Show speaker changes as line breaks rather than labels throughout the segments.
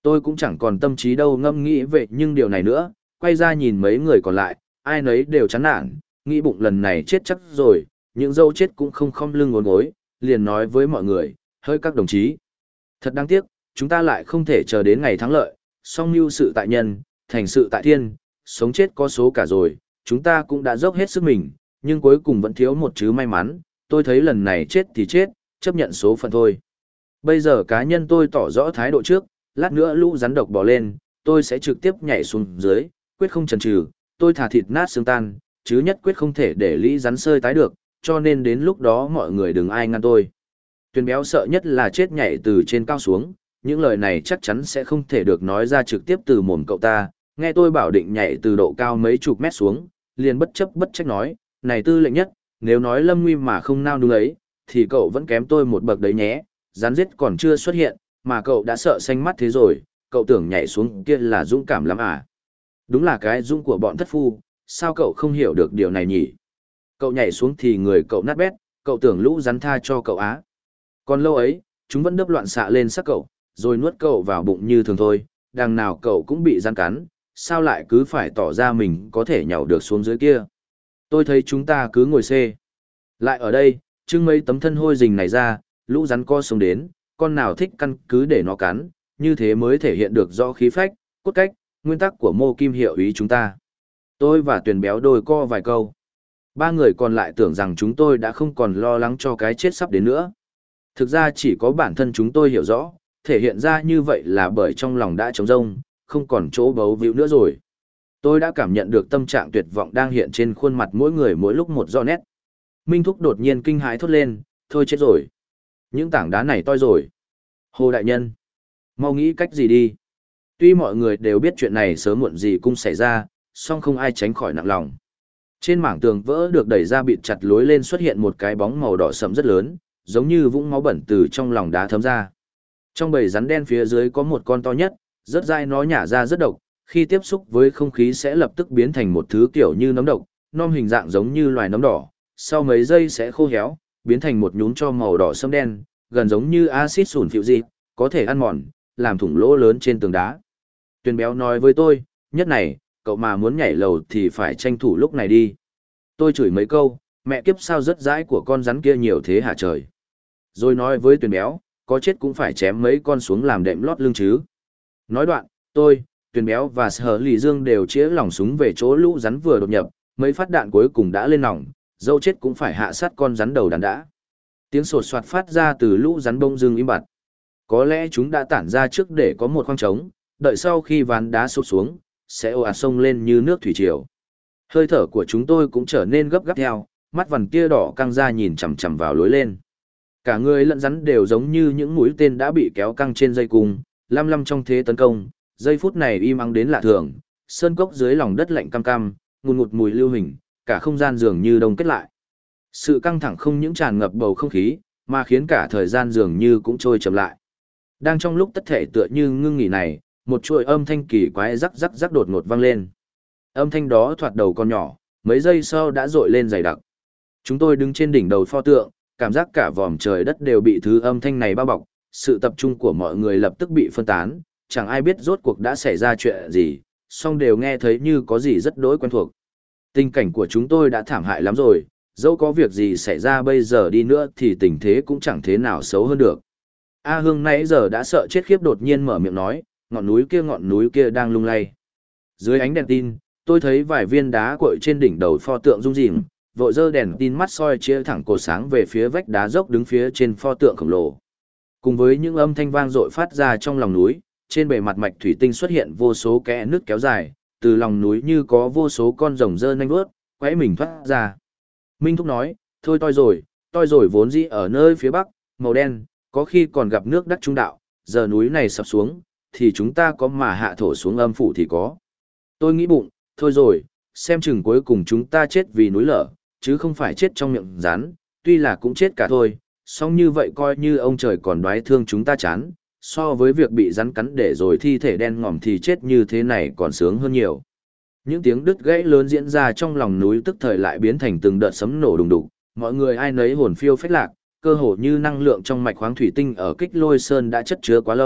Tôi cũng chẳng còn tâm trí đâu ngâm nghĩ về nhưng điều này nữa, quay ra nhìn mấy người còn lại, ai nấy đều chán nản, nghĩ bụng lần này chết chắc rồi, những dâu chết cũng không khom lưng ngốn gối, liền nói với mọi người, hỡi các đồng chí. Thật đáng tiếc, chúng ta lại không thể chờ đến ngày thắng lợi, song mưu sự tại nhân, thành sự tại thiên, sống chết có số cả rồi, chúng ta cũng đã dốc hết sức mình, nhưng cuối cùng vẫn thiếu một chứ may mắn, tôi thấy lần này chết thì chết, chấp nhận số phận thôi. Bây giờ cá nhân tôi tỏ rõ thái độ trước, lát nữa lũ rắn độc bò lên, tôi sẽ trực tiếp nhảy xuống dưới, quyết không chần chừ, tôi thà thịt nát xương tan, chứ nhất quyết không thể để lũ rắn sơi tái được, cho nên đến lúc đó mọi người đừng ai ngăn tôi. Tuyền béo sợ nhất là chết nhảy từ trên cao xuống, những lời này chắc chắn sẽ không thể được nói ra trực tiếp từ mồm cậu ta, nghe tôi bảo định nhảy từ độ cao mấy chục mét xuống, liền bất chấp bất trách nói, này tư lệnh nhất, nếu nói lâm nguy mà không nao núng ấy, thì cậu vẫn kém tôi một bậc đấy nhé, rắn giết còn chưa xuất hiện, mà cậu đã sợ xanh mắt thế rồi, cậu tưởng nhảy xuống kia là dũng cảm lắm à? Đúng là cái dũng của bọn thất phu, sao cậu không hiểu được điều này nhỉ? Cậu nhảy xuống thì người cậu nát bét, cậu tưởng lũ rắn tha cho cậu á. Còn lâu ấy, chúng vẫn đớp loạn xạ lên xác cậu, rồi nuốt cậu vào bụng như thường thôi, đằng nào cậu cũng bị rắn cắn, sao lại cứ phải tỏ ra mình có thể nhảy được xuống dưới kia? Tôi thấy chúng ta cứ ngồi xê. Lại ở đây, trưng mấy tấm thân hôi rình này ra, lũ rắn co sống đến, con nào thích căn cứ để nó cắn, như thế mới thể hiện được rõ khí phách, cốt cách, nguyên tắc của mô kim hiệu ý chúng ta. Tôi và Tuyền béo đôi co vài câu. Ba người còn lại tưởng rằng chúng tôi đã không còn lo lắng cho cái chết sắp đến nữa. Thực ra chỉ có bản thân chúng tôi hiểu rõ, thể hiện ra như vậy là bởi trong lòng đã trống rỗng, không còn chỗ bấu víu nữa rồi. Tôi đã cảm nhận được tâm trạng tuyệt vọng đang hiện trên khuôn mặt mỗi người mỗi lúc một rõ nét. Minh Thúc đột nhiên kinh hãi thốt lên, thôi chết rồi. Những tảng đá này to rồi. Hồ đại nhân, mau nghĩ cách gì đi. Tuy mọi người đều biết chuyện này sớm muộn gì cũng xảy ra, song không ai tránh khỏi nặng lòng. Trên mảng tường vỡ được đẩy ra bịt chặt lối lên xuất hiện một cái bóng màu đỏ sẫm rất lớn, giống như vũng máu bẩn từ trong lòng đá thấm ra. Trong bầy rắn đen phía dưới có một con to nhất, rất dai, nó nhả ra rất độc, khi tiếp xúc với không khí sẽ lập tức biến thành một thứ kiểu như nấm độc, non hình dạng giống như loài nấm đỏ, sau mấy giây sẽ khô héo, biến thành một nhúm tro màu đỏ sẫm đen, gần giống như axit sủn phịu dị, có thể ăn mòn, làm thủng lỗ lớn trên tường đá. Tuyền béo nói với tôi, nhất này, cậu mà muốn nhảy lầu thì phải tranh thủ lúc này đi. Tôi chửi mấy câu, mẹ kiếp sao rất dãi của con rắn kia nhiều thế hả trời. Rồi nói với Tuyền béo, có chết cũng phải chém mấy con xuống làm đệm lót lưng chứ. Nói đoạn, tôi, Tuyền béo và Sở Lì Dương đều chĩa lỏng súng về chỗ lũ rắn vừa đột nhập, mấy phát đạn cuối cùng đã lên nòng, dẫu chết cũng phải hạ sát con rắn đầu đàn đã. Tiếng sột soạt phát ra từ lũ rắn bông dưng im bặt. Có lẽ chúng đã tản ra trước để có một khoang trống, đợi sau khi ván đá sụp xuống, sẽ ồ ạt sông lên như nước thủy triều. Hơi thở của chúng tôi cũng trở nên gấp gáp theo, mắt vằn kia đỏ căng ra nhìn chằm chằm vào lối lên. Cả người lẫn rắn đều giống như những mũi tên đã bị kéo căng trên dây cung, lăm lăm trong thế tấn công. Giây phút này im ắng đến lạ thường, sơn cốc dưới lòng đất lạnh cam cam, ngùn ngụt mùi lưu hình, cả không gian dường như đông kết lại. Sự căng thẳng không những tràn ngập bầu không khí, mà khiến cả thời gian dường như cũng trôi chậm lại. Đang trong lúc tất thể tựa như ngưng nghỉ này, một chuỗi âm thanh kỳ quái rắc rắc rắc đột ngột vang lên. Âm thanh đó thoạt đầu còn nhỏ, mấy giây sau đã dội lên dày đặc. Chúng tôi đứng trên đỉnh đầu pho tượng, cảm giác cả vòm trời đất đều bị thứ âm thanh này bao bọc, sự tập trung của mọi người lập tức bị phân tán, chẳng ai biết rốt cuộc đã xảy ra chuyện gì, song đều nghe thấy như có gì rất đỗi quen thuộc. Tình cảnh của chúng tôi đã thảm hại lắm rồi, dẫu có việc gì xảy ra bây giờ đi nữa thì tình thế cũng chẳng thế nào xấu hơn được. A Hương nãy giờ đã sợ chết khiếp đột nhiên mở miệng nói, ngọn núi kia đang lung lay. Dưới ánh đèn tin, tôi thấy vài viên đá cội trên đỉnh đầu pho tượng rung rìm, vội giơ đèn tin mắt soi chia thẳng cột sáng về phía vách đá dốc đứng phía trên pho tượng khổng lồ. Cùng với những âm thanh vang dội phát ra trong lòng núi, trên bề mặt mạch thủy tinh xuất hiện vô số kẽ nước kéo dài, từ lòng núi như có vô số con rồng dơ nanh vuốt, quẫy mình thoát ra. Minh Thúc nói, thôi toi rồi vốn dĩ ở nơi phía bắc, màu đen, có khi còn gặp nước đắc trung đạo, giờ núi này sập xuống, thì chúng ta có mà hạ thổ xuống âm phủ thì có. Tôi nghĩ bụng, thôi rồi, xem chừng cuối cùng chúng ta chết vì núi lở, chứ không phải chết trong miệng rắn, tuy là cũng chết cả thôi, song như vậy coi như ông trời còn đoái thương chúng ta chán, so với việc bị rắn cắn để rồi thi thể đen ngòm thì chết như thế này còn sướng hơn nhiều. Những tiếng đứt gãy lớn diễn ra trong lòng núi tức thời lại biến thành từng đợt sấm nổ đùng đùng, mọi người ai nấy hồn phiêu phách lạc, cơ hồ như năng lượng trong mạch khoáng thủy tinh ở Kích Lôi Sơn đã chất chứa quá lâu,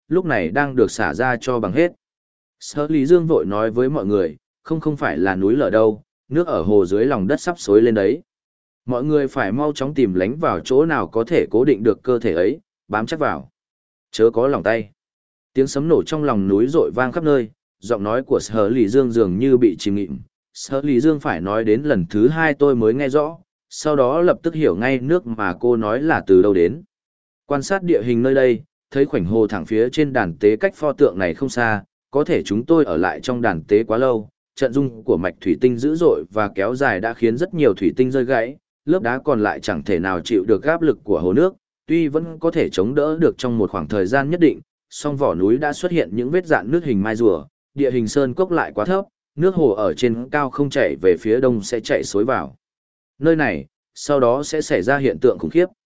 lúc này đang được xả ra cho bằng hết. Sở Lý Dương vội nói với mọi người, không phải là núi lở đâu, nước ở hồ dưới lòng đất sắp xối lên đấy. Mọi người phải mau chóng tìm lánh vào chỗ nào có thể cố định được cơ thể ấy, bám chắc vào. Chớ có lòng tay. Tiếng sấm nổ trong lòng núi rội vang khắp nơi, giọng nói của Sở Lý Dương dường như bị chìm nghịm. Sở Lý Dương phải nói đến lần thứ hai tôi mới nghe rõ, sau đó lập tức hiểu ngay nước mà cô nói là từ đâu đến. Quan sát địa hình nơi đây, thấy khoảnh hồ thẳng phía trên đàn tế cách pho tượng này không xa, có thể chúng tôi ở lại trong đàn tế quá lâu, trận dung của mạch thủy tinh dữ dội và kéo dài đã khiến rất nhiều thủy tinh rơi gãy, lớp đá còn lại chẳng thể nào chịu được áp lực của hồ nước, tuy vẫn có thể chống đỡ được trong một khoảng thời gian nhất định, song vỏ núi đã xuất hiện những vết dạn nước hình mai rùa, địa hình sơn cốc lại quá thấp, nước hồ ở trên cao không chảy về phía đông sẽ chảy xối vào. Nơi này, sau đó sẽ xảy ra hiện tượng khủng khiếp,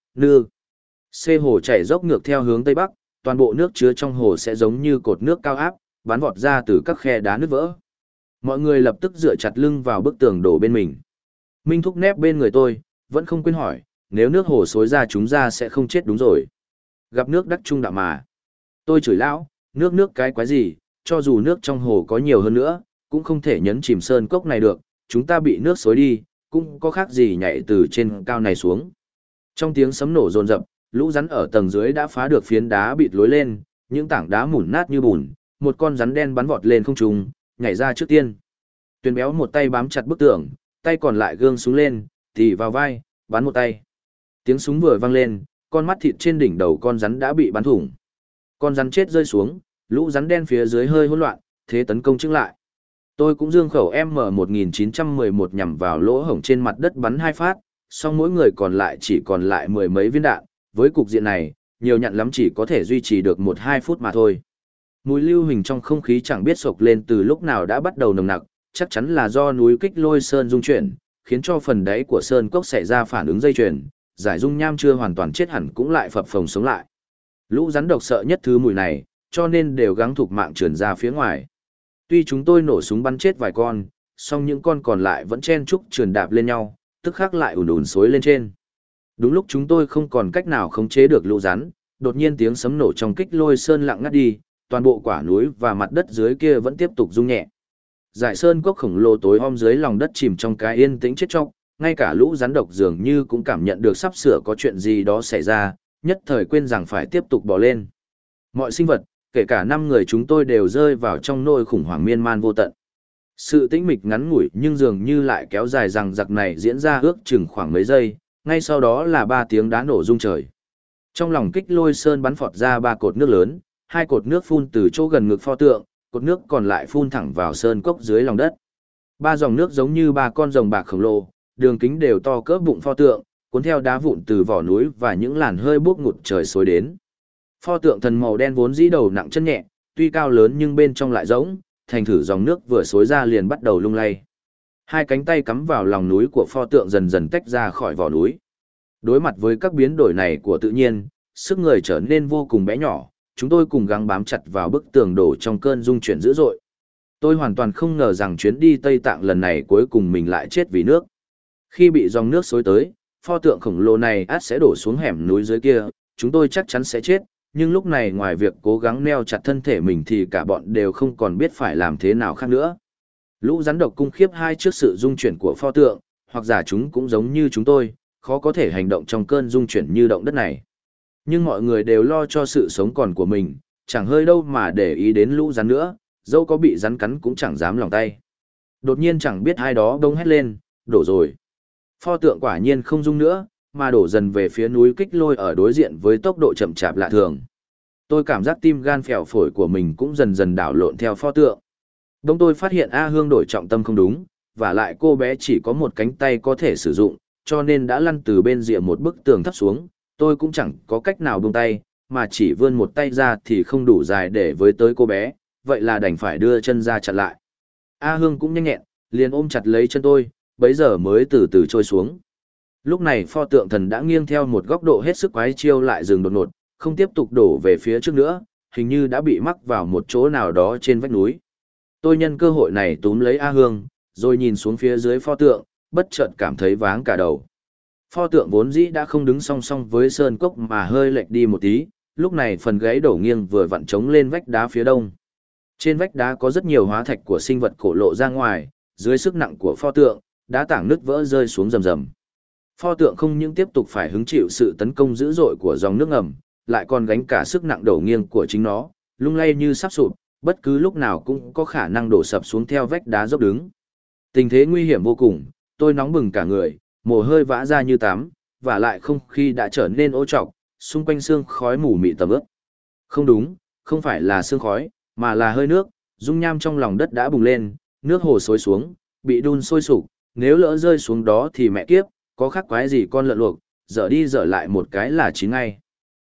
hồ chảy dốc ngược theo hướng tây bắc, toàn bộ nước chứa trong hồ sẽ giống như cột nước cao áp, bắn vọt ra từ các khe đá nứt vỡ. Mọi người lập tức dựa chặt lưng vào bức tường đổ bên mình. Minh Thúc nép bên người tôi, vẫn không quên hỏi, nếu nước hồ xối ra chúng ra sẽ không chết đúng rồi. Gặp nước đắc trung đạo mà. Tôi chửi lão, nước cái quái gì, cho dù nước trong hồ có nhiều hơn nữa, cũng không thể nhấn chìm sơn cốc này được, chúng ta bị nước xối đi, cũng có khác gì nhảy từ trên cao này xuống. Trong tiếng sấm nổ rồn rập, lũ rắn ở tầng dưới đã phá được phiến đá bịt lối lên, những tảng đá mủn nát như bùn, một con rắn đen bắn vọt lên không trung, nhảy ra trước tiên. Tuyền béo một tay bám chặt bức tường, tay còn lại gương súng lên, tì vào vai, bắn một tay. Tiếng súng vừa vang lên, con mắt thịt trên đỉnh đầu con rắn đã bị bắn thủng. Con rắn chết rơi xuống, lũ rắn đen phía dưới hơi hỗn loạn, thế tấn công chững lại. Tôi cũng giương khẩu M1911 nhằm vào lỗ hổng trên mặt đất bắn 2 phát, song mỗi người còn lại chỉ còn lại 10 mấy viên đạn, với cục diện này, nhiều nhặn lắm chỉ có thể duy trì được 1-2 phút mà thôi. Mùi lưu huỳnh trong không khí chẳng biết sộc lên từ lúc nào đã bắt đầu nồng nặc, chắc chắn là do núi Kích Lôi Sơn rung chuyển, khiến cho phần đáy của sơn cốc xảy ra phản ứng dây chuyền, giải dung nham chưa hoàn toàn chết hẳn cũng lại phập phồng sống lại. Lũ rắn độc sợ nhất thứ mùi này, cho nên đều gắng thục mạng trườn ra phía ngoài. Tuy chúng tôi nổ súng bắn chết vài con, song những con còn lại vẫn chen chúc trườn đạp lên nhau, tức khắc lại ùn ùn xối lên trên. Đúng lúc chúng tôi không còn cách nào khống chế được lũ rắn, đột nhiên tiếng sấm nổ trong Kích Lôi Sơn lặng ngắt đi, toàn bộ quả núi và mặt đất dưới kia vẫn tiếp tục rung nhẹ. Dải sơn cốc khổng lồ tối om dưới lòng đất chìm trong cái yên tĩnh chết chóc, ngay cả lũ rắn độc dường như cũng cảm nhận được sắp sửa có chuyện gì đó xảy ra, nhất thời quên rằng phải tiếp tục bò lên. Mọi sinh vật, kể cả 5 người chúng tôi đều rơi vào trong nỗi khủng hoảng miên man vô tận. Sự tĩnh mịch ngắn ngủi nhưng dường như lại kéo dài rằng giặc này diễn ra ước chừng khoảng mấy giây, ngay sau đó là 3 tiếng đá nổ rung trời. Trong lòng Kích Lôi Sơn bắn phọt ra 3 cột nước lớn, 2 cột nước phun từ chỗ gần ngực pho tượng, cột nước còn lại phun thẳng vào sơn cốc dưới lòng đất. 3 dòng nước giống như 3 con rồng bạc khổng lồ, đường kính đều to cỡ bụng pho tượng, cuốn theo đá vụn từ vỏ núi và những làn hơi bốc ngụt trời xối đến. Pho tượng thần màu đen vốn dĩ đầu nặng chân nhẹ, tuy cao lớn nhưng bên trong lại rỗng, thành thử dòng nước vừa xối ra liền bắt đầu lung lay. 2 cánh tay cắm vào lòng núi của pho tượng dần dần tách ra khỏi vỏ núi. Đối mặt với các biến đổi này của tự nhiên, sức người trở nên vô cùng bé nhỏ, chúng tôi cùng gắng bám chặt vào bức tường đổ trong cơn rung chuyển dữ dội. Tôi hoàn toàn không ngờ rằng chuyến đi Tây Tạng lần này cuối cùng mình lại chết vì nước. Khi bị dòng nước xối tới, pho tượng khổng lồ này ắt sẽ đổ xuống hẻm núi dưới kia, chúng tôi chắc chắn sẽ chết, nhưng lúc này ngoài việc cố gắng neo chặt thân thể mình thì cả bọn đều không còn biết phải làm thế nào khác nữa. Lũ rắn độc cung khiếp hai trước sự rung chuyển của pho tượng, hoặc giả chúng cũng giống như chúng tôi, khó có thể hành động trong cơn rung chuyển như động đất này. Nhưng mọi người đều lo cho sự sống còn của mình, chẳng hơi đâu mà để ý đến lũ rắn nữa, dẫu có bị rắn cắn cũng chẳng dám lòng tay. Đột nhiên chẳng biết ai đó bỗng hét lên, đổ rồi. Pho tượng quả nhiên không rung nữa, mà đổ dần về phía núi Kích Lôi ở đối diện với tốc độ chậm chạp lạ thường. Tôi cảm giác tim gan phèo phổi của mình cũng dần dần đảo lộn theo pho tượng. Đông tôi phát hiện A Hương đổi trọng tâm không đúng, và lại cô bé chỉ có một cánh tay có thể sử dụng, cho nên đã lăn từ bên rìa một bức tường thấp xuống. Tôi cũng chẳng có cách nào buông tay, mà chỉ vươn một tay ra thì không đủ dài để với tới cô bé, vậy là đành phải đưa chân ra chặn lại. A Hương cũng nhanh nhẹn, liền ôm chặt lấy chân tôi, bấy giờ mới từ từ trôi xuống. Lúc này pho tượng thần đã nghiêng theo một góc độ hết sức quái chiêu lại dừng đột ngột, không tiếp tục đổ về phía trước nữa, hình như đã bị mắc vào một chỗ nào đó trên vách núi. Tôi nhân cơ hội này túm lấy A Hương, rồi nhìn xuống phía dưới pho tượng, bất chợt cảm thấy váng cả đầu. Pho tượng vốn dĩ đã không đứng song song với sơn cốc mà hơi lệch đi một tí, lúc này phần gáy đổ nghiêng vừa vặn trống lên vách đá phía đông. Trên vách đá có rất nhiều hóa thạch của sinh vật cổ lộ ra ngoài, dưới sức nặng của pho tượng, đá tảng nứt vỡ rơi xuống rầm rầm. Pho tượng không những tiếp tục phải hứng chịu sự tấn công dữ dội của dòng nước ngầm, lại còn gánh cả sức nặng đổ nghiêng của chính nó, lung lay như sắp sụp, bất cứ lúc nào cũng có khả năng đổ sập xuống theo vách đá dốc đứng. Tình thế nguy hiểm vô cùng, tôi nóng bừng cả người, mồ hôi vã ra như tắm, và lại không khí đã trở nên ô trọc, xung quanh sương khói mù mịt tầm ướt. Không đúng, không phải là sương khói, mà là hơi nước, dung nham trong lòng đất đã bùng lên, nước hồ xối xuống, bị đun sôi sục, nếu lỡ rơi xuống đó thì mẹ kiếp, có khác quái gì con lợn luộc, dở đi dở lại một cái là chín ngay.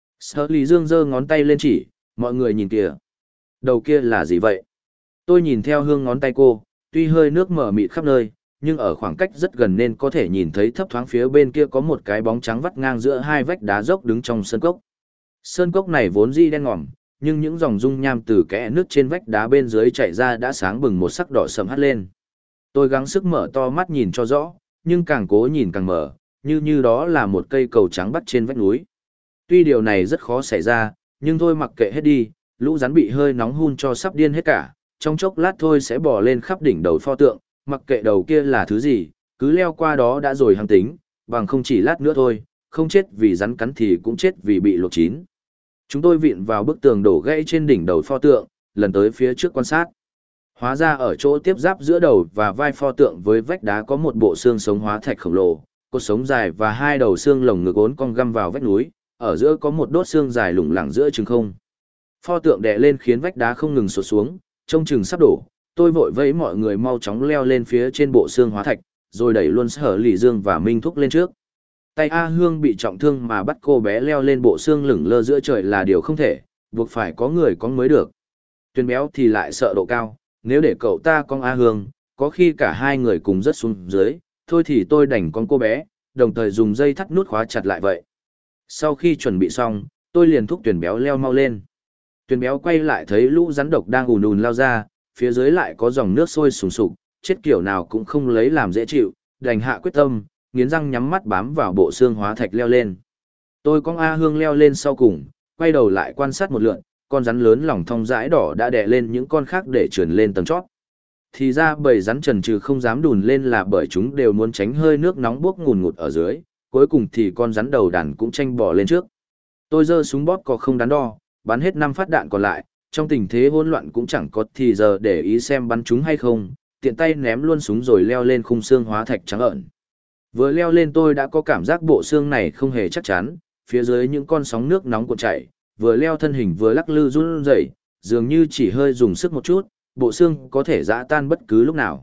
Sở Lý Dương giơ ngón tay lên chỉ, mọi người nhìn kìa. Đầu kia là gì vậy? Tôi nhìn theo hương ngón tay cô, tuy hơi nước mờ mịt khắp nơi, nhưng ở khoảng cách rất gần nên có thể nhìn thấy thấp thoáng phía bên kia có một cái bóng trắng vắt ngang giữa hai vách đá dốc đứng trong sơn cốc. Sơn cốc này vốn dĩ đen ngòm, nhưng những dòng dung nham từ kẽ nước trên vách đá bên dưới chảy ra đã sáng bừng một sắc đỏ sẫm hắt lên. Tôi gắng sức mở to mắt nhìn cho rõ, nhưng càng cố nhìn càng mờ, như đó là một cây cầu trắng bắt trên vách núi. Tuy điều này rất khó xảy ra, nhưng thôi mặc kệ hết đi, lũ rắn bị hơi nóng hun cho sắp điên hết cả, trong chốc lát thôi sẽ bò lên khắp đỉnh đầu pho tượng, mặc kệ đầu kia là thứ gì, cứ leo qua đó đã rồi hăng tính, bằng không chỉ lát nữa thôi, không chết vì rắn cắn thì cũng chết vì bị luộc chín. Chúng tôi vịn vào bức tường đổ gãy trên đỉnh đầu pho tượng, lần tới phía trước quan sát. Hóa ra ở chỗ tiếp giáp giữa đầu và vai pho tượng với vách đá có một bộ xương sống hóa thạch khổng lồ, cột sống dài và hai đầu xương lồng ngực uốn cong găm vào vách núi, ở giữa có một đốt xương dài lủng lẳng giữa chừng không. Pho tượng đè lên khiến vách đá không ngừng sụt xuống, trông chừng sắp đổ. Tôi vội vẫy mọi người mau chóng leo lên phía trên bộ xương hóa thạch, rồi đẩy luôn Sở Lý Dương và Minh Thúc lên trước. Tay A Hương bị trọng thương mà bắt cô bé leo lên bộ xương lửng lơ giữa trời là điều không thể, buộc phải có người cong mới được. Tuyền Béo thì lại sợ độ cao, nếu để cậu ta cong A Hương, có khi cả hai người cùng rớt xuống dưới, thôi thì tôi đành con cô bé, đồng thời dùng dây thắt nút khóa chặt lại vậy. Sau khi chuẩn bị xong, tôi liền thúc Tuyền Béo leo mau lên. Tuyền Béo quay lại thấy lũ rắn độc đang ùn ùn lao ra, phía dưới lại có dòng nước sôi sùng sục, chết kiểu nào cũng không lấy làm dễ chịu, đành hạ quyết tâm, nghiến răng nhắm mắt bám vào bộ xương hóa thạch leo lên. Tôi con A Hương leo lên sau cùng, quay đầu lại quan sát một lượt, con rắn lớn lòng thong dãi đỏ đã đè lên những con khác để trườn lên tầng chót. Thì ra bầy rắn trần trừ không dám đùn lên là bởi chúng đều muốn tránh hơi nước nóng bốc ngùn ngụt ở dưới, cuối cùng thì con rắn đầu đàn cũng tranh bò lên trước. Tôi giơ súng bóp có không đắn đo, bắn hết 5 phát đạn còn lại, trong tình thế hỗn loạn cũng chẳng có thì giờ để ý xem bắn chúng hay không, tiện tay ném luôn súng rồi leo lên khung xương hóa thạch trắng ợn. Vừa leo lên tôi đã có cảm giác bộ xương này không hề chắc chắn, phía dưới những con sóng nước nóng cuộn chảy, vừa leo thân hình vừa lắc lư run rẩy, dường như chỉ hơi dùng sức một chút, bộ xương có thể giã tan bất cứ lúc nào.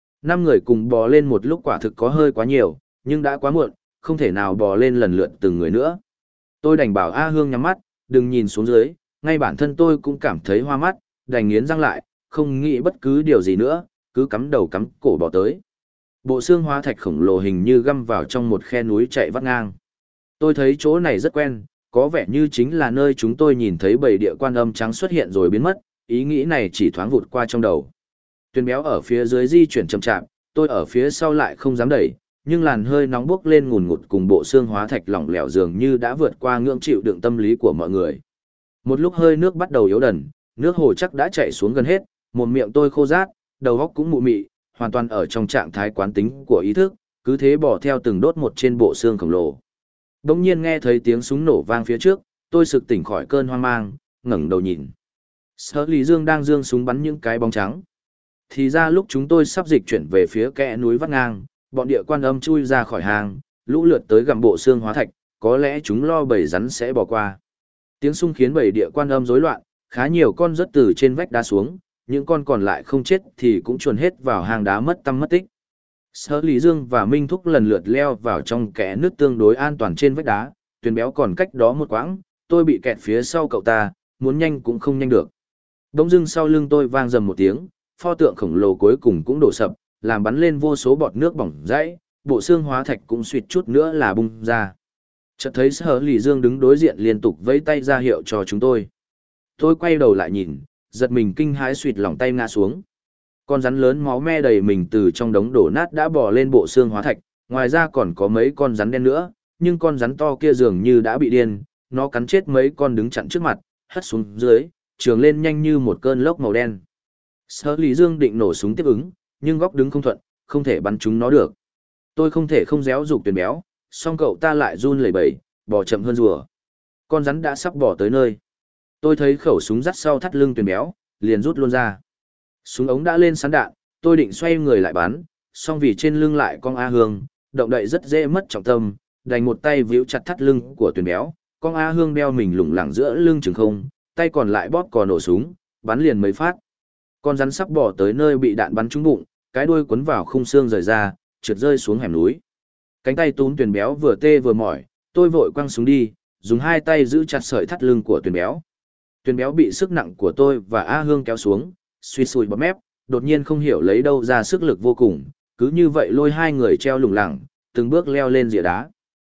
5 người cùng bò lên một lúc quả thực có hơi quá nhiều, nhưng đã quá muộn, không thể nào bò lên lần lượt từng người nữa. Tôi đành bảo A Hương nhắm mắt, đừng nhìn xuống dưới, ngay bản thân tôi cũng cảm thấy hoa mắt, đành nghiến răng lại, không nghĩ bất cứ điều gì nữa, cứ cắm đầu cắm cổ bò tới. Bộ xương hóa thạch khổng lồ hình như găm vào trong một khe núi chạy vắt ngang. Tôi thấy chỗ này rất quen, có vẻ như chính là nơi chúng tôi nhìn thấy bầy địa quan âm trắng xuất hiện rồi biến mất, ý nghĩ này chỉ thoáng vụt qua trong đầu. Tuyền Béo ở phía dưới di chuyển chậm chạp, tôi ở phía sau lại không dám đẩy, nhưng làn hơi nóng bốc lên ngùn ngụt cùng bộ xương hóa thạch lỏng lẻo dường như đã vượt qua ngưỡng chịu đựng tâm lý của mọi người. Một lúc hơi nước bắt đầu yếu dần, nước hồ chắc đã chảy xuống gần hết, mồm miệng tôi khô rát, đầu óc cũng mụ mị, hoàn toàn ở trong trạng thái quán tính của ý thức, cứ thế bỏ theo từng đốt một trên bộ xương khổng lồ. Bỗng nhiên nghe thấy tiếng súng nổ vang phía trước, tôi sực tỉnh khỏi cơn hoang mang, ngẩng đầu nhìn. Sở Lý Dương đang giương súng bắn những cái bóng trắng. Thì ra lúc chúng tôi sắp dịch chuyển về phía kẽ núi vắt ngang, bọn địa quan âm chui ra khỏi hang, lũ lượt tới gặm bộ xương hóa thạch, có lẽ chúng lo bầy rắn sẽ bỏ qua. Tiếng súng khiến bầy địa quan âm rối loạn, khá nhiều con rớt từ trên vách đá xuống, những con còn lại không chết thì cũng chuồn hết vào hang đá mất tăm mất tích. Sở Lý Dương và Minh Thúc lần lượt leo vào trong kẽ nước tương đối an toàn trên vách đá, Tuyền Béo còn cách đó một quãng, tôi bị kẹt phía sau cậu ta, muốn nhanh cũng không nhanh được. Bỗng dưng sau lưng tôi vang rầm một tiếng, pho tượng khổng lồ cuối cùng cũng đổ sập, làm bắn lên vô số bọt nước bỏng rãy, bộ xương hóa thạch cũng suýt chút nữa là bung ra. Chợt thấy Sở Lý Dương đứng đối diện liên tục vẫy tay ra hiệu cho chúng tôi. Tôi quay đầu lại nhìn, giật mình kinh hãi suýt lỏng tay ngã xuống. Con rắn lớn máu me đầy mình từ trong đống đổ nát đã bò lên bộ xương hóa thạch, ngoài ra còn có mấy con rắn đen nữa, nhưng con rắn to kia dường như đã bị điên, nó cắn chết mấy con đứng chặn trước mặt, hất xuống dưới, trường lên nhanh như một cơn lốc màu đen. Sở Lý Dương định nổ súng tiếp ứng, nhưng góc đứng không thuận, không thể bắn chúng nó được. Tôi không thể không réo rục Tuyền Béo, song cậu ta lại run lẩy bẩy, bò chậm hơn rùa. Con rắn đã sắp bỏ tới nơi. Tôi thấy khẩu súng dắt sau thắt lưng Tuyền Béo, liền rút luôn ra. Súng ống đã lên sắn đạn, tôi định xoay người lại bắn, song vì trên lưng lại con A Hương, động đậy rất dễ mất trọng tâm, đành một tay víu chặt thắt lưng của Tuyền Béo, con A Hương đeo mình lủng lẳng giữa lưng chừng không, tay còn lại bóp cò nổ súng, bắn liền mấy phát. Con rắn sắp bỏ tới nơi bị đạn bắn trúng bụng, cái đuôi quấn vào khung xương rời ra, trượt rơi xuống hẻm núi. Cánh tay túm Tuyền Béo vừa tê vừa mỏi, tôi vội quăng súng đi, dùng hai tay giữ chặt sợi thắt lưng của Tuyền Béo. Tuyền Béo bị sức nặng của tôi và A Hương kéo xuống, suy sùi bọt mép, đột nhiên không hiểu lấy đâu ra sức lực vô cùng, cứ như vậy lôi hai người treo lủng lẳng, từng bước leo lên rìa đá.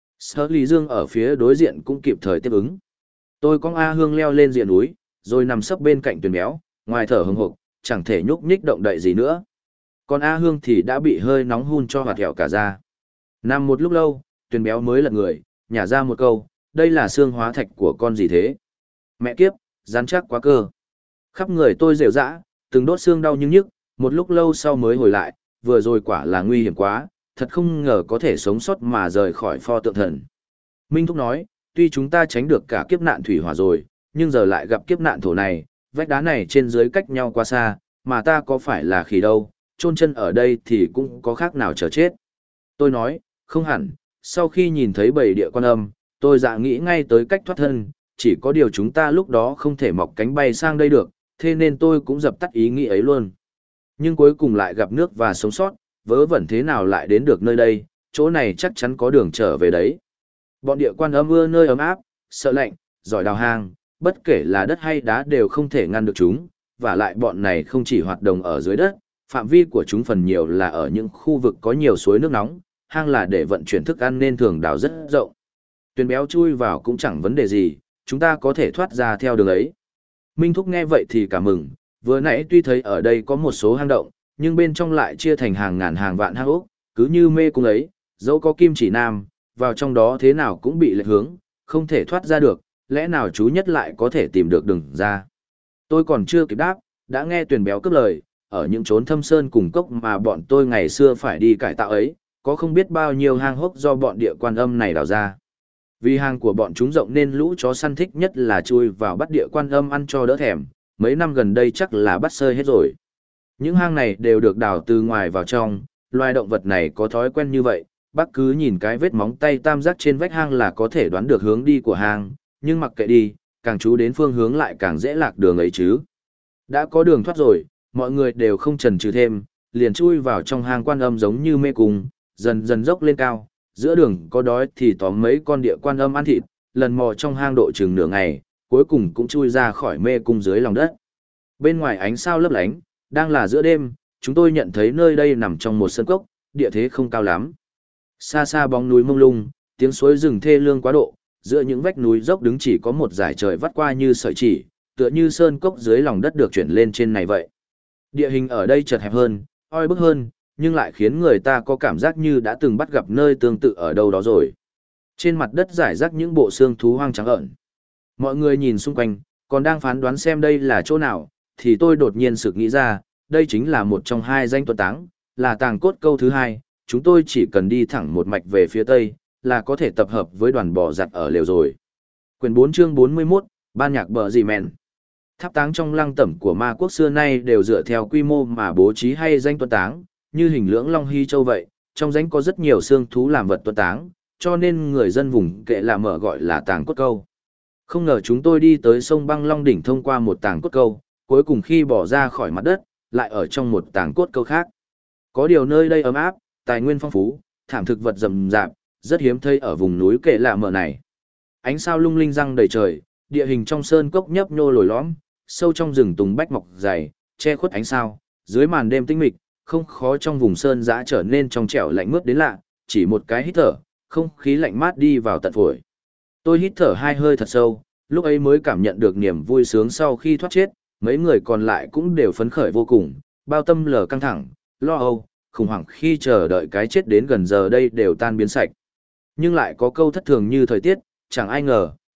Sở Lý Dương ở phía đối diện cũng kịp thời tiếp ứng. Tôi con A Hương leo lên rìa núi, rồi nằm sấp bên cạnh Tuyền Béo, ngoài thở hừng hực, chẳng thể nhúc nhích động đậy gì nữa. Còn A Hương thì đã bị hơi nóng hun cho hoạt hẹo cả da. Nằm một lúc lâu, Tuyền Béo mới lật người, nhả ra một câu, đây là xương hóa thạch của con gì thế? Mẹ kiếp, rắn chắc quá cơ. Khắp người tôi rệu rã, từng đốt xương đau nhưng nhức, một lúc lâu sau mới hồi lại, vừa rồi quả là nguy hiểm quá, thật không ngờ có thể sống sót mà rời khỏi pho tượng thần. Minh Thúc nói, tuy chúng ta tránh được cả kiếp nạn thủy hỏa rồi, nhưng giờ lại gặp kiếp nạn thổ này, vách đá này trên dưới cách nhau quá xa, mà ta có phải là khỉ đâu, chôn chân ở đây thì cũng có khác nào chờ chết. Tôi nói, không hẳn, sau khi nhìn thấy bầy địa quan âm, tôi dạ nghĩ ngay tới cách thoát thân, chỉ có điều chúng ta lúc đó không thể mọc cánh bay sang đây được, thế nên tôi cũng dập tắt ý nghĩ ấy luôn. Nhưng cuối cùng lại gặp nước và sống sót, vớ vẩn thế nào lại đến được nơi đây, chỗ này chắc chắn có đường trở về đấy. Bọn địa quan âm ưa nơi ấm áp, sợ lạnh, giỏi đào hang, bất kể là đất hay đá đều không thể ngăn được chúng, và lại bọn này không chỉ hoạt động ở dưới đất, phạm vi của chúng phần nhiều là ở những khu vực có nhiều suối nước nóng, hang là để vận chuyển thức ăn nên thường đào rất rộng. Tuyền Béo chui vào cũng chẳng vấn đề gì, chúng ta có thể thoát ra theo đường ấy. Minh Thúc nghe vậy thì cảm mừng, vừa nãy tuy thấy ở đây có một số hang động, nhưng bên trong lại chia thành hàng ngàn hàng vạn hang ốc, cứ như mê cung ấy, dẫu có kim chỉ nam, vào trong đó thế nào cũng bị lệch hướng, không thể thoát ra được, lẽ nào chú nhất lại có thể tìm được đường ra. Tôi còn chưa kịp đáp, đã nghe Tuyền Béo cướp lời, ở những chốn thâm sơn cùng cốc mà bọn tôi ngày xưa phải đi cải tạo ấy, có không biết bao nhiêu hang hốc do bọn địa quan âm này đào ra. Vì hang của bọn chúng rộng nên lũ chó săn thích nhất là chui vào bắt địa quan âm ăn cho đỡ thèm, mấy năm gần đây chắc là bắt sơi hết rồi. Những hang này đều được đào từ ngoài vào trong, loài động vật này có thói quen như vậy, bác cứ nhìn cái vết móng tay tam giác trên vách hang là có thể đoán được hướng đi của hang, nhưng mặc kệ đi, càng chú đến phương hướng lại càng dễ lạc đường ấy chứ. Đã có đường thoát rồi, mọi người đều không chần chừ thêm, liền chui vào trong hang quan âm giống như mê cung, dần dần dốc lên cao, giữa đường có đói thì tóm mấy con địa quan âm ăn thịt, lần mò trong hang độ chừng nửa ngày, cuối cùng cũng chui ra khỏi mê cung dưới lòng đất. Bên ngoài ánh sao lấp lánh, đang là giữa đêm, chúng tôi nhận thấy nơi đây nằm trong một sân cốc, địa thế không cao lắm. Xa xa bóng núi mông lung, tiếng suối rừng thê lương quá độ, giữa những vách núi dốc đứng chỉ có một dải trời vắt qua như sợi chỉ, tựa như sơn cốc dưới lòng đất được chuyển lên trên này vậy. Địa hình ở đây chật hẹp hơn, oi bức hơn, nhưng lại khiến người ta có cảm giác như đã từng bắt gặp nơi tương tự ở đâu đó rồi. Trên mặt đất rải rác những bộ xương thú hoang trắng ợn. Mọi người nhìn xung quanh, còn đang phán đoán xem đây là chỗ nào, thì tôi đột nhiên sực nghĩ ra, đây chính là một trong hai danh tuấn táng, là tàng cốt câu thứ hai, chúng tôi chỉ cần đi thẳng một mạch về phía tây, là có thể tập hợp với đoàn bò giặt ở lều rồi. Quyển 4 chương 41, Ban nhạc bờ gì mèn. Tháp táng trong lăng tẩm của ma quốc xưa nay đều dựa theo quy mô mà bố trí hay danh tuấn táng, như hình lưỡng long hy châu vậy, trong danh có rất nhiều xương thú làm vật tuấn táng, cho nên người dân vùng kệ là mở gọi là tàng cốt câu. Không ngờ chúng tôi đi tới sông băng Long Đỉnh thông qua một tàng cốt câu, cuối cùng khi bỏ ra khỏi mặt đất, lại ở trong một tàng cốt câu khác. Có điều nơi đây ấm áp, tài nguyên phong phú, thảm thực vật rậm rạp, rất hiếm thấy ở vùng núi kệ lạ mở này. Ánh sao lung linh răng đầy trời, địa hình trong sơn cốc nhấp nhô lồi lõm, sâu trong rừng tùng bách mọc dày, che khuất ánh sao, dưới màn đêm tĩnh mịch, không khó trong vùng sơn dã trở nên trong trẻo lạnh mướt đến lạ, chỉ một cái hít thở, không khí lạnh mát đi vào tận phổi. Tôi hít thở hai hơi thật sâu, lúc ấy mới cảm nhận được niềm vui sướng sau khi thoát chết, mấy người còn lại cũng đều phấn khởi vô cùng, bao tâm lờ căng thẳng, lo âu, khủng hoảng khi chờ đợi cái chết đến gần giờ đây đều tan biến sạch. Nhưng lại có câu thất thường như thời tiết, chẳng ai ngờ,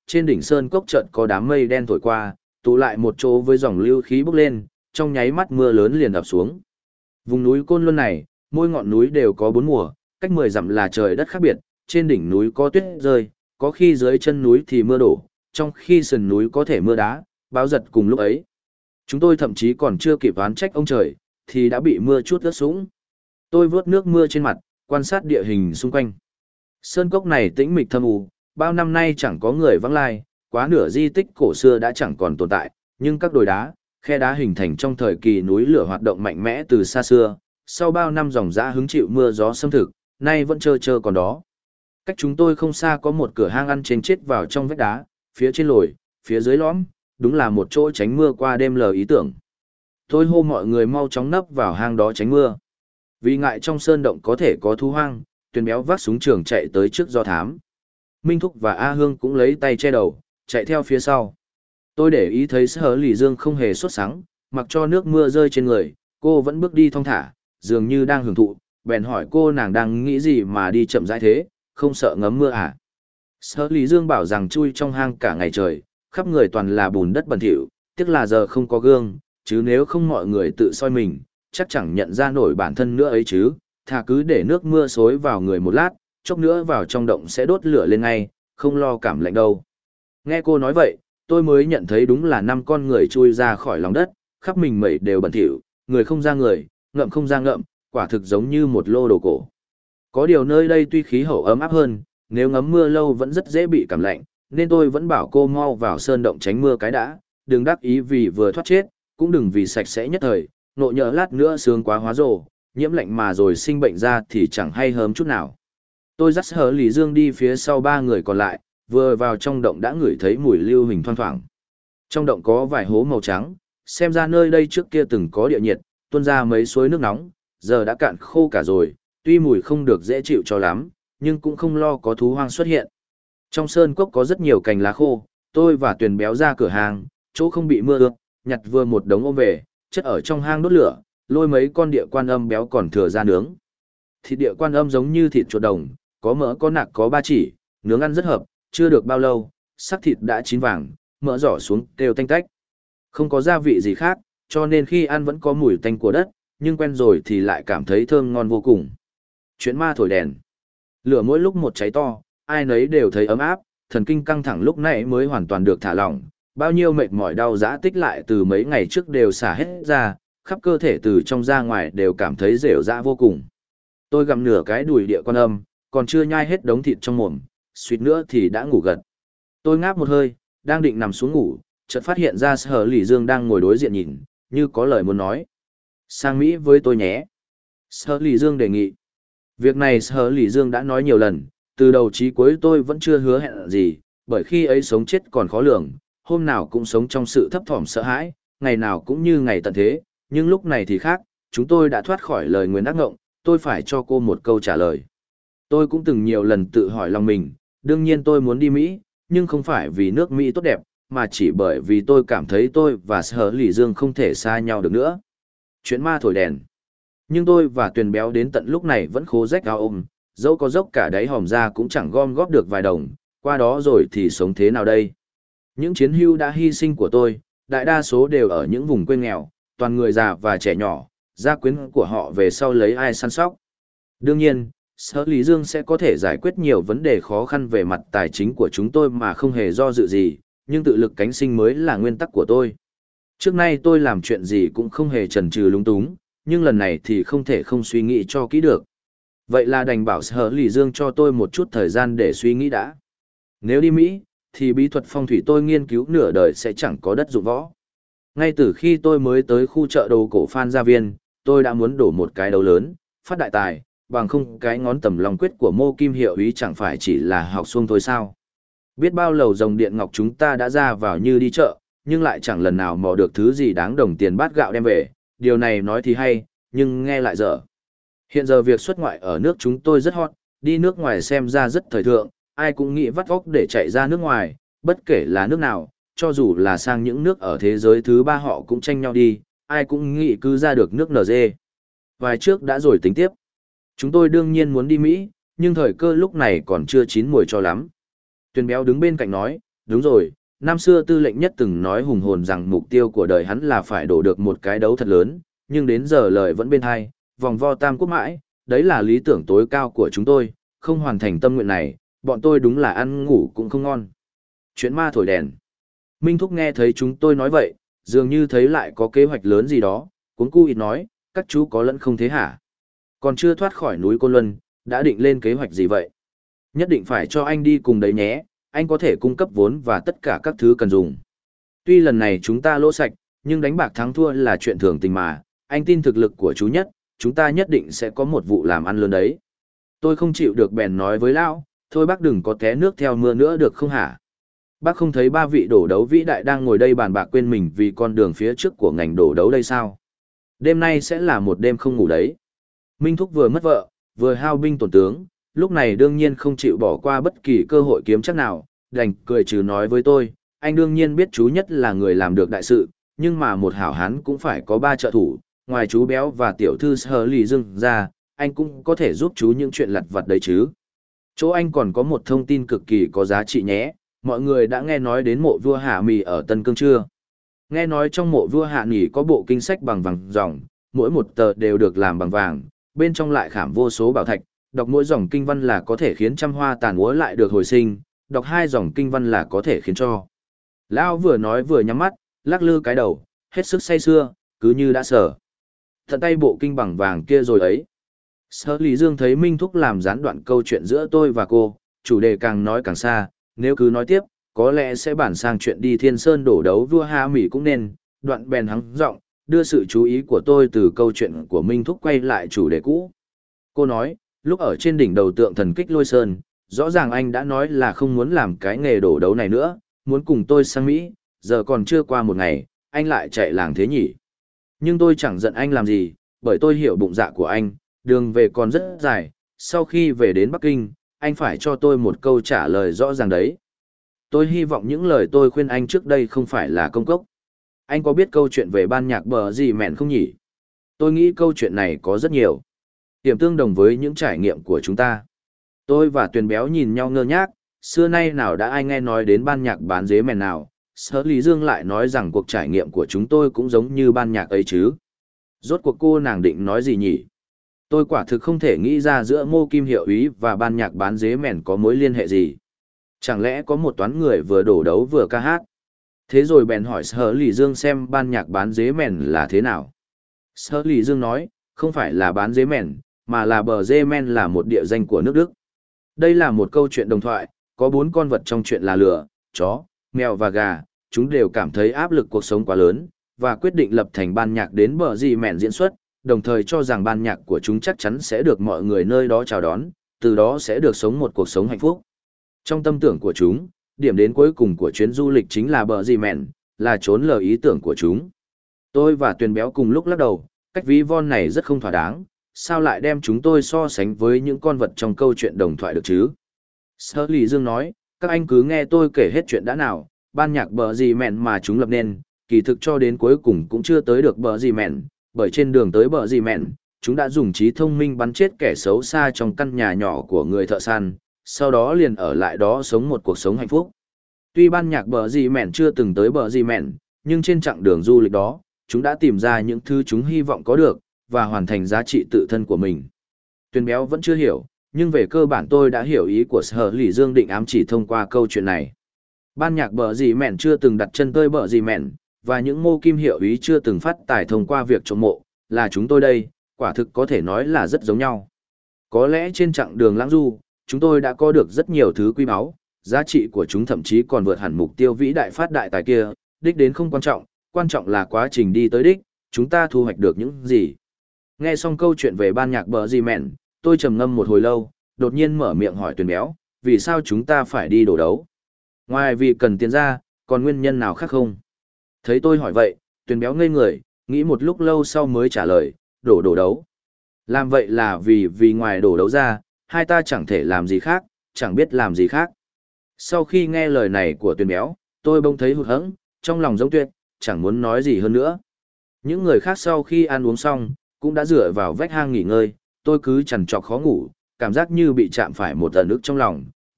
trên đỉnh sơn cốc chợt có đám mây đen thổi qua, tụ lại một chỗ với dòng lưu khí bốc lên, trong nháy mắt mưa lớn liền ập xuống. Vùng núi Côn Luân này, mỗi ngọn núi đều có 4 mùa, cách 10 dặm là trời đất khác biệt, trên đỉnh núi có tuyết rơi, có khi dưới chân núi thì mưa đổ, trong khi sườn núi có thể mưa đá, bão giật cùng lúc ấy. Chúng tôi thậm chí còn chưa kịp oán trách ông trời, thì đã bị mưa chút ướt sũng. Tôi vớt nước mưa trên mặt, quan sát địa hình xung quanh. Sơn cốc này tĩnh mịch thâm u, bao năm nay chẳng có người vắng lai, quá nửa di tích cổ xưa đã chẳng còn tồn tại, nhưng các đồi đá, khe đá hình thành trong thời kỳ núi lửa hoạt động mạnh mẽ từ xa xưa, sau bao năm dòng dã hứng chịu mưa gió xâm thực, nay vẫn trơ còn đó. Cách chúng tôi không xa có một cửa hang ăn trên chết vào trong vách đá, phía trên lồi, phía dưới lõm, đúng là một chỗ tránh mưa qua đêm lờ ý tưởng. Tôi hô mọi người mau chóng nấp vào hang đó tránh mưa. Vì ngại trong sơn động có thể có thú hoang, Tuyền Béo vác súng trường chạy tới trước do thám. Minh Thúc và A Hương cũng lấy tay che đầu, chạy theo phía sau. Tôi để ý thấy Sở Lỷ Dương không hề sốt sắng, mặc cho nước mưa rơi trên người, cô vẫn bước đi thong thả, dường như đang hưởng thụ, bèn hỏi cô nàng đang nghĩ gì mà đi chậm rãi thế, không sợ ngấm mưa à? Sở Lý Dương bảo rằng chui trong hang cả ngày trời, khắp người toàn là bùn đất bẩn thỉu, tiếc là giờ không có gương, chứ nếu không mọi người tự soi mình, chắc chẳng nhận ra nổi bản thân nữa ấy chứ, thà cứ để nước mưa xối vào người một lát, chốc nữa vào trong động sẽ đốt lửa lên ngay, không lo cảm lạnh đâu. Nghe cô nói vậy, tôi mới nhận thấy đúng là 5 con người chui ra khỏi lòng đất, khắp mình mẩy đều bẩn thỉu, người không ra người, ngậm không ra ngậm, quả thực giống như một lô đồ cổ. Có điều nơi đây tuy khí hậu ấm áp hơn, nếu ngấm mưa lâu vẫn rất dễ bị cảm lạnh, nên tôi vẫn bảo cô mau vào sơn động tránh mưa cái đã, đừng đắc ý vì vừa thoát chết, cũng đừng vì sạch sẽ nhất thời, nộ nhỡ lát nữa sướng quá hóa rồ, nhiễm lạnh mà rồi sinh bệnh ra thì chẳng hay hớm chút nào. Tôi dắt Hở Lý Dương đi phía sau 3 người còn lại, vừa vào trong động đã ngửi thấy mùi lưu huỳnh thoang thoảng. Trong động có vài hố màu trắng, xem ra nơi đây trước kia từng có địa nhiệt, tuôn ra mấy suối nước nóng, giờ đã cạn khô cả rồi, tuy mùi không được dễ chịu cho lắm, nhưng cũng không lo có thú hoang xuất hiện. Trong sơn cốc có rất nhiều cành lá khô, tôi và Tuyền Béo ra cửa hàng, chỗ không bị mưa ướt, nhặt vừa một đống ôm về, chất ở trong hang đốt lửa, lôi mấy con địa quan âm béo còn thừa ra nướng. Thịt địa quan âm giống như thịt chuột đồng, có mỡ có nạc có 3 chỉ, nướng ăn rất hợp, chưa được bao lâu, sắc thịt đã chín vàng, mỡ giỏ xuống kêu tanh tách. Không có gia vị gì khác, cho nên khi ăn vẫn có mùi tanh của đất, nhưng quen rồi thì lại cảm thấy thơm ngon vô cùng. Chuyện ma thổi đèn. Lửa mỗi lúc một cháy to, ai nấy đều thấy ấm áp, thần kinh căng thẳng lúc nãy mới hoàn toàn được thả lỏng, bao nhiêu mệt mỏi đau dã tích lại từ mấy ngày trước đều xả hết ra, khắp cơ thể từ trong ra ngoài đều cảm thấy rệu rã vô cùng. Tôi gặm nửa cái đùi địa quan âm, còn chưa nhai hết đống thịt trong mồm, suýt nữa thì đã ngủ gật. Tôi ngáp một hơi, đang định nằm xuống ngủ, chợt phát hiện ra Sở Lỷ Dương đang ngồi đối diện nhìn, như có lời muốn nói. Sang Mỹ với tôi nhé. Sở Lỷ Dương đề nghị. Việc này Sở Lỷ Dương đã nói nhiều lần, từ đầu chí cuối tôi vẫn chưa hứa hẹn gì, bởi khi ấy sống chết còn khó lường, hôm nào cũng sống trong sự thấp thỏm sợ hãi, ngày nào cũng như ngày tận thế, nhưng lúc này thì khác, chúng tôi đã thoát khỏi lời nguyền ác ngộng, tôi phải cho cô một câu trả lời. Tôi cũng từng nhiều lần tự hỏi lòng mình, đương nhiên tôi muốn đi Mỹ, nhưng không phải vì nước Mỹ tốt đẹp, mà chỉ bởi vì tôi cảm thấy tôi và Sở Lỷ Dương không thể xa nhau được nữa. Chuyện ma thổi đèn. Nhưng tôi và Tuyền Béo đến tận lúc này vẫn khố rách áo ôm, dẫu có dốc cả đáy hòm ra cũng chẳng gom góp được vài đồng, qua đó rồi thì sống thế nào đây? Những chiến hưu đã hy sinh của tôi, đại đa số đều ở những vùng quê nghèo, toàn người già và trẻ nhỏ, gia quyến của họ về sau lấy ai săn sóc. Đương nhiên, Sở Lý Dương sẽ có thể giải quyết nhiều vấn đề khó khăn về mặt tài chính của chúng tôi mà không hề do dự gì, nhưng tự lực cánh sinh mới là nguyên tắc của tôi. Trước nay tôi làm chuyện gì cũng không hề chần chừ lung túng, nhưng lần này thì không thể không suy nghĩ cho kỹ được. Vậy là đành bảo Sở Lý Dương cho tôi một chút thời gian để suy nghĩ đã. Nếu đi Mỹ, thì bí thuật phong thủy tôi nghiên cứu nửa đời sẽ chẳng có đất dụng võ. Ngay từ khi tôi mới tới khu chợ đồ cổ Phan Gia Viên, tôi đã muốn đổ một cái đấu lớn, phát đại tài, bằng không cái ngón tầm lòng quyết của Mô Kim Hiệu ý chẳng phải chỉ là học xuông thôi sao. Biết bao lầu rồng điện ngọc chúng ta đã ra vào như đi chợ, nhưng lại chẳng lần nào mò được thứ gì đáng đồng tiền bát gạo đem về, điều này nói thì hay, nhưng nghe lại dở. Hiện giờ việc xuất ngoại ở nước chúng tôi rất hot, đi nước ngoài xem ra rất thời thượng, ai cũng nghĩ vắt óc để chạy ra nước ngoài, bất kể là nước nào, cho dù là sang những nước ở thế giới thứ ba họ cũng tranh nhau đi, ai cũng nghĩ cứ ra được nước NG. Vài trước đã rồi tính tiếp. Chúng tôi đương nhiên muốn đi Mỹ, nhưng thời cơ lúc này còn chưa chín mùi cho lắm. Tuyền Béo đứng bên cạnh nói, đúng rồi, năm xưa tư lệnh nhất từng nói hùng hồn rằng mục tiêu của đời hắn là phải đổ được một cái đấu thật lớn, nhưng đến giờ lời vẫn bên hai, vòng vo tam quốc mãi, đấy là lý tưởng tối cao của chúng tôi, không hoàn thành tâm nguyện này, bọn tôi đúng là ăn ngủ cũng không ngon. Chuyện ma thổi đèn. Minh Thúc nghe thấy chúng tôi nói vậy, dường như thấy lại có kế hoạch lớn gì đó, cuống cu ít nói, các chú có lẫn không thế hả? Còn chưa thoát khỏi núi Côn Luân, đã định lên kế hoạch gì vậy? Nhất định phải cho anh đi cùng đấy nhé, anh có thể cung cấp vốn và tất cả các thứ cần dùng. Tuy lần này chúng ta lỗ sạch, nhưng đánh bạc thắng thua là chuyện thường tình mà, anh tin thực lực của chú Nhất, chúng ta nhất định sẽ có một vụ làm ăn lớn đấy. Tôi không chịu được bèn nói với lão, thôi bác đừng có té nước theo mưa nữa được không hả? Bác không thấy ba vị đổ đấu vĩ đại đang ngồi đây bàn bạc quên mình vì con đường phía trước của ngành đổ đấu đây sao? Đêm nay sẽ là một đêm không ngủ đấy. Minh Thúc vừa mất vợ, vừa hao binh tổn tướng, lúc này đương nhiên không chịu bỏ qua bất kỳ cơ hội kiếm chắc nào, đành cười trừ nói với tôi, anh đương nhiên biết chú Nhất là người làm được đại sự, nhưng mà một hảo hán cũng phải có ba trợ thủ, ngoài chú Béo và tiểu thư Sở Lì Dương ra, anh cũng có thể giúp chú những chuyện lặt vặt đấy chứ. Chỗ anh còn có một thông tin cực kỳ có giá trị nhé, mọi người đã nghe nói đến mộ vua Hạ Mì ở Tân Cương chưa? Nghe nói trong mộ vua Hạ Mì có bộ kinh sách bằng vàng ròng, mỗi một tờ đều được làm bằng vàng, bên trong lại khảm vô số bảo thạch, đọc mỗi dòng kinh văn là có thể khiến trăm hoa tàn úa lại được hồi sinh, đọc hai dòng kinh văn là có thể khiến cho. Lão vừa nói vừa nhắm mắt, lắc lư cái đầu, hết sức say sưa, cứ như đã sở. Tận tay bộ kinh bằng vàng kia rồi ấy. Sở Lý Dương thấy Minh Thúc làm gián đoạn câu chuyện giữa tôi và cô, chủ đề càng nói càng xa, nếu cứ nói tiếp, có lẽ sẽ bản sang chuyện đi Thiên Sơn đổ đấu vua Hạ Mì cũng nên, đoạn bèn hắng giọng, đưa sự chú ý của tôi từ câu chuyện của Minh Thúc quay lại chủ đề cũ. Cô nói, lúc ở trên đỉnh đầu tượng thần Kích Lôi Sơn, rõ ràng anh đã nói là không muốn làm cái nghề đổ đấu này nữa, muốn cùng tôi sang Mỹ, giờ còn chưa qua một ngày, anh lại chạy làng thế nhỉ. Nhưng tôi chẳng giận anh làm gì, bởi tôi hiểu bụng dạ của anh, đường về còn rất dài, sau khi về đến Bắc Kinh, anh phải cho tôi một câu trả lời rõ ràng đấy. Tôi hy vọng những lời tôi khuyên anh trước đây không phải là công cốc. Anh có biết câu chuyện về ban nhạc bờ gì mẹn không nhỉ? Tôi nghĩ câu chuyện này có rất nhiều điểm tương đồng với những trải nghiệm của chúng ta. Tôi và Tuyền Béo nhìn nhau ngơ ngác, xưa nay nào đã ai nghe nói đến ban nhạc bán dế mèn nào, Sở Lý Dương lại nói rằng cuộc trải nghiệm của chúng tôi cũng giống như ban nhạc ấy chứ. Rốt cuộc cô nàng định nói gì nhỉ? Tôi quả thực không thể nghĩ ra giữa Mô Kim Hiệu Úy và ban nhạc bán dế mèn có mối liên hệ gì. Chẳng lẽ có một toán người vừa đổ đấu vừa ca hát? Thế rồi bèn hỏi Sở Lý Dương xem ban nhạc bán dế mèn là thế nào. Sở Lý Dương nói, không phải là bán dế mèn, mà là bờ dê men là một địa danh của nước Đức. Đây là một câu chuyện đồng thoại, có 4 con vật trong chuyện là lừa, chó, mèo và gà, chúng đều cảm thấy áp lực cuộc sống quá lớn, và quyết định lập thành ban nhạc đến bờ dì mẹn diễn xuất, đồng thời cho rằng ban nhạc của chúng chắc chắn sẽ được mọi người nơi đó chào đón, từ đó sẽ được sống một cuộc sống hạnh phúc. Trong tâm tưởng của chúng, điểm đến cuối cùng của chuyến du lịch chính là bờ dì mẹn, là trốn lờ ý tưởng của chúng. Tôi và Tuyền Béo cùng lúc lắc đầu, cách ví von này rất không thỏa đáng, sao lại đem chúng tôi so sánh với những con vật trong câu chuyện đồng thoại được chứ? Sở Lý Dương nói, các anh cứ nghe tôi kể hết chuyện đã nào, ban nhạc bờ gì mẹn mà chúng lập nên, kỳ thực cho đến cuối cùng cũng chưa tới được bờ gì mẹn, bởi trên đường tới bờ gì mẹn, chúng đã dùng trí thông minh bắn chết kẻ xấu xa trong căn nhà nhỏ của người thợ săn, sau đó liền ở lại đó sống một cuộc sống hạnh phúc. Tuy ban nhạc bờ gì mẹn chưa từng tới bờ gì mẹn, nhưng trên chặng đường du lịch đó, chúng đã tìm ra những thứ chúng hy vọng có được, và hoàn thành giá trị tự thân của mình. Tuyền Béo vẫn chưa hiểu, nhưng về cơ bản tôi đã hiểu ý của Sở Lý Dương định ám chỉ thông qua câu chuyện này. Ban nhạc bờ gì mẹn chưa từng đặt chân tới bờ gì mẹn, và những Mô Kim Hiệu Úy chưa từng phát tài thông qua việc trộm mộ, là chúng tôi đây, quả thực có thể nói là rất giống nhau. Có lẽ trên chặng đường lãng du, chúng tôi đã có được rất nhiều thứ quý báu, giá trị của chúng thậm chí còn vượt hẳn mục tiêu vĩ đại phát đại tài kia, đích đến không quan trọng là quá trình đi tới đích, chúng ta thu hoạch được những gì. Nghe xong câu chuyện về ban nhạc bờ gì mẹn, tôi trầm ngâm một hồi lâu, đột nhiên mở miệng hỏi Tuyền Béo, vì sao chúng ta phải đi đổ đấu? Ngoài vì cần tiền ra, còn nguyên nhân nào khác không? Thấy tôi hỏi vậy, Tuyền Béo ngây người, nghĩ một lúc lâu sau mới trả lời, đổ đấu. Làm vậy là vì ngoài đổ đấu ra, hai ta chẳng thể làm gì khác, chẳng biết làm gì khác. Sau khi nghe lời này của Tuyền Béo, tôi bỗng thấy hụt hẫng, trong lòng giống tuyệt, chẳng muốn nói gì hơn nữa. Những người khác sau khi ăn uống xong, cũng đã dựa vào vách hang nghỉ ngơi, tôi cứ chằn trọc khó ngủ, cảm giác như bị chạm phải một ẩn ức trong lòng,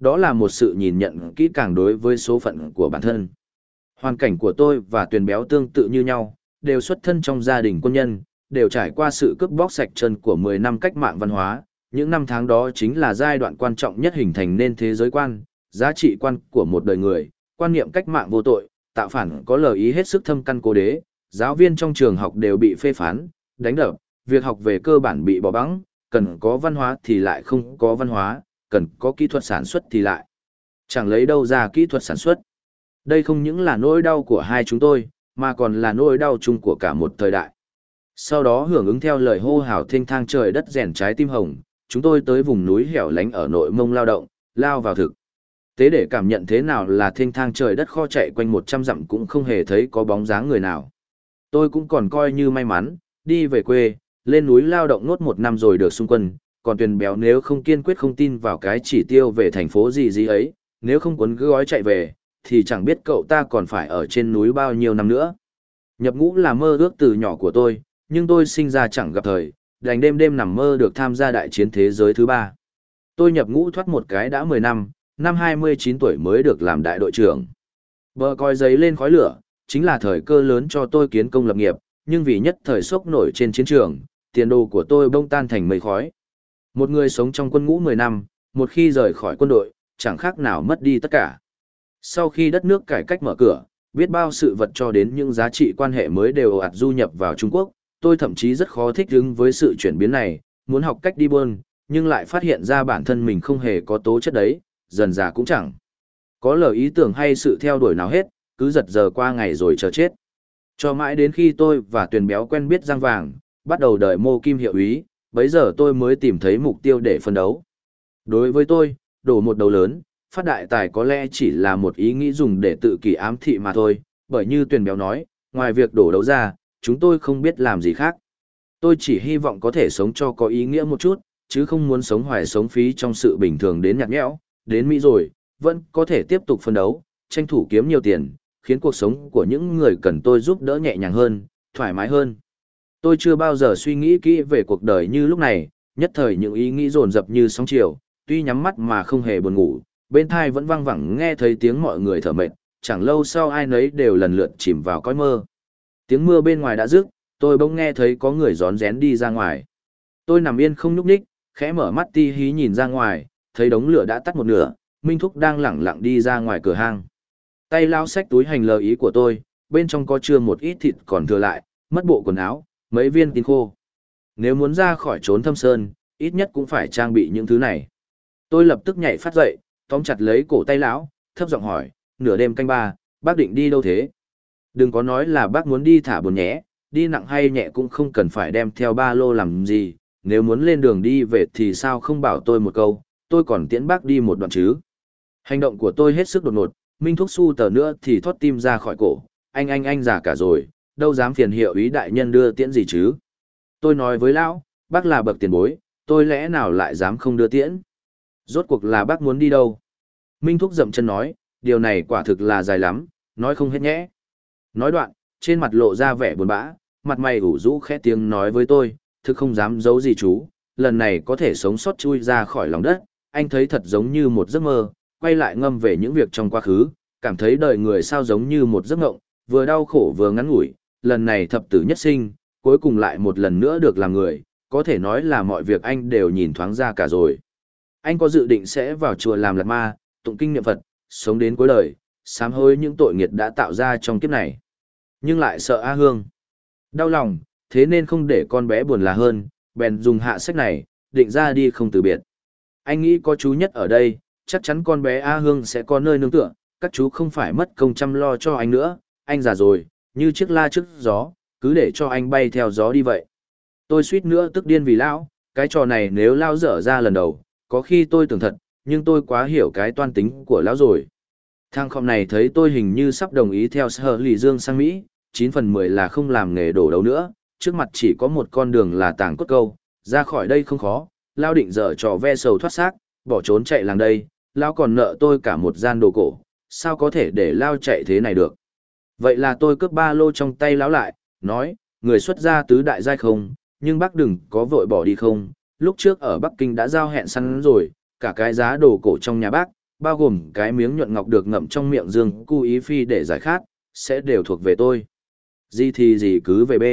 đó là một sự nhìn nhận kỹ càng đối với số phận của bản thân. Hoàn cảnh của tôi và Tuyền Béo tương tự như nhau, đều xuất thân trong gia đình quân nhân, đều trải qua sự cướp bóc sạch chân của 10 năm cách mạng văn hóa. Những năm tháng đó chính là giai đoạn quan trọng nhất hình thành nên thế giới quan, giá trị quan của một đời người, quan niệm cách mạng vô tội, tạo phản có lời ý hết sức thâm căn cố đế, giáo viên trong trường học đều bị phê phán, đánh đập, việc học về cơ bản bị bỏ bẵng, cần có văn hóa thì lại không có văn hóa, cần có kỹ thuật sản xuất thì lại chẳng lấy đâu ra kỹ thuật sản xuất. Đây không những là nỗi đau của hai chúng tôi, mà còn là nỗi đau chung của cả một thời đại. Sau đó hưởng ứng theo lời hô hào thênh thang trời đất rèn trái tim hồng, chúng tôi tới vùng núi hẻo lánh ở Nội Mông lao động, lao vào thực tế để cảm nhận thế nào là thênh thang trời đất kho chạy quanh 100 dặm cũng không hề thấy có bóng dáng người nào. Tôi cũng còn coi như may mắn, đi về quê, lên núi lao động nốt 1 năm rồi được xung quân, còn Tuyền Béo nếu không kiên quyết không tin vào cái chỉ tiêu về thành phố gì ấy, nếu không cuốn gói chạy về, thì chẳng biết cậu ta còn phải ở trên núi bao nhiêu năm nữa. Nhập ngũ là mơ ước từ nhỏ của tôi, nhưng tôi sinh ra chẳng gặp thời, đành đêm đêm nằm mơ được tham gia đại chiến thế giới thứ 3. Tôi nhập ngũ thoát một cái đã 10 năm, năm 29 tuổi mới được làm đại đội trưởng. Bờ coi giấy lên khói lửa, chính là thời cơ lớn cho tôi kiến công lập nghiệp, nhưng vì nhất thời sốc nổi trên chiến trường, tiền đồ của tôi bông tan thành mây khói. Một người sống trong quân ngũ 10 năm, một khi rời khỏi quân đội, chẳng khác nào mất đi tất cả. Sau khi đất nước cải cách mở cửa, biết bao sự vật cho đến những giá trị quan hệ mới đều ồ ạt du nhập vào Trung Quốc, tôi thậm chí rất khó thích ứng với sự chuyển biến này, muốn học cách đi buôn, nhưng lại phát hiện ra bản thân mình không hề có tố chất đấy, dần dà cũng chẳng có lời ý tưởng hay sự theo đuổi nào hết, cứ giật giờ qua ngày rồi chờ chết. Cho mãi đến khi tôi và Tuyền Béo quen biết răng vàng, bắt đầu đợi mô kim hiệu úy, bấy giờ tôi mới tìm thấy mục tiêu để phân đấu. Đối với tôi, đổ một đầu lớn, phát đại tài có lẽ chỉ là một ý nghĩ dùng để tự kỷ ám thị mà thôi, bởi như Tuyền Béo nói, ngoài việc đổ đấu ra, chúng tôi không biết làm gì khác. Tôi chỉ hy vọng có thể sống cho có ý nghĩa một chút, chứ không muốn sống hoài sống phí trong sự bình thường đến nhạt nhẽo, đến Mỹ rồi, vẫn có thể tiếp tục phân đấu, tranh thủ kiếm nhiều tiền, khiến cuộc sống của những người cần tôi giúp đỡ nhẹ nhàng hơn, thoải mái hơn. Tôi chưa bao giờ suy nghĩ kỹ về cuộc đời như lúc này, nhất thời những ý nghĩ dồn dập như sóng chiều, tuy nhắm mắt mà không hề buồn ngủ, bên tai vẫn vang vẳng nghe thấy tiếng mọi người thở mệt, chẳng lâu sau ai nấy đều lần lượt chìm vào cõi mơ. Tiếng mưa bên ngoài đã dứt, tôi bỗng nghe thấy có người rón rén đi ra ngoài. Tôi nằm yên không nhúc nhích, khẽ mở mắt ti hí nhìn ra ngoài, thấy đống lửa đã tắt một nửa, Minh Thúc đang lẳng lặng đi ra ngoài cửa hang. Tay lao xách túi hành lời ý của tôi, bên trong có chứa một ít thịt còn thừa lại, mất bộ quần áo, mấy viên tin khô. Nếu muốn ra khỏi trốn thâm sơn, ít nhất cũng phải trang bị những thứ này. Tôi lập tức nhảy phát dậy, tóm chặt lấy cổ tay lão, thấp giọng hỏi, nửa đêm canh 3, bác định đi đâu thế? Đừng có nói là bác muốn đi thả buồn nhé, đi nặng hay nhẹ cũng không cần phải đem theo ba lô làm gì, nếu muốn lên đường đi về thì sao không bảo tôi một câu, tôi còn tiễn bác đi một đoạn chứ. Hành động của tôi hết sức đột ngột, Minh Thúc su tờ nữa thì thoát tim ra khỏi cổ, anh già cả rồi, đâu dám phiền hiệu ý đại nhân đưa tiễn gì chứ. Tôi nói với lão, bác là bậc tiền bối, tôi lẽ nào lại dám không đưa tiễn. Rốt cuộc là bác muốn đi đâu? Minh Thúc dậm chân nói, điều này quả thực là dài lắm, nói không hết nhẽ. Nói đoạn, trên mặt lộ ra vẻ buồn bã, mặt mày ủ rũ khẽ tiếng nói với tôi, thực không dám giấu gì chú, lần này có thể sống sót chui ra khỏi lòng đất, anh thấy thật giống như một giấc mơ, quay lại ngâm về những việc trong quá khứ, cảm thấy đời người sao giống như một giấc ngộng, vừa đau khổ vừa ngắn ngủi, lần này thập tử nhất sinh, cuối cùng lại một lần nữa được làm người, có thể nói là mọi việc anh đều nhìn thoáng ra cả rồi. Anh có dự định sẽ vào chùa làm lạt ma, tụng kinh niệm Phật, sống đến cuối đời, sám hối những tội nghiệt đã tạo ra trong kiếp này. Nhưng lại sợ A Hương đau lòng, thế nên không để con bé buồn là hơn, bèn dùng hạ sách này, định ra đi không từ biệt. Anh nghĩ có chú Nhất ở đây, chắc chắn con bé A Hương sẽ có nơi nương tựa, các chú không phải mất công chăm lo cho anh nữa, anh già rồi, như chiếc la trước gió, cứ để cho anh bay theo gió đi vậy. Tôi suýt nữa tức điên vì lão, cái trò này nếu lão dở ra lần đầu, có khi tôi tưởng thật, nhưng tôi quá hiểu cái toan tính của lão rồi. Thằng khom này thấy tôi hình như sắp đồng ý theo Sở Lì Dương sang Mỹ, 9 phần 10 là không làm nghề đổ đấu nữa, trước mặt chỉ có một con đường là tàng cốt câu, ra khỏi đây không khó, lão định dở trò ve sầu thoát xác, bỏ trốn chạy làng đây, lão còn nợ tôi cả một gian đồ cổ, sao có thể để lão chạy thế này được. Vậy là tôi cướp ba lô trong tay lão lại, nói, người xuất gia tứ đại giai không, nhưng bác đừng có vội bỏ đi không, lúc trước ở Bắc Kinh đã giao hẹn sẵn rồi, cả cái giá đồ cổ trong nhà bác, bao gồm cái miếng nhuận ngọc được ngậm trong miệng Dương Cu Ý Phi để giải khát, sẽ đều thuộc về tôi. Gì thì gì cứ về B.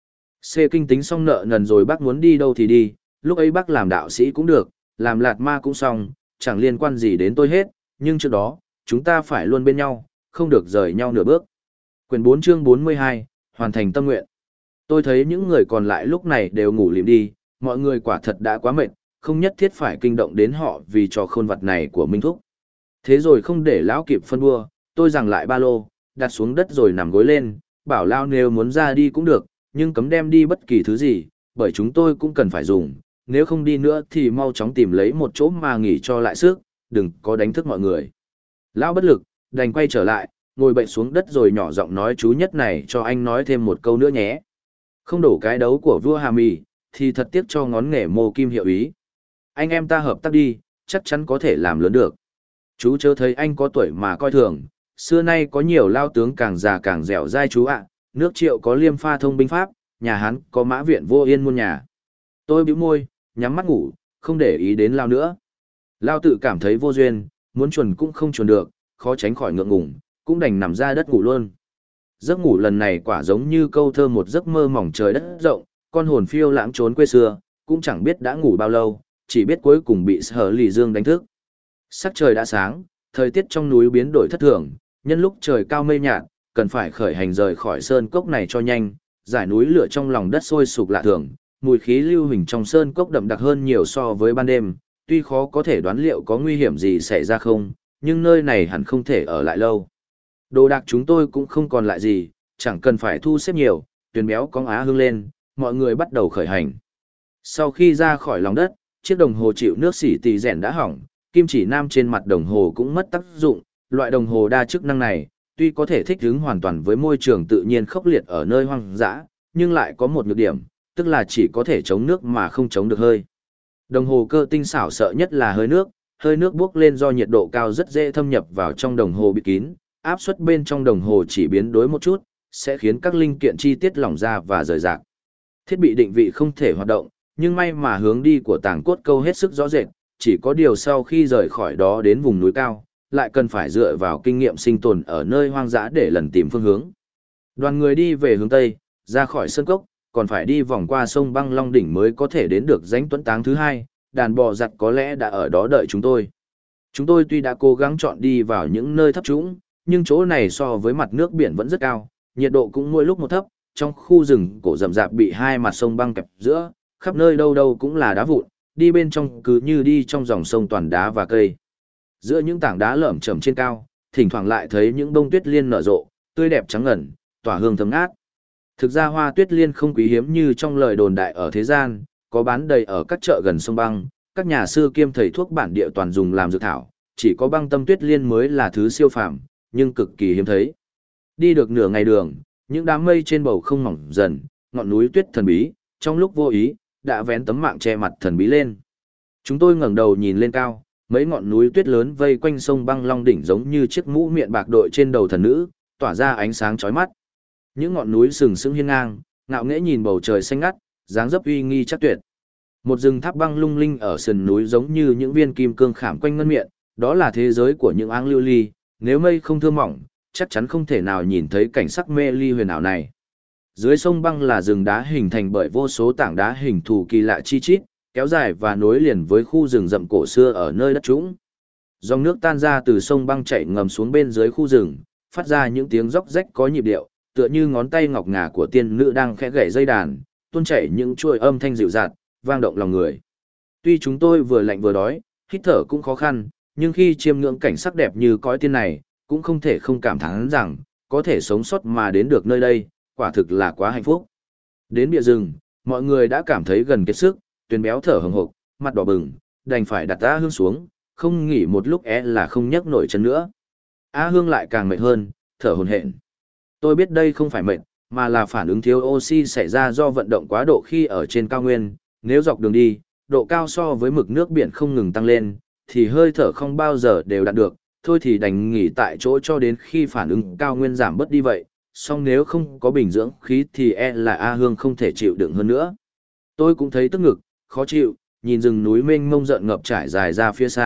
C kinh tính xong nợ nần rồi bác muốn đi đâu thì đi, lúc ấy bác làm đạo sĩ cũng được, làm lạt ma cũng xong, chẳng liên quan gì đến tôi hết, nhưng trước đó, chúng ta phải luôn bên nhau, không được rời nhau nửa bước. Quyển 4 chương 42, hoàn thành tâm nguyện. Tôi thấy những người còn lại lúc này đều ngủ lịm đi, mọi người quả thật đã quá mệt, không nhất thiết phải kinh động đến họ vì trò khôn vặt này của Minh Thúc. Thế rồi không để lão kịp phân bua, tôi giằng lại ba lô, đặt xuống đất rồi nằm gối lên, bảo lão nếu muốn ra đi cũng được, nhưng cấm đem đi bất kỳ thứ gì, bởi chúng tôi cũng cần phải dùng, nếu không đi nữa thì mau chóng tìm lấy một chỗ mà nghỉ cho lại sức, đừng có đánh thức mọi người. Lão bất lực, đành quay trở lại, ngồi bệnh xuống đất rồi nhỏ giọng nói chú nhất này cho anh nói thêm một câu nữa nhé. Không đổ cái đấu của vua Hà Mì, thì thật tiếc cho ngón nghề mô kim hiệu ý. Anh em ta hợp tác đi, chắc chắn có thể làm lớn được. Chú chớ thấy anh có tuổi mà coi thường, xưa nay có nhiều lao tướng càng già càng dẻo dai chú ạ, nước Triệu có Liêm Pha thông binh pháp, nhà Hán có Mã Viện vô yên muôn nhà. Tôi bĩu môi, nhắm mắt ngủ, không để ý đến Lao nữa. Lao tự cảm thấy vô duyên, muốn chuồn cũng không chuồn được, khó tránh khỏi ngượng ngùng, cũng đành nằm ra đất ngủ luôn. Giấc ngủ lần này quả giống như câu thơ một giấc mơ mỏng trời đất rộng, con hồn phiêu lãng trốn quê xưa, cũng chẳng biết đã ngủ bao lâu, chỉ biết cuối cùng bị Sở Lì Dương đánh thức. Sắc trời đã sáng, thời tiết trong núi biến đổi thất thường, nhân lúc trời cao mây nhạt, cần phải khởi hành rời khỏi sơn cốc này cho nhanh, giải núi lửa trong lòng đất sôi sục lạ thường, mùi khí lưu huỳnh trong sơn cốc đậm đặc hơn nhiều so với ban đêm, tuy khó có thể đoán liệu có nguy hiểm gì xảy ra không, nhưng nơi này hẳn không thể ở lại lâu. Đồ đạc chúng tôi cũng không còn lại gì, chẳng cần phải thu xếp nhiều, Tuyền béo cong Á Hương lên, mọi người bắt đầu khởi hành. Sau khi ra khỏi lòng đất, chiếc đồng hồ chịu nước xỉ tì rèn đã hỏng, kim chỉ nam trên mặt đồng hồ cũng mất tác dụng, loại đồng hồ đa chức năng này, tuy có thể thích ứng hoàn toàn với môi trường tự nhiên khốc liệt ở nơi hoang dã, nhưng lại có một nhược điểm, tức là chỉ có thể chống nước mà không chống được hơi. Đồng hồ cơ tinh xảo sợ nhất là hơi nước bốc lên do nhiệt độ cao rất dễ thâm nhập vào trong đồng hồ bị kín, áp suất bên trong đồng hồ chỉ biến đổi một chút, sẽ khiến các linh kiện chi tiết lỏng ra và rời rạc. Thiết bị định vị không thể hoạt động, nhưng may mà hướng đi của tàng cốt câu hết sức rõ rệt, chỉ có điều sau khi rời khỏi đó đến vùng núi cao, lại cần phải dựa vào kinh nghiệm sinh tồn ở nơi hoang dã để lần tìm phương hướng. Đoàn người đi về hướng Tây, ra khỏi sơn cốc, còn phải đi vòng qua sông Băng Long Đỉnh mới có thể đến được rãnh Tuấn Táng thứ hai, đàn bò giặt có lẽ đã ở đó đợi chúng tôi. Chúng tôi tuy đã cố gắng chọn đi vào những nơi thấp trũng, nhưng chỗ này so với mặt nước biển vẫn rất cao, nhiệt độ cũng mỗi lúc một thấp, trong khu rừng cổ rậm rạp bị hai mặt sông băng kẹp giữa, khắp nơi đâu đâu cũng là đá vụn, đi bên trong cứ như đi trong dòng sông toàn đá và cây. Giữa những tảng đá lởm chởm trên cao, thỉnh thoảng lại thấy những bông tuyết liên nở rộ, tươi đẹp trắng ngần, tỏa hương thơm ngát. Thực ra hoa tuyết liên không quý hiếm như trong lời đồn đại ở thế gian, có bán đầy ở các chợ gần sông băng, các nhà sư kiêm thầy thuốc bản địa toàn dùng làm dược thảo, chỉ có băng tâm tuyết liên mới là thứ siêu phàm, nhưng cực kỳ hiếm thấy. Đi được nửa ngày đường, những đám mây trên bầu không mỏng dần, ngọn núi tuyết thần bí, trong lúc vô ý, đã vén tấm mạng che mặt thần bí lên. Chúng tôi ngẩng đầu nhìn lên cao, mấy ngọn núi tuyết lớn vây quanh sông Băng Long Đỉnh giống như chiếc mũ miệng bạc đội trên đầu thần nữ, tỏa ra ánh sáng chói mắt. Những ngọn núi sừng sững hiên ngang, ngạo nghễ nhìn bầu trời xanh ngắt, dáng dấp uy nghi chắc tuyệt. Một rừng tháp băng lung linh ở sườn núi giống như những viên kim cương khảm quanh ngân miệng, đó là thế giới của những áng lưu ly, nếu mây không thưa mỏng, chắc chắn không thể nào nhìn thấy cảnh sắc mê ly huyền ảo này. Dưới sông băng là rừng đá hình thành bởi vô số tảng đá hình thù kỳ lạ chi chít, kéo dài và nối liền với khu rừng rậm cổ xưa ở nơi đất trũng. Dòng nước tan ra từ sông băng chảy ngầm xuống bên dưới khu rừng, phát ra những tiếng róc rách có nhịp điệu, tựa như ngón tay ngọc ngà của tiên nữ đang khẽ gảy dây đàn, tuôn chảy những chuỗi âm thanh dịu dạt, vang động lòng người. Tuy chúng tôi vừa lạnh vừa đói, hít thở cũng khó khăn, nhưng khi chiêm ngưỡng cảnh sắc đẹp như cõi tiên này, cũng không thể không cảm thán rằng, có thể sống sót mà đến được nơi đây, quả thực là quá hạnh phúc. Đến bìa rừng, mọi người đã cảm thấy gần kiệt sức, Tuyền béo thở hừng hực, mặt đỏ bừng, đành phải đặt A Hương xuống, không nghỉ một lúc là không nhấc nổi chân nữa. A Hương lại càng mệt hơn, thở hổn hển. Tôi biết đây không phải mệt, mà là phản ứng thiếu oxy xảy ra do vận động quá độ khi ở trên cao nguyên, nếu dọc đường đi, độ cao so với mực nước biển không ngừng tăng lên, thì hơi thở không bao giờ đều đạt được, thôi thì đành nghỉ tại chỗ cho đến khi phản ứng cao nguyên giảm bớt đi vậy, song nếu không có bình dưỡng khí thì là A Hương không thể chịu đựng hơn nữa. Tôi cũng thấy tức ngực, khó chịu, nhìn rừng núi mênh mông rợn ngập trải dài ra phía xa,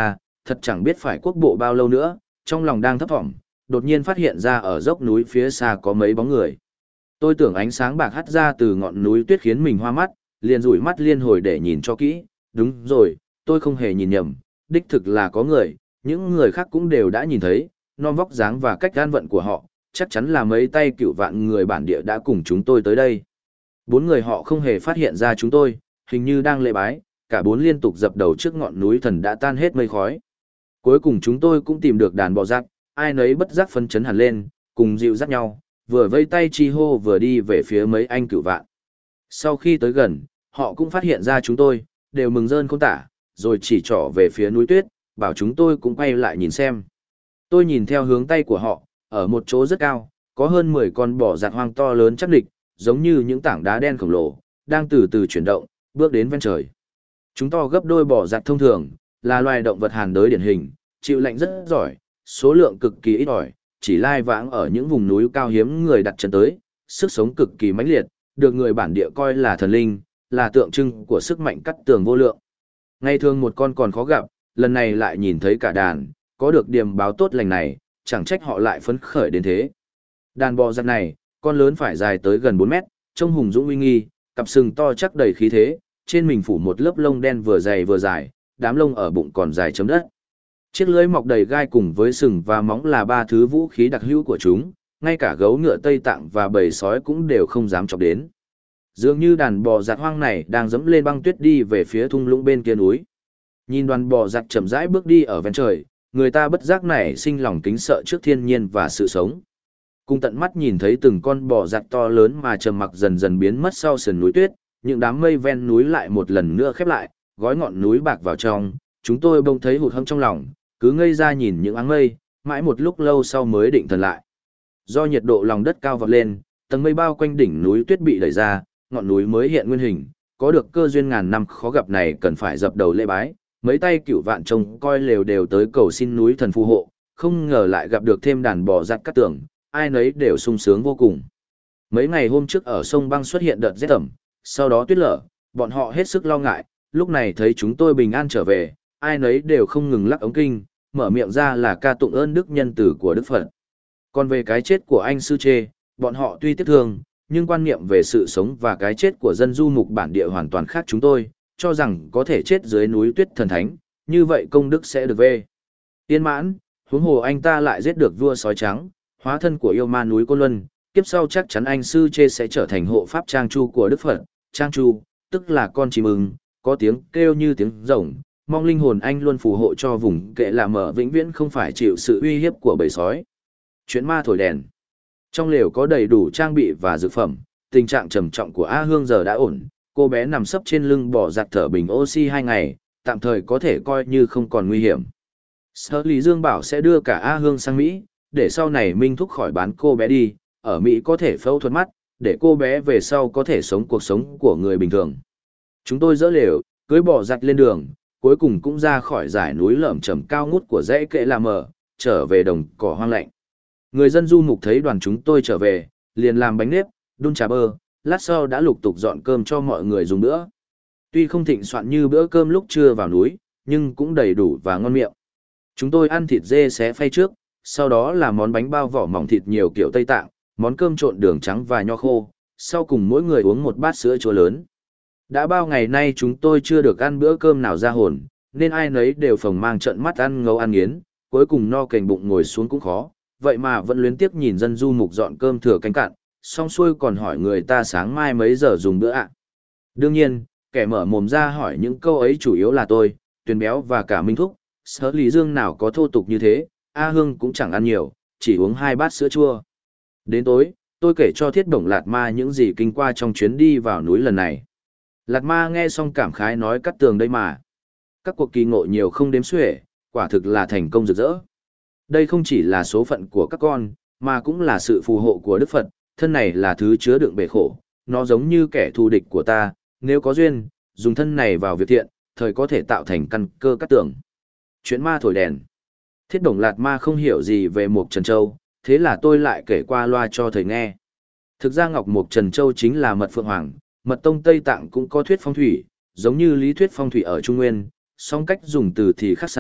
thật chẳng biết phải quốc bộ bao lâu nữa, trong lòng đang thấp thỏm, đột nhiên phát hiện ra ở dốc núi phía xa có mấy bóng người. Tôi tưởng ánh sáng bạc hắt ra từ ngọn núi tuyết khiến mình hoa mắt, liền dụi mắt liên hồi để nhìn cho kỹ, đúng rồi, tôi không hề nhìn nhầm, đích thực là có người, những người khác cũng đều đã nhìn thấy, non vóc dáng và cách gan vận của họ, chắc chắn là mấy tay cựu vạn người bản địa đã cùng chúng tôi tới đây. 4 người họ không hề phát hiện ra chúng tôi, hình như đang lễ bái, cả 4 liên tục dập đầu trước ngọn núi thần đã tan hết mây khói. Cuối cùng chúng tôi cũng tìm được đàn bò rắc, ai nấy bất giác phấn chấn hẳn lên, cùng dịu dắt nhau, vừa vây tay chi hô vừa đi về phía mấy anh cựu vạn. Sau khi tới gần, họ cũng phát hiện ra chúng tôi, đều mừng rơn khôn tả, rồi chỉ trỏ về phía núi tuyết, bảo chúng tôi cũng quay lại nhìn xem. Tôi nhìn theo hướng tay của họ, ở một chỗ rất cao, có hơn 10 con bò giặt hoang to lớn chắc địch, giống như những tảng đá đen khổng lồ, đang từ từ chuyển động, bước đến ven trời. Chúng to gấp đôi bò giặt thông thường, là loài động vật hàn đới điển hình, chịu lạnh rất giỏi, số lượng cực kỳ ít ỏi, chỉ lai vãng ở những vùng núi cao hiếm người đặt chân tới, sức sống cực kỳ mãnh liệt, được người bản địa coi là thần linh, là tượng trưng của sức mạnh cắt tường vô lượng. Ngày thường một con còn khó gặp, lần này lại nhìn thấy cả đàn, có được điểm báo tốt lành này, chẳng trách họ lại phấn khởi đến thế. Đàn bò giặt này, con lớn phải dài tới gần 4 mét, trông hùng dũng uy nghi, cặp sừng to chắc đầy khí thế, trên mình phủ một lớp lông đen vừa dày vừa dài, đám lông ở bụng còn dài chấm đất. Chiếc lưỡi mọc đầy gai cùng với sừng và móng là 3 thứ vũ khí đặc hữu của chúng, ngay cả gấu ngựa Tây Tạng và bầy sói cũng đều không dám chọc đến. Dường như đàn bò giặt hoang này đang dẫm lên băng tuyết đi về phía thung lũng bên kia núi. Nhìn đoàn bò giặt chậm rãi bước đi ở ven trời, người ta bất giác nảy sinh lòng kính sợ trước thiên nhiên và sự sống. Cùng tận mắt nhìn thấy từng con bò giặt to lớn mà trầm mặc dần dần biến mất sau sườn núi tuyết, những đám mây ven núi lại một lần nữa khép lại, gói ngọn núi bạc vào trong, chúng tôi bỗng thấy hụt hẫng trong lòng, cứ ngây ra nhìn những áng mây, mãi một lúc lâu sau mới định thần lại. Do nhiệt độ lòng đất cao vọt lên, tầng mây bao quanh đỉnh núi tuyết bị đẩy ra, ngọn núi mới hiện nguyên hình, có được cơ duyên ngàn năm khó gặp này cần phải dập đầu lễ bái, mấy tay cửu vạn trông coi lều đều tới cầu xin núi thần phù hộ, không ngờ lại gặp được thêm đàn bò giặt cát tường, ai nấy đều sung sướng vô cùng. Mấy ngày hôm trước ở sông băng xuất hiện đợt rét ẩm, sau đó tuyết lở, bọn họ hết sức lo ngại, lúc này thấy chúng tôi bình an trở về, ai nấy đều không ngừng lắc ống kinh, mở miệng ra là ca tụng ơn đức nhân tử của Đức Phật. Còn về cái chết của anh Sư Chê, bọn họ tuy tiếc thương, nhưng quan niệm về sự sống và cái chết của dân du mục bản địa hoàn toàn khác chúng tôi, cho rằng có thể chết dưới núi tuyết thần thánh, như vậy công đức sẽ được về. Yên mãn, huống hồ anh ta lại giết được vua sói trắng, hóa thân của yêu ma núi Côn Luân, kiếp sau chắc chắn anh Sư Chê sẽ trở thành hộ pháp Trang Chu của Đức Phật. Trang Chu, tức là con chim ưng, có tiếng kêu như tiếng rồng, mong linh hồn anh luôn phù hộ cho vùng kệ là mở vĩnh viễn không phải chịu sự uy hiếp của bầy sói. Chuyện ma thổi đèn. Trong lều có đầy đủ trang bị và dược phẩm, tình trạng trầm trọng của A Hương giờ đã ổn, cô bé nằm sấp trên lưng bò giặt thở bình oxy 2 ngày, tạm thời có thể coi như không còn nguy hiểm. Sở Lý Dương bảo sẽ đưa cả A Hương sang Mỹ, để sau này Minh Thúc khỏi bán cô bé đi, ở Mỹ có thể phẫu thuật mắt, để cô bé về sau có thể sống cuộc sống của người bình thường. Chúng tôi dỡ lều, cưới bò giặt lên đường, cuối cùng cũng ra khỏi dải núi lởm chởm cao ngút của dãy kệ là mở, trở về đồng cỏ hoang lạnh. Người dân du mục thấy đoàn chúng tôi trở về, liền làm bánh nếp, đun trà bơ, lát sau đã lục tục dọn cơm cho mọi người dùng bữa. Tuy không thịnh soạn như bữa cơm lúc trưa vào núi, nhưng cũng đầy đủ và ngon miệng. Chúng tôi ăn thịt dê xé phay trước, sau đó là món bánh bao vỏ mỏng thịt nhiều kiểu Tây Tạng, món cơm trộn đường trắng và nho khô, sau cùng mỗi người uống một bát sữa chua lớn. Đã bao ngày nay chúng tôi chưa được ăn bữa cơm nào ra hồn, nên ai nấy đều phồng mang trận mắt ăn ngấu ăn nghiến, cuối cùng no kềnh bụng ngồi xuống cũng khó, vậy mà vẫn luyến tiếc nhìn dân du mục dọn cơm thừa canh cạn, xong xuôi còn hỏi người ta sáng mai mấy giờ dùng bữa ạ. Đương nhiên, kẻ mở mồm ra hỏi những câu ấy chủ yếu là tôi, Tuyền Béo và cả Minh Thúc, Sở Lý Dương nào có thô tục như thế, A Hương cũng chẳng ăn nhiều, chỉ uống 2 bát sữa chua. Đến tối, tôi kể cho Thiết Bổng Lạt Ma những gì kinh qua trong chuyến đi vào núi lần này. Lạt Ma nghe xong cảm khái nói cắt tường đây mà. Các cuộc kỳ ngộ nhiều không đếm xuể, quả thực là thành công rực rỡ. Đây không chỉ là số phận của các con, mà cũng là sự phù hộ của Đức Phật, thân này là thứ chứa đựng bể khổ, nó giống như kẻ thù địch của ta, nếu có duyên, dùng thân này vào việc thiện, thời có thể tạo thành căn cơ cắt tường. Chuyện ma thổi đèn. Thiết Bổng Lạt Ma không hiểu gì về Mộc Trần Châu, thế là tôi lại kể qua loa cho thầy nghe. Thực ra Ngọc Mộc Trần Châu chính là mật phượng hoàng, mật tông Tây Tạng cũng có thuyết phong thủy, giống như lý thuyết phong thủy ở Trung Nguyên, song cách dùng từ thì khác xa,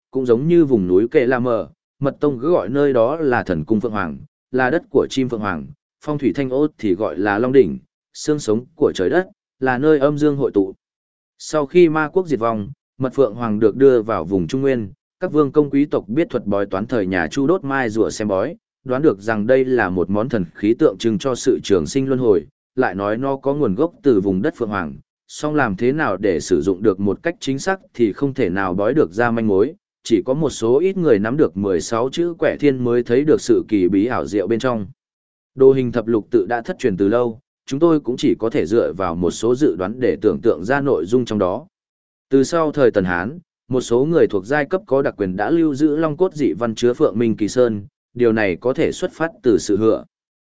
cũng giống như vùng núi Kệ La Mờ, mật tông cứ gọi nơi đó là thần cung Phượng Hoàng, là đất của chim Phượng Hoàng, phong thủy Thanh Ô thì gọi là Long Đỉnh, xương sống của trời đất, là nơi âm dương hội tụ. Sau khi ma quốc diệt vong, mật Phượng Hoàng được đưa vào vùng Trung Nguyên, các vương công quý tộc biết thuật bói toán thời nhà Chu đốt mai rùa xem bói, đoán được rằng đây là một món thần khí tượng trưng cho sự trường sinh luân hồi, lại nói nó có nguồn gốc từ vùng đất Phượng Hoàng, song làm thế nào để sử dụng được một cách chính xác thì không thể nào bói được ra manh mối, chỉ có một số ít người nắm được 16 chữ quẻ thiên mới thấy được sự kỳ bí ảo diệu bên trong. Đồ hình thập lục tự đã thất truyền từ lâu, chúng tôi cũng chỉ có thể dựa vào một số dự đoán để tưởng tượng ra nội dung trong đó. Từ sau thời Tần Hán, một số người thuộc giai cấp có đặc quyền đã lưu giữ long cốt dị văn chứa Phượng Minh Kỳ Sơn, điều này có thể xuất phát từ sự hựa.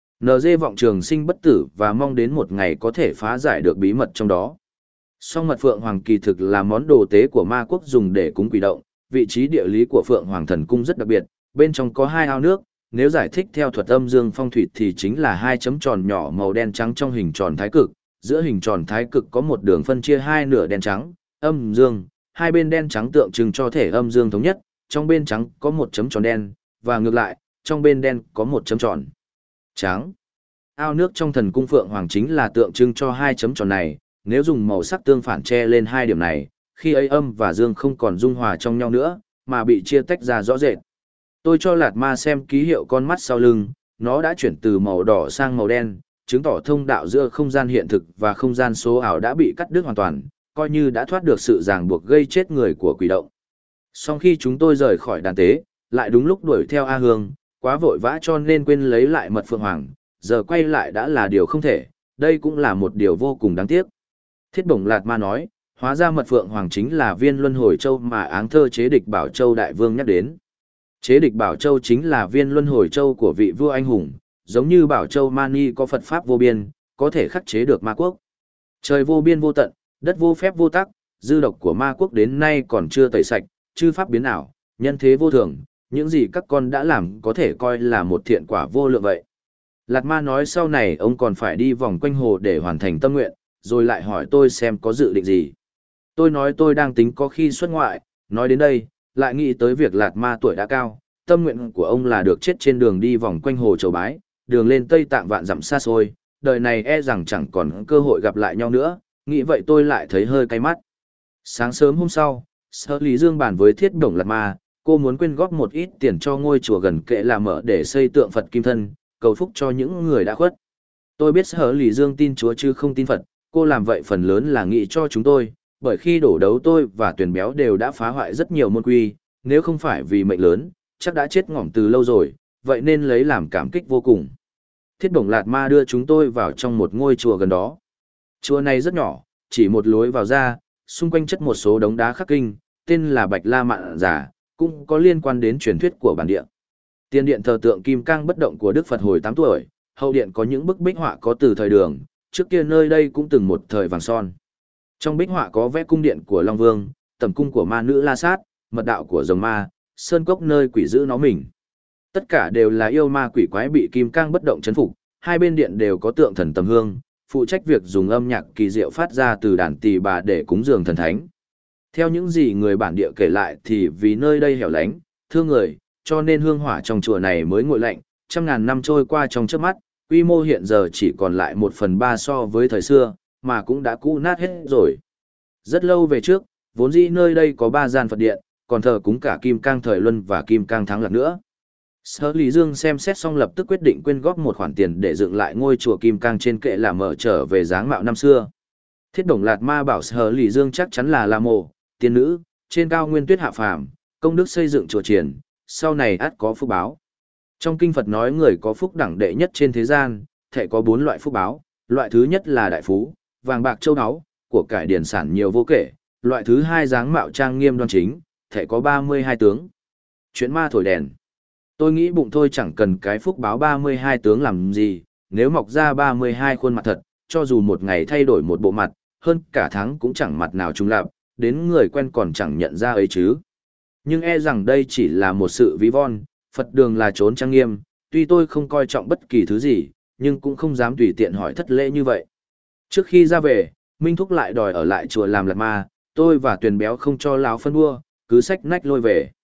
NG vọng trường sinh bất tử và mong đến một ngày có thể phá giải được bí mật trong đó. Song mật Phượng Hoàng kỳ thực là món đồ tế của ma quốc dùng để cúng quỷ động, vị trí địa lý của Phượng Hoàng thần cung rất đặc biệt, bên trong có 2 ao nước, nếu giải thích theo thuật âm dương phong thủy thì chính là 2 chấm tròn nhỏ màu đen trắng trong hình tròn thái cực, giữa hình tròn thái cực có một đường phân chia 2 nửa đen trắng, âm dương, hai bên đen trắng tượng trưng cho thể âm dương thống nhất, trong bên trắng có một chấm tròn đen, và ngược lại, trong bên đen có một chấm tròn trắng. Ao nước trong thần cung Phượng Hoàng chính là tượng trưng cho 2 chấm tròn này, nếu dùng màu sắc tương phản che lên 2 điểm này, khi ấy âm và dương không còn dung hòa trong nhau nữa, mà bị chia tách ra rõ rệt. Tôi cho Lạt Ma xem ký hiệu con mắt sau lưng, nó đã chuyển từ màu đỏ sang màu đen, chứng tỏ thông đạo giữa không gian hiện thực và không gian số ảo đã bị cắt đứt hoàn toàn, coi như đã thoát được sự ràng buộc gây chết người của quỷ động. Sau khi chúng tôi rời khỏi đàn tế, lại đúng lúc đuổi theo A Hương, quá vội vã cho nên quên lấy lại mật Phượng Hoàng, giờ quay lại đã là điều không thể, đây cũng là một điều vô cùng đáng tiếc. Thiết Bổng Lạt Ma nói, hóa ra mật Phượng Hoàng chính là viên luân hồi châu mà áng thơ chế địch Bảo Châu Đại Vương nhắc đến. Chế địch Bảo Châu chính là viên luân hồi châu của vị vua anh hùng, giống như Bảo Châu Mani có Phật Pháp vô biên, có thể khắc chế được ma quốc. Trời vô biên vô tận, đất vô phép vô tắc, dư độc của ma quốc đến nay còn chưa tẩy sạch, chư pháp biến ảo, nhân thế vô thường, những gì các con đã làm có thể coi là một thiện quả vô lượng vậy. Lạt Ma nói sau này ông còn phải đi vòng quanh hồ để hoàn thành tâm nguyện, rồi lại hỏi tôi xem có dự định gì. Tôi nói tôi đang tính có khi xuất ngoại, nói đến đây, lại nghĩ tới việc Lạt Ma tuổi đã cao, tâm nguyện của ông là được chết trên đường đi vòng quanh hồ Chầu Bái, đường lên Tây Tạng vạn dặm xa xôi, đời này e rằng chẳng còn cơ hội gặp lại nhau nữa, nghĩ vậy tôi lại thấy hơi cay mắt. Sáng sớm hôm sau, Sở Lý Dương bàn với Thiết Bổng Lạt Ma, cô muốn quyên góp một ít tiền cho ngôi chùa gần Kệ La Mờ để xây tượng Phật Kim Thân, cầu phúc cho những người đã khuất. Tôi biết Sở Lý Dương tin Chúa chứ không tin Phật, cô làm vậy phần lớn là nghĩ cho chúng tôi, bởi khi đổ đấu tôi và Tuyền Béo đều đã phá hoại rất nhiều môn quy, nếu không phải vì mệnh lớn, chắc đã chết ngỏm từ lâu rồi, vậy nên lấy làm cảm kích vô cùng. Thiết Bổng Lạt Ma đưa chúng tôi vào trong một ngôi chùa gần đó. Chùa này rất nhỏ, chỉ một lối vào ra, xung quanh chất một số đống đá khắc kinh, tên là Bạch La Mạn Giả, cũng có liên quan đến truyền thuyết của bản địa. Tiền điện thờ tượng Kim Cang bất động của Đức Phật hồi 8 tuổi, hậu điện có những bức bích họa có từ thời Đường, trước kia nơi đây cũng từng một thời vàng son. Trong bích họa có vẽ cung điện của Long Vương, tầm cung của ma nữ La Sát, mật đạo của rồng ma, sơn cốc nơi quỷ giữ nó mình. Tất cả đều là yêu ma quỷ quái bị Kim Cang bất động chấn phục, hai bên điện đều có tượng thần tầm hương, phụ trách việc dùng âm nhạc kỳ diệu phát ra từ đàn tỳ bà để cúng dường thần thánh. Theo những gì người bản địa kể lại thì vì nơi đây hẻo lánh, thương người, cho nên hương hỏa trong chùa này mới nguội lạnh, trăm ngàn năm trôi qua trong chớp mắt, quy mô hiện giờ chỉ còn lại 1/3 so với thời xưa, mà cũng đã cũ nát hết rồi. Rất lâu về trước, vốn dĩ nơi đây có 3 gian Phật điện, còn thờ cúng cả Kim Cang Thời Luân và Kim Cang Thắng Lạc nữa. Sở Lý Dương xem xét xong lập tức quyết định quyên góp một khoản tiền để dựng lại ngôi chùa Kim Cang trên Kệ La Mờ trở về dáng mạo năm xưa. Thiết Bổng Lạt Ma bảo Sở Lý Dương chắc chắn là La Mộ, tiên nữ, trên cao nguyên tuyết hạ phàm, công đức xây dựng chùa triển, sau này ắt có phúc báo. Trong kinh Phật nói người có phúc đẳng đệ nhất trên thế gian, thể có 4 loại phúc báo, loại thứ nhất là đại phú, vàng bạc châu áo, của cải điển sản nhiều vô kể, loại thứ hai dáng mạo trang nghiêm đoan chính, thể có 32 tướng. Chuyện ma thổi đèn. Tôi nghĩ bụng thôi chẳng cần cái phúc báo 32 tướng làm gì, nếu mọc ra 32 khuôn mặt thật, cho dù một ngày thay đổi một bộ mặt, hơn cả tháng cũng chẳng mặt nào trùng lặp, đến người quen còn chẳng nhận ra ấy chứ. Nhưng e rằng đây chỉ là một sự ví von, Phật đường là chốn trang nghiêm, tuy tôi không coi trọng bất kỳ thứ gì, nhưng cũng không dám tùy tiện hỏi thất lễ như vậy. Trước khi ra về, Minh Thúc lại đòi ở lại chùa làm Lạt Ma, tôi và Tuyền Béo không cho lão phân đua, cứ xách nách lôi về.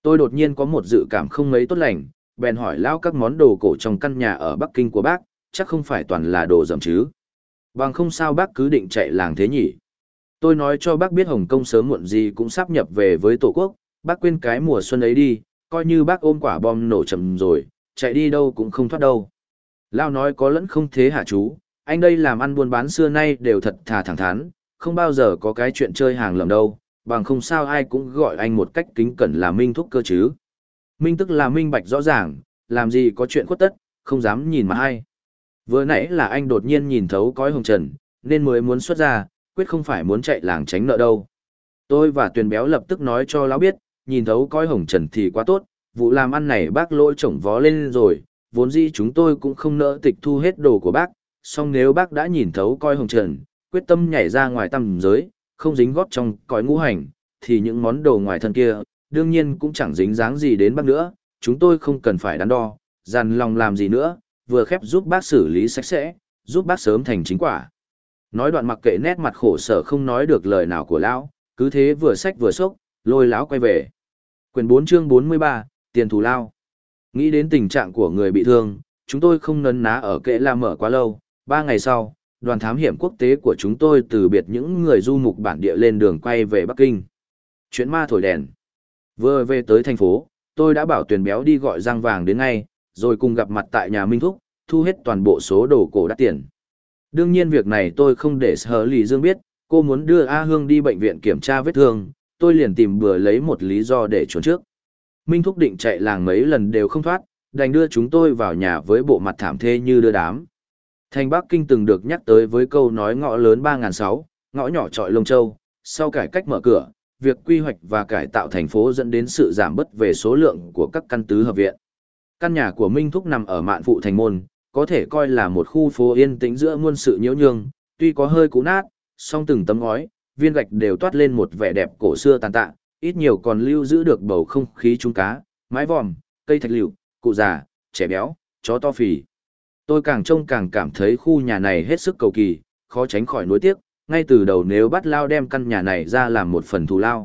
Tôi đột nhiên có một dự cảm không mấy tốt lành, bèn hỏi lão các món đồ cổ trong căn nhà ở Bắc Kinh của bác, chắc không phải toàn là đồ dầm chứ. Bằng không sao bác cứ định chạy làng thế nhỉ? Tôi nói cho bác biết Hồng Kông sớm muộn gì cũng sắp nhập về với Tổ quốc, bác quên cái mùa xuân ấy đi, coi như bác ôm quả bom nổ chậm rồi, chạy đi đâu cũng không thoát đâu. Lão nói có lẫn không thế hả chú, anh đây làm ăn buôn bán xưa nay đều thật thà thẳng thắn, không bao giờ có cái chuyện chơi hàng lầm đâu, bằng không sao ai cũng gọi anh một cách kính cẩn là Minh thúc cơ chứ. Minh tức là minh bạch rõ ràng, làm gì có chuyện khuất tất, không dám nhìn mà ai. Vừa nãy là anh đột nhiên nhìn thấu cõi hồng trần, nên mới muốn xuất ra, quyết không phải muốn chạy làng tránh nợ đâu. Tôi và Tuyền Béo lập tức nói cho lão biết, nhìn thấu cõi hồng trần thì quá tốt, vụ làm ăn này bác lỗi chổng vó lên rồi, vốn dĩ chúng tôi cũng không nỡ tịch thu hết đồ của bác, song nếu bác đã nhìn thấu cõi hồng trần, quyết tâm nhảy ra ngoài tầm giới, không dính góp trong cõi ngũ hành, thì những món đồ ngoài thân kia, đương nhiên cũng chẳng dính dáng gì đến bác nữa, chúng tôi không cần phải đắn đo, dằn lòng làm gì nữa, vừa khép giúp bác xử lý sạch sẽ, giúp bác sớm thành chính quả. Nói đoạn mặc kệ nét mặt khổ sở không nói được lời nào của lão, cứ thế vừa xách vừa xốc, lôi lão quay về. Quyển 4 chương 43, tiền thù lao. Nghĩ đến tình trạng của người bị thương, chúng tôi không nấn ná ở kệ la mở quá lâu. 3 ngày sau, đoàn thám hiểm quốc tế của chúng tôi từ biệt những người du mục bản địa lên đường quay về Bắc Kinh. Chuyện ma thổi đèn. Vừa về tới thành phố, tôi đã bảo Tuyền Béo đi gọi Giang Vàng đến ngay, rồi cùng gặp mặt tại nhà Minh Thúc, thu hết toàn bộ số đồ cổ đắt tiền. Đương nhiên việc này tôi không để Sở Lì Dương biết, cô muốn đưa A Hương đi bệnh viện kiểm tra vết thương, tôi liền tìm bừa lấy một lý do để trốn trước. Minh Thúc định chạy làng mấy lần đều không thoát, đành đưa chúng tôi vào nhà với bộ mặt thảm thê như đưa đám. Thành Bắc Kinh từng được nhắc tới với câu nói ngõ lớn 3.600, ngõ nhỏ trọi lông châu, sau cải cách mở cửa, việc quy hoạch và cải tạo thành phố dẫn đến sự giảm bớt về số lượng của các căn tứ hợp viện. Căn nhà của Minh Thúc nằm ở mạn phụ thành môn, có thể coi là một khu phố yên tĩnh giữa muôn sự nhiễu nhương, tuy có hơi cũ nát, song từng tấm ngói, viên gạch đều toát lên một vẻ đẹp cổ xưa tàn tạ, ít nhiều còn lưu giữ được bầu không khí trung cá, mái vòm, cây thạch liệu, cụ già, trẻ béo, chó to phì. Tôi càng trông càng cảm thấy khu nhà này hết sức cầu kỳ, khó tránh khỏi nuối tiếc, ngay từ đầu nếu bắt Lao đem căn nhà này ra làm một phần thù lao,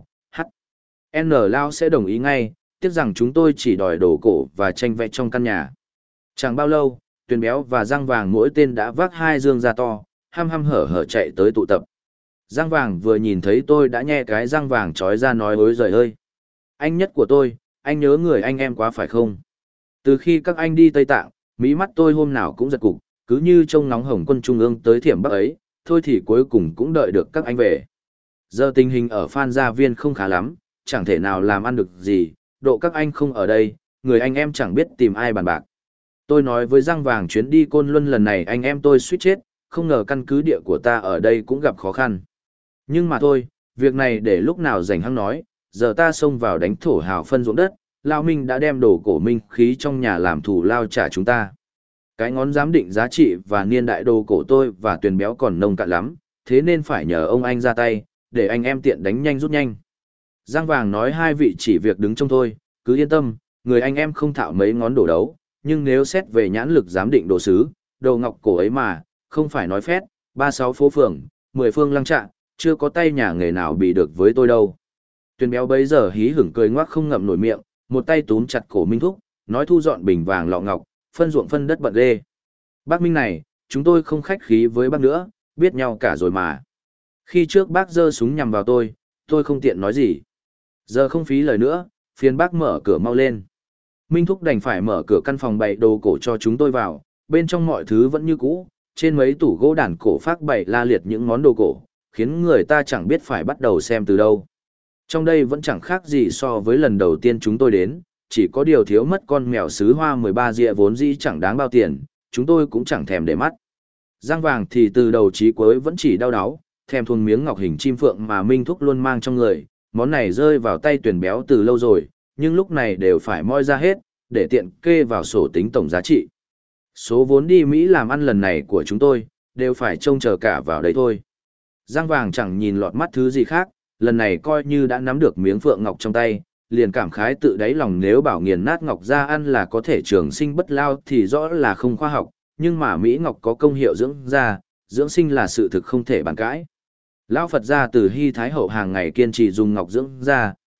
N Lao sẽ đồng ý ngay, tiếc rằng chúng tôi chỉ đòi đồ cổ và tranh vẽ trong căn nhà. Chẳng bao lâu, Tuyền Béo và Giang Vàng mỗi tên đã vác 2 dương ra to, hăm hăm hở hở chạy tới tụ tập. Giang Vàng vừa nhìn thấy tôi đã nhe cái răng vàng trói ra nói ối giời ơi. Anh nhất của tôi, anh nhớ người anh em quá phải không? Từ khi các anh đi Tây Tạng, mí mắt tôi hôm nào cũng giật cục, cứ như trông nóng Hồng quân Trung ương tới Thiểm Bắc ấy, thôi thì cuối cùng cũng đợi được các anh về. Giờ tình hình ở Phan Gia Viên không khá lắm, chẳng thể nào làm ăn được gì, độ các anh không ở đây, người anh em chẳng biết tìm ai bàn bạc. Tôi nói với Giang Vàng chuyến đi Côn Luân lần này anh em tôi suýt chết, không ngờ căn cứ địa của ta ở đây cũng gặp khó khăn. Nhưng mà thôi, việc này để lúc nào rảnh hăng nói, giờ ta xông vào đánh thổ hào phân ruộng đất, Lao Minh đã đem đồ cổ minh khí trong nhà làm thù lao trả chúng ta. Cái ngón giám định giá trị và niên đại đồ cổ tôi và Tuyền Béo còn nông cạn lắm, thế nên phải nhờ ông anh ra tay, để anh em tiện đánh nhanh rút nhanh. Giang Vàng nói 2 vị chỉ việc đứng trông thôi, cứ yên tâm, người anh em không thạo mấy ngón đồ đấu, nhưng nếu xét về nhãn lực giám định đồ sứ, đồ ngọc cổ ấy mà, không phải nói phét, 36 phố phường, 10 phương lăng trạng, chưa có tay nhà nghề nào bị được với tôi đâu. Tuyền Béo bấy giờ hí hửng cười ngoác không ngậm nổi miệng, một tay túm chặt cổ Minh Thúc, nói thu dọn bình vàng lọ ngọc, phân ruộng phân đất bận ghê. Bác Minh này, chúng tôi không khách khí với bác nữa, biết nhau cả rồi mà. Khi trước bác giơ súng nhằm vào tôi không tiện nói gì. Giờ không phí lời nữa, phiền bác mở cửa mau lên. Minh Thúc đành phải mở cửa căn phòng bày đồ cổ cho chúng tôi vào, bên trong mọi thứ vẫn như cũ, trên mấy tủ gỗ đàn cổ phác bày la liệt những món đồ cổ, khiến người ta chẳng biết phải bắt đầu xem từ đâu. Trong đây vẫn chẳng khác gì so với lần đầu tiên chúng tôi đến, chỉ có điều thiếu mất con mèo sứ hoa 13 dịa vốn dĩ chẳng đáng bao tiền, chúng tôi cũng chẳng thèm để mắt. Giang Vàng thì từ đầu chí cuối vẫn chỉ đau đáu, thèm thuồng miếng ngọc hình chim phượng mà Minh Thúc luôn mang trong người, món này rơi vào tay Tuyền Béo từ lâu rồi, nhưng lúc này đều phải moi ra hết, để tiện kê vào sổ tính tổng giá trị. Số vốn đi Mỹ làm ăn lần này của chúng tôi, đều phải trông chờ cả vào đấy thôi. Giang Vàng chẳng nhìn lọt mắt thứ gì khác, lần này coi như đã nắm được miếng phượng ngọc trong tay, liền cảm khái tự đáy lòng nếu bảo nghiền nát ngọc ra ăn là có thể trường sinh bất lao thì rõ là không khoa học, nhưng mà Mỹ ngọc có công hiệu dưỡng da, dưỡng sinh là sự thực không thể bàn cãi. Lão Phật gia từ Hy Thái Hậu hàng ngày kiên trì dùng ngọc dưỡng da,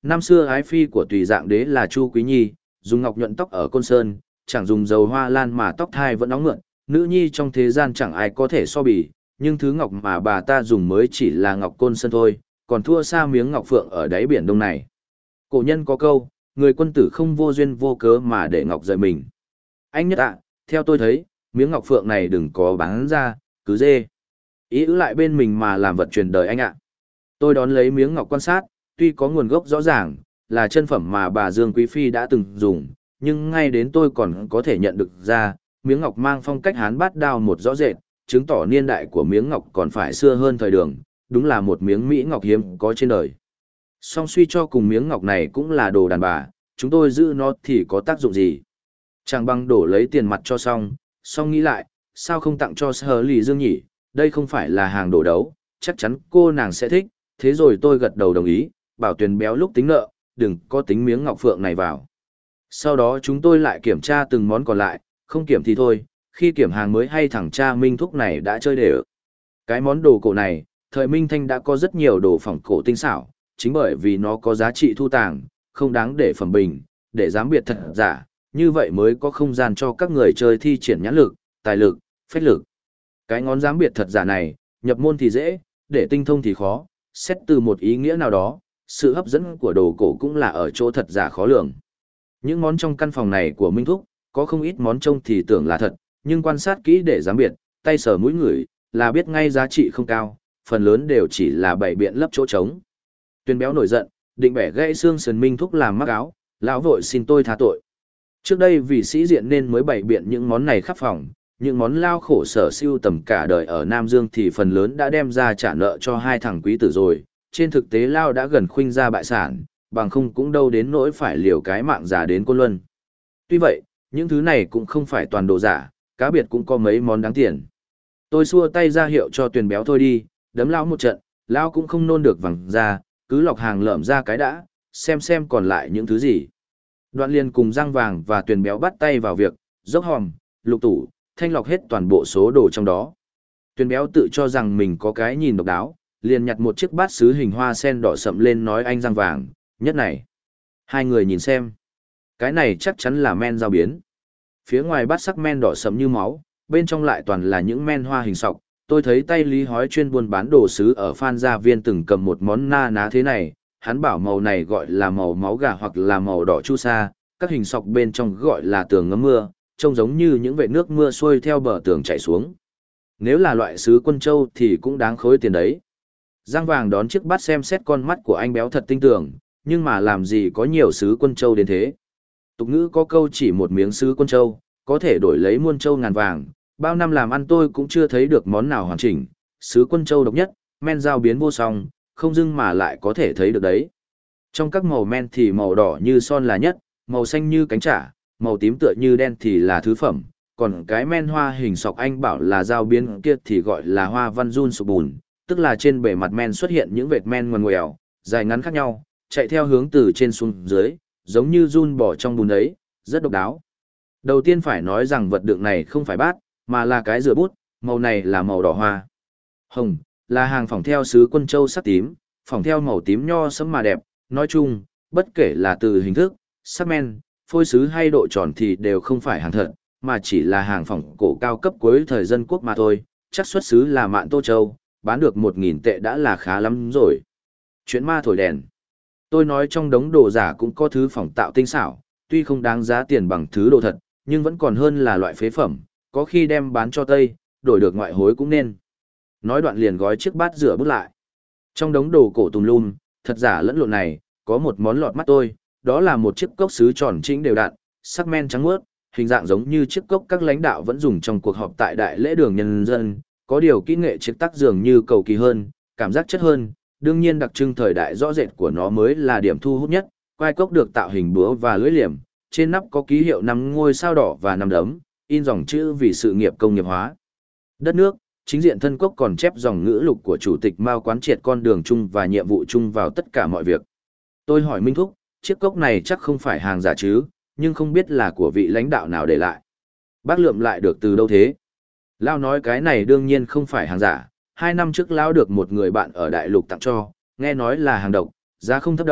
Năm xưa ái phi của tùy dạng đế là Chu Quý Nhi, dùng ngọc nhuận tóc ở Côn Sơn, chẳng dùng dầu hoa lan mà tóc thai vẫn nóng mượn, nữ nhi trong thế gian chẳng ai có thể so bì, nhưng thứ ngọc mà bà ta dùng mới chỉ là ngọc Côn Sơn thôi, còn thua xa miếng ngọc phượng ở đáy biển Đông này. Cổ nhân có câu, người quân tử không vô duyên vô cớ mà để ngọc rời mình. Anh Nhất ạ, theo tôi thấy, miếng ngọc phượng này đừng có bán ra, cứ dê. Ý ứ lại bên mình mà làm vật truyền đời anh ạ. Tôi đón lấy miếng ngọc quan sát, tuy có nguồn gốc rõ ràng, là chân phẩm mà bà Dương Quý Phi đã từng dùng, nhưng ngay đến tôi còn có thể nhận được ra, miếng ngọc mang phong cách Hán Bát Đao một rõ rệt, chứng tỏ niên đại của miếng ngọc còn phải xưa hơn thời Đường, đúng là một miếng mỹ ngọc hiếm có trên đời. Song suy cho cùng miếng ngọc này cũng là đồ đàn bà, chúng tôi giữ nó thì có tác dụng gì? Chẳng bằng đổ lấy tiền mặt cho xong nghĩ lại, sao không tặng cho Sở Lì Dương nhỉ? Đây không phải là hàng đổ đấu, chắc chắn cô nàng sẽ thích, thế rồi tôi gật đầu đồng ý, bảo Tuyền Béo lúc tính nợ, đừng có tính miếng ngọc phượng này vào. Sau đó chúng tôi lại kiểm tra từng món còn lại, không kiểm thì thôi, khi kiểm hàng mới hay thằng cha Minh Thúc này đã chơi đều. Cái món đồ cổ này, thời Minh Thanh đã có rất nhiều đồ phỏng cổ tinh xảo, chính bởi vì nó có giá trị thu tàng, không đáng để phẩm bình, để giám biệt thật giả, như vậy mới có không gian cho các người chơi thi triển nhãn lực, tài lực, phách lực. Cái ngón giám biệt thật giả này, nhập môn thì dễ, để tinh thông thì khó, xét từ một ý nghĩa nào đó, sự hấp dẫn của đồ cổ cũng là ở chỗ thật giả khó lường. Những món trong căn phòng này của Minh Thúc, có không ít món trông thì tưởng là thật, nhưng quan sát kỹ để giám biệt, tay sờ mũi ngửi, là biết ngay giá trị không cao, phần lớn đều chỉ là bày biện lấp chỗ trống. Tuyền Béo nổi giận, định bẻ gãy xương sườn Minh Thúc làm mắc áo, lão vội xin tôi tha tội. Trước đây vì sĩ diện nên mới bày biện những món này khắp phòng, những món lao khổ sở siêu tầm cả đời ở Nam Dương thì phần lớn đã đem ra trả nợ cho hai thằng quý tử rồi, trên thực tế lao đã gần khuynh ra bại sản, bằng không cũng đâu đến nỗi phải liều cái mạng giả đến Côn Luân. Tuy vậy, những thứ này cũng không phải toàn đồ giả, cá biệt cũng có mấy món đáng tiền. Tôi xua tay ra hiệu cho Tuyền Béo thôi đi, đấm lão một trận, lão cũng không nôn được vàng ra, cứ lọc hàng lợm ra cái đã, xem còn lại những thứ gì. Đoạn liền cùng Giang Vàng và Tuyền Béo bắt tay vào việc, dốc hòm, lục tủ, thanh lọc hết toàn bộ số đồ trong đó. Tuyền Béo tự cho rằng mình có cái nhìn độc đáo, liền nhặt một chiếc bát sứ hình hoa sen đỏ sậm lên nói anh Giang Vàng, nhất này. Hai người nhìn xem. Cái này chắc chắn là men dao biến. Phía ngoài bát sắc men đỏ sậm như máu, bên trong lại toàn là những men hoa hình sọc. Tôi thấy tay Lý Hói chuyên buôn bán đồ sứ ở Phan Gia Viên từng cầm một món na ná thế này, hắn bảo màu này gọi là màu máu gà hoặc là màu đỏ chu sa, các hình sọc bên trong gọi là tường ngấm mưa, trông giống như những vệt nước mưa xuôi theo bờ tường chảy xuống. Nếu là loại sứ Quân Châu thì cũng đáng khối tiền đấy. Giang Vàng đón chiếc bát xem xét con mắt của anh béo thật tinh tường, nhưng mà làm gì có nhiều sứ Quân Châu đến thế. Tục ngữ có câu chỉ một miếng sứ Quân Châu, có thể đổi lấy muôn châu ngàn vàng, bao năm làm ăn tôi cũng chưa thấy được món nào hoàn chỉnh, sứ Quân Châu độc nhất, men dao biến vô song, không dưng mà lại có thể thấy được đấy. Trong các màu men thì màu đỏ như son là nhất, màu xanh như cánh chả, màu tím tựa như đen thì là thứ phẩm, còn cái men hoa hình sọc anh bảo là dao biến kia thì gọi là hoa văn run sụp bùn, tức là trên bề mặt men xuất hiện những vệt men ngoằn ngoèo, dài ngắn khác nhau, chạy theo hướng từ trên xuống dưới, giống như run bò trong bùn ấy, rất độc đáo. Đầu tiên phải nói rằng vật đựng này không phải bát, mà là cái rửa bút, màu này là màu đỏ hoa. Hồng, là hàng phỏng theo sứ Quân Châu sắc tím, phỏng theo màu tím nho sẫm mà đẹp, nói chung, bất kể là từ hình thức, sắc men, phôi sứ hay độ tròn thì đều không phải hàng thật, mà chỉ là hàng phỏng cổ cao cấp cuối thời dân quốc mà thôi, chắc xuất xứ là Mạn Tô Châu, bán được 1.000 tệ đã là khá lắm rồi. Chuyện ma thổi đèn. Tôi nói trong đống đồ giả cũng có thứ phỏng tạo tinh xảo, tuy không đáng giá tiền bằng thứ đồ thật, nhưng vẫn còn hơn là loại phế phẩm, có khi đem bán cho Tây, đổi được ngoại hối cũng nên. Nói đoạn liền gói chiếc bát rửa bút lại. Trong đống đồ cổ tùm lum, thật giả lẫn lộn này, có một món lọt mắt tôi, đó là một chiếc cốc sứ tròn trĩnh đều đặn, sắc men trắng muốt, hình dạng giống như chiếc cốc các lãnh đạo vẫn dùng trong cuộc họp tại Đại lễ đường nhân dân, có điều kỹ nghệ chiếc tắc dường như cầu kỳ hơn, cảm giác chất hơn, đương nhiên đặc trưng thời đại rõ rệt của nó mới là điểm thu hút nhất. Quai cốc được tạo hình búa và lưỡi liềm, trên nắp có ký hiệu 5 ngôi sao đỏ và 5 đấm, in dòng chữ vì sự nghiệp công nghiệp hóa. Đất nước, chính diện thân cốc còn chép dòng ngữ lục của chủ tịch Mao quán triệt con đường chung và nhiệm vụ chung vào tất cả mọi việc. Tôi hỏi Minh Thúc, chiếc cốc này chắc không phải hàng giả chứ, nhưng không biết là của vị lãnh đạo nào để lại. Bác lượm lại được từ đâu thế? Lão nói cái này đương nhiên không phải hàng giả, 2 năm trước lão được một người bạn ở đại lục tặng cho, nghe nói là hàng độc, giá không thấp đâu,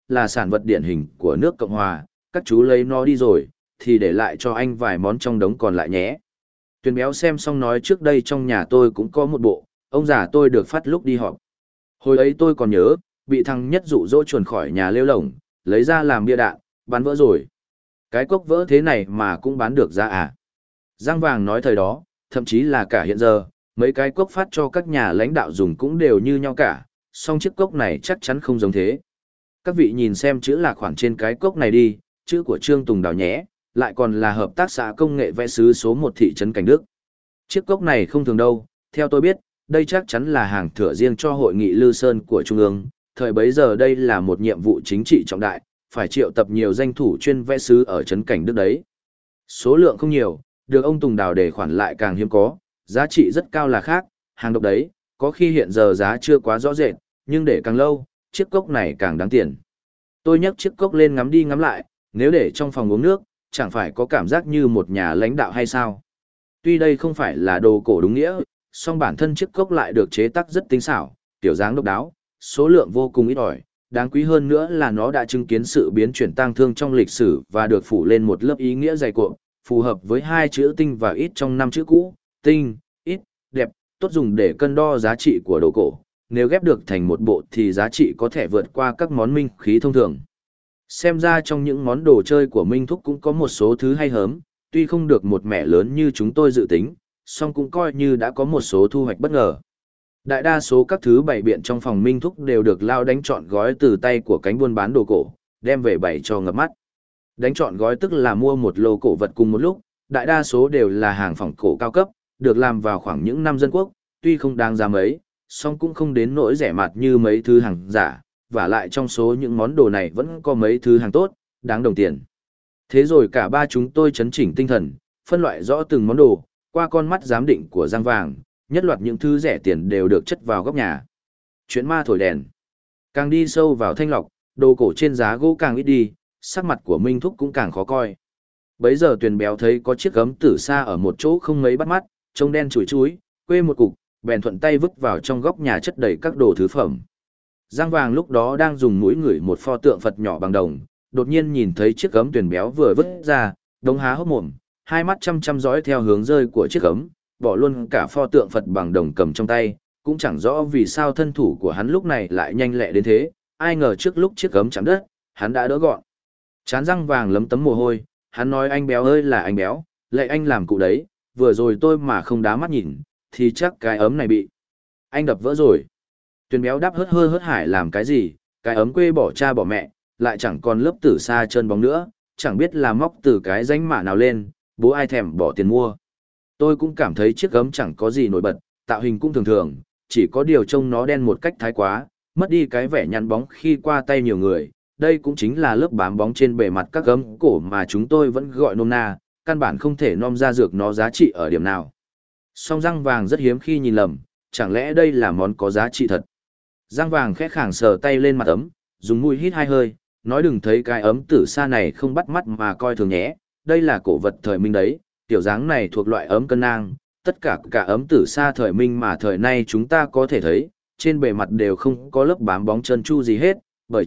là sản vật điển hình của nước Cộng Hòa, các chú lấy nó đi rồi, thì để lại cho anh vài món trong đống còn lại nhé. Tuyền béo xem xong nói trước đây trong nhà tôi cũng có một bộ, ông già tôi được phát lúc đi họp. Hồi ấy tôi còn nhớ, bị thằng Nhất dụ dỗ chuồn khỏi nhà lêu lổng, lấy ra làm bia đạn, bán vỡ rồi. Cái cốc vỡ thế này mà cũng bán được ra à? Giang Vàng nói thời đó, thậm chí là cả hiện giờ, mấy cái cốc phát cho các nhà lãnh đạo dùng cũng đều như nhau cả, song chiếc cốc này chắc chắn không giống thế. Các vị nhìn xem chữ là khoản trên cái cốc này đi, chữ của Trương Tùng Đào nhé, lại còn là hợp tác xã công nghệ vẽ sứ số 1 thị trấn Cảnh Đức. Chiếc cốc này không thường đâu, theo tôi biết, đây chắc chắn là hàng thửa riêng cho hội nghị Lư Sơn của Trung ương, thời bấy giờ đây là một nhiệm vụ chính trị trọng đại, phải triệu tập nhiều danh thủ chuyên vẽ sứ ở trấn Cảnh Đức đấy. Số lượng không nhiều, được ông Tùng Đào để khoản lại càng hiếm có, giá trị rất cao là khác, hàng độc đấy, có khi hiện giờ giá chưa quá rõ rệt, nhưng để càng lâu, chiếc cốc này càng đáng tiền. Tôi nhấc chiếc cốc lên ngắm đi ngắm lại, nếu để trong phòng uống nước, chẳng phải có cảm giác như một nhà lãnh đạo hay sao? Tuy đây không phải là đồ cổ đúng nghĩa, song bản thân chiếc cốc lại được chế tác rất tinh xảo, kiểu dáng độc đáo, số lượng vô cùng ít ỏi, đáng quý hơn nữa là nó đã chứng kiến sự biến chuyển tang thương trong lịch sử và được phủ lên một lớp ý nghĩa dày cộm, phù hợp với hai chữ tinh và ít trong năm chữ cũ, tinh, ít, đẹp, tốt dùng để cân đo giá trị của đồ cổ. Nếu ghép được thành một bộ thì giá trị có thể vượt qua các món minh khí thông thường. Xem ra trong những món đồ chơi của Minh Thúc cũng có một số thứ hay hớm, tuy không được một mẻ lớn như chúng tôi dự tính, song cũng coi như đã có một số thu hoạch bất ngờ. Đại đa số các thứ bày biện trong phòng Minh Thúc đều được Lao đánh trọn gói từ tay của cánh buôn bán đồ cổ, đem về bày cho ngập mắt. Đánh trọn gói tức là mua một lô cổ vật cùng một lúc, đại đa số đều là hàng phỏng cổ cao cấp, được làm vào khoảng những năm dân quốc, tuy không đáng giá mấy, song cũng không đến nỗi rẻ mạt như mấy thứ hàng giả, và lại trong số những món đồ này vẫn có mấy thứ hàng tốt, đáng đồng tiền. Thế rồi cả ba chúng tôi chấn chỉnh tinh thần, phân loại rõ từng món đồ, qua con mắt giám định của Giang Vàng, nhất loạt những thứ rẻ tiền đều được chất vào góc nhà. Chuyện ma thổi đèn. Càng đi sâu vào thanh lọc, đồ cổ trên giá gỗ càng ít đi, sắc mặt của Minh Thúc cũng càng khó coi. Bấy giờ Tuyền béo thấy có chiếc gấm tử sa ở một chỗ không mấy bắt mắt, trông đen chùi chúi, quê một cục, bèn thuận tay vứt vào trong góc nhà chất đầy các đồ thứ phẩm. Giang Vàng lúc đó đang dùng mũi ngửi một pho tượng Phật nhỏ bằng đồng, đột nhiên nhìn thấy chiếc gấm Tuyền béo vừa vứt ra, đống há hốc mồm, hai mắt chăm chăm dõi theo hướng rơi của chiếc gấm, bỏ luôn cả pho tượng Phật bằng đồng cầm trong tay, cũng chẳng rõ vì sao thân thủ của hắn lúc này lại nhanh lẹ đến thế, ai ngờ trước lúc chiếc gấm chạm đất, hắn đã đỡ gọn. Chán Giang Vàng lấm tấm mồ hôi, hắn nói anh béo ơi là anh béo, lạy anh làm cụ đấy, vừa rồi tôi mà không đá mắt nhìn, thì chắc cái ấm này bị anh đập vỡ rồi. Tuyền béo đáp hớt hơ hớt hải làm cái gì, cái ấm quê bỏ cha bỏ mẹ, lại chẳng còn lớp tử sa trơn bóng nữa, chẳng biết là móc từ cái danh mạ nào lên, bố ai thèm bỏ tiền mua. Tôi cũng cảm thấy chiếc ấm chẳng có gì nổi bật, tạo hình cũng thường thường, chỉ có điều trông nó đen một cách thái quá, mất đi cái vẻ nhăn bóng khi qua tay nhiều người. Đây cũng chính là lớp bám bóng trên bề mặt các gấm cổ mà chúng tôi vẫn gọi nôm na, căn bản không thể nom ra được nó giá trị ở điểm nào. Song Giang Vàng rất hiếm khi nhìn lầm, chẳng lẽ đây là món có giá trị thật. Giang Vàng khẽ khàng sờ tay lên mặt ấm, dùng mũi hít hai hơi, nói đừng thấy cái ấm tử sa này không bắt mắt mà coi thường nhé, đây là cổ vật thời Minh đấy, tiểu dáng này thuộc loại ấm cân nang, tất cả ấm tử sa thời Minh mà thời nay chúng ta có thể thấy, trên bề mặt đều không có lớp bám bóng chân chu gì hết, bởi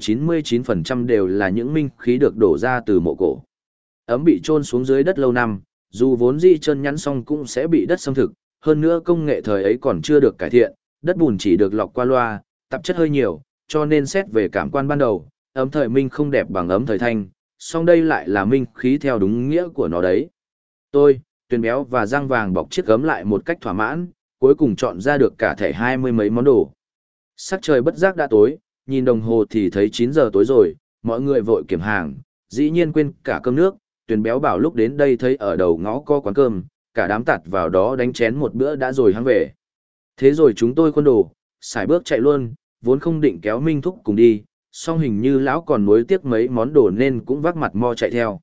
99% đều là những minh khí được đổ ra từ mộ cổ. Ấm bị chôn xuống dưới đất lâu năm, dù vốn dĩ chân nhắn xong cũng sẽ bị đất xâm thực, hơn nữa công nghệ thời ấy còn chưa được cải thiện, đất bùn chỉ được lọc qua loa, tạp chất hơi nhiều, cho nên xét về cảm quan ban đầu, ấm thời Minh không đẹp bằng ấm thời Thanh, song đây lại là minh khí theo đúng nghĩa của nó đấy. Tôi, Tuyền béo và Giang Vàng bọc chiếc gấm lại một cách thỏa mãn, cuối cùng chọn ra được cả thảy 20 mấy món đồ. Sắc trời bất giác đã tối, nhìn đồng hồ thì thấy 9 giờ tối rồi, mọi người vội kiểm hàng, dĩ nhiên quên cả cơm nước, Tuyền béo bảo lúc đến đây thấy ở đầu ngõ có quán cơm, cả đám tạt vào đó đánh chén một bữa đã rồi hăng về. Thế rồi chúng tôi khuôn đồ, xài bước chạy luôn, vốn không định kéo Minh Thúc cùng đi, song hình như lão còn nuối tiếc mấy món đồ nên cũng vác mặt mo chạy theo.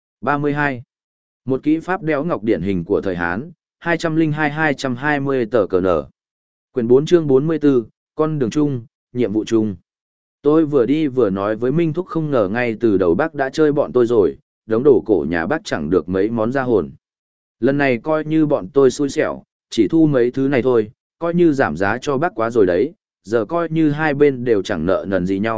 32. Một kỹ pháp đẽo ngọc điển hình của thời Hán, 202-220 tờ cờ nở. Quyển 4 chương 44, con đường chung, nhiệm vụ chung. Tôi vừa đi vừa nói với Minh Thúc không ngờ ngay từ đầu bác đã chơi bọn tôi rồi, đống đồ cổ nhà bác chẳng được mấy món ra hồn. Lần này coi như bọn tôi xui xẻo, chỉ thu mấy thứ này thôi, coi như giảm giá cho bác quá rồi đấy, giờ coi như hai bên đều chẳng nợ nần gì nhau,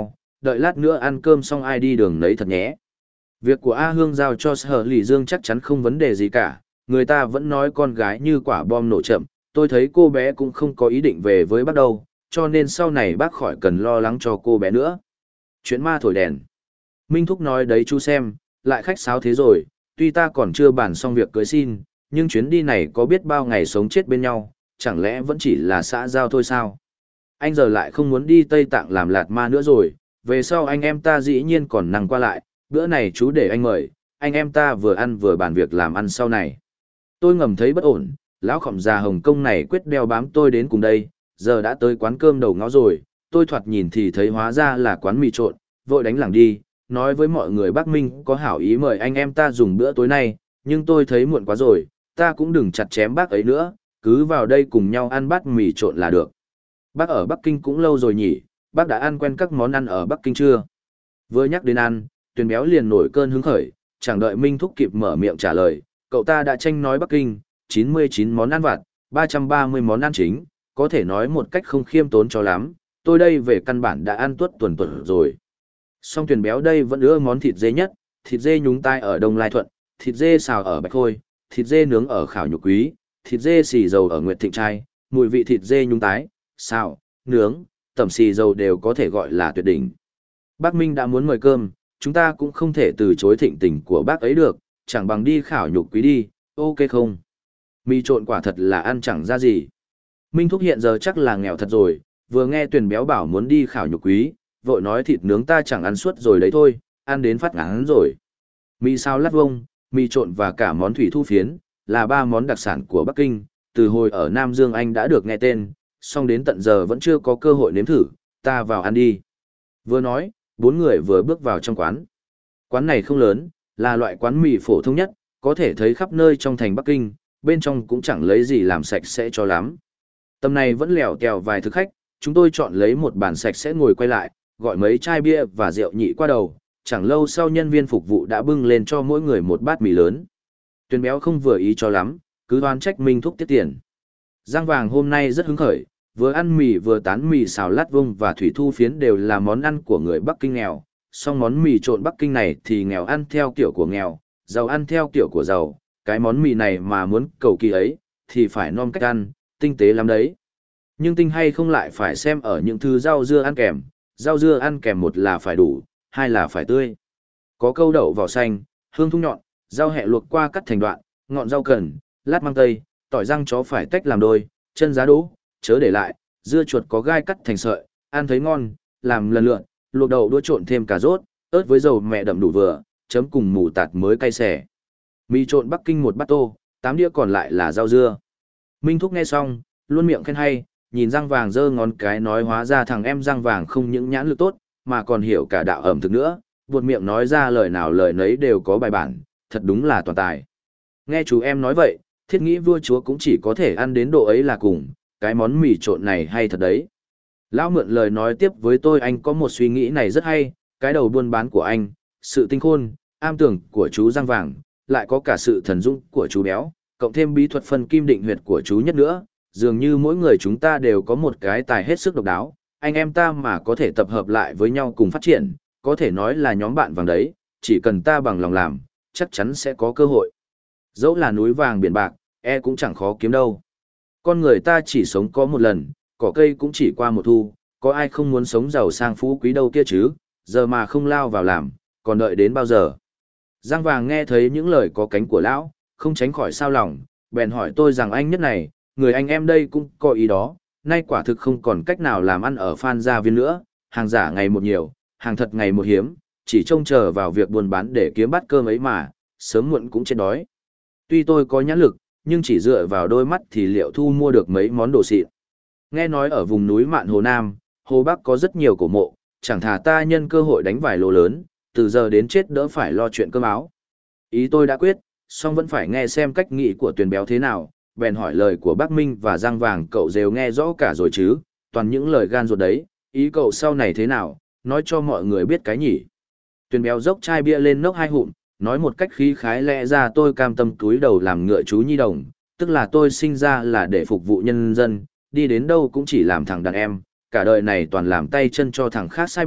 đợi lát nữa ăn cơm xong ai đi đường nấy thật nhé. Việc của A Hương giao cho Sở Lì Dương chắc chắn không vấn đề gì cả, người ta vẫn nói con gái như quả bom nổ chậm, tôi thấy cô bé cũng không có ý định về với bác đâu, cho nên sau này bác khỏi cần lo lắng cho cô bé nữa. Chuyện ma thổi đèn. Minh Thúc nói đấy chú xem, lại khách sáo thế rồi, tuy ta còn chưa bàn xong việc cưới xin, nhưng chuyến đi này có biết bao ngày sống chết bên nhau, chẳng lẽ vẫn chỉ là xã giao thôi sao? Anh giờ lại không muốn đi Tây Tạng làm lạt ma nữa rồi, về sau anh em ta dĩ nhiên còn năng qua lại, bữa này chú để anh mời, anh em ta vừa ăn vừa bàn việc làm ăn sau này. Tôi ngầm thấy bất ổn, lão khổng già Hồng Kông này quyết đeo bám tôi đến cùng đây, giờ đã tới quán cơm đầu ngõ rồi, tôi thoạt nhìn thì thấy hóa ra là quán mì trộn, vội đánh lảng đi, nói với mọi người Bắc Minh có hảo ý mời anh em ta dùng bữa tối nay, nhưng tôi thấy muộn quá rồi, ta cũng đừng chặt chém bác ấy nữa, cứ vào đây cùng nhau ăn bát mì trộn là được. Bác ở Bắc Kinh cũng lâu rồi nhỉ, bác đã ăn quen các món ăn ở Bắc Kinh chưa? Vừa nhắc đến ăn, Tuyền Béo liền nổi cơn hứng khởi, chẳng đợi Minh Thúc kịp mở miệng trả lời, cậu ta đã tranh nói Bắc Kinh, 99 món ăn vặt, 330 món ăn chính, có thể nói một cách không khiêm tốn cho lắm, tôi đây về căn bản đã ăn tuất tuần rồi. Song Tuyền Béo đây vẫn ưa món thịt dê nhất, thịt dê nhúng tai ở Đông Lai Thuận, thịt dê xào ở Bạch Khôi, thịt dê nướng ở Khảo Nhục Quý, thịt dê xì dầu ở Nguyệt Thịnh Trai, mùi vị thịt dê nhúng tái, xào, nướng, tẩm xì dầu đều có thể gọi là tuyệt đỉnh. Bác Minh đã muốn mời cơm, chúng ta cũng không thể từ chối thịnh tình của bác ấy được, chẳng bằng đi Khảo Nhục Quý đi, ok không? Mì trộn quả thật là ăn chẳng ra gì. Minh Thúc hiện giờ chắc là nghèo thật rồi, vừa nghe Tuyền Béo bảo muốn đi Khảo Nhục Quý, vội nói thịt nướng ta chẳng ăn suốt rồi đấy thôi, ăn đến phát ngán rồi. Mì xào lát vông, mì trộn và cả món thủy thu phiến, là ba món đặc sản của Bắc Kinh, từ hồi ở Nam Dương anh đã được nghe tên, song đến tận giờ vẫn chưa có cơ hội nếm thử, ta vào ăn đi. Vừa nói, bốn người vừa bước vào trong quán. Quán này không lớn, là loại quán mì phổ thông nhất, có thể thấy khắp nơi trong thành Bắc Kinh, bên trong cũng chẳng lấy gì làm sạch sẽ cho lắm. Tầm này vẫn lèo tèo vài thực khách, chúng tôi chọn lấy một bàn sạch sẽ ngồi quay lại, gọi mấy chai bia và rượu nhị qua đầu, chẳng lâu sau nhân viên phục vụ đã bưng lên cho mỗi người một bát mì lớn. Tuyền Béo không vừa ý cho lắm, cứ đoán trách Minh Thúc tiết tiền. Giang Vàng hôm nay rất hứng khởi, vừa ăn mì vừa tán mì xào lát vung và thủy thu phiến đều là món ăn của người Bắc Kinh nghèo, song món mì trộn Bắc Kinh này thì nghèo ăn theo kiểu của nghèo, giàu ăn theo kiểu của giàu, cái món mì này mà muốn cầu kỳ ấy, thì phải nom cách ăn, tinh tế lắm đấy. Nhưng tinh hay không lại phải xem ở những thứ rau dưa ăn kèm, rau dưa ăn kèm một là phải đủ, hai là phải tươi. Có câu đậu vỏ xanh, hương thung nhọn, rau hẹ luộc qua cắt thành đoạn, ngọn rau cần, lát mang tây, tỏi rang chó phải tách làm đôi, chân giá đỗ, chớ để lại, dưa chuột có gai cắt thành sợi, ăn thấy ngon, làm lần lượt, luộc đậu đũa trộn thêm cà rốt, ớt với dầu mẹ đậm đủ vừa, chấm cùng mù tạt mới cay xẻ. Mì trộn Bắc Kinh một bát tô, 8 đĩa còn lại là rau dưa. Minh Thúc nghe xong, luôn miệng khen hay, nhìn Giang Vàng giơ ngón cái nói hóa ra thằng em Giang Vàng không những nhãn lực tốt, mà còn hiểu cả đạo ẩm thực nữa, buột miệng nói ra lời nào lời nấy đều có bài bản, thật đúng là toàn tài. Nghe chú em nói vậy, thiết nghĩ vua chúa cũng chỉ có thể ăn đến độ ấy là cùng, cái món mì trộn này hay thật đấy. Lão mượn lời nói tiếp với tôi, anh có một suy nghĩ này rất hay, cái đầu buôn bán của anh, sự tinh khôn, am tường của chú Giang Vàng, lại có cả sự thần dũng của chú Béo, cộng thêm bí thuật phân kim định huyệt của chú Nhất nữa, dường như mỗi người chúng ta đều có một cái tài hết sức độc đáo, anh em ta mà có thể tập hợp lại với nhau cùng phát triển, có thể nói là nhóm bạn vàng đấy, chỉ cần ta bằng lòng làm, chắc chắn sẽ có cơ hội. Dẫu là núi vàng biển bạc, cũng chẳng khó kiếm đâu. Con người ta chỉ sống có một lần, cỏ cây cũng chỉ qua một thu, có ai không muốn sống giàu sang phú quý đâu kia chứ, giờ mà không lao vào làm, còn đợi đến bao giờ. Giang Vàng nghe thấy những lời có cánh của lão, không tránh khỏi sao lòng, bèn hỏi tôi rằng anh Nhất này, người anh em đây cũng có ý đó, nay quả thực không còn cách nào làm ăn ở Phan Gia Viên nữa, hàng giả ngày một nhiều, hàng thật ngày một hiếm, chỉ trông chờ vào việc buôn bán để kiếm bát cơm ấy mà, sớm muộn cũng chết đói. Tuy tôi có nhãn lực, nhưng chỉ dựa vào đôi mắt thì liệu thu mua được mấy món đồ xịn. Nghe nói ở vùng núi Mạn Hồ Nam, Hồ Bắc có rất nhiều cổ mộ, chẳng thà ta nhân cơ hội đánh vài lô lớn, từ giờ đến chết đỡ phải lo chuyện cơm áo. Ý tôi đã quyết, song vẫn phải nghe xem cách nghĩ của Tuyền Béo thế nào, bèn hỏi lời của Bắc Minh và Giang Vàng, cậu đều nghe rõ cả rồi chứ, toàn những lời gan ruột đấy, ý cậu sau này thế nào, nói cho mọi người biết cái nhỉ. Tuyền Béo dốc chai bia lên nốc 2 hụm, nói một cách khí khái lẽ ra tôi cam tâm túi đầu làm ngựa chú nhi đồng, tức là tôi sinh ra là để phục vụ nhân dân, đi đến đâu cũng chỉ làm thằng đàn em, cả đời này toàn làm tay chân cho thằng khác sai bảo,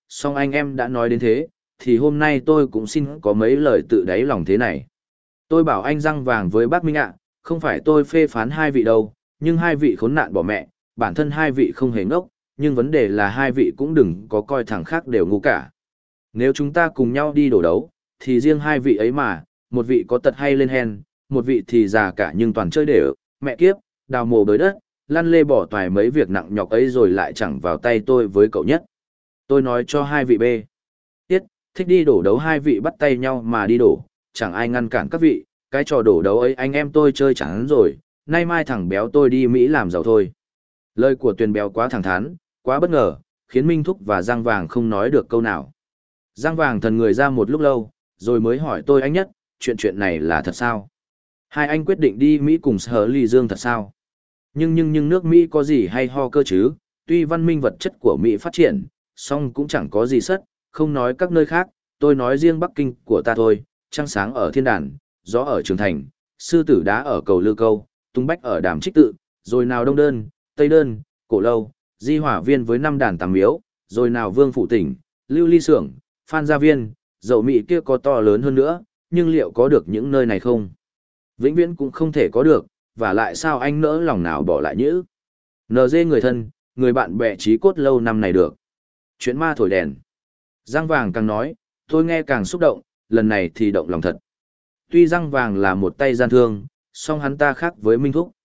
song anh em đã nói đến thế, thì hôm nay tôi cũng xin có mấy lời tự đáy lòng thế này. Tôi bảo anh răng vàng với bác Minh ạ, không phải tôi phê phán hai vị đâu, nhưng hai vị khốn nạn bỏ mẹ, bản thân hai vị không hề ngốc, nhưng vấn đề là hai vị cũng đừng có coi thằng khác đều ngu cả. Nếu chúng ta cùng nhau đi đổ đấu, thì riêng hai vị ấy mà, một vị có tật hay lên hen, một vị thì già cả nhưng toàn chơi đều, mẹ kiếp, đào mồ bới đất, lăn lê bỏ toài mấy việc nặng nhọc ấy rồi lại chẳng vào tay tôi với cậu nhất. Tôi nói cho hai vị B. Tiết, thích đi đổ đấu hai vị bắt tay nhau mà đi đổ, chẳng ai ngăn cản các vị, cái trò đổ đấu ấy anh em tôi chơi chẳng rồi, nay mai thằng béo tôi đi Mỹ làm giàu thôi. Lời của Tuyền béo quá thẳng thắn, quá bất ngờ, khiến Minh Thúc và Giang Vàng không nói được câu nào. Giang Vàng thần người ra một lúc lâu, rồi mới hỏi tôi anh nhất, chuyện này là thật sao? Hai anh quyết định đi Mỹ cùng Sở Ly Dương thật sao? Nhưng nước Mỹ có gì hay ho cơ chứ? Tuy văn minh vật chất của Mỹ phát triển, song cũng chẳng có gì sất, không nói các nơi khác, tôi nói riêng Bắc Kinh của ta thôi, trăng sáng ở Thiên Đàn, gió ở Trường Thành, sư tử đá ở Cầu Lư Câu, tung bách ở Đàm Trích Tự, rồi nào Đông Đơn, Tây Đơn, Cổ Lâu, Di Hỏa Viên với 5 đàn 8 miếu, rồi nào Vương Phủ Tỉnh, Lưu Ly Xưởng, Phan Gia Viên, dậu Mỹ kia có to lớn hơn nữa, nhưng liệu có được những nơi này không? Vĩnh viễn cũng không thể có được, và lại sao anh nỡ lòng nào bỏ lại nhữ? NG người thân, người bạn bè trí cốt lâu năm này được. Chuyện ma thổi đèn. Giang Vàng càng nói, tôi nghe càng xúc động, lần này thì động lòng thật. Tuy Giang Vàng là một tay gian thương, song hắn ta khác với Minh Thúc.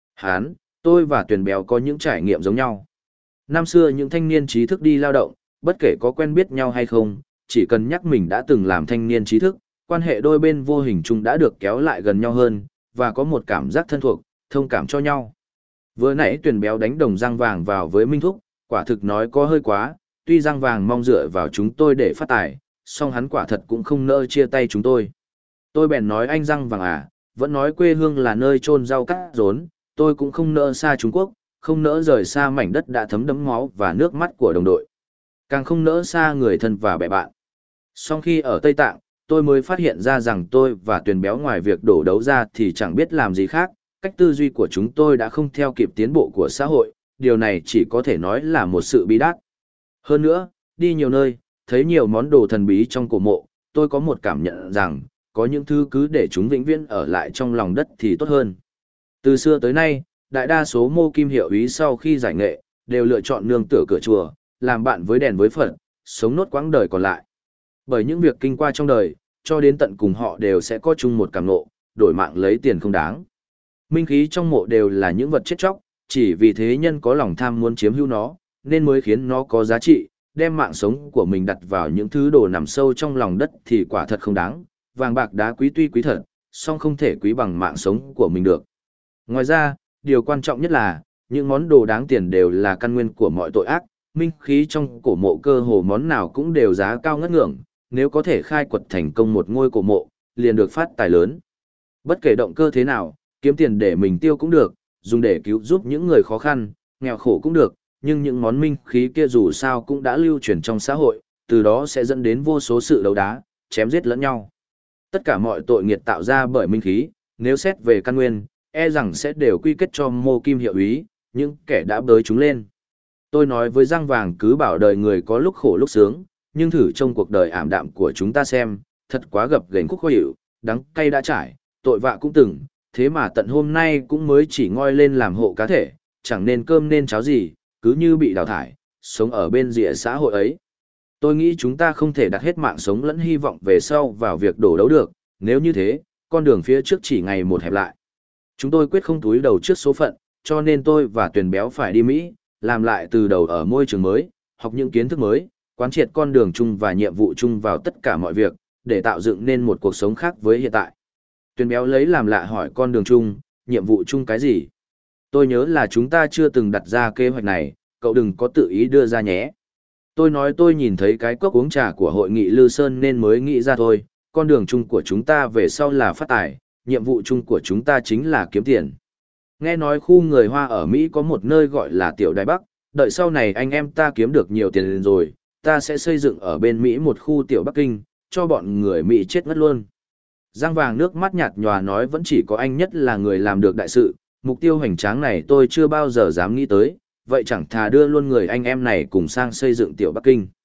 Tôi và Tuyền béo có những trải nghiệm giống nhau. Năm xưa những thanh niên trí thức đi lao động, bất kể có quen biết nhau hay không, chỉ cần nhắc mình đã từng làm thanh niên trí thức, quan hệ đôi bên vô hình chung đã được kéo lại gần nhau hơn, và có một cảm giác thân thuộc, thông cảm cho nhau. Vừa nãy Tuyền béo đánh đồng Giang Vàng vào với Minh Thúc, quả thực nói có hơi quá, tuy Giang Vàng mong dựa vào chúng tôi để phát tài, song hắn quả thật cũng không nỡ chia tay chúng tôi. Tôi bèn nói anh Giang Vàng à, vẫn nói quê hương là nơi chôn rau cắt rốn, tôi cũng không nỡ xa Trung Quốc, không nỡ rời xa mảnh đất đã thấm đẫm máu và nước mắt của đồng đội. Càng không nỡ xa người thân và bè bạn. Song khi ở Tây Tạng, tôi mới phát hiện ra rằng tôi và Tuyền béo ngoài việc đổ đấu ra thì chẳng biết làm gì khác, cách tư duy của chúng tôi đã không theo kịp tiến bộ của xã hội, điều này chỉ có thể nói là một sự bí đát. Hơn nữa, đi nhiều nơi, thấy nhiều món đồ thần bí trong cổ mộ, tôi có một cảm nhận rằng, có những thứ cứ để chúng vĩnh viễn ở lại trong lòng đất thì tốt hơn. Từ xưa tới nay, đại đa số mô kim hiệu úy sau khi giải nghệ, đều lựa chọn nương tựa cửa chùa, làm bạn với đèn với Phật, sống nốt quãng đời còn lại. Bởi những việc kinh qua trong đời, cho đến tận cùng họ đều sẽ có chung một cảm ngộ, đổi mạng lấy tiền không đáng. Minh khí trong mộ đều là những vật chết chóc, chỉ vì thế nhân có lòng tham muốn chiếm hữu nó, nên mới khiến nó có giá trị, đem mạng sống của mình đặt vào những thứ đồ nằm sâu trong lòng đất thì quả thật không đáng. Vàng bạc đá quý tuy quý thật, song không thể quý bằng mạng sống của mình được. Ngoài ra, điều quan trọng nhất là, những món đồ đáng tiền đều là căn nguyên của mọi tội ác, minh khí trong cổ mộ cơ hồ món nào cũng đều giá cao ngất ngưỡng, nếu có thể khai quật thành công một ngôi cổ mộ, liền được phát tài lớn. Bất kể động cơ thế nào, kiếm tiền để mình tiêu cũng được, dùng để cứu giúp những người khó khăn, nghèo khổ cũng được, nhưng những món minh khí kia dù sao cũng đã lưu truyền trong xã hội, từ đó sẽ dẫn đến vô số sự đấu đá, chém giết lẫn nhau. Tất cả mọi tội nghiệt tạo ra bởi minh khí, nếu xét về căn nguyên, e rằng sẽ đều quy kết cho mô kim hiệu úy, những kẻ đã bới chúng lên. Tôi nói với Giang Vàng cứ bảo đời người có lúc khổ lúc sướng, nhưng thử trong cuộc đời ảm đạm của chúng ta xem, thật quá gập ghềnh khúc khó hiểu, đắng cay đã trải, tội vạ cũng từng, thế mà tận hôm nay cũng mới chỉ ngoi lên làm hộ cá thể, chẳng nên cơm nên cháo gì, cứ như bị đào thải, sống ở bên rìa xã hội ấy. Tôi nghĩ chúng ta không thể đặt hết mạng sống lẫn hy vọng về sau vào việc đổ đấu được, nếu như thế, con đường phía trước chỉ ngày một hẹp lại. Chúng tôi quyết không túi đầu trước số phận, cho nên tôi và Tuyền béo phải đi Mỹ, làm lại từ đầu ở môi trường mới, học những kiến thức mới, quán triệt con đường chung và nhiệm vụ chung vào tất cả mọi việc, để tạo dựng nên một cuộc sống khác với hiện tại. Tuyền béo lấy làm lạ hỏi con đường chung, nhiệm vụ chung cái gì? Tôi nhớ là chúng ta chưa từng đặt ra kế hoạch này, cậu đừng có tự ý đưa ra nhé. Tôi nói tôi nhìn thấy cái cốc uống trà của hội nghị Lư Sơn nên mới nghĩ ra thôi, con đường chung của chúng ta về sau là phát tài, nhiệm vụ chung của chúng ta chính là kiếm tiền. Nghe nói khu người Hoa ở Mỹ có một nơi gọi là Tiểu Đài Bắc, đợi sau này anh em ta kiếm được nhiều tiền rồi, ta sẽ xây dựng ở bên Mỹ một khu Tiểu Bắc Kinh, cho bọn người Mỹ chết ngất luôn. Giang Vàng nước mắt nhạt nhòa nói vẫn chỉ có anh nhất là người làm được đại sự, mục tiêu hoành tráng này tôi chưa bao giờ dám nghĩ tới, vậy chẳng thà đưa luôn người anh em này cùng sang xây dựng Tiểu Bắc Kinh.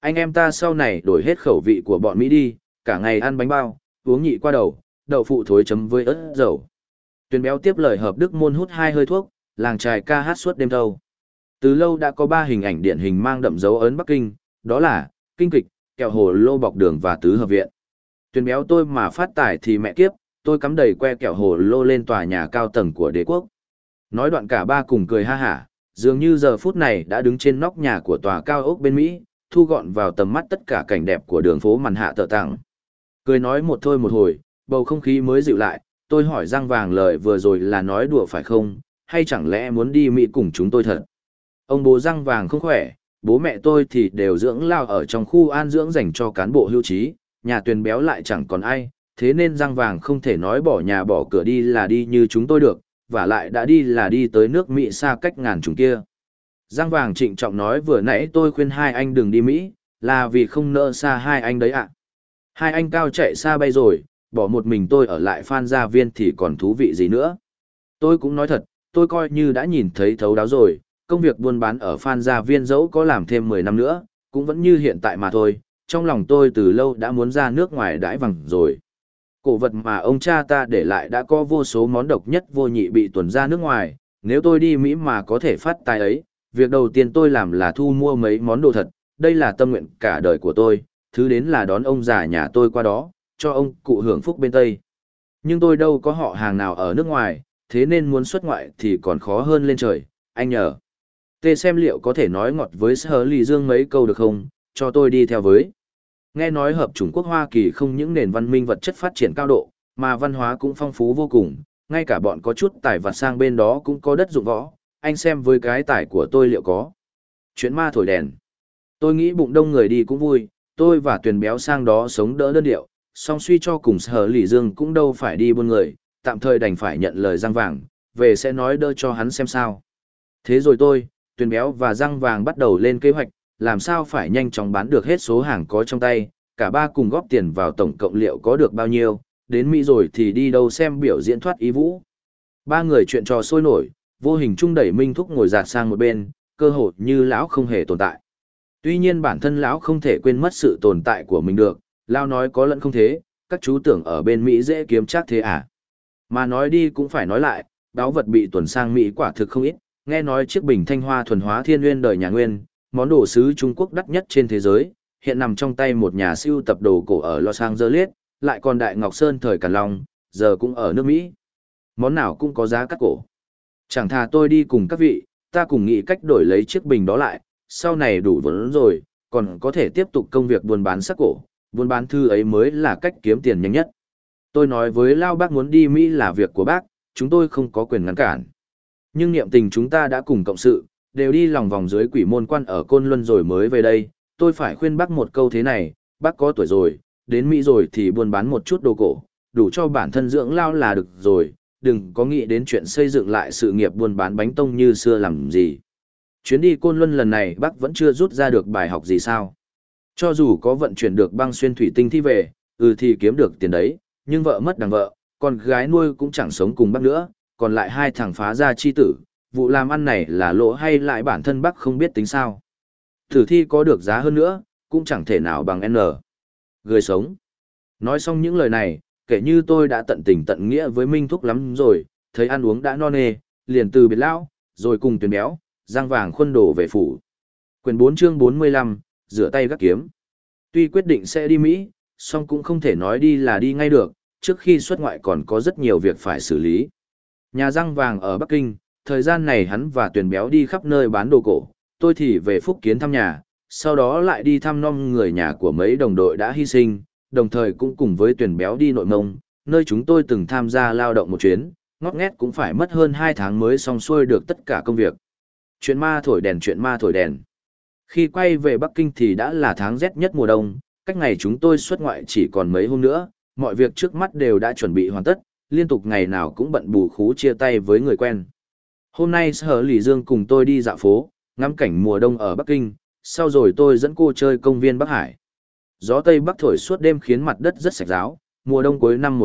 Anh em ta sau này đổi hết khẩu vị của bọn Mỹ đi, cả ngày ăn bánh bao, uống nhị qua đầu, đậu phụ thối chấm với ớt dầu. Tuyền béo tiếp lời hợp đức môn hút 2 hơi thuốc, làng trài ca hát suốt đêm thâu. Từ lâu đã có 3 hình ảnh điển hình mang đậm dấu ấn Bắc Kinh, đó là kinh kịch, kẹo hồ lô bọc đường và tứ hợp viện. Tuyền béo tôi mà phát tài thì mẹ kiếp, tôi cắm đầy que kẹo hồ lô lên tòa nhà cao tầng của đế quốc. Nói đoạn cả ba cùng cười ha hả, dường như giờ phút này đã đứng trên nóc nhà của tòa cao ốc bên Mỹ, thu gọn vào tầm mắt tất cả cảnh đẹp của đường phố màn hạ tờ tặng. Cười nói một thôi một hồi, bầu không khí mới dịu lại, tôi hỏi Giang Vàng lời vừa rồi là nói đùa phải không, hay chẳng lẽ muốn đi Mỹ cùng chúng tôi thật? Ông bố Giang Vàng không khỏe, bố mẹ tôi thì đều dưỡng lao ở trong khu an dưỡng dành cho cán bộ hưu trí, nhà Tuyền béo lại chẳng còn ai, thế nên Giang Vàng không thể nói bỏ nhà bỏ cửa đi là đi như chúng tôi được, và lại đã đi là đi tới nước Mỹ xa cách ngàn trùng kia. Giang Vàng trịnh trọng nói vừa nãy tôi khuyên hai anh đừng đi Mỹ, là vì không nỡ xa hai anh đấy ạ. Hai anh cao chạy xa bay rồi, bỏ một mình tôi ở lại Phan Gia Viên thì còn thú vị gì nữa. Tôi cũng nói thật, tôi coi như đã nhìn thấy thấu đáo rồi, công việc buôn bán ở Phan Gia Viên dẫu có làm thêm 10 năm nữa, cũng vẫn như hiện tại mà thôi, trong lòng tôi từ lâu đã muốn ra nước ngoài đãi vằng rồi. Cổ vật mà ông cha ta để lại đã có vô số món độc nhất vô nhị bị tuồn ra nước ngoài, nếu tôi đi Mỹ mà có thể phát tài ấy, việc đầu tiên tôi làm là thu mua mấy món đồ thật, đây là tâm nguyện cả đời của tôi, thứ đến là đón ông già nhà tôi qua đó, cho ông cụ hưởng phúc bên Tây. Nhưng tôi đâu có họ hàng nào ở nước ngoài, thế nên muốn xuất ngoại thì còn khó hơn lên trời, anh nhờ. Tê xem liệu có thể nói ngọt với Sở Lì Dương mấy câu được không, cho tôi đi theo với. Nghe nói hợp chủng quốc Hoa Kỳ không những nền văn minh vật chất phát triển cao độ, mà văn hóa cũng phong phú vô cùng, ngay cả bọn có chút tài vặt sang bên đó cũng có đất dụng võ, anh xem với cái tài của tôi liệu có. Chuyện ma thổi đèn. Tôi nghĩ bụng đông người đi cũng vui, tôi và Tuyền béo sang đó sống đỡ đơn điệu, song suy cho cùng Sở Lì Dương cũng đâu phải đi buôn người, tạm thời đành phải nhận lời Giang Vàng, về sẽ nói đỡ cho hắn xem sao. Thế rồi tôi, Tuyền béo và Giang Vàng bắt đầu lên kế hoạch, làm sao phải nhanh chóng bán được hết số hàng có trong tay, cả ba cùng góp tiền vào tổng cộng liệu có được bao nhiêu, đến Mỹ rồi thì đi đâu xem biểu diễn thoát ý vũ. Ba người chuyện trò sôi nổi, vô hình chung đẩy Minh Thúc ngồi dạt sang một bên, cơ hội như lão không hề tồn tại. Tuy nhiên bản thân lão không thể quên mất sự tồn tại của mình được, lão nói có lẫn không thế, các chú tưởng ở bên Mỹ dễ kiếm chắc thế à. Mà nói đi cũng phải nói lại, báu vật bị tuần sang Mỹ quả thực không ít, nghe nói chiếc bình thanh hoa thuần hóa thiên nguyên đời nhà Nguyên, món đồ sứ Trung Quốc đắt nhất trên thế giới, hiện nằm trong tay một nhà sưu tập đồ cổ ở Los Angeles, lại còn Đại Ngọc Sơn thời Càn Long, giờ cũng ở nước Mỹ. Món nào cũng có giá cắt cổ. Chẳng thà tôi đi cùng các vị, ta cùng nghĩ cách đổi lấy chiếc bình đó lại, sau này đủ vốn rồi, còn có thể tiếp tục công việc buôn bán sắc cổ, buôn bán thư ấy mới là cách kiếm tiền nhanh nhất. Tôi nói với Lao bác muốn đi Mỹ là việc của bác, chúng tôi không có quyền ngăn cản. Nhưng niệm tình chúng ta đã cùng cộng sự, đều đi lòng vòng dưới Quỷ Môn Quan ở Côn Luân rồi mới về đây, tôi phải khuyên bác một câu thế này, bác có tuổi rồi, đến Mỹ rồi thì buôn bán một chút đồ cổ, đủ cho bản thân dưỡng lao là được rồi, đừng có nghĩ đến chuyện xây dựng lại sự nghiệp buôn bán bánh tông như xưa làm gì. Chuyến đi Côn Luân lần này bác vẫn chưa rút ra được bài học gì sao. Cho dù có vận chuyển được băng xuyên thủy tinh thi về, thì kiếm được tiền đấy, nhưng vợ mất đằng vợ, con gái nuôi cũng chẳng sống cùng bác nữa, còn lại 2 thằng phá gia chi tử, vụ làm ăn này là lỗ hay lại bản thân bác không biết tính sao. Tử thi có được giá hơn nữa, cũng chẳng thể nào bằng N. Người sống. Nói xong những lời này, kể như tôi đã tận tình tận nghĩa với Minh Thúc lắm rồi, thấy ăn uống đã no nê, liền từ biệt lão, rồi cùng Tuyền béo, Giang Vàng khuân đổ về phủ. Quyển 4 chương 45, rửa tay gác kiếm. Tuy quyết định sẽ đi Mỹ, song cũng không thể nói đi là đi ngay được, trước khi xuất ngoại còn có rất nhiều việc phải xử lý. Nhà Giang Vàng ở Bắc Kinh, thời gian này hắn và Tuyền béo đi khắp nơi bán đồ cổ, tôi thì về Phúc Kiến thăm nhà, sau đó lại đi thăm nom người nhà của mấy đồng đội đã hy sinh, đồng thời cũng cùng với Tuyền béo đi Nội Mông, nơi chúng tôi từng tham gia lao động một chuyến, ngót nghét cũng phải mất hơn 2 tháng mới xong xuôi được tất cả công việc. Chuyện ma thổi đèn, chuyện ma thổi đèn. Khi quay về Bắc Kinh thì đã là tháng rét nhất mùa đông, cách ngày chúng tôi xuất ngoại chỉ còn mấy hôm nữa, mọi việc trước mắt đều đã chuẩn bị hoàn tất, liên tục ngày nào cũng bận bù khú chia tay với người quen. Hôm nay Sở Lì Dương cùng tôi đi dạo phố, ngắm cảnh mùa đông ở Bắc Kinh, sau rồi tôi dẫn cô chơi công viên Bắc Hải. Gió Tây Bắc thổi suốt đêm khiến mặt đất rất sạch ráo, mùa đông cuối năm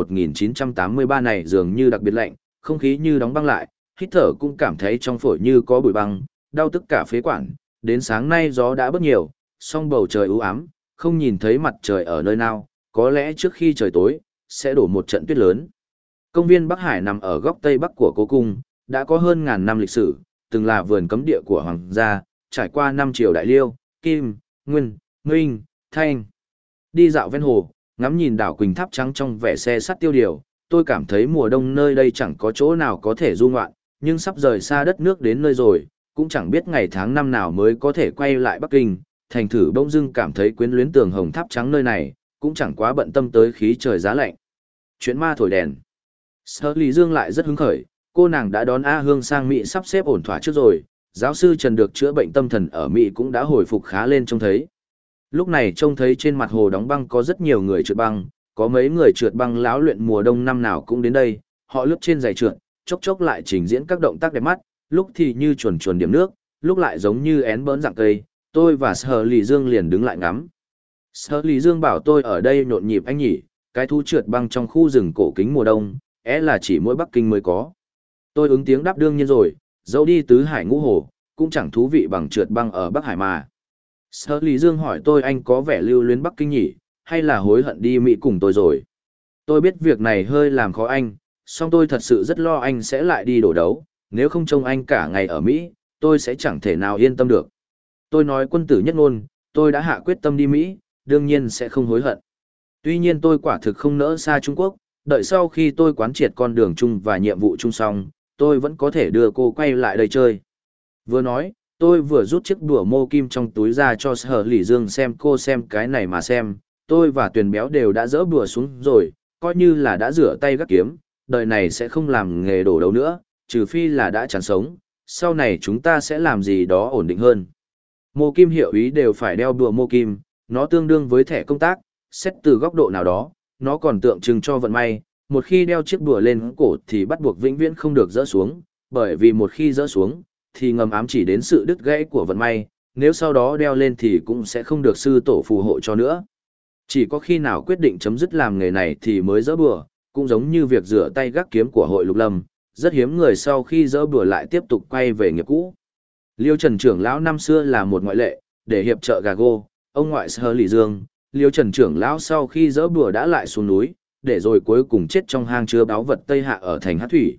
1983 này dường như đặc biệt lạnh, không khí như đóng băng lại, hít thở cũng cảm thấy trong phổi như có bụi băng, đau tức cả phế quản, đến sáng nay gió đã bớt nhiều, song bầu trời u ám, không nhìn thấy mặt trời ở nơi nào, có lẽ trước khi trời tối, sẽ đổ một trận tuyết lớn. Công viên Bắc Hải nằm ở góc tây bắc của cố cung, đã có hơn ngàn năm lịch sử, từng là vườn cấm địa của hoàng gia, trải qua 5 triều đại Liêu, Kim, Nguyên, Minh, Thanh. Đi dạo ven hồ, ngắm nhìn đảo Quỳnh Tháp trắng trong vẻ xe sắt tiêu điều, tôi cảm thấy mùa đông nơi đây chẳng có chỗ nào có thể du ngoạn, nhưng sắp rời xa đất nước đến nơi rồi, cũng chẳng biết ngày tháng năm nào mới có thể quay lại Bắc Kinh, thành thử bỗng dưng cảm thấy quyến luyến tường hồng tháp trắng nơi này, cũng chẳng quá bận tâm tới khí trời giá lạnh. Chuyện ma thổi đèn. Sở Lý Dương lại rất hứng khởi, cô nàng đã đón A Hương sang Mỹ sắp xếp ổn thỏa trước rồi, giáo sư Trần được chữa bệnh tâm thần ở Mỹ cũng đã hồi phục khá lên trông thấy. Lúc này trông thấy trên mặt hồ đóng băng có rất nhiều người trượt băng, có mấy người trượt băng lão luyện mùa đông năm nào cũng đến đây, họ lướt trên giày trượt, chốc chốc lại trình diễn các động tác đẹp mắt, lúc thì như chuồn chuồn điểm nước, lúc lại giống như én bỡn dạng cây, tôi và Sở Lý Dương liền đứng lại ngắm. Sở Lý Dương bảo tôi ở đây nhộn nhịp anh nhỉ, cái thú trượt băng trong khu rừng cổ kính mùa đông, là chỉ mỗi Bắc Kinh mới có. Tôi ứng tiếng đáp đương nhiên rồi, dẫu đi tứ hải ngũ hồ, cũng chẳng thú vị bằng trượt băng ở Bắc Hải mà. Sở Lý Dương hỏi tôi anh có vẻ lưu luyến Bắc Kinh nhỉ, hay là hối hận đi Mỹ cùng tôi rồi. Tôi biết việc này hơi làm khó anh, song tôi thật sự rất lo anh sẽ lại đi đổ đấu, nếu không trông anh cả ngày ở Mỹ, tôi sẽ chẳng thể nào yên tâm được. Tôi nói quân tử nhất ngôn, tôi đã hạ quyết tâm đi Mỹ, đương nhiên sẽ không hối hận. Tuy nhiên tôi quả thực không nỡ xa Trung Quốc, đợi sau khi tôi quán triệt con đường chung và nhiệm vụ chung xong, tôi vẫn có thể đưa cô quay lại đây chơi. Vừa nói, tôi vừa rút chiếc đũa mô kim trong túi ra cho Sở Lý Dương xem cô xem cái này mà xem, tôi và Tuyền Béo đều đã dỡ đũa xuống rồi, coi như là đã rửa tay gác kiếm, đời này sẽ không làm nghề đổ đấu nữa, trừ phi là đã chán sống, sau này chúng ta sẽ làm gì đó ổn định hơn. Mô kim hiệu ý đều phải đeo đũa mô kim, nó tương đương với thẻ công tác, xét từ góc độ nào đó, nó còn tượng trưng cho vận may, một khi đeo chiếc đũa lên cổ thì bắt buộc vĩnh viễn không được dỡ xuống, bởi vì một khi dỡ xuống, thì ngầm ám chỉ đến sự đứt gãy của vận may, nếu sau đó đeo lên thì cũng sẽ không được sư tổ phù hộ cho nữa. Chỉ có khi nào quyết định chấm dứt làm nghề này thì mới dỡ bùa, cũng giống như việc rửa tay gác kiếm của hội Lục Lâm, rất hiếm người sau khi dỡ bùa lại tiếp tục quay về nghiệp cũ. Liêu Trần trưởng lão năm xưa là một ngoại lệ, để hiệp trợ Gago, ông ngoại Sở Lý Dương, Liêu Trần trưởng lão sau khi dỡ bùa đã lại xuống núi, để rồi cuối cùng chết trong hang chứa báu vật Tây Hạ ở thành Hát Thủy.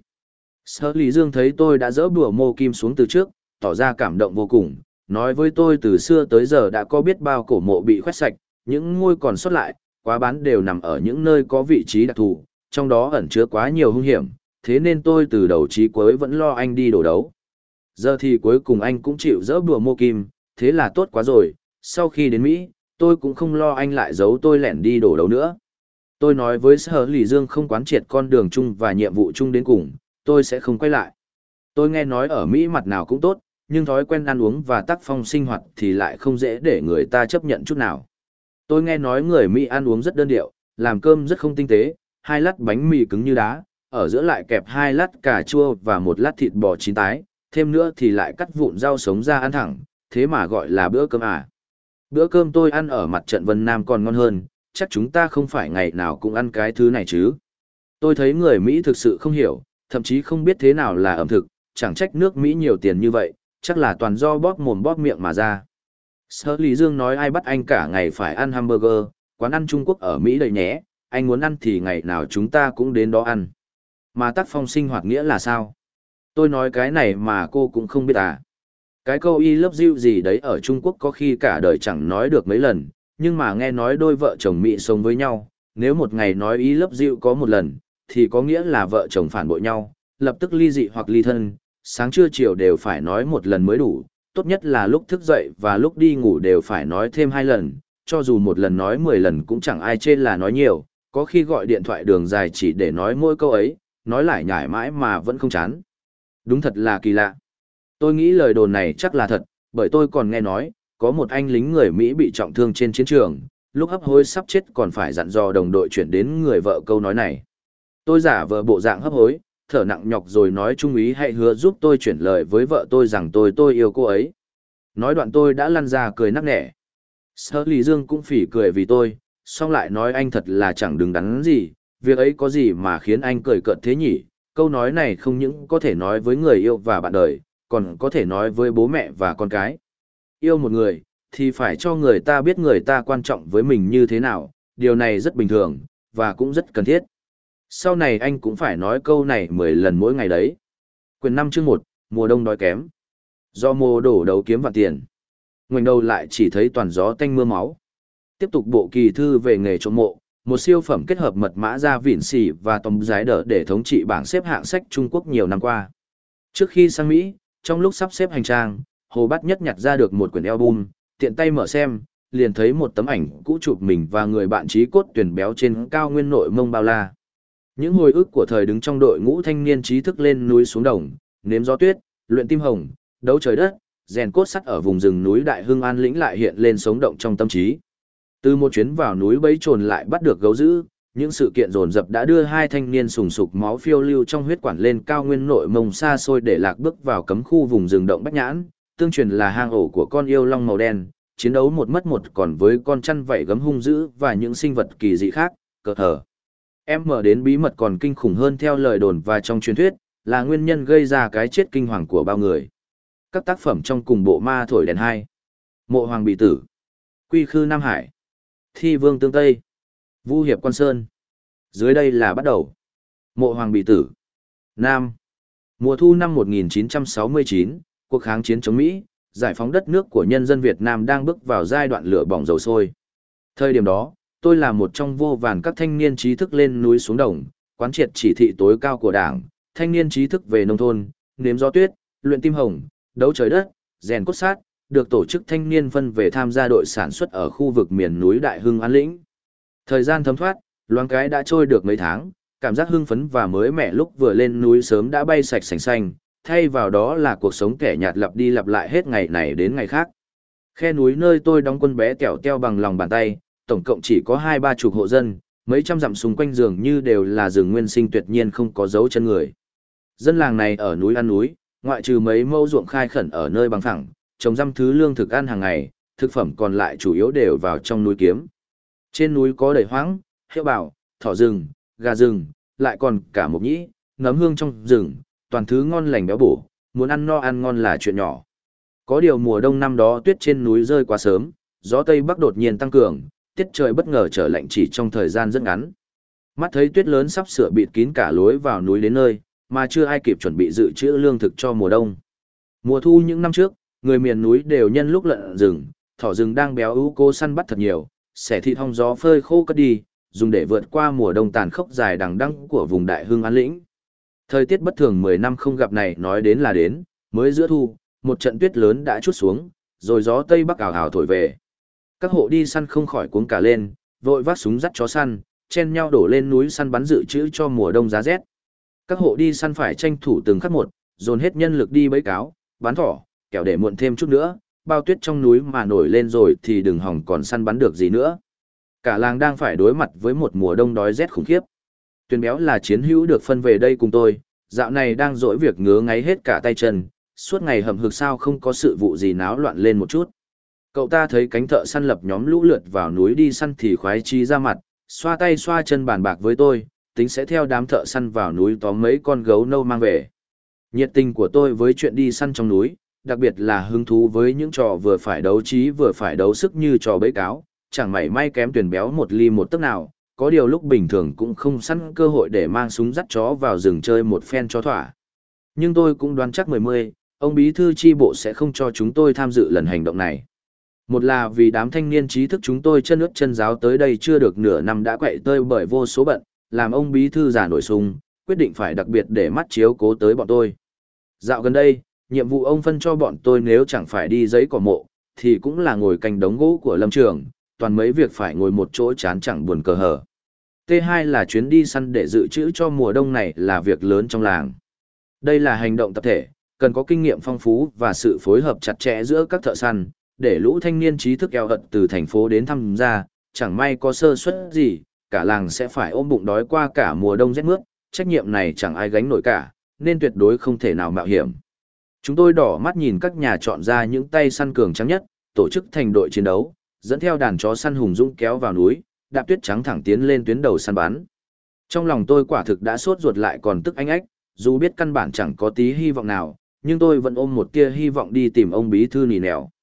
Sở Lý Dương thấy tôi đã dỡ bùa mô kim xuống từ trước, tỏ ra cảm động vô cùng, nói với tôi từ xưa tới giờ đã có biết bao cổ mộ bị khoét sạch, những ngôi còn sót lại, quá bán đều nằm ở những nơi có vị trí đặc thù, trong đó ẩn chứa quá nhiều hung hiểm, thế nên tôi từ đầu chí cuối vẫn lo anh đi đổ đấu. Giờ thì cuối cùng anh cũng chịu dỡ bùa mô kim, thế là tốt quá rồi, sau khi đến Mỹ, tôi cũng không lo anh lại giấu tôi lẻn đi đổ đấu nữa. Tôi nói với Sở Lý Dương không quán triệt con đường chung và nhiệm vụ chung đến cùng, tôi sẽ không quay lại. Tôi nghe nói ở Mỹ mặt nào cũng tốt, nhưng thói quen ăn uống và tác phong sinh hoạt thì lại không dễ để người ta chấp nhận chút nào. Tôi nghe nói người Mỹ ăn uống rất đơn điệu, làm cơm rất không tinh tế, 2 lát bánh mì cứng như đá, ở giữa lại kẹp 2 lát cà chua và 1 lát thịt bò chín tái, thêm nữa thì lại cắt vụn rau sống ra ăn thẳng, thế mà gọi là bữa cơm à. Bữa cơm tôi ăn ở mặt trận Vân Nam còn ngon hơn, chắc chúng ta không phải ngày nào cũng ăn cái thứ này chứ. Tôi thấy người Mỹ thực sự không hiểu, thậm chí không biết thế nào là ẩm thực, chẳng trách nước Mỹ nhiều tiền như vậy, chắc là toàn do bóp mồm bóp miệng mà ra. Sở Lý Dương nói ai bắt anh cả ngày phải ăn hamburger, quán ăn Trung Quốc ở Mỹ đầy nhé, anh muốn ăn thì ngày nào chúng ta cũng đến đó ăn. Mà tác phong sinh hoạt nghĩa là sao? Tôi nói cái này mà cô cũng không biết à. Cái câu I love you gì đấy ở Trung Quốc có khi cả đời chẳng nói được mấy lần, nhưng mà nghe nói đôi vợ chồng Mỹ sống với nhau, nếu một ngày nói I love you có một lần, thì có nghĩa là vợ chồng phản bội nhau, lập tức ly dị hoặc ly thân, sáng trưa chiều đều phải nói một lần mới đủ, tốt nhất là lúc thức dậy và lúc đi ngủ đều phải nói thêm 2 lần, cho dù một lần nói 10 lần cũng chẳng ai chê là nói nhiều, có khi gọi điện thoại đường dài chỉ để nói mỗi câu ấy, nói lại nhải mãi mà vẫn không chán. Đúng thật là kỳ lạ. Tôi nghĩ lời đồn này chắc là thật, bởi tôi còn nghe nói, có một anh lính người Mỹ bị trọng thương trên chiến trường, lúc hấp hối sắp chết còn phải dặn dò đồng đội chuyển đến người vợ câu nói này. Tôi giả vờ bộ dạng hấp hối, thở nặng nhọc rồi nói trung úy hãy hứa giúp tôi chuyển lời với vợ tôi rằng tôi yêu cô ấy. Nói đoạn tôi đã lăn ra cười nắc nẻ. Sở Lý Dương cũng phỉ cười vì tôi, xong lại nói anh thật là chẳng đứng đắn gì, việc ấy có gì mà khiến anh cười cợt thế nhỉ, câu nói này không những có thể nói với người yêu và bạn đời, còn có thể nói với bố mẹ và con cái. Yêu một người, thì phải cho người ta biết người ta quan trọng với mình như thế nào, điều này rất bình thường, và cũng rất cần thiết. Sau này anh cũng phải nói câu này 10 lần mỗi ngày đấy. Quyển 5 chương 1, mùa đông đói kém. Do mùa đổ đấu kiếm vạn tiền. Ngoảnh đầu lại chỉ thấy toàn gió tanh mưa máu. Tiếp tục bộ kỳ thư về nghề trộm mộ, một siêu phẩm kết hợp mật mã ra vỉn xỉ và tóm giái đỡ để thống trị bảng xếp hạng sách Trung Quốc nhiều năm qua. Trước khi sang Mỹ, trong lúc sắp xếp hành trang, Hồ Bát Nhất nhặt ra được một quyển album, tiện tay mở xem, liền thấy một tấm ảnh cũ chụp mình và người bạn chí cốt tuyển béo trên cao nguyên nội mông bao la. Những hồi ức của thời đứng trong đội ngũ thanh niên trí thức lên núi xuống đồng, nếm gió tuyết, luyện tim hồng, đấu trời đất, rèn cốt sắt ở vùng rừng núi Đại Hưng An Lĩnh lại hiện lên sống động trong tâm trí. Từ một chuyến vào núi bẫy trồn lại bắt được gấu dữ, những sự kiện dồn dập đã đưa hai thanh niên sùng sục máu phiêu lưu trong huyết quản lên cao nguyên nội mông xa xôi để lạc bước vào cấm khu vùng rừng động Bách Nhãn, tương truyền là hang ổ của con yêu long màu đen, chiến đấu một mất một còn với con chăn vảy gấm hung dữ và những sinh vật kỳ dị khác, cờ hở. Em mở đến bí mật còn kinh khủng hơn theo lời đồn và trong truyền thuyết, là nguyên nhân gây ra cái chết kinh hoàng của bao người. Các tác phẩm trong cùng bộ Ma Thổi Đèn 2, Mộ Hoàng Bị Tử, Quy Khư Nam Hải, Thi Vương Tương Tây, Vu Hiệp Quan Sơn. Dưới đây là bắt đầu. Mộ Hoàng Bị Tử. Nam. Mùa thu năm 1969, cuộc kháng chiến chống Mỹ, giải phóng đất nước của nhân dân Việt Nam đang bước vào giai đoạn lửa bỏng dầu sôi. Thời điểm đó, tôi là một trong vô vàn các thanh niên trí thức lên núi xuống đồng, quán triệt chỉ thị tối cao của Đảng, thanh niên trí thức về nông thôn, nếm gió tuyết, luyện tim hồng, đấu trời đất, rèn cốt sát, được tổ chức thanh niên phân về tham gia đội sản xuất ở khu vực miền núi Đại Hưng An Lĩnh. Thời gian thấm thoát, loáng cái đã trôi được mấy tháng, cảm giác hưng phấn và mới mẻ lúc vừa lên núi sớm đã bay sạch sành xanh, thay vào đó là cuộc sống kẻ nhạt lặp đi lặp lại hết ngày này đến ngày khác. Khe núi nơi tôi đóng quân bé tẻo teo bằng lòng bàn tay, tổng cộng chỉ có 20-30 hộ dân, mấy trăm dặm xung quanh dường như đều là rừng nguyên sinh tuyệt nhiên không có dấu chân người. Dân làng này ở núi ăn núi, ngoại trừ mấy mẫu ruộng khai khẩn ở nơi bằng phẳng, trồng răm thứ lương thực ăn hàng ngày, thực phẩm còn lại chủ yếu đều vào trong núi kiếm. Trên núi có đầy hoáng, hiệu bảo, thỏ rừng, gà rừng, lại còn cả mộc nhĩ, nấm hương trong rừng, toàn thứ ngon lành béo bổ, muốn ăn no ăn ngon là chuyện nhỏ. Có điều mùa đông năm đó tuyết trên núi rơi quá sớm, gió Tây Bắc đột nhiên tăng cường, tiết trời bất ngờ trở lạnh chỉ trong thời gian rất ngắn. Mắt thấy tuyết lớn sắp sửa bịt kín cả lối vào núi đến nơi, mà chưa ai kịp chuẩn bị dự trữ lương thực cho mùa đông. Mùa thu những năm trước, người miền núi đều nhân lúc lợn rừng, thỏ rừng đang béo ú cô săn bắt thật nhiều, xẻ thịt hong gió phơi khô cất đi, dùng để vượt qua mùa đông tàn khốc dài đằng đẵng của vùng Đại Hưng An Lĩnh. Thời tiết bất thường 10 năm không gặp này nói đến là đến, mới giữa thu, một trận tuyết lớn đã trút xuống, rồi gió Tây Bắc ảo ảo thổi về. Các hộ đi săn không khỏi cuống cả lên, vội vác súng dắt chó săn, chen nhau đổ lên núi săn bắn dự trữ cho mùa đông giá rét. Các hộ đi săn phải tranh thủ từng khắc một, dồn hết nhân lực đi bẫy cáo, bắn thỏ, kẻo để muộn thêm chút nữa, bao tuyết trong núi mà nổi lên rồi thì đừng hòng còn săn bắn được gì nữa. Cả làng đang phải đối mặt với một mùa đông đói rét khủng khiếp. Tuyền Béo là chiến hữu được phân về đây cùng tôi, dạo này đang dỗi việc ngứa ngáy hết cả tay chân, suốt ngày hầm hực sao không có sự vụ gì náo loạn lên một chút. Cậu ta thấy cánh thợ săn lập nhóm lũ lượt vào núi đi săn thì khoái chí ra mặt, xoa tay xoa chân bàn bạc với tôi, tính sẽ theo đám thợ săn vào núi tóm mấy con gấu nâu mang về. Nhiệt tình của tôi với chuyện đi săn trong núi, đặc biệt là hứng thú với những trò vừa phải đấu trí vừa phải đấu sức như trò bẫy cáo, chẳng mảy may kém Tuyền Béo một ly một tấc nào, có điều lúc bình thường cũng không săn cơ hội để mang súng dắt chó vào rừng chơi một phen cho thỏa. Nhưng tôi cũng đoán chắc 10, ông bí thư chi bộ sẽ không cho chúng tôi tham dự lần hành động này. Một là vì đám thanh niên trí thức chúng tôi chân ướt chân ráo tới đây chưa được nửa năm đã quậy tơi bởi vô số bận, làm ông bí thư già nổi sung, quyết định phải đặc biệt để mắt chiếu cố tới bọn tôi. Dạo gần đây, nhiệm vụ ông phân cho bọn tôi nếu chẳng phải đi giấy cỏ mộ, thì cũng là ngồi cạnh đống gỗ của lâm trường, toàn mấy việc phải ngồi một chỗ chán chẳng buồn cờ hở. T2 là chuyến đi săn để dự trữ cho mùa đông này là việc lớn trong làng. Đây là hành động tập thể, cần có kinh nghiệm phong phú và sự phối hợp chặt chẽ giữa các thợ săn, để lũ thanh niên trí thức eo hận từ thành phố đến tham gia, chẳng may có sơ suất gì, cả làng sẽ phải ôm bụng đói qua cả mùa đông rét mướt, trách nhiệm này chẳng ai gánh nổi cả, nên tuyệt đối không thể nào mạo hiểm. Chúng tôi đỏ mắt nhìn các nhà chọn ra những tay săn cường trắng nhất, tổ chức thành đội chiến đấu, dẫn theo đàn chó săn hùng dũng kéo vào núi, đạp tuyết trắng thẳng tiến lên tuyến đầu săn bắn. Trong lòng tôi quả thực đã sốt ruột lại còn tức anh ách, dù biết căn bản chẳng có tí hy vọng nào, nhưng tôi vẫn ôm một tia hy vọng đi tìm ông bí thư nỉ nẻo.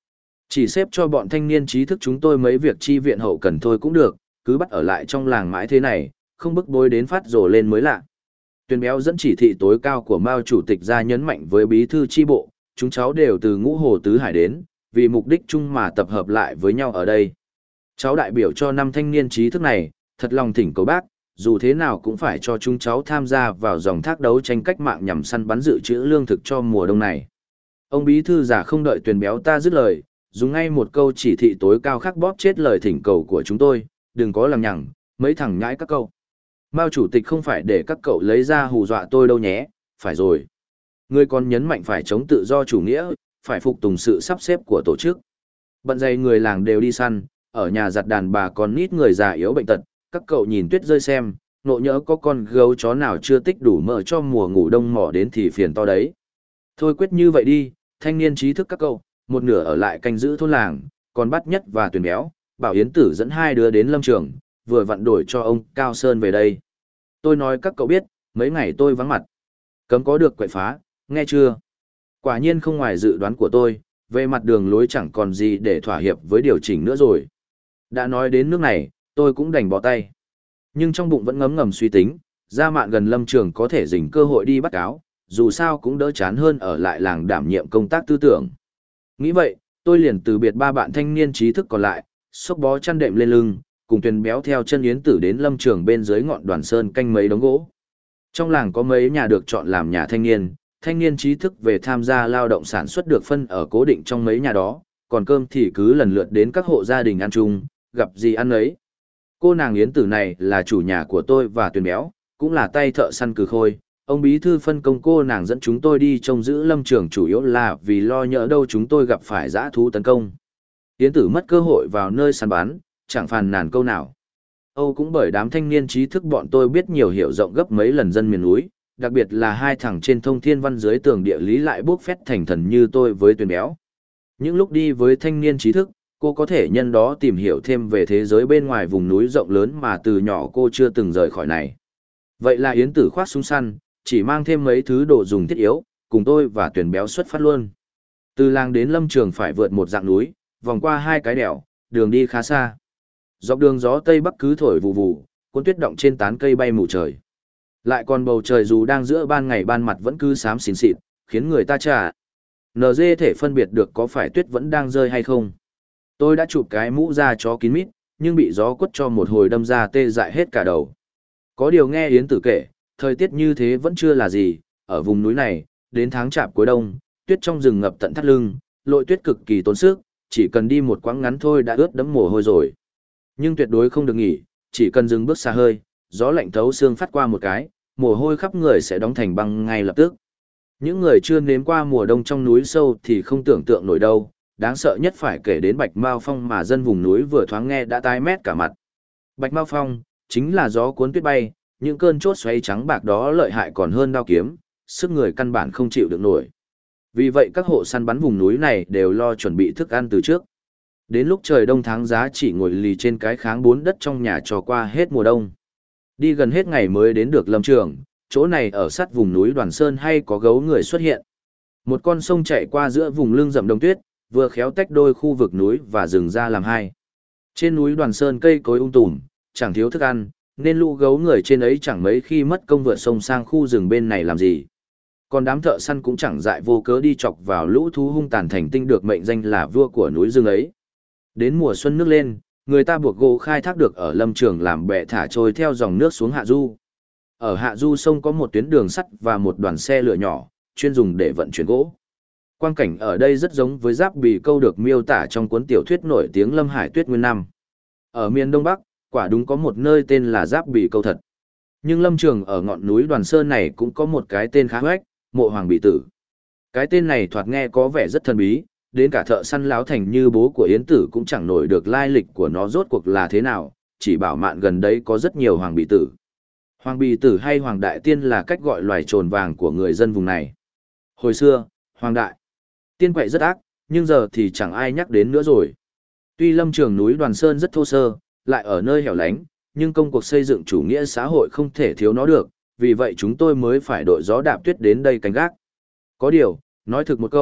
Chỉ xếp cho bọn thanh niên trí thức chúng tôi mấy việc chi viện hậu cần thôi cũng được, cứ bắt ở lại trong làng mãi thế này, không bức bối đến phát rồ lên mới lạ. Tuyền Béo dẫn chỉ thị tối cao của Mao chủ tịch ra nhấn mạnh với bí thư chi bộ, chúng cháu đều từ Ngũ Hồ Tứ Hải đến, vì mục đích chung mà tập hợp lại với nhau ở đây. Cháu đại biểu cho 5 thanh niên trí thức này, thật lòng thỉnh cầu bác, dù thế nào cũng phải cho chúng cháu tham gia vào dòng thác đấu tranh cách mạng nhằm săn bắn dự trữ lương thực cho mùa đông này. Ông bí thư giả không đợi Tuyền Béo ta dứt lời, dùng ngay một câu chỉ thị tối cao khắc bóp chết lời thỉnh cầu của chúng tôi, đừng có lằng nhằng, mấy thằng nhãi các cậu. Mao chủ tịch không phải để các cậu lấy ra hù dọa tôi đâu nhé, phải rồi. Người còn nhấn mạnh phải chống tự do chủ nghĩa, phải phục tùng sự sắp xếp của tổ chức. Bận dày người làng đều đi săn, ở nhà giặt đàn bà còn nít người già yếu bệnh tật, các cậu nhìn tuyết rơi xem, nộ nhỡ có con gấu chó nào chưa tích đủ mỡ cho mùa ngủ đông mỏ đến thì phiền to đấy. Thôi quyết như vậy đi, thanh niên trí thức các cậu, một nửa ở lại canh giữ thôn làng, còn Bắt Nhất và Tuyền Béo, bảo Yến Tử dẫn 2 đứa đến lâm trường, vừa vặn đổi cho ông Cao Sơn về đây. Tôi nói các cậu biết, mấy ngày tôi vắng mặt. Cấm có được quậy phá, nghe chưa? Quả nhiên không ngoài dự đoán của tôi, về mặt đường lối chẳng còn gì để thỏa hiệp với điều chỉnh nữa rồi. Đã nói đến nước này, tôi cũng đành bỏ tay. Nhưng trong bụng vẫn ngấm ngầm suy tính, ra mạn gần lâm trường có thể dình cơ hội đi bắt cáo, dù sao cũng đỡ chán hơn ở lại làng đảm nhiệm công tác tư tưởng. Nghĩ vậy, tôi liền từ biệt 3 bạn thanh niên trí thức còn lại, xốc bó chăn đệm lên lưng, cùng Tuyền Béo theo chân Yến Tử đến lâm trường bên dưới ngọn Đoàn Sơn canh mấy đống gỗ. Trong làng có mấy nhà được chọn làm nhà thanh niên trí thức về tham gia lao động sản xuất được phân ở cố định trong mấy nhà đó, còn cơm thì cứ lần lượt đến các hộ gia đình ăn chung, gặp gì ăn ấy. Cô nàng Yến Tử này là chủ nhà của tôi và Tuyền Béo, cũng là tay thợ săn cừ khôi. Ông bí thư phân công cô nàng dẫn chúng tôi đi trông giữ lâm trường chủ yếu là vì lo nhỡ đâu chúng tôi gặp phải dã thú tấn công. Yến Tử mất cơ hội vào nơi săn bắn, chẳng phàn nàn câu nào. Âu cũng bởi đám thanh niên trí thức bọn tôi biết nhiều hiểu rộng gấp mấy lần dân miền núi, đặc biệt là 2 thằng trên thông thiên văn dưới tường địa lý lại bốc phét thành thần như tôi với Tuyền Béo. Những lúc đi với thanh niên trí thức, cô có thể nhân đó tìm hiểu thêm về thế giới bên ngoài vùng núi rộng lớn mà từ nhỏ cô chưa từng rời khỏi này. Vậy là Yến Tử khoác súng săn, chỉ mang thêm mấy thứ đồ dùng thiết yếu, cùng tôi và Tuyền Béo xuất phát luôn. Từ làng đến lâm trường phải vượt một dạng núi, vòng qua 2 cái đèo, đường đi khá xa. Dọc đường gió tây bắc cứ thổi vù vù, cuốn tuyết động trên tán cây bay mù trời. Lại còn bầu trời dù đang giữa ban ngày ban mặt vẫn cứ xám xỉn xịt, khiến người ta chả NG thể phân biệt được có phải tuyết vẫn đang rơi hay không. Tôi đã chụp cái mũ da chó kín mít, nhưng bị gió quất cho một hồi đâm ra tê dại hết cả đầu. Có điều nghe Yến Tử kể, thời tiết như thế vẫn chưa là gì, ở vùng núi này, đến tháng chạp cuối đông, tuyết trong rừng ngập tận thắt lưng, lội tuyết cực kỳ tốn sức, chỉ cần đi một quãng ngắn thôi đã ướt đẫm mồ hôi rồi. Nhưng tuyệt đối không được nghỉ, chỉ cần dừng bước xa hơi, gió lạnh thấu xương phát qua một cái, mồ hôi khắp người sẽ đóng thành băng ngay lập tức. Những người chưa nếm qua mùa đông trong núi sâu thì không tưởng tượng nổi đâu, đáng sợ nhất phải kể đến Bạch Mao Phong mà dân vùng núi vừa thoáng nghe đã tái mét cả mặt. Bạch Mao Phong chính là gió cuốn tuyết bay, những cơn chốt xoáy trắng bạc đó lợi hại còn hơn đao kiếm, sức người căn bản không chịu được nổi. Vì vậy các hộ săn bắn vùng núi này đều lo chuẩn bị thức ăn từ trước. Đến lúc trời đông tháng giá chỉ ngồi lì trên cái kháng 4 đất trong nhà cho qua hết mùa đông. Đi gần hết ngày mới đến được lâm trường, chỗ này ở sát vùng núi Đoàn Sơn hay có gấu người xuất hiện. Một con sông chạy qua giữa vùng lưng rậm đông tuyết, vừa khéo tách đôi khu vực núi và rừng ra làm hai. Trên núi Đoàn Sơn cây cối tùm, chẳng thiếu thức ăn, nên lũ gấu người trên ấy chẳng mấy khi mất công vượt sông sang khu rừng bên này làm gì. Còn đám thợ săn cũng chẳng dại vô cớ đi chọc vào lũ thú hung tàn thành tinh được mệnh danh là vua của núi rừng ấy. Đến mùa xuân nước lên, người ta buộc gỗ khai thác được ở lâm trường làm bè thả trôi theo dòng nước xuống hạ du. Ở hạ du sông có một tuyến đường sắt và một đoàn xe lửa nhỏ, chuyên dùng để vận chuyển gỗ. Quang cảnh ở đây rất giống với Giáp Bì Câu được miêu tả trong cuốn tiểu thuyết nổi tiếng Lâm Hải Tuyết Nguyên Năm. Ở miền Đông Bắc, quả đúng có một nơi tên là Giáp Bì Câu thật. Nhưng lâm trường ở ngọn núi Đoàn Sơn này cũng có một cái tên khá hoách, Mộ Hoàng Bì Tử. Cái tên này thoạt nghe có vẻ rất thần bí, đến cả thợ săn láo thành như bố của Yến Tử cũng chẳng nổi được lai lịch của nó rốt cuộc là thế nào, chỉ bảo mạn gần đấy có rất nhiều Hoàng Bì Tử. Hoàng Bì Tử hay Hoàng Đại Tiên là cách gọi loài trồn vàng của người dân vùng này. Hồi xưa, Hoàng Đại Tiên quậy rất ác, nhưng giờ thì chẳng ai nhắc đến nữa rồi. Tuy lâm trường núi Đoàn Sơn rất thô sơ, lại ở nơi hẻo lánh, nhưng công cuộc xây dựng chủ nghĩa xã hội không thể thiếu nó được, vì vậy chúng tôi mới phải đội gió đạp tuyết đến đây canh gác. Có điều, nói thực một câu,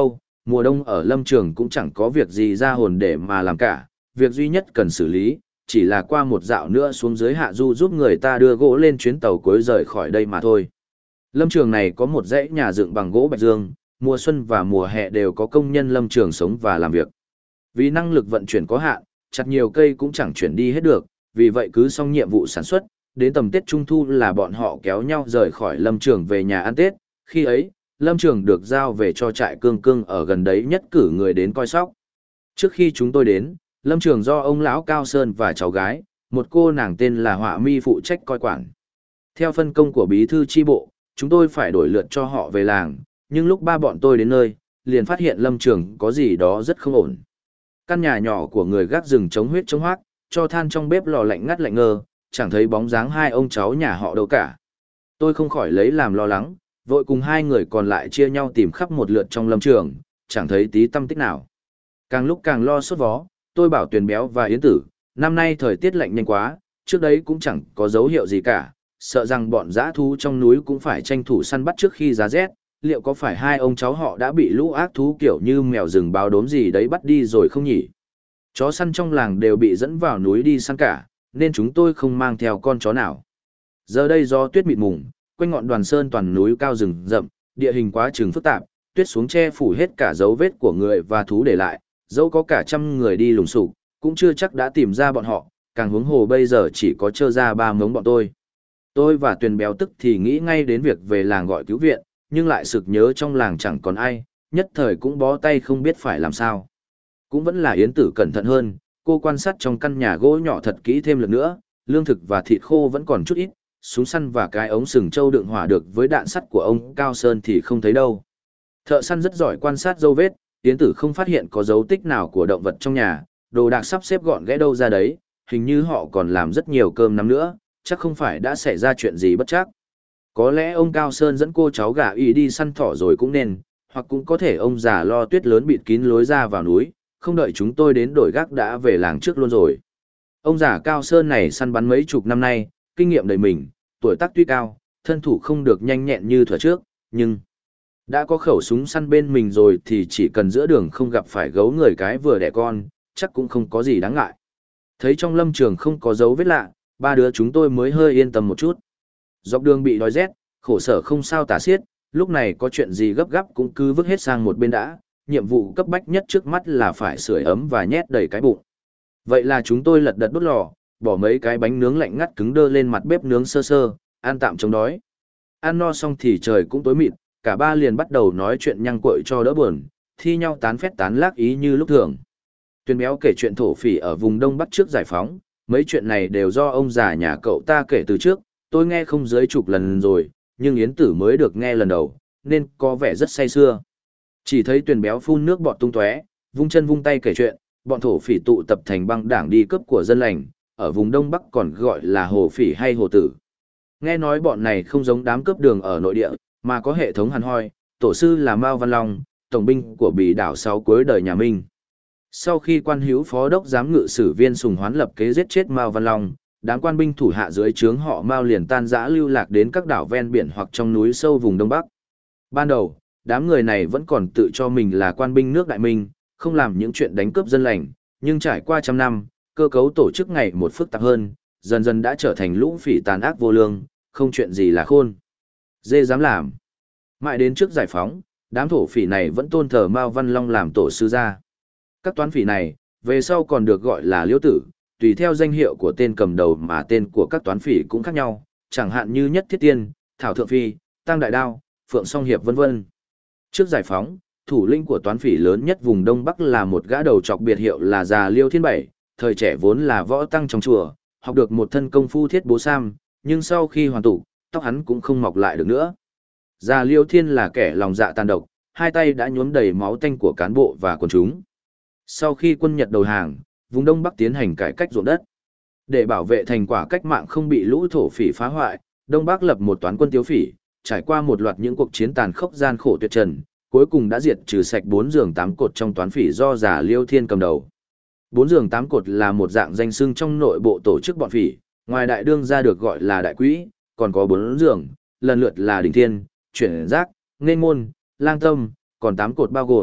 mùa đông ở lâm trường cũng chẳng có việc gì ra hồn để mà làm cả, việc duy nhất cần xử lý, chỉ là qua một dạo nữa xuống dưới hạ du giúp người ta đưa gỗ lên chuyến tàu cuối rời khỏi đây mà thôi. Lâm trường này có một dãy nhà dựng bằng gỗ bạch dương, mùa xuân và mùa hè đều có công nhân lâm trường sống và làm việc. Vì năng lực vận chuyển có hạn, chặt nhiều cây cũng chẳng chuyển đi hết được, vì vậy cứ xong nhiệm vụ sản xuất, đến tầm Tết Trung Thu là bọn họ kéo nhau rời khỏi lâm trường về nhà ăn Tết, khi ấy, lâm trường được giao về cho trại cương cương ở gần đấy nhất cử người đến coi sóc. Trước khi chúng tôi đến, lâm trường do ông lão Cao Sơn và cháu gái, một cô nàng tên là Họa Mi phụ trách coi quản. Theo phân công của bí thư chi bộ, chúng tôi phải đổi lượt cho họ về làng, nhưng lúc ba bọn tôi đến nơi, liền phát hiện lâm trường có gì đó rất không ổn. Căn nhà nhỏ của người gác rừng chống huyết chống hoác, cho than trong bếp lò lạnh ngắt lạnh ngơ, chẳng thấy bóng dáng hai ông cháu nhà họ đâu cả. Tôi không khỏi lấy làm lo lắng, vội cùng hai người còn lại chia nhau tìm khắp một lượt trong lâm trường, chẳng thấy tí tăm tích nào. Càng lúc càng lo sốt vó, tôi bảo Tuyền Béo và Yến Tử, năm nay thời tiết lạnh nhanh quá, trước đấy cũng chẳng có dấu hiệu gì cả, sợ rằng bọn dã thú trong núi cũng phải tranh thủ săn bắt trước khi giá rét, liệu có phải hai ông cháu họ đã bị lũ ác thú kiểu như mèo rừng báo đốm gì đấy bắt đi rồi không nhỉ? Chó săn trong làng đều bị dẫn vào núi đi săn cả, nên chúng tôi không mang theo con chó nào. Giờ đây do tuyết mịt mùng, quanh ngọn Đoàn Sơn toàn núi cao rừng rậm, địa hình quá chừng phức tạp, tuyết xuống che phủ hết cả dấu vết của người và thú để lại, dẫu có cả trăm người đi lùng sục, cũng chưa chắc đã tìm ra bọn họ, càng huống hồ bây giờ chỉ có trơ ra ba mống bọn tôi. Tôi và Tuyền Béo tức thì nghĩ ngay đến việc về làng gọi cứu viện, nhưng lại sực nhớ trong làng chẳng còn ai, nhất thời cũng bó tay không biết phải làm sao. Cũng vẫn là Yến Tử cẩn thận hơn, cô quan sát trong căn nhà gỗ nhỏ thật kỹ thêm lần nữa, lương thực và thịt khô vẫn còn chút ít, súng săn và cái ống sừng trâu đựng hỏa được với đạn sắt của ông Cao Sơn thì không thấy đâu. Thợ săn rất giỏi quan sát dấu vết, Yến Tử không phát hiện có dấu tích nào của động vật trong nhà, đồ đạc sắp xếp gọn ghẽ đâu ra đấy, hình như họ còn làm rất nhiều cơm nắm nữa, chắc không phải đã xảy ra chuyện gì bất trắc. Có lẽ ông Cao Sơn dẫn cô cháu gà y đi săn thỏ rồi cũng nên, hoặc cũng có thể ông già lo tuyết lớn bịt kín lối ra vào núi, không đợi chúng tôi đến đổi gác đã về làng trước luôn rồi. Ông già Cao Sơn này săn bắn mấy chục năm nay, kinh nghiệm đầy mình, tuổi tác tuy cao, thân thủ không được nhanh nhẹn như thuở trước, nhưng đã có khẩu súng săn bên mình rồi thì chỉ cần giữa đường không gặp phải gấu người cái vừa đẻ con, chắc cũng không có gì đáng ngại. Thấy trong lâm trường không có dấu vết lạ, ba đứa chúng tôi mới hơi yên tâm một chút. Dọc đường bị đói rét, khổ sở không sao tả xiết, lúc này có chuyện gì gấp gáp cũng cứ vứt hết sang một bên đã, nhiệm vụ cấp bách nhất trước mắt là phải sưởi ấm và nhét đầy cái bụng. Vậy là chúng tôi lật đật đốt lò, bỏ mấy cái bánh nướng lạnh ngắt cứng đơ lên mặt bếp nướng sơ sơ, ăn tạm chống đói. Ăn no xong thì trời cũng tối mịt, cả ba liền bắt đầu nói chuyện nhăng quậy cho đỡ buồn, thi nhau tán phét tán lác ý như lúc thường. Tuyền Béo kể chuyện thổ phỉ ở vùng Đông Bắc trước giải phóng, mấy chuyện này đều do ông già nhà cậu ta kể từ trước, tôi nghe không dưới chục lần rồi, nhưng Yến Tử mới được nghe lần đầu, nên có vẻ rất say sưa. Chỉ thấy Tuyền Béo phun nước bọt tung tóe, vung chân vung tay kể chuyện, bọn thổ phỉ tụ tập thành băng đảng đi cướp của dân lành, ở vùng Đông Bắc còn gọi là hồ phỉ hay hồ tử. Nghe nói bọn này không giống đám cướp đường ở nội địa, mà có hệ thống hàn hoi, tổ sư là Mao Văn Long, tổng binh của Bỉ đảo sau cuối đời nhà Minh. Sau khi quan hữu phó đốc giám ngự sử Viên Sùng Hoán lập kế giết chết Mao Văn Long, đám quan binh thủ hạ dưới trướng họ Mao liền tan rã lưu lạc đến các đảo ven biển hoặc trong núi sâu vùng Đông Bắc. Ban đầu, đám người này vẫn còn tự cho mình là quan binh nước Đại Minh, không làm những chuyện đánh cướp dân lành, nhưng trải qua trăm năm, cơ cấu tổ chức ngày một phức tạp hơn, dần dần đã trở thành lũ phỉ tàn ác vô lương, không chuyện gì là khôn. Dê dám làm. Mãi đến trước giải phóng, đám thổ phỉ này vẫn tôn thờ Mao Văn Long làm tổ sư gia. Các toán phỉ này, về sau còn được gọi là liễu tử, tùy theo danh hiệu của tên cầm đầu mà tên của các toán phỉ cũng khác nhau, chẳng hạn như Nhất Thiết Tiên, Thảo Thượng Phi, Tăng Đại Đao, Phượng Song Hiệp vân vân. Trước giải phóng, thủ lĩnh của toán phỉ lớn nhất vùng Đông Bắc là một gã đầu trọc biệt hiệu là già Liêu Thiên Bảy, thời trẻ vốn là võ tăng trong chùa, học được một thân công phu thiết bố sam, nhưng sau khi hoàn tụ, tóc hắn cũng không mọc lại được nữa. Già Liêu Thiên là kẻ lòng dạ tàn độc, hai tay đã nhuốm đầy máu tanh của cán bộ và quần chúng. Sau khi quân Nhật đầu hàng, vùng Đông Bắc tiến hành cải cách ruộng đất. Để bảo vệ thành quả cách mạng không bị lũ thổ phỉ phá hoại, Đông Bắc lập một toán quân tiếu phỉ, trải qua một loạt những cuộc chiến tàn khốc gian khổ tuyệt trần, cuối cùng đã diệt trừ sạch 4 giường 8 cột trong toán phỉ do già Liêu Thiên cầm đầu. 4 giường 8 cột là một dạng danh xưng trong nội bộ tổ chức bọn phỉ, ngoài đại đương ra được gọi là đại quỹ, còn có 4 giường, lần lượt là Đình Thiên, Chuyển Giác, Nghênh Môn, Lang Tâm, còn 8 cột bao gồm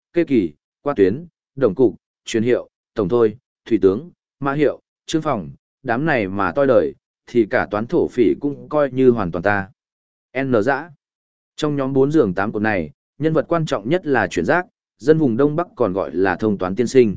kê kỳ, qua tuyến, đồng cục, truyền hiệu, tổng thôi, thủy tướng, mã hiệu, trương phòng, đám này mà toi đời, thì cả toán thổ phỉ cũng coi như hoàn toàn ta. N dã. Trong nhóm 4 giường 8 cột này, nhân vật quan trọng nhất là chuyển giác, dân vùng Đông Bắc còn gọi là thông toán tiên sinh.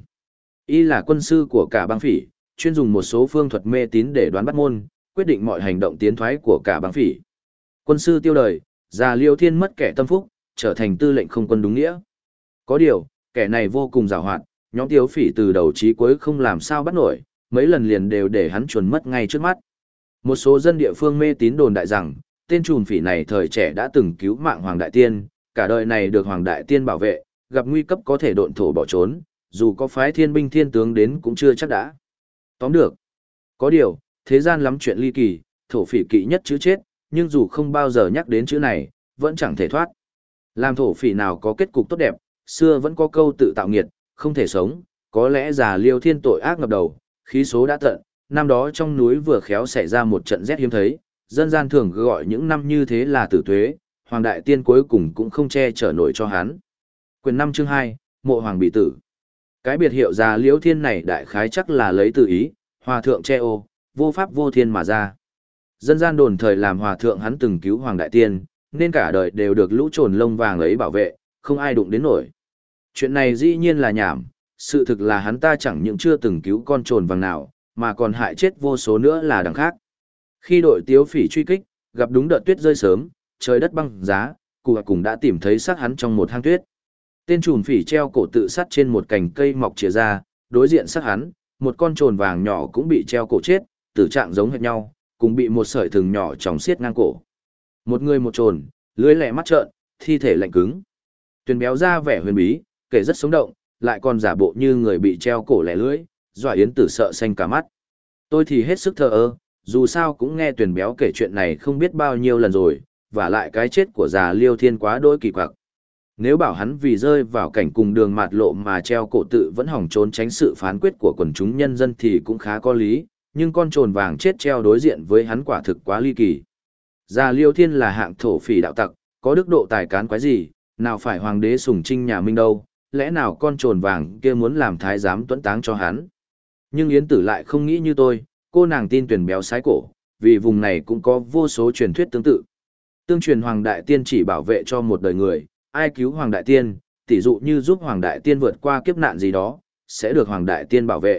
Y là quân sư của cả bang phỉ, chuyên dùng một số phương thuật mê tín để đoán bắt môn, quyết định mọi hành động tiến thoái của cả bang phỉ. Quân sư tiêu đời, già Liêu Thiên mất kẻ tâm phúc, trở thành tư lệnh không quân đúng nghĩa. Có điều, kẻ này vô cùng giàu hoạt, nhóm Tiếu Phỉ từ đầu chí cuối không làm sao bắt nổi, mấy lần liền đều để hắn chuồn mất ngay trước mắt. Một số dân địa phương mê tín đồn đại rằng, tên trùm phỉ này thời trẻ đã từng cứu mạng Hoàng Đại Tiên, cả đời này được Hoàng Đại Tiên bảo vệ, gặp nguy cấp có thể độn thổ bỏ trốn, dù có phái thiên binh thiên tướng đến cũng chưa chắc đã. Tóm được. Có điều, thế gian lắm chuyện ly kỳ, thổ phỉ kỵ nhất chữ chết, nhưng dù không bao giờ nhắc đến chữ này, vẫn chẳng thể thoát. Làm thổ phỉ nào có kết cục tốt đẹp, xưa vẫn có câu tự tạo nghiệt, không thể sống, có lẽ già Liêu Thiên tội ác ngập đầu, khí số đã tận, năm đó trong núi vừa khéo xảy ra một trận rét hiếm thấy, dân gian thường gọi những năm như thế là tử tuế, Hoàng Đại Tiên cuối cùng cũng không che chở nổi cho hắn. Quyền 5 chương 2, Mộ Hoàng bị tử. Cái biệt hiệu già Liêu Thiên này đại khái chắc là lấy từ ý, hòa thượng che ô, vô pháp vô thiên mà ra. Dân gian đồn thời làm hòa thượng hắn từng cứu Hoàng Đại Tiên, nên cả đời đều được lũ trồn lông vàng ấy bảo vệ, không ai đụng đến nổi. Chuyện này dĩ nhiên là nhảm, sự thực là hắn ta chẳng những chưa từng cứu con trồn vàng nào, mà còn hại chết vô số nữa là đằng khác. Khi đội Tiếu Phỉ truy kích, gặp đúng đợt tuyết rơi sớm, trời đất băng giá, cụ cùng đã tìm thấy xác hắn trong một hang tuyết. Tên trùm phỉ treo cổ tự sát trên một cành cây mọc chìa ra, đối diện xác hắn, một con trồn vàng nhỏ cũng bị treo cổ chết, tử trạng giống hệt nhau, cùng bị một sợi thừng nhỏ chòng xiết ngang cổ. Một người một trồn, lưới lẹ mắt trợn, thi thể lạnh cứng. Tuyền béo ra vẻ huyền bí, kể rất sống động, lại còn giả bộ như người bị treo cổ lẻ lưỡi, dọa Yến Tử sợ xanh cả mắt. Tôi thì hết sức thờ ơ, dù sao cũng nghe Tuyền béo kể chuyện này không biết bao nhiêu lần rồi, và lại cái chết của già Liêu Thiên quá đỗi kỳ quặc. Nếu bảo hắn vì rơi vào cảnh cùng đường mạt lộ mà treo cổ tự vẫn hỏng trốn tránh sự phán quyết của quần chúng nhân dân thì cũng khá có lý, nhưng con trồn vàng chết treo đối diện với hắn quả thực quá ly kỳ. Già Liêu Thiên là hạng thổ phỉ đạo tặc, có đức độ tài cán quái gì, nào phải hoàng đế sùng trinh nhà Minh đâu, lẽ nào con trồn vàng kia muốn làm thái giám tuẫn táng cho hắn. Nhưng Yến Tử lại không nghĩ như tôi, cô nàng tin Tuyền béo sái cổ, vì vùng này cũng có vô số truyền thuyết tương tự. Tương truyền Hoàng Đại Tiên chỉ bảo vệ cho một đời người, ai cứu Hoàng Đại Tiên, tỉ dụ như giúp Hoàng Đại Tiên vượt qua kiếp nạn gì đó, sẽ được Hoàng Đại Tiên bảo vệ.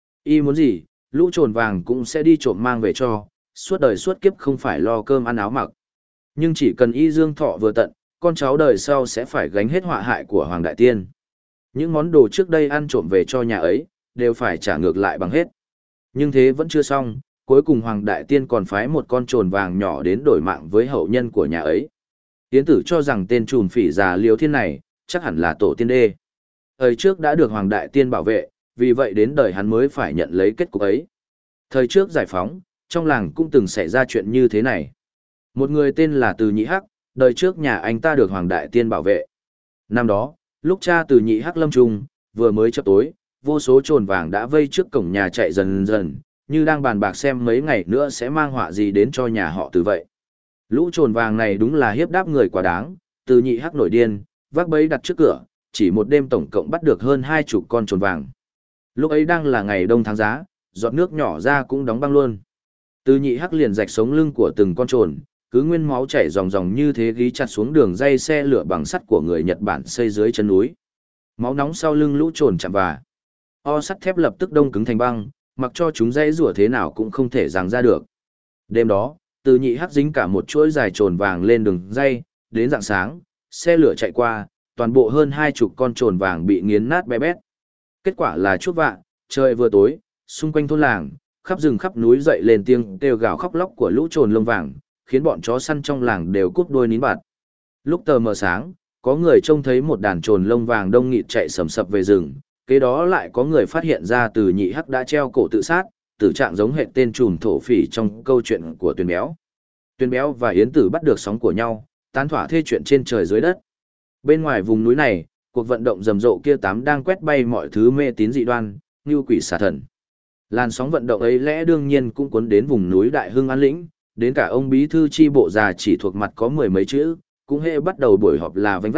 Y muốn gì, lũ trồn vàng cũng sẽ đi trộm mang về cho, suốt đời suốt kiếp không phải lo cơm ăn áo mặc. Nhưng chỉ cần y dương thọ vừa tận, con cháu đời sau sẽ phải gánh hết họa hại của Hoàng Đại Tiên. Những món đồ trước đây ăn trộm về cho nhà ấy, đều phải trả ngược lại bằng hết. Nhưng thế vẫn chưa xong, cuối cùng Hoàng Đại Tiên còn phái một con trồn vàng nhỏ đến đổi mạng với hậu nhân của nhà ấy. Yến Tử cho rằng tên trùm phỉ già Liêu Thiên này, chắc hẳn là tổ tiên đê. Thời trước đã được Hoàng Đại Tiên bảo vệ, vì vậy đến đời hắn mới phải nhận lấy kết cục ấy. Thời trước giải phóng, trong làng cũng từng xảy ra chuyện như thế này. Một người tên là Từ Nhị Hắc, đời trước nhà anh ta được Hoàng Đại Tiên bảo vệ. Năm đó, lúc cha Từ Nhị Hắc lâm chung, vừa mới chập tối, vô số trồn vàng đã vây trước cổng nhà chạy dần dần, như đang bàn bạc xem mấy ngày nữa sẽ mang họa gì đến cho nhà họ Từ vậy. Lũ trồn vàng này đúng là hiếp đáp người quá đáng, Từ Nhị Hắc nổi điên, vác bẫy đặt trước cửa, chỉ một đêm tổng cộng bắt được hơn 20 con trồn vàng. Lúc ấy đang là ngày đông tháng giá, giọt nước nhỏ ra cũng đóng băng luôn. Từ Nhị Hắc liền rạch sống lưng của từng con trồn, cứ nguyên máu chảy ròng ròng như thế ghi chặt xuống đường dây xe lửa bằng sắt của người Nhật Bản xây dưới chân núi. Máu nóng sau lưng lũ trồn chạm vào. O sắt thép lập tức đông cứng thành băng, mặc cho chúng dây rủa thế nào cũng không thể giằng ra được. Đêm đó, Từ Nhị Hắc dính cả một chuỗi dài trồn vàng lên đường dây, đến rạng sáng, xe lửa chạy qua, toàn bộ hơn 20 con trồn vàng bị nghiến nát bé bét. Kết quả là chuốc vạ, trời vừa tối, xung quanh thôn làng, khắp rừng khắp núi dậy lên tiếng kêu gào khóc lóc của lũ trồn lông vàng, khiến bọn chó săn trong làng đều cúp đuôi nín bạt. Lúc tờ mờ sáng, có người trông thấy một đàn trồn lông vàng đông nghịt chạy sầm sập về rừng, kế đó lại có người phát hiện ra Từ Nhị Hắc đã treo cổ tự sát, tử trạng giống hệt tên trùm thổ phỉ trong câu chuyện của Tuyền béo. Tuyền béo và Yến Tử bắt được sóng của nhau, tán thỏa thê chuyện trên trời dưới đất. Bên ngoài vùng núi này, cuộc vận động rầm rộ kia tám đang quét bay mọi thứ mê tín dị đoan, như quỷ xà thần. Làn sóng vận động ấy lẽ đương nhiên cũng cuốn đến vùng núi Đại Hưng An Lĩnh, đến cả ông bí thư chi bộ già chỉ thuộc mặt có mười mấy chữ, cũng hễ bắt đầu buổi họp là vênh vách,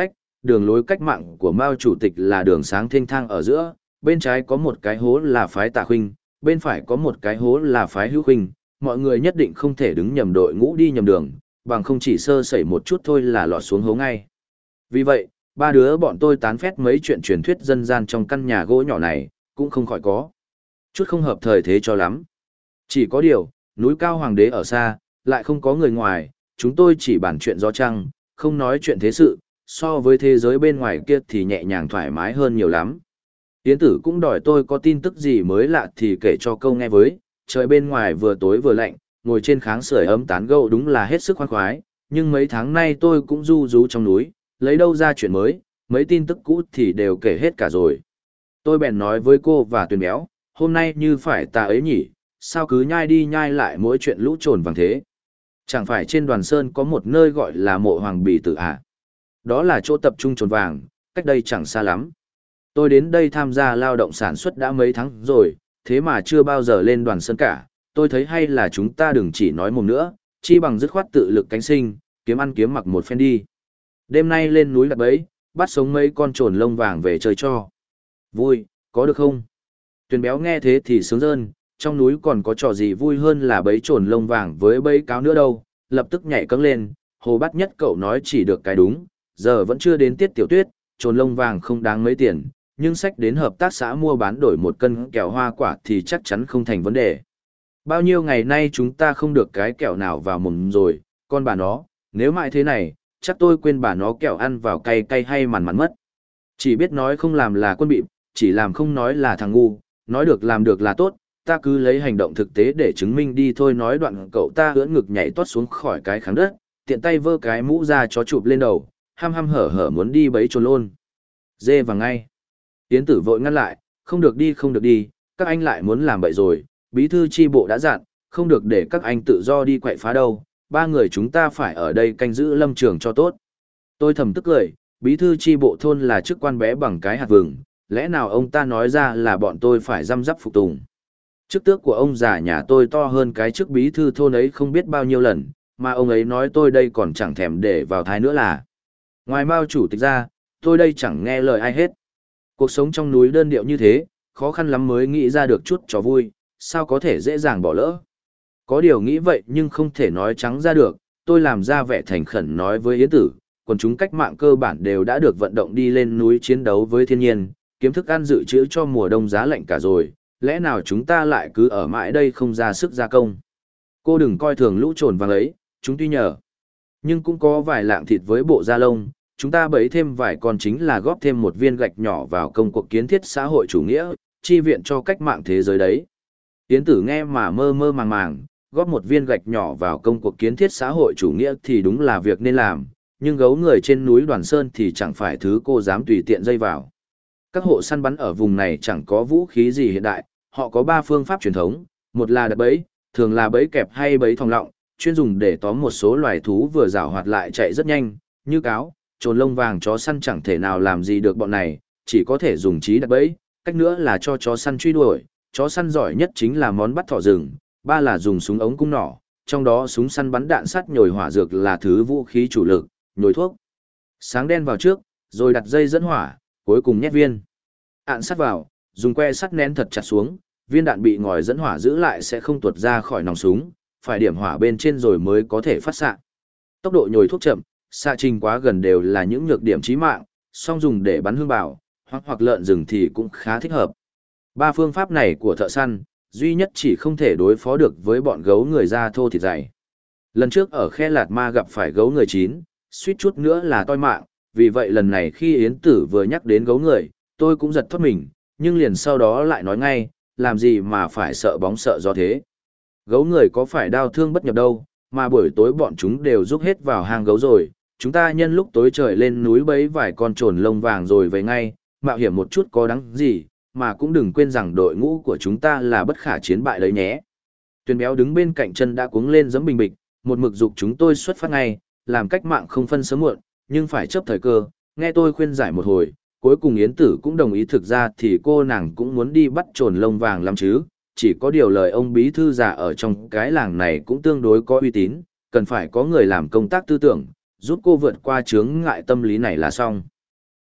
đường lối cách mạng của Mao chủ tịch là đường sáng thênh thang ở giữa, bên trái có một cái hố là phái Tạ Khuynh, bên phải có một cái hố là phái Hữu Khuynh, mọi người nhất định không thể đứng nhầm đội ngũ đi nhầm đường, bằng không chỉ sơ sẩy một chút thôi là lọt xuống hố ngay. Vì vậy, ba đứa bọn tôi tán phét mấy chuyện truyền thuyết dân gian trong căn nhà gỗ nhỏ này, cũng không khỏi có chút không hợp thời thế cho lắm. Chỉ có điều, núi cao hoàng đế ở xa, lại không có người ngoài, chúng tôi chỉ bàn chuyện gió trăng, không nói chuyện thế sự, so với thế giới bên ngoài kia thì nhẹ nhàng thoải mái hơn nhiều lắm. Yến Tử cũng đòi tôi có tin tức gì mới lạ thì kể cho câu nghe với, trời bên ngoài vừa tối vừa lạnh, ngồi trên kháng sưởi ấm tán gẫu đúng là hết sức khoan khoái, nhưng mấy tháng nay tôi cũng du rú trong núi, lấy đâu ra chuyện mới, mấy tin tức cũ thì đều kể hết cả rồi. Tôi bèn nói với cô và Tuyền Béo, hôm nay như phải ta ấy nhỉ, sao cứ nhai đi nhai lại mỗi chuyện lũ trồn vàng thế. Chẳng phải trên Đoàn Sơn có một nơi gọi là mộ Hoàng Bì Tử à? Đó là chỗ tập trung trồn vàng, cách đây chẳng xa lắm. Tôi đến đây tham gia lao động sản xuất đã mấy tháng rồi, thế mà chưa bao giờ lên Đoàn Sơn cả. Tôi thấy hay là chúng ta đừng chỉ nói mồm nữa, chi bằng dứt khoát tự lực cánh sinh, kiếm ăn kiếm mặc một phen đi. Đêm nay lên núi đặt bẫy, bắt sống mấy con trồn lông vàng về chơi cho. Vui, có được không? Tuyền Béo nghe thế thì sướng rơn, trong núi còn có trò gì vui hơn là bẫy trồn lông vàng với bẫy cáo nữa đâu, lập tức nhảy cẫng lên, Hồ Bát Nhất cậu nói chỉ được cái đúng, giờ vẫn chưa đến tiết tiểu tuyết, trồn lông vàng không đáng mấy tiền, nhưng sách đến hợp tác xã mua bán đổi một cân kẹo hoa quả thì chắc chắn không thành vấn đề. Bao nhiêu ngày nay chúng ta không được cái kẹo nào vào mồm rồi, con bà nó, nếu mãi thế này, chắc tôi quên bà nó kẹo ăn vào cay cay hay mằn mằn mất. Chỉ biết nói không làm là quân bịp, chỉ làm không nói là thằng ngu, nói được làm được là tốt, ta cứ lấy hành động thực tế để chứng minh đi thôi. Nói đoạn cậu ta ưỡn ngực nhảy toát xuống khỏi cái kháng đất, tiện tay vơ cái mũ ra chó chụp lên đầu, hăm hăm hở hở muốn đi bấy trồn lôn. Dê vào ngay. Tiến Tử vội ngăn lại, không được đi không được đi, các anh lại muốn làm bậy rồi, bí thư chi bộ đã dặn, không được để các anh tự do đi quậy phá đâu, ba người chúng ta phải ở đây canh giữ lâm trường cho tốt. Tôi thầm tức cười, bí thư chi bộ thôn là chức quan bé bằng cái hạt vừng, lẽ nào ông ta nói ra là bọn tôi phải răm rắp phục tùng. Chức tước của ông già nhà tôi to hơn cái chức bí thư thôn ấy không biết bao nhiêu lần, mà ông ấy nói tôi đây còn chẳng thèm để vào thái nữa là. Ngoài Mao chủ tịch ra, tôi đây chẳng nghe lời ai hết. Cuộc sống trong núi đơn điệu như thế, khó khăn lắm mới nghĩ ra được chút trò vui, sao có thể dễ dàng bỏ lỡ. Có điều nghĩ vậy nhưng không thể nói trắng ra được, tôi làm ra vẻ thành khẩn nói với Yến Tử, còn chúng cách mạng cơ bản đều đã được vận động đi lên núi chiến đấu với thiên nhiên, kiếm thức ăn dự trữ cho mùa đông giá lạnh cả rồi, lẽ nào chúng ta lại cứ ở mãi đây không ra sức gia công. Cô đừng coi thường lũ trồn vàng ấy, chúng tuy nhờ, nhưng cũng có vài lạng thịt với bộ da lông, chúng ta bấy thêm vài con chính là góp thêm một viên gạch nhỏ vào công cuộc kiến thiết xã hội chủ nghĩa, chi viện cho cách mạng thế giới đấy. Yến Tử nghe mà mơ mơ màng màng, góp một viên gạch nhỏ vào công cuộc kiến thiết xã hội chủ nghĩa thì đúng là việc nên làm, nhưng gấu người trên núi Đoàn Sơn thì chẳng phải thứ cô dám tùy tiện dây vào. Các hộ săn bắn ở vùng này chẳng có vũ khí gì hiện đại, họ có 3 phương pháp truyền thống, một là đặt bẫy, thường là bẫy kẹp hay bẫy thòng lọng, chuyên dùng để tóm một số loài thú vừa giàu hoạt lại chạy rất nhanh, như cáo, trồn lông vàng chó săn chẳng thể nào làm gì được bọn này, chỉ có thể dùng trí đặt bẫy, cách nữa là cho chó săn truy đuổi, chó săn giỏi nhất chính là món bắt thỏ rừng, ba là dùng súng ống cung nỏ, trong đó súng săn bắn đạn sắt nhồi hỏa dược là thứ vũ khí chủ lực, nhồi thuốc sáng đen vào trước, rồi đặt dây dẫn hỏa, cuối cùng nhét viên ạn sắt vào, dùng que sắt nén thật chặt xuống, viên đạn bị ngòi dẫn hỏa giữ lại sẽ không tuột ra khỏi nòng súng, phải điểm hỏa bên trên rồi mới có thể phát xạ. Tốc độ nhồi thuốc chậm, xạ trình quá gần đều là những nhược điểm chí mạng, song dùng để bắn hương bảo, hoặc lợn rừng thì cũng khá thích hợp. 3 phương pháp này của thợ săn, duy nhất chỉ không thể đối phó được với bọn gấu người da thô thịt dày. Lần trước ở khe Lạt Ma gặp phải gấu người chín, suýt chút nữa là toi mạng, vì vậy lần này khi Yến Tử vừa nhắc đến gấu người, tôi cũng giật thoát mình, nhưng liền sau đó lại nói ngay, làm gì mà phải sợ bóng sợ gió thế. Gấu người có phải đau thương bất nhập đâu, mà buổi tối bọn chúng đều rút hết vào hang gấu rồi, chúng ta nhân lúc tối trời lên núi bấy vài con trồn lông vàng rồi về ngay, mạo hiểm một chút có đáng gì, mà cũng đừng quên rằng đội ngũ của chúng ta là bất khả chiến bại đấy nhé. Tuyền Béo đứng bên cạnh chân đã cuống lên giẫm bình bịch, một mực dục chúng tôi xuất phát ngay, làm cách mạng không phân sớm muộn, nhưng phải chấp thời cơ, nghe tôi khuyên giải một hồi, cuối cùng Yến Tử cũng đồng ý. Thực ra thì cô nàng cũng muốn đi bắt trồn lông vàng lắm chứ, chỉ có điều lời ông bí thư già ở trong cái làng này cũng tương đối có uy tín, cần phải có người làm công tác tư tưởng, giúp cô vượt qua chướng ngại tâm lý này là xong.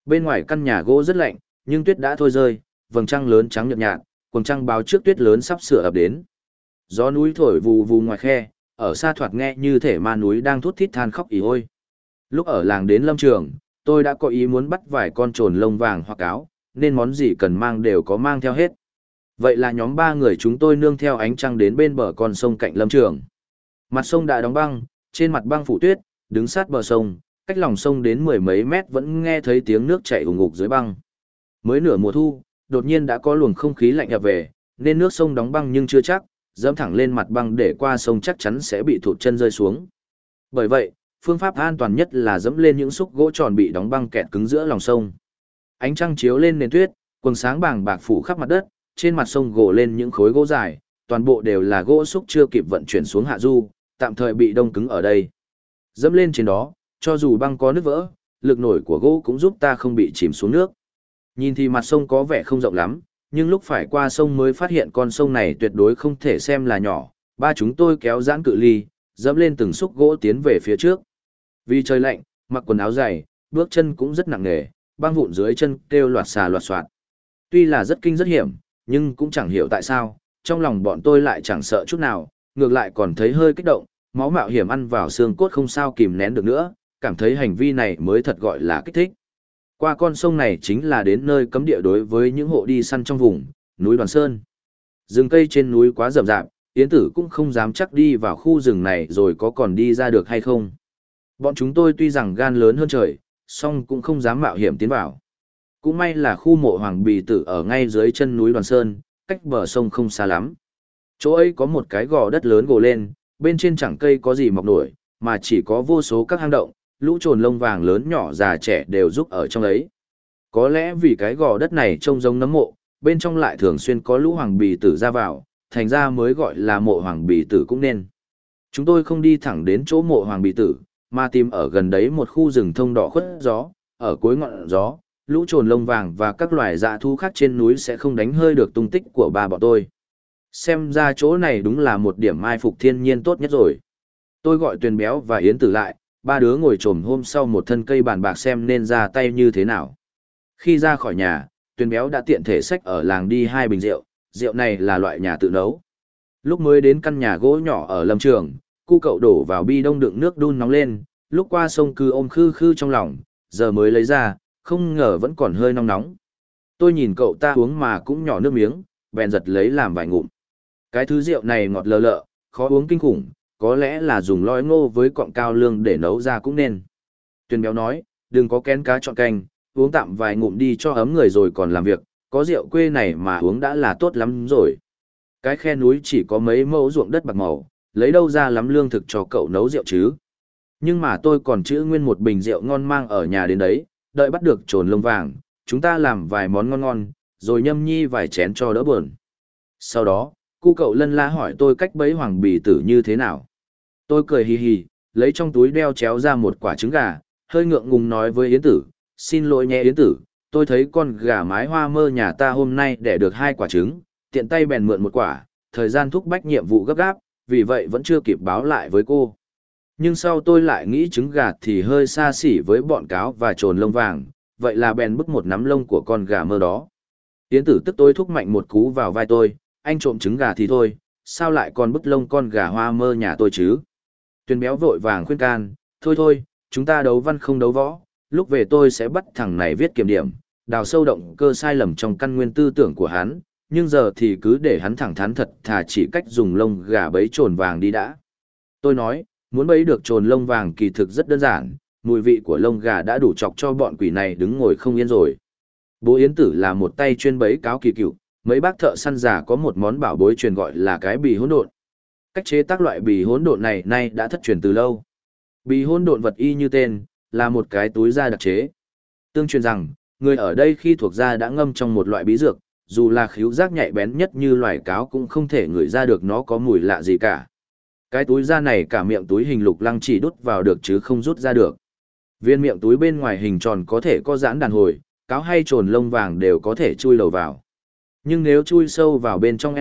Bên ngoài căn nhà gỗ rất lạnh, nhưng tuyết đã thôi rơi, vầng trăng lớn trắng nhợt nhạt, quầng trăng báo trước tuyết lớn sắp sửa ập đến. Gió núi thổi vù vù ngoài khe, ở xa thoạt nghe như thể ma núi đang thút thít than khóc ỉ ôi. Lúc ở làng đến Lâm Trường, tôi đã có ý muốn bắt vài con trồn lông vàng hoặc áo, nên món gì cần mang đều có mang theo hết. Vậy là nhóm 3 người chúng tôi nương theo ánh trăng đến bên bờ con sông cạnh Lâm Trường. Mặt sông đã đóng băng, trên mặt băng phủ tuyết, đứng sát bờ sông, cách lòng sông đến mười mấy mét vẫn nghe thấy tiếng nước chảy ùng ục dưới băng. Mới nửa mùa thu, đột nhiên đã có luồng không khí lạnh ập về, nên nước sông đóng băng nhưng chưa chắc, dẫm thẳng lên mặt băng để qua sông chắc chắn sẽ bị thụt chân rơi xuống. Bởi vậy, phương pháp an toàn nhất là dẫm lên những xúc gỗ tròn bị đóng băng kẹt cứng giữa lòng sông. Ánh trăng chiếu lên nền tuyết, quầng sáng bàng bạc phủ khắp mặt đất, trên mặt sông gồ lên những khối gỗ dài, toàn bộ đều là gỗ xúc chưa kịp vận chuyển xuống hạ du, tạm thời bị đông cứng ở đây. Dẫm lên trên đó, cho dù băng có nứt vỡ, lực nổi của gỗ cũng giúp ta không bị chìm xuống nước. Nhìn thì mặt sông có vẻ không rộng lắm, nhưng lúc phải qua sông mới phát hiện con sông này tuyệt đối không thể xem là nhỏ. Ba chúng tôi kéo giãn cự ly, dẫm lên từng xúc gỗ tiến về phía trước. Vì trời lạnh, mặc quần áo dày, bước chân cũng rất nặng nề, băng vụn dưới chân kêu loạt xà loạt xoạt. Tuy là rất kinh rất hiểm, nhưng cũng chẳng hiểu tại sao, trong lòng bọn tôi lại chẳng sợ chút nào, ngược lại còn thấy hơi kích động, máu mạo hiểm ăn vào xương cốt không sao kìm nén được nữa, cảm thấy hành vi này mới thật gọi là kích thích. Qua con sông này chính là đến nơi cấm địa đối với những hộ đi săn trong vùng, núi Đoàn Sơn. Rừng cây trên núi quá rậm rạp, Yến Tử cũng không dám chắc đi vào khu rừng này rồi có còn đi ra được hay không. Bọn chúng tôi tuy rằng gan lớn hơn trời, song cũng không dám mạo hiểm tiến vào. Cũng may là khu mộ Hoàng Bì Tử ở ngay dưới chân núi Đoàn Sơn, cách bờ sông không xa lắm. Chỗ ấy có một cái gò đất lớn gồ lên, bên trên chẳng cây có gì mọc nổi, mà chỉ có vô số các hang động, lũ trồn lông vàng lớn nhỏ già trẻ đều giúp ở trong ấy. Có lẽ vì cái gò đất này trông giống nấm mộ, bên trong lại thường xuyên có lũ Hoàng Bì Tử ra vào, thành ra mới gọi là mộ Hoàng Bì Tử cũng nên. Chúng tôi không đi thẳng đến chỗ mộ Hoàng Bì Tử, mà tìm ở gần đấy một khu rừng thông đỏ khuất gió, ở cuối ngọn gió, lũ trồn lông vàng và các loài dã thú khác trên núi sẽ không đánh hơi được tung tích của ba bọn tôi. Xem ra chỗ này đúng là một điểm mai phục thiên nhiên tốt nhất rồi. Tôi gọi Tuyền Béo và Yến Tử lại, ba đứa ngồi chồm hôm sau một thân cây bàn bạc xem nên ra tay như thế nào. Khi ra khỏi nhà, Tuyền Béo đã tiện thể xách ở làng đi 2 bình rượu, rượu này là loại nhà tự nấu. Lúc mới đến căn nhà gỗ nhỏ ở Lâm Trường, cu cậu đổ vào bi đông đựng nước đun nóng lên, lúc qua sông cứ ôm khư khư trong lòng, giờ mới lấy ra, không ngờ vẫn còn hơi nóng nóng. Tôi nhìn cậu ta uống mà cũng nhỏ nước miếng, bèn giật lấy làm vài ngụm. Cái thứ rượu này ngọt lờ lợ, khó uống kinh khủng, có lẽ là dùng lõi ngô với cọng cao lương để nấu ra cũng nên. Tuyền Béo nói, đừng có kén cá chọn canh, uống tạm vài ngụm đi cho ấm người rồi còn làm việc, có rượu quê này mà uống đã là tốt lắm rồi. Cái khe núi chỉ có mấy mẫu ruộng đất bạc màu, lấy đâu ra lắm lương thực cho cậu nấu rượu chứ. Nhưng mà tôi còn trữ nguyên một bình rượu ngon mang ở nhà đến đấy, đợi bắt được trồn lông vàng, chúng ta làm vài món ngon ngon, rồi nhâm nhi vài chén cho đỡ buồn. Sau đó, cu cậu lân la hỏi tôi cách bẫy Hoàng Bì Tử như thế nào. Tôi cười hì hì, lấy trong túi đeo chéo ra một quả trứng gà, hơi ngượng ngùng nói với Yến Tử, xin lỗi nhé Yến Tử, tôi thấy con gà mái hoa mơ nhà ta hôm nay đẻ được 2 quả trứng, tiện tay bèn mượn một quả, thời gian thúc bách nhiệm vụ gấp gáp, vì vậy vẫn chưa kịp báo lại với cô. Nhưng sau tôi lại nghĩ trứng gà thì hơi xa xỉ với bọn cáo và trồn lông vàng, vậy là bèn bứt một nắm lông của con gà mơ đó. Yến Tử tức tôi thúc mạnh một cú vào vai tôi, anh trộm trứng gà thì thôi, sao lại còn bứt lông con gà hoa mơ nhà tôi chứ? Tuyền Béo vội vàng khuyên can, thôi thôi, chúng ta đấu văn không đấu võ, lúc về tôi sẽ bắt thằng này viết kiểm điểm, đào sâu động cơ sai lầm trong căn nguyên tư tưởng của hắn, nhưng giờ thì cứ để hắn thẳng thắn thật thà chỉ cách dùng lông gà bấy trồn vàng đi đã. Tôi nói, muốn bấy được trồn lông vàng kỳ thực rất đơn giản, mùi vị của lông gà đã đủ chọc cho bọn quỷ này đứng ngồi không yên rồi. Bố Yến Tử là một tay chuyên bấy cáo kỳ cựu, mấy bác thợ săn già có một món bảo bối truyền gọi là cái bì hỗn độn. Cách chế tác loại bì hỗn độn này nay đã thất truyền từ lâu. Bì hỗn độn vật y như tên, là một cái túi da đặc chế. Tương truyền rằng, người ở đây khi thuộc da đã ngâm trong một loại bí dược, dù là khứu giác nhạy bén nhất như loài cáo cũng không thể ngửi ra được nó có mùi lạ gì cả. Cái túi da này cả miệng túi hình lục lăng chỉ đút vào được chứ không rút ra được. Viên miệng túi bên ngoài hình tròn có thể có giãn đàn hồi, cáo hay trồn lông vàng đều có thể chui đầu vào. Nhưng nếu chui sâu vào bên trong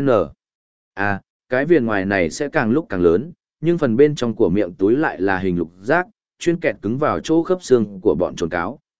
cái viền ngoài này sẽ càng lúc càng lớn, nhưng phần bên trong của miệng túi lại là hình lục giác, chuyên kẹt cứng vào chỗ khớp xương của bọn trồn cáo.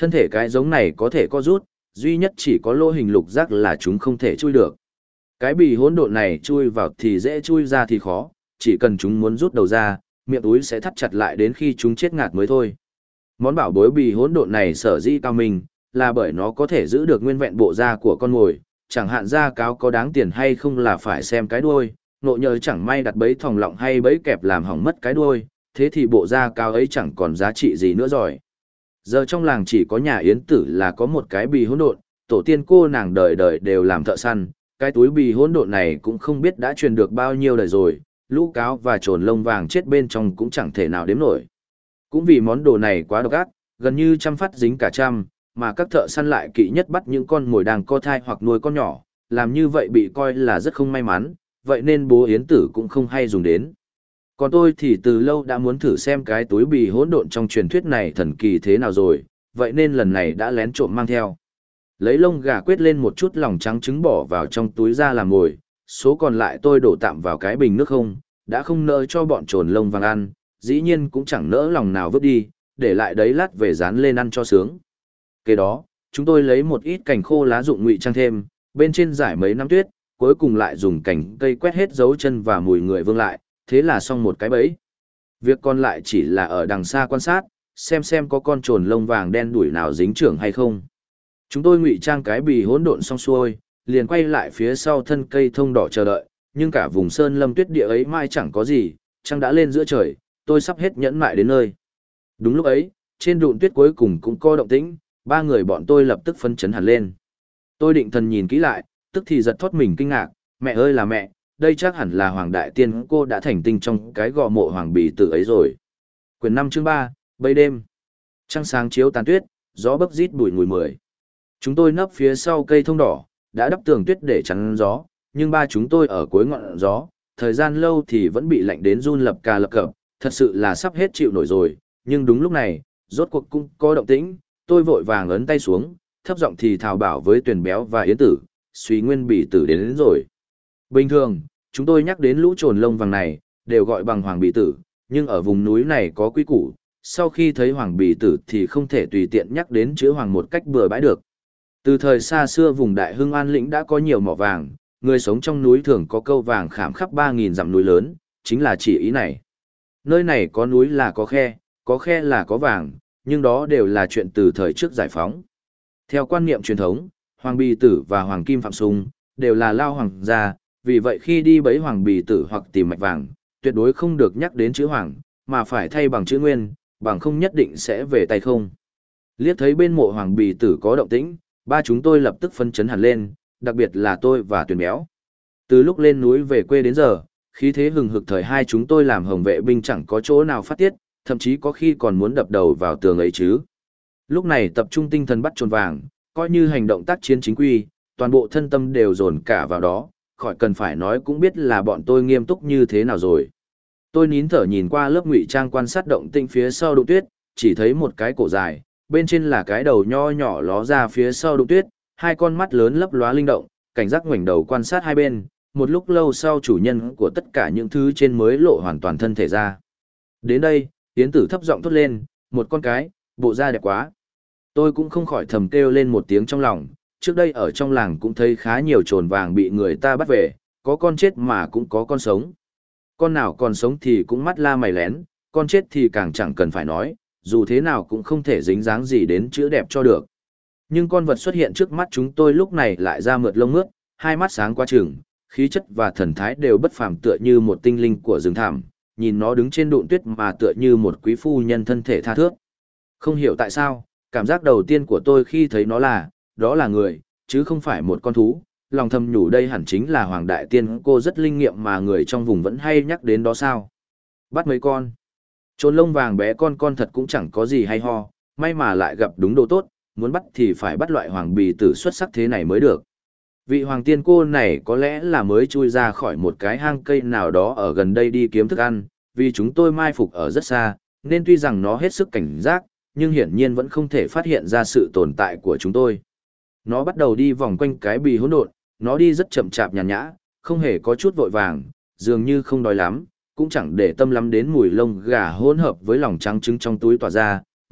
Thân thể cái giống này có thể co rút, duy nhất chỉ có lỗ hình lục giác là chúng không thể chui được. Cái bì hỗn độn này chui vào thì dễ, chui ra thì khó, chỉ cần chúng muốn rút đầu ra, miệng túi sẽ thắt chặt lại đến khi chúng chết ngạt mới thôi. Món bảo bối bì hỗn độn này sở dĩ cao minh, là bởi nó có thể giữ được nguyên vẹn bộ da của con mồi, chẳng hạn da cáo có đáng tiền hay không là phải xem cái đuôi, nộ nhờ chẳng may đặt bẫy thòng lọng hay bẫy kẹp làm hỏng mất cái đuôi, thế thì bộ da cáo ấy chẳng còn giá trị gì nữa rồi. Giờ trong làng chỉ có nhà Yến Tử là có một cái bì hỗn độn, tổ tiên cô nàng đời đời đều làm thợ săn, cái túi bì hỗn độn này cũng không biết đã truyền được bao nhiêu đời rồi, lũ cáo và trồn lông vàng chết bên trong cũng chẳng thể nào đếm nổi. Cũng vì món đồ này quá độc ác, gần như trăm phát dính cả trăm, mà các thợ săn lại kỵ nhất bắt những con mồi đang co thai hoặc nuôi con nhỏ, làm như vậy bị coi là rất không may mắn, vậy nên bố Yến Tử cũng không hay dùng đến. Còn tôi thì từ lâu đã muốn thử xem cái túi bì hỗn độn trong truyền thuyết này thần kỳ thế nào rồi, vậy nên lần này đã lén trộm mang theo. Lấy lông gà quết lên một chút lòng trắng trứng bỏ vào trong túi ra làm mồi, số còn lại tôi đổ tạm vào cái bình nước không, đã không nỡ cho bọn trồn lông vàng ăn, dĩ nhiên cũng chẳng nỡ lòng nào vứt đi, để lại đấy lát về dán lên ăn cho sướng. Kế đó, chúng tôi lấy một ít cành khô lá rụng ngụy trang thêm, bên trên rải mấy nắm tuyết, cuối cùng lại dùng cành cây quét hết dấu chân và mùi người vương lại, thế là xong một cái bẫy. Việc còn lại chỉ là ở đằng xa quan sát, xem có con trồn lông vàng đen đuổi nào dính trưởng hay không. Chúng tôi ngụy trang cái bì hỗn độn xong xuôi, liền quay lại phía sau thân cây thông đỏ chờ đợi, nhưng cả vùng sơn lâm tuyết địa ấy mai chẳng có gì, trăng đã lên giữa trời, tôi sắp hết nhẫn mại đến nơi. Đúng lúc ấy, trên đụn tuyết cuối cùng cũng có động tĩnh, ba người bọn tôi lập tức phấn chấn hẳn lên. Tôi định thần nhìn kỹ lại, tức thì giật thoát mình kinh ngạc, mẹ ơi là mẹ, đây chắc hẳn là Hoàng Đại Tiên cô đã thành tinh trong cái gò mộ Hoàng Bì Tử ấy rồi. Quyển 5 chương 3, Bây đêm. Trăng sáng chiếu tàn tuyết, gió bấc rít bụi mùi mười. Chúng tôi nấp phía sau cây thông đỏ, đã đắp tường tuyết để chắn gió, nhưng ba chúng tôi ở cuối ngọn gió, thời gian lâu thì vẫn bị lạnh đến run lập cà lập cập, thật sự là sắp hết chịu nổi rồi, nhưng đúng lúc này, rốt cuộc cũng có động tĩnh, tôi vội vàng ấn tay xuống, thấp giọng thì thào bảo với Tuyền Béo và Yến Tử, suy Nguyên Bì Tử đến rồi. Bình thường, chúng tôi nhắc đến lũ trồn lông vàng này, đều gọi bằng Hoàng Bì Tử, nhưng ở vùng núi này có quy củ, sau khi thấy Hoàng Bì Tử thì không thể tùy tiện nhắc đến chữ Hoàng một cách bừa bãi được. Từ thời xa xưa vùng Đại Hưng An Lĩnh đã có nhiều mỏ vàng, người sống trong núi thường có câu vàng khảm khắp 3.000 dặm núi lớn, chính là chỉ ý này. Nơi này có núi là có khe là có vàng, nhưng đó đều là chuyện từ thời trước giải phóng. Theo quan niệm truyền thống, Hoàng Bì Tử và Hoàng Kim Phạm Sung đều là lao hoàng gia, vì vậy khi đi bẫy Hoàng Bì Tử hoặc tìm mạch vàng, tuyệt đối không được nhắc đến chữ Hoàng, mà phải thay bằng chữ Nguyên, bằng không nhất định sẽ về tay không. Liếc thấy bên mộ Hoàng Bì Tử có động tĩnh, ba chúng tôi lập tức phấn chấn hẳn lên, đặc biệt là tôi và Tuyền Béo. Từ lúc lên núi về quê đến giờ, khí thế hừng hực thời hai chúng tôi làm hồng vệ binh chẳng có chỗ nào phát tiết, thậm chí có khi còn muốn đập đầu vào tường ấy chứ. Lúc này tập trung tinh thần bắt trồn vàng, coi như hành động tác chiến chính quy, toàn bộ thân tâm đều dồn cả vào đó, khỏi cần phải nói cũng biết là bọn tôi nghiêm túc như thế nào rồi. Tôi nín thở nhìn qua lớp ngụy trang quan sát động tĩnh phía sau đụng tuyết, chỉ thấy một cái cổ dài, bên trên là cái đầu nho nhỏ ló ra phía sau đụng tuyết, hai con mắt lớn lấp lóa linh động, cảnh giác ngoảnh đầu quan sát hai bên, một lúc lâu sau chủ nhân của tất cả những thứ trên mới lộ hoàn toàn thân thể ra. Đến đây, Yến Tử thấp giọng thốt lên, một con cái, bộ da đẹp quá. Tôi cũng không khỏi thầm kêu lên một tiếng trong lòng, trước đây ở trong làng cũng thấy khá nhiều trồn vàng bị người ta bắt về, có con chết mà cũng có con sống. Con nào còn sống thì cũng mắt la mày lén, con chết thì càng chẳng cần phải nói, dù thế nào cũng không thể dính dáng gì đến chữ đẹp cho được. Nhưng con vật xuất hiện trước mắt chúng tôi lúc này lại ra mượt lông mướt, hai mắt sáng quá chừng, khí chất và thần thái đều bất phàm tựa như một tinh linh của rừng thẳm, nhìn nó đứng trên đụn tuyết mà tựa như một quý phu nhân thân thể tha thướt. Không hiểu tại sao, cảm giác đầu tiên của tôi khi thấy nó là, đó là người, chứ không phải một con thú, lòng thầm nhủ đây hẳn chính là Hoàng Đại Tiên cô rất linh nghiệm mà người trong vùng vẫn hay nhắc đến đó sao. Bắt mấy con. Trồn lông vàng bé con thật cũng chẳng có gì hay ho, may mà lại gặp đúng đồ tốt, muốn bắt thì phải bắt loại Hoàng Bì Tử xuất sắc thế này mới được. Vị Hoàng Tiên cô này có lẽ là mới chui ra khỏi một cái hang cây nào đó ở gần đây đi kiếm thức ăn, vì chúng tôi mai phục ở rất xa, nên tuy rằng nó hết sức cảnh giác, nhưng hiển nhiên vẫn không thể phát hiện ra sự tồn tại của chúng tôi. Nó bắt đầu đi vòng quanh cái bì hỗn độn, nó đi rất chậm chạp nhàn nhã, không hề có chút vội vàng, dường như không đói lắm, cũng chẳng để tâm lắm đến mùi lông gà hỗn hợp với lòng trắng trứng trong túi tỏa ra,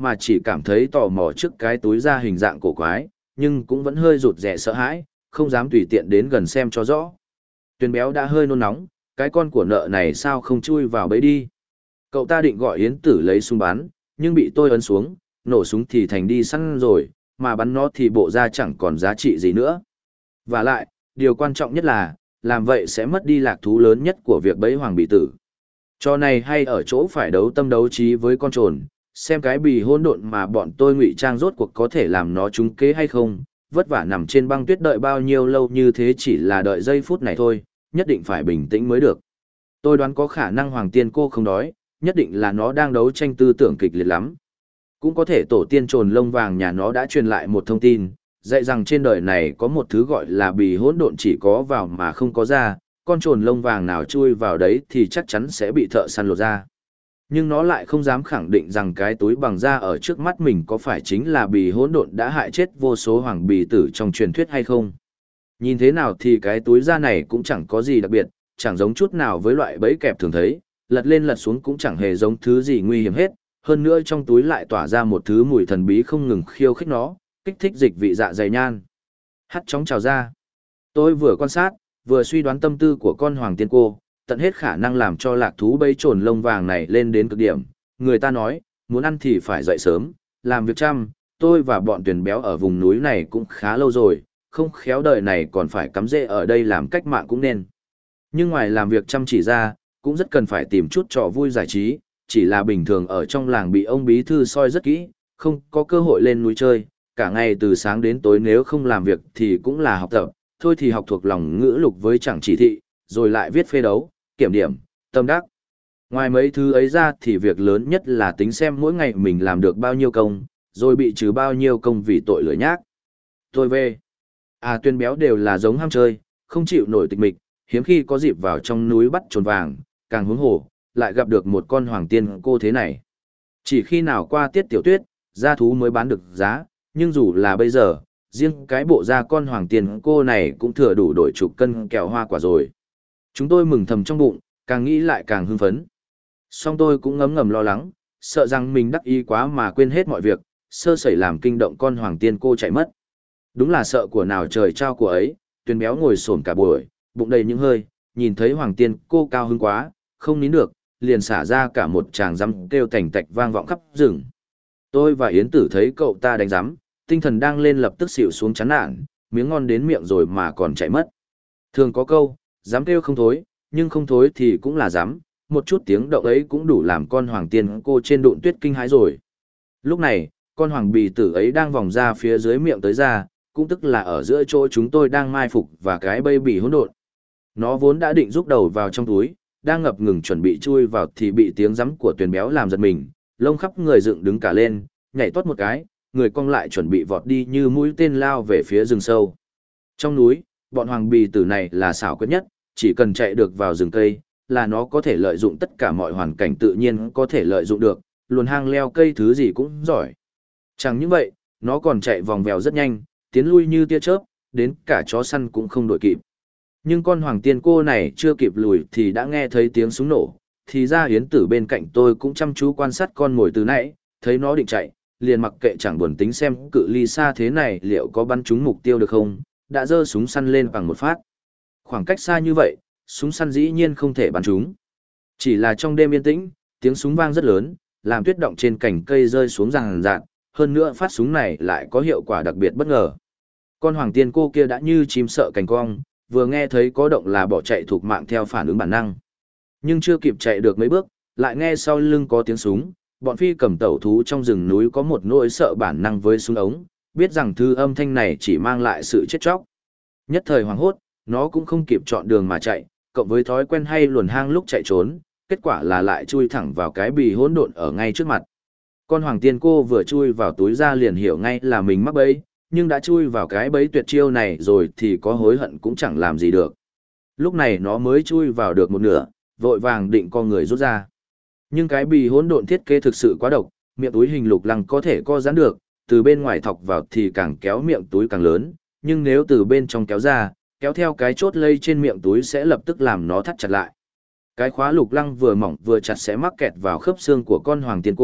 mà chỉ cảm thấy tò mò trước cái túi ra hình dạng cổ quái, nhưng cũng vẫn hơi rụt rè sợ hãi, không dám tùy tiện đến gần xem cho rõ. Tuyền béo đã hơi nôn nóng, cái con của nợ này sao không chui vào bẫy đi. Cậu ta định gọi Yến Tử lấy súng bắn, nhưng bị tôi ấn xuống, nổ súng thì thành đi săn rồi, mà bắn nó thì bộ ra chẳng còn giá trị gì nữa. Và lại, điều quan trọng nhất là, làm vậy sẽ mất đi lạc thú lớn nhất của việc bẫy hoàng bị tử. Trò này hay ở chỗ phải đấu tâm đấu trí với con trồn, xem cái bì hỗn độn mà bọn tôi ngụy trang rốt cuộc có thể làm nó trúng kế hay không, vất vả nằm trên băng tuyết đợi bao nhiêu lâu như thế chỉ là đợi giây phút này thôi, nhất định phải bình tĩnh mới được. Tôi đoán có khả năng Hoàng Tiên cô không đói, nhất định là nó đang đấu tranh tư tưởng kịch liệt lắm. Cũng có thể tổ tiên trồn lông vàng nhà nó đã truyền lại một thông tin, dạy rằng trên đời này có một thứ gọi là bì hỗn độn chỉ có vào mà không có ra, con trồn lông vàng nào chui vào đấy thì chắc chắn sẽ bị thợ săn lột ra. Nhưng nó lại không dám khẳng định rằng cái túi bằng da ở trước mắt mình có phải chính là bì hỗn độn đã hại chết vô số hoàng bì tử trong truyền thuyết hay không. Nhìn thế nào thì cái túi da này cũng chẳng có gì đặc biệt, chẳng giống chút nào với loại bẫy kẹp thường thấy, lật lên lật xuống cũng chẳng hề giống thứ gì nguy hiểm hết, hơn nữa trong túi lại tỏa ra một thứ mùi thần bí không ngừng khiêu khích nó, kích thích dịch vị dạ dày nhan. Hắt chóng trào ra. Tôi vừa quan sát, vừa suy đoán tâm tư của con hoàng tiên cô, tận hết khả năng làm cho lạc thú bẫy trồn lông vàng này lên đến cực điểm. Người ta nói, muốn ăn thì phải dậy sớm, làm việc chăm, tôi và bọn Tuyền béo ở vùng núi này cũng khá lâu rồi, không khéo đời này còn phải cắm rễ ở đây làm cách mạng cũng nên. Nhưng ngoài làm việc chăm chỉ ra, cũng rất cần phải tìm chút trò vui giải trí, chỉ là bình thường ở trong làng bị ông bí thư soi rất kỹ, không có cơ hội lên núi chơi, cả ngày từ sáng đến tối nếu không làm việc thì cũng là học tập, thôi thì học thuộc lòng ngữ lục với chẳng chỉ thị, rồi lại viết phê đấu, kiểm điểm, tâm đắc. Ngoài mấy thứ ấy ra thì việc lớn nhất là tính xem mỗi ngày mình làm được bao nhiêu công, rồi bị trừ bao nhiêu công vì tội lười nhác. Tôi về. Tuyền béo đều là giống ham chơi, không chịu nổi tịch mịch, hiếm khi có dịp vào trong núi bắt trồn vàng, càng huống hồ, lại gặp được một con hoàng tiên cô thế này. Chỉ khi nào qua tiết tiểu tuyết, gia thú mới bán được giá, nhưng dù là bây giờ, riêng cái bộ da con hoàng tiên cô này cũng thừa đủ đổi chục cân kẹo hoa quả rồi. Chúng tôi mừng thầm trong bụng, càng nghĩ lại càng hưng phấn. Song tôi cũng ngấm ngầm lo lắng, sợ rằng mình đắc ý quá mà quên hết mọi việc, sơ sẩy làm kinh động con hoàng tiên cô chạy mất. Đúng là sợ của nào trời trao của ấy, Tuyền béo ngồi xổm cả buổi, bụng đầy những hơi, nhìn thấy hoàng tiên cô cao hứng quá, không nín được, liền xả ra cả một tràng rắm kêu tành tạch vang vọng khắp rừng. Tôi và Yến Tử thấy cậu ta đánh rắm, tinh thần đang lên lập tức xỉu xuống chán nản, miếng ngon đến miệng rồi mà còn chạy mất. Thường có câu, dám kêu không thối, nhưng không thối thì cũng là dám, một chút tiếng động ấy cũng đủ làm con hoàng tiên cô trên đụn tuyết kinh hãi rồi. Lúc này, con hoàng bì tử ấy đang vòng ra phía dưới miệng tới ra, cũng tức là ở giữa chỗ chúng tôi đang mai phục và cái bầy bì hỗn độn. Nó vốn đã định rút đầu vào trong túi, đang ngập ngừng chuẩn bị chui vào thì bị tiếng rắm của Tuyền béo làm giật mình, lông khắp người dựng đứng cả lên, nhảy toát một cái, người cong lại chuẩn bị vọt đi như mũi tên lao về phía rừng sâu. Trong núi, bọn hoàng bì tử này là xảo quyệt nhất, chỉ cần chạy được vào rừng cây, là nó có thể lợi dụng tất cả mọi hoàn cảnh tự nhiên có thể lợi dụng được, luồn hang leo cây thứ gì cũng giỏi. Chẳng những vậy, nó còn chạy vòng vèo rất nhanh, tiến lui như tia chớp, đến cả chó săn cũng không đuổi kịp. Nhưng con hoàng tiên cô này chưa kịp lùi thì đã nghe thấy tiếng súng nổ, thì ra Yến Tử bên cạnh tôi cũng chăm chú quan sát con mồi từ nãy, thấy nó định chạy, liền mặc kệ chẳng buồn tính xem cự ly xa thế này liệu có bắn trúng mục tiêu được không, đã giơ súng săn lên bằng một phát. Khoảng cách xa như vậy, súng săn dĩ nhiên không thể bắn trúng. Chỉ là trong đêm yên tĩnh, tiếng súng vang rất lớn, làm tuyết động trên cành cây rơi xuống ràng rạc, hơn nữa phát súng này lại có hiệu quả đặc biệt bất ngờ. Con hoàng tiên cô kia đã như chim sợ cành cong, vừa nghe thấy có động là bỏ chạy thục mạng theo phản ứng bản năng. Nhưng chưa kịp chạy được mấy bước, lại nghe sau lưng có tiếng súng, bọn phi cầm tẩu thú trong rừng núi có một nỗi sợ bản năng với súng ống, biết rằng thứ âm thanh này chỉ mang lại sự chết chóc. Nhất thời hoảng hốt, nó cũng không kịp chọn đường mà chạy, cộng với thói quen hay luồn hang lúc chạy trốn, kết quả là lại chui thẳng vào cái bì hỗn độn ở ngay trước mặt. Con hoàng tiên cô vừa chui vào túi ra liền hiểu ngay là mình mắc bẫy, nhưng đã chui vào cái bẫy tuyệt chiêu này rồi thì có hối hận cũng chẳng làm gì được. Lúc này nó mới chui vào được một nửa, vội vàng định co người rút ra. Nhưng cái bì hỗn độn thiết kế thực sự quá độc, miệng túi hình lục lăng có thể co giãn được, từ bên ngoài thọc vào thì càng kéo miệng túi càng lớn, nhưng nếu từ bên trong kéo ra, kéo theo cái chốt lây trên miệng túi sẽ lập tức làm nó thắt chặt lại. Cái khóa lục lăng vừa mỏng vừa chặt sẽ mắc kẹt vào khớp xương của con hoàng tiên cô,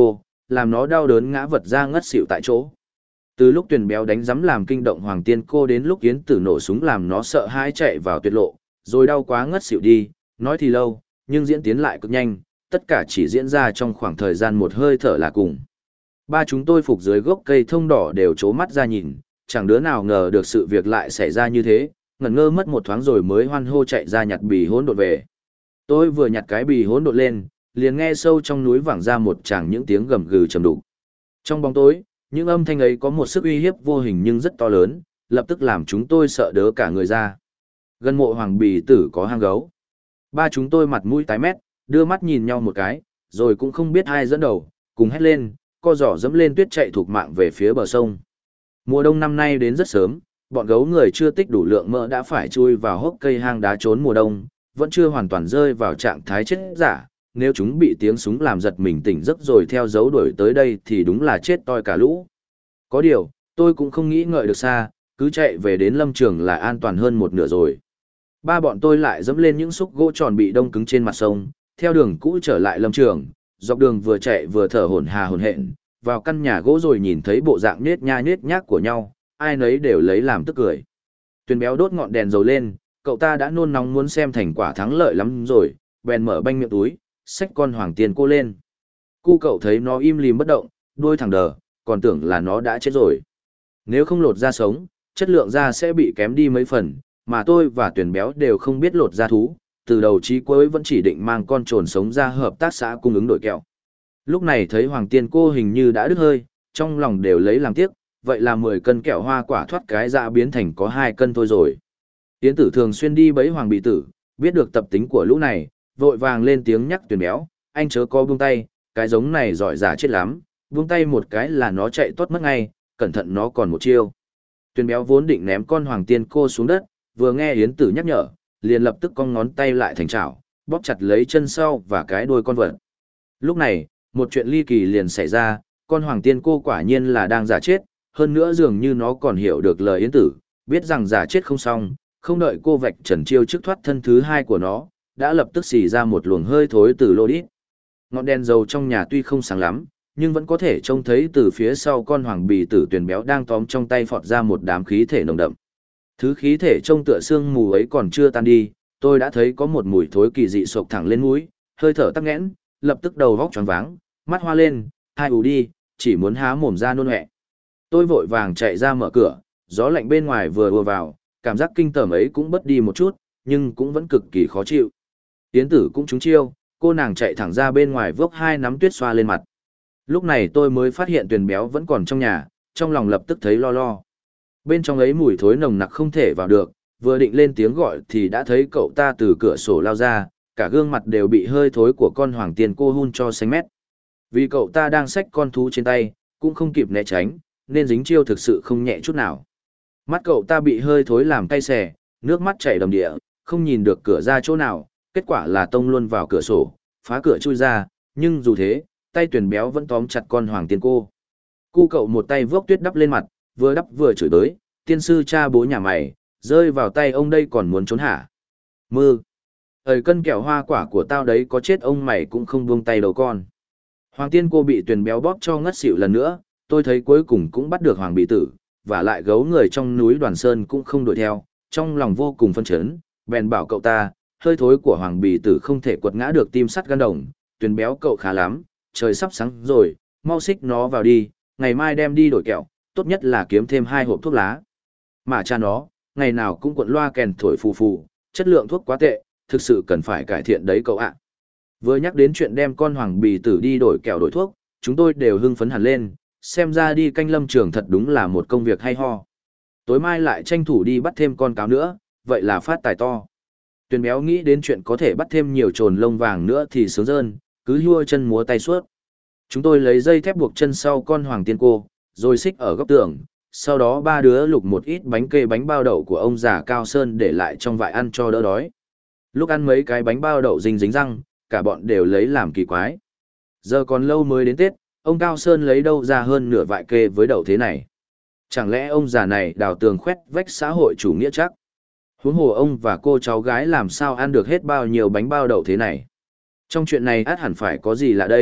làm nó đau đớn ngã vật ra ngất xỉu tại chỗ. Từ lúc Tuyền Béo đánh giấm làm kinh động Hoàng Tiên Cô đến lúc Yến Tử nổ súng làm nó sợ hãi chạy vào tuyệt lộ, rồi đau quá ngất xỉu đi, nói thì lâu, nhưng diễn tiến lại cực nhanh, tất cả chỉ diễn ra trong khoảng thời gian một hơi thở là cùng. Ba chúng tôi phục dưới gốc cây thông đỏ đều trố mắt ra nhìn, chẳng đứa nào ngờ được sự việc lại xảy ra như thế, ngẩn ngơ mất một thoáng rồi mới hoan hô chạy ra nhặt bì hỗn độn về. Tôi vừa nhặt cái bì hỗn độn lên, liền nghe sâu trong núi vẳng ra một tràng những tiếng gầm gừ trầm đục. Trong bóng tối, những âm thanh ấy có một sức uy hiếp vô hình nhưng rất to lớn, lập tức làm chúng tôi sợ đớ cả người ra. Gần mộ Hoàng Bì Tử có hang gấu. Ba chúng tôi mặt mũi tái mét, đưa mắt nhìn nhau một cái, rồi cũng không biết ai dẫn đầu, cùng hét lên, co giỏ dẫm lên tuyết chạy thục mạng về phía bờ sông. Mùa đông năm nay đến rất sớm, bọn gấu người chưa tích đủ lượng mỡ đã phải chui vào hốc cây hang đá trốn mùa đông, vẫn chưa hoàn toàn rơi vào trạng thái chết giả. Nếu chúng bị tiếng súng làm giật mình tỉnh giấc rồi theo dấu đuổi tới đây thì đúng là chết toi cả lũ. Có điều, tôi cũng không nghĩ ngợi được xa, cứ chạy về đến lâm trường là an toàn hơn một nửa rồi. Ba bọn tôi lại dẫm lên những xúc gỗ tròn bị đông cứng trên mặt sông, theo đường cũ trở lại lâm trường, dọc đường vừa chạy vừa thở hổn hển, vào căn nhà gỗ rồi nhìn thấy bộ dạng nết nha nết nhác của nhau, ai nấy đều lấy làm tức cười. Tuyền Béo đốt ngọn đèn dầu lên, cậu ta đã nôn nóng muốn xem thành quả thắng lợi lắm rồi, bèn mở banh miệng túi, xách con Hoàng Tiên Cô lên. Cu cậu thấy nó im lìm bất động, đuôi thẳng đờ, còn tưởng là nó đã chết rồi. Nếu không lột da sống, chất lượng da sẽ bị kém đi mấy phần, mà tôi và Tuyền Béo đều không biết lột da thú, từ đầu chí cuối vẫn chỉ định mang con trồn sống ra hợp tác xã cung ứng đổi kẹo. Lúc này thấy Hoàng Tiên Cô hình như đã đứt hơi, trong lòng đều lấy làm tiếc, vậy là 10 cân kẹo hoa quả thoát cái dạ biến thành có 2 cân thôi rồi. Yến Tử thường xuyên đi bẫy Hoàng Bì Tử, biết được tập tính của lũ này, vội vàng lên tiếng nhắc Tuyền Béo, anh chớ có buông tay, cái giống này giỏi giả chết lắm, buông tay một cái là nó chạy tốt mất ngay, cẩn thận nó còn một chiêu. Tuyền Béo vốn định ném con Hoàng Tiên Cô xuống đất, vừa nghe Yến Tử nhắc nhở, liền lập tức cong ngón tay lại thành chảo, bóp chặt lấy chân sau và cái đuôi con vật. Lúc này, một chuyện ly kỳ liền xảy ra, con Hoàng Tiên Cô quả nhiên là đang giả chết, hơn nữa dường như nó còn hiểu được lời Yến Tử, biết rằng giả chết không xong, không đợi cô vạch trần chiêu trước thoát thân thứ hai của nó, đã lập tức xì ra một luồng hơi thối từ lô đít. Ngọn đèn dầu trong nhà tuy không sáng lắm, nhưng vẫn có thể trông thấy từ phía sau con Hoàng Bì Tử Tuyền Béo đang tóm trong tay phọt ra một đám khí thể nồng đậm. Thứ khí thể trông tựa sương mù ấy còn chưa tan đi, tôi đã thấy có một mùi thối kỳ dị sộc thẳng lên mũi, hơi thở tắc nghẽn, lập tức đầu vóc choáng váng, mắt hoa lên, hai ù đi, chỉ muốn há mồm ra nôn ọe. Tôi vội vàng chạy ra mở cửa, gió lạnh bên ngoài vừa ùa vào, cảm giác kinh tởm ấy cũng bớt đi một chút, nhưng cũng vẫn cực kỳ khó chịu. Yến Tử cũng trúng chiêu, cô nàng chạy thẳng ra bên ngoài vốc 2 nắm tuyết xoa lên mặt. Lúc này tôi mới phát hiện Tuyền Béo vẫn còn trong nhà, trong lòng lập tức thấy lo lo. Bên trong ấy mùi thối nồng nặc không thể vào được, vừa định lên tiếng gọi thì đã thấy cậu ta từ cửa sổ lao ra, cả gương mặt đều bị hơi thối của con Hoàng Tiên Cô hun cho xanh mét. Vì cậu ta đang xách con thú trên tay, cũng không kịp né tránh, nên dính chiêu thực sự không nhẹ chút nào. Mắt cậu ta bị hơi thối làm cay xè, nước mắt chảy đầm đìa, không nhìn được cửa ra chỗ nào, kết quả là tông luôn vào cửa sổ, phá cửa chui ra, nhưng dù thế, tay Tuyền Béo vẫn tóm chặt con Hoàng Tiên Cô. Cu cậu một tay vốc tuyết đắp lên mặt, vừa đắp vừa chửi tới, tiên sư cha bố nhà mày, rơi vào tay ông đây còn muốn trốn hả? Mơ! Thời cân kẹo hoa quả của tao đấy có chết ông mày cũng không buông tay đầu con. Hoàng Tiên Cô bị Tuyền Béo bóp cho ngất xỉu lần nữa, tôi thấy cuối cùng cũng bắt được Hoàng Bì Tử, và lại gấu người trong núi Đoàn Sơn cũng không đuổi theo, trong lòng vô cùng phân chấn, bèn bảo cậu ta, hơi thối của Hoàng Bì Tử không thể quật ngã được tim sắt gan đồng, Tuyền Béo cậu khá lắm, trời sắp sáng rồi, mau xích nó vào đi, ngày mai đem đi đổi kẹo, tốt nhất là kiếm thêm 2 hộp thuốc lá. Mà cha nó, ngày nào cũng cuộn loa kèn thổi phù phù, chất lượng thuốc quá tệ, thực sự cần phải cải thiện đấy cậu ạ. Vừa nhắc đến chuyện đem con Hoàng Bì Tử đi đổi kẹo đổi thuốc, chúng tôi đều hưng phấn hẳn lên, xem ra đi canh lâm trường thật đúng là một công việc hay ho. Tối mai lại tranh thủ đi bắt thêm con cáo nữa, vậy là phát tài to. Tuyền Béo nghĩ đến chuyện có thể bắt thêm nhiều trồn lông vàng nữa thì sướng rơn, cứ hua chân múa tay suốt. Chúng tôi lấy dây thép buộc chân sau con Hoàng Tiên Cô, rồi xích ở góc tường, sau đó 3 đứa lục một ít bánh kê bánh bao đậu của ông già Cao Sơn để lại trong vại ăn cho đỡ đói. Lúc ăn mấy cái bánh bao đậu dính răng, cả bọn đều lấy làm kỳ quái. Giờ còn lâu mới đến Tết, ông Cao Sơn lấy đâu ra hơn nửa vại kê với đậu thế này? Chẳng lẽ ông già này đào tường khoét vách xã hội chủ nghĩa chắc? Huống hồ ông và cô cháu gái làm sao ăn được hết bao nhiêu bánh bao đậu thế này? Trong chuyện này ắt hẳn phải có gì lạ đây,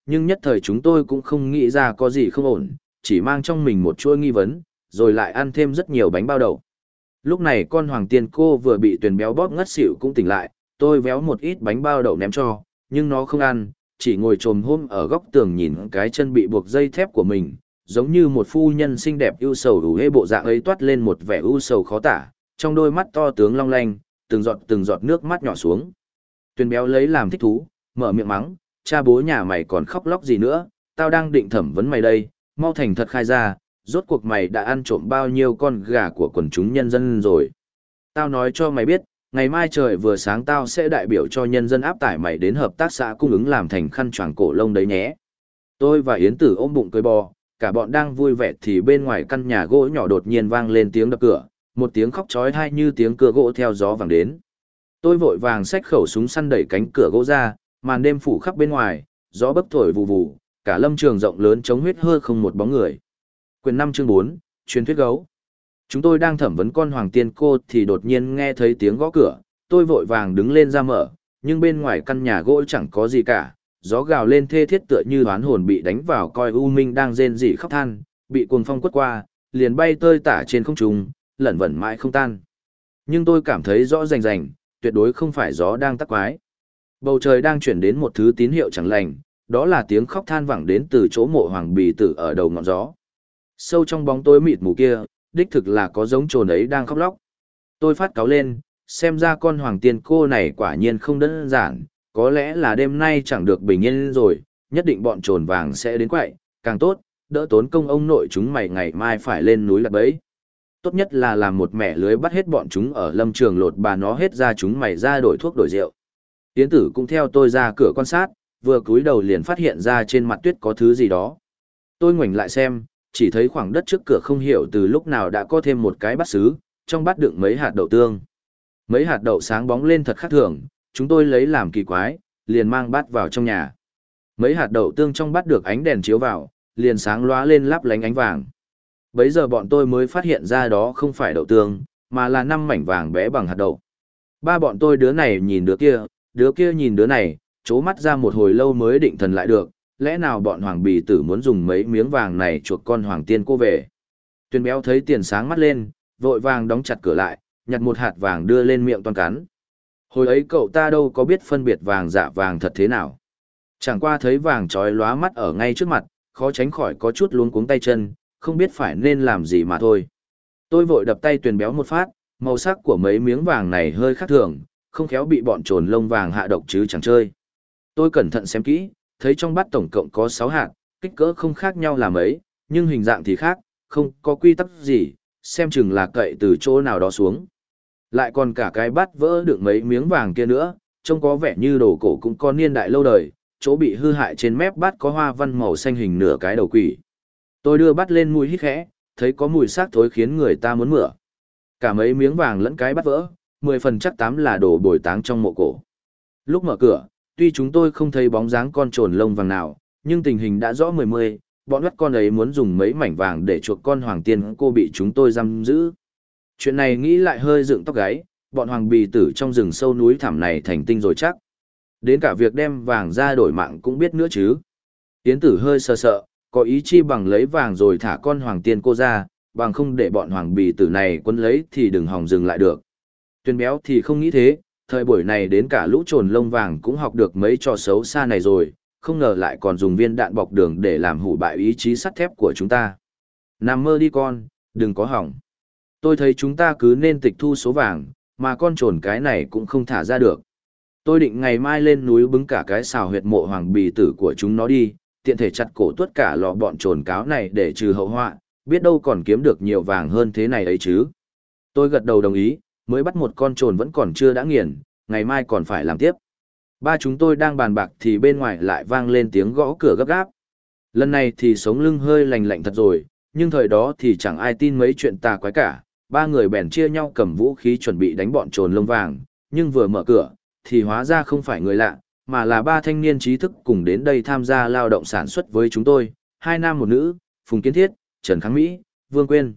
nhưng nhất thời chúng tôi cũng không nghĩ ra có gì không ổn, chỉ mang trong mình một chuỗi nghi vấn, rồi lại ăn thêm rất nhiều bánh bao đậu. Lúc này con hoàng tiên cô vừa bị Tuyền béo bóp ngất xỉu cũng tỉnh lại, tôi véo một ít bánh bao đậu ném cho, nhưng nó không ăn, chỉ ngồi chồm hôm ở góc tường nhìn cái chân bị buộc dây thép của mình, giống như một phu nhân xinh đẹp ưu sầu đủ hê bộ dạng ấy toát lên một vẻ ưu sầu khó tả, trong đôi mắt to tướng long lanh, từng giọt nước mắt nhỏ xuống. Tuyền béo lấy làm thích thú, mở miệng mắng, cha bố nhà mày còn khóc lóc gì nữa, tao đang định thẩm vấn mày đây, mau thành thật khai ra, rốt cuộc mày đã ăn trộm bao nhiêu con gà của quần chúng nhân dân rồi. Tao nói cho mày biết, ngày mai trời vừa sáng tao sẽ đại biểu cho nhân dân áp tải mày đến hợp tác xã cung ứng làm thành khăn choàng cổ lông đấy nhé. Tôi và Yến Tử ôm bụng cười bò, cả bọn đang vui vẻ thì bên ngoài căn nhà gỗ nhỏ đột nhiên vang lên tiếng đập cửa, một tiếng khóc chói tai như tiếng cưa gỗ theo gió vàng đến. Tôi vội vàng xách khẩu súng săn đẩy cánh cửa gỗ ra, màn đêm phủ khắp bên ngoài, gió bấc thổi vù vù, cả lâm trường rộng lớn trống huyết hơ không một bóng người. Quyển 5 chương 4, truyền thuyết gấu. Chúng tôi đang thẩm vấn con hoàng tiên cô thì đột nhiên nghe thấy tiếng gõ cửa, tôi vội vàng đứng lên ra mở, nhưng bên ngoài căn nhà gỗ chẳng có gì cả, gió gào lên thê thiết tựa như oán hồn bị đánh vào coi u minh đang rên rỉ khóc than, bị cuồng phong quất qua, liền bay tơi tả trên không trung, lẩn vẩn mãi không tan. Nhưng tôi cảm thấy rõ rành rành, tuyệt đối không phải gió đang tắc quái. Bầu trời đang chuyển đến một thứ tín hiệu chẳng lành, đó là tiếng khóc than vẳng đến từ chỗ mộ hoàng bì tử ở đầu ngọn gió. Sâu trong bóng tối mịt mù kia, đích thực là có giống trồn ấy đang khóc lóc. Tôi phát cáu lên, xem ra con hoàng tiên cô này quả nhiên không đơn giản, có lẽ là đêm nay chẳng được bình yên rồi, nhất định bọn trồn vàng sẽ đến quậy, càng tốt, đỡ tốn công ông nội chúng mày ngày mai phải lên núi lật bẫy. Tốt nhất là làm một mẻ lưới bắt hết bọn chúng ở lâm trường lột bà nó hết ra chúng mày ra đổi thuốc đổi rượu. Yến Tử cũng theo tôi ra cửa quan sát, vừa cúi đầu liền phát hiện ra trên mặt tuyết có thứ gì đó. Tôi ngoảnh lại xem, chỉ thấy khoảng đất trước cửa không hiểu từ lúc nào đã có thêm một cái bát sứ, trong bát đựng mấy hạt đậu tương. Mấy hạt đậu sáng bóng lên thật khác thường, chúng tôi lấy làm kỳ quái, liền mang bát vào trong nhà. Mấy hạt đậu tương trong bát được ánh đèn chiếu vào, liền sáng lóa lên lấp lánh ánh vàng. Bấy giờ bọn tôi mới phát hiện ra đó không phải đậu tương, mà là 5 mảnh vàng bé bằng hạt đậu. Ba bọn tôi đứa này nhìn đứa kia nhìn đứa này, chố mắt ra một hồi lâu mới định thần lại được, lẽ nào bọn hoàng bì tử muốn dùng mấy miếng vàng này chuộc con hoàng tiên cô về. Tuyền béo thấy tiền sáng mắt lên, vội vàng đóng chặt cửa lại, nhặt một hạt vàng đưa lên miệng toan cắn. Hồi ấy cậu ta đâu có biết phân biệt vàng giả vàng thật thế nào. Chẳng qua thấy vàng trói lóa mắt ở ngay trước mặt, khó tránh khỏi có chút luống cuống tay chân, không biết phải nên làm gì mà thôi. Tôi vội đập tay Tuyền béo một phát, màu sắc của mấy miếng vàng này hơi khác thường, không khéo bị bọn trồn lông vàng hạ độc chứ chẳng chơi. Tôi cẩn thận xem kỹ, thấy trong bát tổng cộng có 6 hạt, kích cỡ không khác nhau là mấy, nhưng hình dạng thì khác, không có quy tắc gì, xem chừng là cậy từ chỗ nào đó xuống. Lại còn cả cái bát vỡ được mấy miếng vàng kia nữa, trông có vẻ như đồ cổ cũng có niên đại lâu đời, chỗ bị hư hại trên mép bát có hoa văn màu xanh hình nửa cái đầu quỷ. Tôi đưa bát lên mũi hít khẽ, thấy có mùi xác thối khiến người ta muốn mửa. Cả mấy miếng vàng lẫn cái bát vỡ, 10 phần chắc 8 là đồ bồi táng trong mộ cổ. Lúc mở cửa, tuy chúng tôi không thấy bóng dáng con trồn lông vàng nào, nhưng tình hình đã rõ mười, bọn bắt con ấy muốn dùng mấy mảnh vàng để chuộc con hoàng tiên cô bị chúng tôi giam giữ. Chuyện này nghĩ lại hơi dựng tóc gáy, bọn hoàng bì tử trong rừng sâu núi thẳm này thành tinh rồi chắc. Đến cả việc đem vàng ra đổi mạng cũng biết nữa chứ. Tiến Tử hơi sợ, có ý chi bằng lấy vàng rồi thả con hoàng tiên cô ra, bằng không để bọn hoàng bì tử này quấn lấy thì đừng hòng dừng lại được. Tuyền béo thì không nghĩ thế, thời buổi này đến cả lũ trồn lông vàng cũng học được mấy trò xấu xa này rồi, không ngờ lại còn dùng viên đạn bọc đường để làm hủ bại ý chí sắt thép của chúng ta. Nằm mơ đi con, đừng có hỏng. Tôi thấy chúng ta cứ nên tịch thu số vàng, mà con trồn cái này cũng không thả ra được. Tôi định ngày mai lên núi bứng cả cái xào huyệt mộ hoàng bì tử của chúng nó đi, tiện thể chặt cổ tuốt cả lọ bọn trồn cáo này để trừ hậu họa, biết đâu còn kiếm được nhiều vàng hơn thế này ấy chứ. Tôi gật đầu đồng ý, mới bắt một con trồn vẫn còn chưa đã nghiền, ngày mai còn phải làm tiếp. Ba chúng tôi đang bàn bạc thì bên ngoài lại vang lên tiếng gõ cửa gấp gáp. Lần này thì sống lưng hơi lành lạnh thật rồi, nhưng thời đó thì chẳng ai tin mấy chuyện tà quái cả. Ba người bèn chia nhau cầm vũ khí chuẩn bị đánh bọn trồn lông vàng, nhưng vừa mở cửa, thì hóa ra không phải người lạ, mà là 3 thanh niên trí thức cùng đến đây tham gia lao động sản xuất với chúng tôi, 2 nam một nữ, Phùng Kiến Thiết, Trần Kháng Mỹ, Vương Quyên.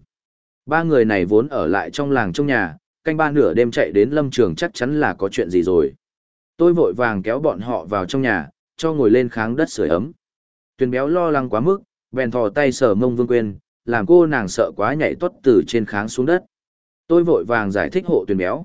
3 người này vốn ở lại trong làng trong nhà, canh ba nửa đêm chạy đến lâm trường chắc chắn là có chuyện gì rồi. Tôi vội vàng kéo bọn họ vào trong nhà, cho ngồi lên kháng đất sưởi ấm. Tuyền béo lo lắng quá mức, bèn thò tay sờ mông Vương Quyên, làm cô nàng sợ quá nhảy tuốt từ trên kháng xuống đất. Tôi vội vàng giải thích hộ Tuyền béo,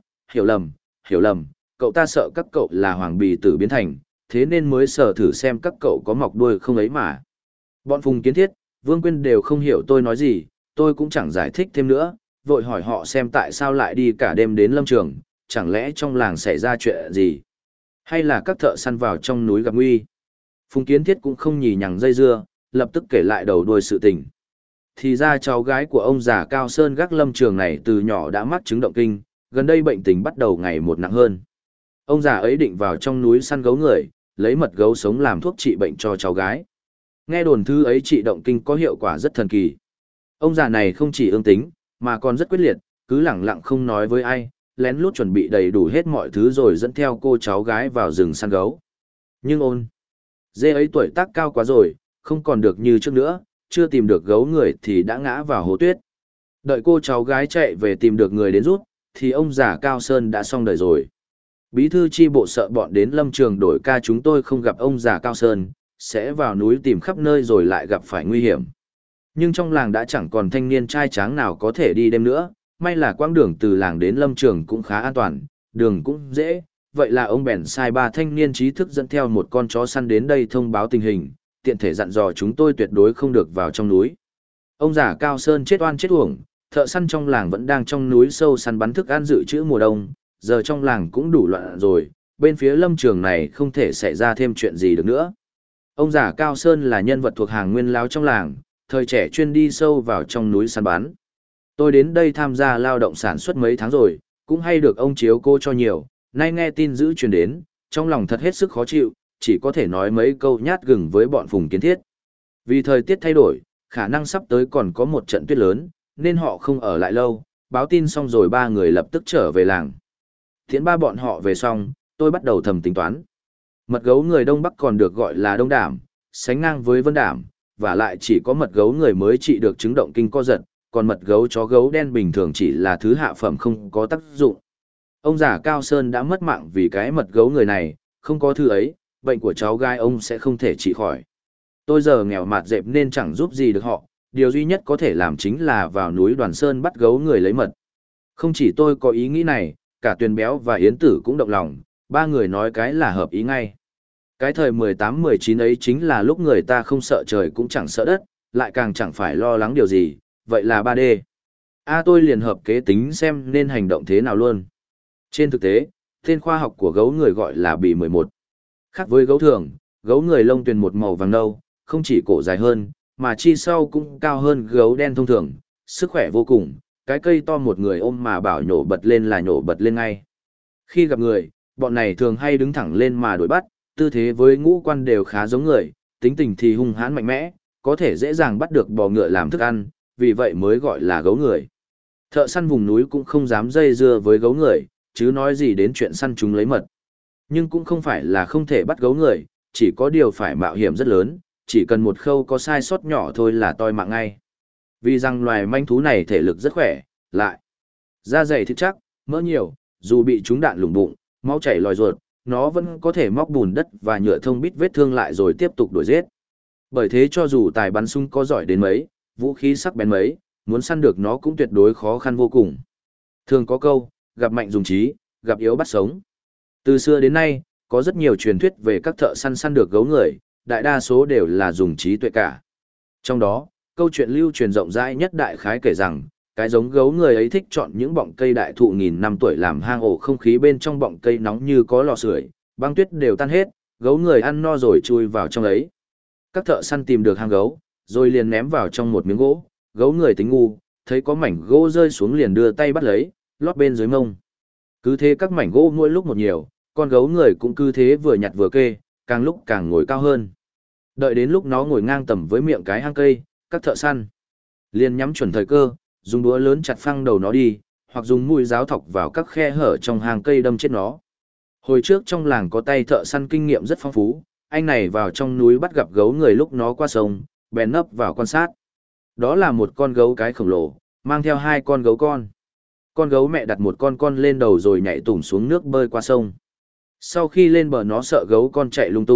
hiểu lầm, cậu ta sợ các cậu là hoàng bì tử biến thành, thế nên mới sờ thử xem các cậu có mọc đuôi không ấy mà. Bọn Phùng Kiến Thiết, Vương Quyên đều không hiểu tôi nói gì, tôi cũng chẳng giải thích thêm nữa, vội hỏi họ xem tại sao lại đi cả đêm đến lâm trường, chẳng lẽ trong làng xảy ra chuyện gì? Hay là các thợ săn vào trong núi gặp nguy? Phùng Kiến Thiết cũng không nhì nhằng dây dưa, lập tức kể lại đầu đuôi sự tình. Thì ra cháu gái của ông già Cao Sơn gác lâm trường này từ nhỏ đã mắc chứng động kinh, gần đây bệnh tình bắt đầu ngày một nặng hơn. Ông già ấy định vào trong núi săn gấu người, lấy mật gấu sống làm thuốc trị bệnh cho cháu gái. Nghe đồn thứ ấy trị động kinh có hiệu quả rất thần kỳ. Ông già này không chỉ ương tính, mà còn rất quyết liệt, cứ lẳng lặng không nói với ai, lén lút chuẩn bị đầy đủ hết mọi thứ rồi dẫn theo cô cháu gái vào rừng săn gấu. Nhưng dê ấy tuổi tác cao quá rồi, không còn được như trước nữa, chưa tìm được gấu người thì đã ngã vào hố tuyết. Đợi cô cháu gái chạy về tìm được người đến rút, thì ông già Cao Sơn đã xong đời rồi. Bí thư chi bộ sợ bọn đến lâm trường đổi ca chúng tôi không gặp ông già Cao Sơn, sẽ vào núi tìm khắp nơi rồi lại gặp phải nguy hiểm. Nhưng trong làng đã chẳng còn thanh niên trai tráng nào có thể đi đêm nữa, may là quãng đường từ làng đến lâm trường cũng khá an toàn, đường cũng dễ, vậy là ông bèn sai 3 thanh niên trí thức dẫn theo một con chó săn đến đây thông báo tình hình, tiện thể dặn dò chúng tôi tuyệt đối không được vào trong núi. Ông già Cao Sơn chết oan chết uổng, thợ săn trong làng vẫn đang trong núi sâu săn bắn thức ăn dự trữ mùa đông, giờ trong làng cũng đủ loạn rồi, bên phía lâm trường này không thể xảy ra thêm chuyện gì được nữa. Ông già Cao Sơn là nhân vật thuộc hàng nguyên lão trong làng, thời trẻ chuyên đi sâu vào trong núi săn bắn. Tôi đến đây tham gia lao động sản xuất mấy tháng rồi, cũng hay được ông chiếu cô cho nhiều, nay nghe tin dữ truyền đến, trong lòng thật hết sức khó chịu, chỉ có thể nói mấy câu nhát gừng với bọn Phùng Kiến Thiết. Vì thời tiết thay đổi, khả năng sắp tới còn có một trận tuyết lớn, nên họ không ở lại lâu, báo tin xong rồi 3 người lập tức trở về làng. Thiện 3 bọn họ về xong, tôi bắt đầu thầm tính toán. Mật gấu người Đông Bắc còn được gọi là đông đảm, sánh ngang với vân đảm, và lại chỉ có mật gấu người mới trị được chứng động kinh co giật, còn mật gấu chó gấu đen bình thường chỉ là thứ hạ phẩm không có tác dụng. Ông già Cao Sơn đã mất mạng vì cái mật gấu người này, không có thứ ấy, bệnh của cháu gái ông sẽ không thể trị khỏi. Tôi giờ nghèo mạt dẹp nên chẳng giúp gì được họ, điều duy nhất có thể làm chính là vào núi Đoàn Sơn bắt gấu người lấy mật. Không chỉ tôi có ý nghĩ này, cả Tuyền Béo và Yến Tử cũng động lòng, 3 người nói cái là hợp ý ngay. Cái thời 18-19 ấy chính là lúc người ta không sợ trời cũng chẳng sợ đất, lại càng chẳng phải lo lắng điều gì, vậy là 3D. Tôi liền hợp kế tính xem nên hành động thế nào luôn. Trên thực tế, tên khoa học của gấu người gọi là bì 11. Khác với gấu thường, gấu người lông tuyền một màu vàng nâu, không chỉ cổ dài hơn, mà chi sau cũng cao hơn gấu đen thông thường, sức khỏe vô cùng, cái cây to một người ôm mà bảo nhổ bật lên là nhổ bật lên ngay. Khi gặp người, bọn này thường hay đứng thẳng lên mà đuổi bắt, tư thế với ngũ quan đều khá giống người, tính tình thì hung hãn mạnh mẽ, có thể dễ dàng bắt được bò ngựa làm thức ăn, vì vậy mới gọi là gấu người. Thợ săn vùng núi cũng không dám dây dưa với gấu người, chứ nói gì đến chuyện săn chúng lấy mật. Nhưng cũng không phải là không thể bắt gấu người, chỉ có điều phải mạo hiểm rất lớn, chỉ cần một khâu có sai sót nhỏ thôi là toi mạng ngay. Vì rằng loài manh thú này thể lực rất khỏe, lại da dày thịt chắc, mỡ nhiều, dù bị trúng đạn lủng bụng, máu chảy lòi ruột, nó vẫn có thể móc bùn đất và nhựa thông bít vết thương lại rồi tiếp tục đuổi giết. Bởi thế cho dù tài bắn súng có giỏi đến mấy, vũ khí sắc bén mấy, muốn săn được nó cũng tuyệt đối khó khăn vô cùng. Thường có câu, gặp mạnh dùng trí, gặp yếu bắt sống. Từ xưa đến nay, có rất nhiều truyền thuyết về các thợ săn săn được gấu người, đại đa số đều là dùng trí tuệ cả. Trong đó, câu chuyện lưu truyền rộng rãi nhất đại khái kể rằng, cái giống gấu người ấy thích chọn những bọng cây đại thụ nghìn năm tuổi làm hang ổ, không khí bên trong bọng cây nóng như có lò sưởi, băng tuyết đều tan hết, gấu người ăn no rồi chui vào trong ấy. Các thợ săn tìm được hang gấu, rồi liền ném vào trong một miếng gỗ, gấu người tính ngu, thấy có mảnh gỗ rơi xuống liền đưa tay bắt lấy, lót bên dưới mông. Cứ thế các mảnh gỗ mỗi lúc một nhiều, con gấu người cũng cứ thế vừa nhặt vừa kê, càng lúc càng ngồi cao hơn. Đợi đến lúc nó ngồi ngang tầm với miệng cái hang cây, các thợ săn liền nhắm chuẩn thời cơ, dùng đũa lớn chặt phăng đầu nó đi, hoặc dùng mũi giáo thọc vào các khe hở trong hang cây đâm chết nó. Hồi trước trong làng có tay thợ săn kinh nghiệm rất phong phú, anh này vào trong núi bắt gặp gấu người lúc nó qua sông, bèn nấp vào quan sát. Đó là một con gấu cái khổng lồ, mang theo 2 con gấu con. Con gấu mẹ đặt một con lên đầu rồi nhảy tủm xuống nước bơi qua sông. Sau khi lên bờ nó sợ gấu con chạy lung tung,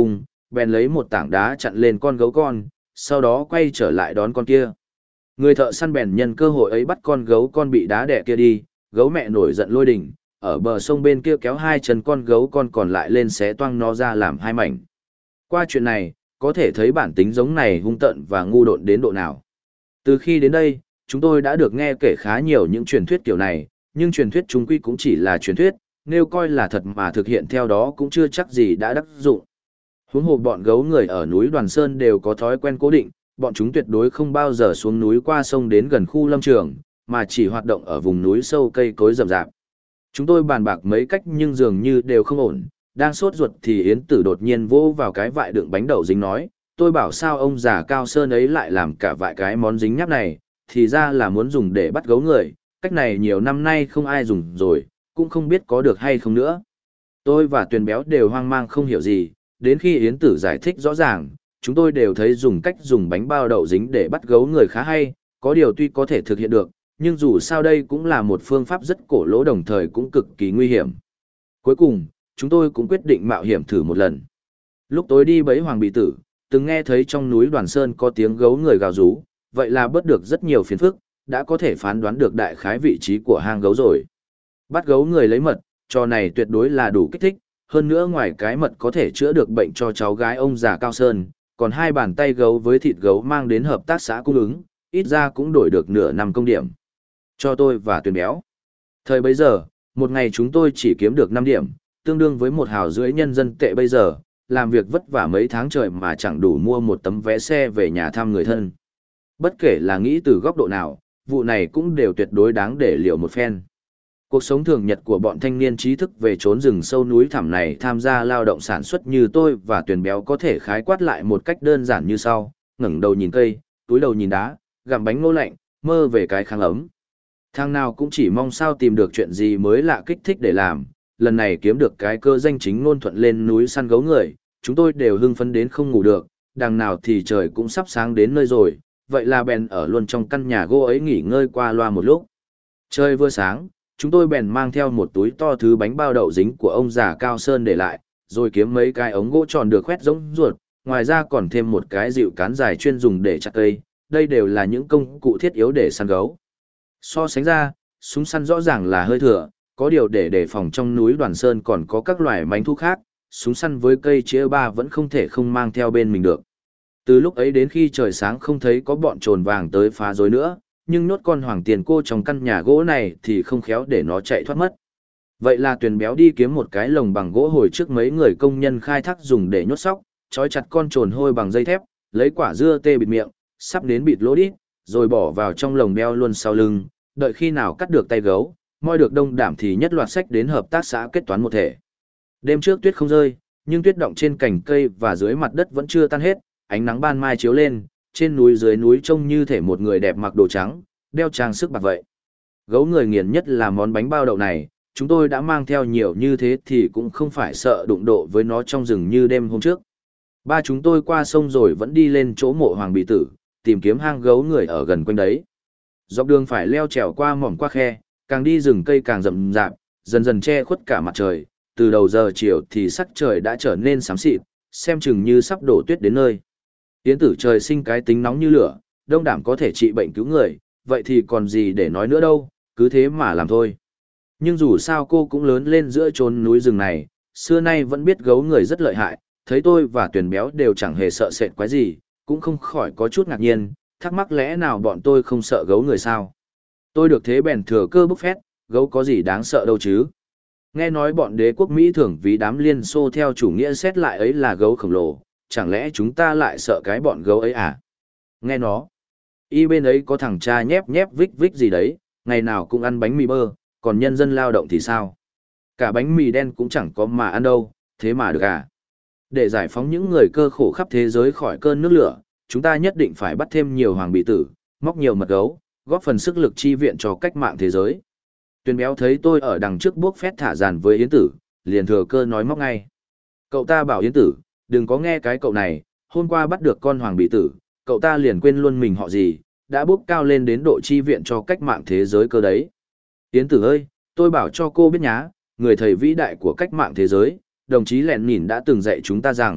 bèn lấy một tảng đá chặn lên con gấu con, sau đó quay trở lại đón con kia. Người thợ săn bèn nhân cơ hội ấy bắt con gấu con bị đá đẻ kia đi, gấu mẹ nổi giận lôi đình, ở bờ sông bên kia kéo hai chân con gấu con còn lại lên xé toang nó ra làm hai mảnh. Qua chuyện này, có thể thấy bản tính giống này hung tợn và ngu độn đến độ nào. Từ khi đến đây, chúng tôi đã được nghe kể khá nhiều những truyền thuyết kiểu này, nhưng truyền thuyết chúng quy cũng chỉ là truyền thuyết, nếu coi là thật mà thực hiện theo đó cũng chưa chắc gì đã đắc dụng. Huống hồ bọn gấu người ở núi Đoàn Sơn đều có thói quen cố định, bọn chúng tuyệt đối không bao giờ xuống núi qua sông đến gần khu lâm trường, mà chỉ hoạt động ở vùng núi sâu cây cối rậm rạp. Chúng tôi bàn bạc mấy cách nhưng dường như đều không ổn, đang sốt ruột thì Yến Tử đột nhiên vỗ vào cái vại đựng bánh đậu dính nói, tôi bảo sao ông già Cao Sơn ấy lại làm cả vại cái món dính nháp này, thì ra là muốn dùng để bắt gấu người, cách này nhiều năm nay không ai dùng rồi, cũng không biết có được hay không nữa. Tôi và Tuyền Béo đều hoang mang không hiểu gì, đến khi Yến Tử giải thích rõ ràng, chúng tôi đều thấy dùng cách dùng bánh bao đậu dính để bắt gấu người khá hay, có điều tuy có thể thực hiện được, nhưng dù sao đây cũng là một phương pháp rất cổ lỗ đồng thời cũng cực kỳ nguy hiểm. Cuối cùng, chúng tôi cũng quyết định mạo hiểm thử một lần. Lúc tối đi bẫy Hoàng Bị Tử, từng nghe thấy trong núi Đoàn Sơn có tiếng gấu người gào rú, vậy là bớt được rất nhiều phiền phức, đã có thể phán đoán được đại khái vị trí của hang gấu rồi. Bắt gấu người lấy mật, trò này tuyệt đối là đủ kích thích, hơn nữa ngoài cái mật có thể chữa được bệnh cho cháu gái ông già Cao Sơn, còn hai bàn tay gấu với thịt gấu mang đến hợp tác xã cung ứng, ít ra cũng đổi được nửa năm công điểm. Cho tôi và Tuyền Béo. Thời bấy giờ, một ngày chúng tôi chỉ kiếm được 5 điểm, tương đương với 1,5 nhân dân tệ bây giờ, làm việc vất vả mấy tháng trời mà chẳng đủ mua một tấm vé xe về nhà thăm người thân. Bất kể là nghĩ từ góc độ nào, vụ này cũng đều tuyệt đối đáng để liều một phen. Cuộc sống thường nhật của bọn thanh niên trí thức về trốn rừng sâu núi thẳm này tham gia lao động sản xuất như tôi và Tuyền Béo có thể khái quát lại một cách đơn giản như sau: ngẩng đầu nhìn cây, túi đầu nhìn đá, gặm bánh ngô lạnh, mơ về cái khang ấm. Thằng nào cũng chỉ mong sao tìm được chuyện gì mới lạ kích thích để làm, lần này kiếm được cái cơ danh chính ngôn thuận lên núi săn gấu người, chúng tôi đều hưng phấn đến không ngủ được, đằng nào thì trời cũng sắp sáng đến nơi rồi, vậy là bèn ở luôn trong căn nhà gỗ ấy nghỉ ngơi qua loa một lúc. Trời vừa sáng, chúng tôi bèn mang theo một túi to thứ bánh bao đậu dính của ông già Cao Sơn để lại, rồi kiếm mấy cái ống gỗ tròn được khoét giống ruột, ngoài ra còn thêm một cái dịu cán dài chuyên dùng để chặt cây, đây đều là những công cụ thiết yếu để săn gấu. So sánh ra, súng săn rõ ràng là hơi thừa, có điều để đề phòng trong núi Đoàn Sơn còn có các loài mánh thú khác, súng săn với cây chĩa ba vẫn không thể không mang theo bên mình được. Từ lúc ấy đến khi trời sáng không thấy có bọn trồn vàng tới phá rối nữa, nhưng nhốt con hoàng tiền cô trong căn nhà gỗ này thì không khéo để nó chạy thoát mất. Vậy là Tuyền Béo đi kiếm một cái lồng bằng gỗ hồi trước mấy người công nhân khai thác dùng để nhốt sóc, trói chặt con trồn hôi bằng dây thép, lấy quả dưa tê bịt miệng, sắp đến bịt lỗ đít, rồi bỏ vào trong lồng đeo luôn sau lưng, đợi khi nào cắt được tay gấu, moi được đông đảm thì nhất loạt sách đến hợp tác xã kết toán một thể. Đêm trước tuyết không rơi, nhưng tuyết động trên cành cây và dưới mặt đất vẫn chưa tan hết, ánh nắng ban mai chiếu lên, trên núi dưới núi trông như thể một người đẹp mặc đồ trắng, đeo trang sức bạc vậy. Gấu người nghiền nhất là món bánh bao đậu này, chúng tôi đã mang theo nhiều như thế thì cũng không phải sợ đụng độ với nó trong rừng như đêm hôm trước. Ba chúng tôi qua sông rồi vẫn đi lên chỗ mộ Hoàng Bị Tử, tìm kiếm hang gấu người ở gần quanh đấy. Dọc đường phải leo trèo qua mỏm qua khe, càng đi rừng cây càng rậm rạp, dần dần che khuất cả mặt trời, từ đầu giờ chiều thì sắc trời đã trở nên xám xịt, xem chừng như sắp đổ tuyết đến nơi. Yến Tử trời sinh cái tính nóng như lửa, đông đảm có thể trị bệnh cứu người, vậy thì còn gì để nói nữa đâu, cứ thế mà làm thôi. Nhưng dù sao cô cũng lớn lên giữa chốn núi rừng này, xưa nay vẫn biết gấu người rất lợi hại, thấy tôi và Tuyền Béo đều chẳng hề sợ sệt quái gì, cũng không khỏi có chút ngạc nhiên, thắc mắc lẽ nào bọn tôi không sợ gấu người sao. Tôi được thế bèn thừa cơ bốc phét, gấu có gì đáng sợ đâu chứ. Nghe nói bọn đế quốc Mỹ thường ví đám Liên Xô theo chủ nghĩa xét lại ấy là gấu khổng lồ, chẳng lẽ chúng ta lại sợ cái bọn gấu ấy à? Nghe nó, y bên ấy có thằng cha nhép nhép vích vích gì đấy, ngày nào cũng ăn bánh mì bơ, còn nhân dân lao động thì sao? Cả bánh mì đen cũng chẳng có mà ăn đâu, thế mà được à? Để giải phóng những người cơ khổ khắp thế giới khỏi cơn nước lửa, chúng ta nhất định phải bắt thêm nhiều Hoàng Bị Tử, móc nhiều mật gấu, góp phần sức lực chi viện cho cách mạng thế giới. Tuyền Béo thấy tôi ở đằng trước buốc phét thả dàn với Yến Tử, liền thừa cơ nói móc ngay. Cậu ta bảo Yến Tử, đừng có nghe cái cậu này, hôm qua bắt được con Hoàng Bị Tử, cậu ta liền quên luôn mình họ gì, đã bốc cao lên đến độ chi viện cho cách mạng thế giới cơ đấy. Yến Tử ơi, tôi bảo cho cô biết nhá, người thầy vĩ đại của cách mạng thế giới, đồng chí Lẹn Nhìn đã từng dạy chúng ta rằng,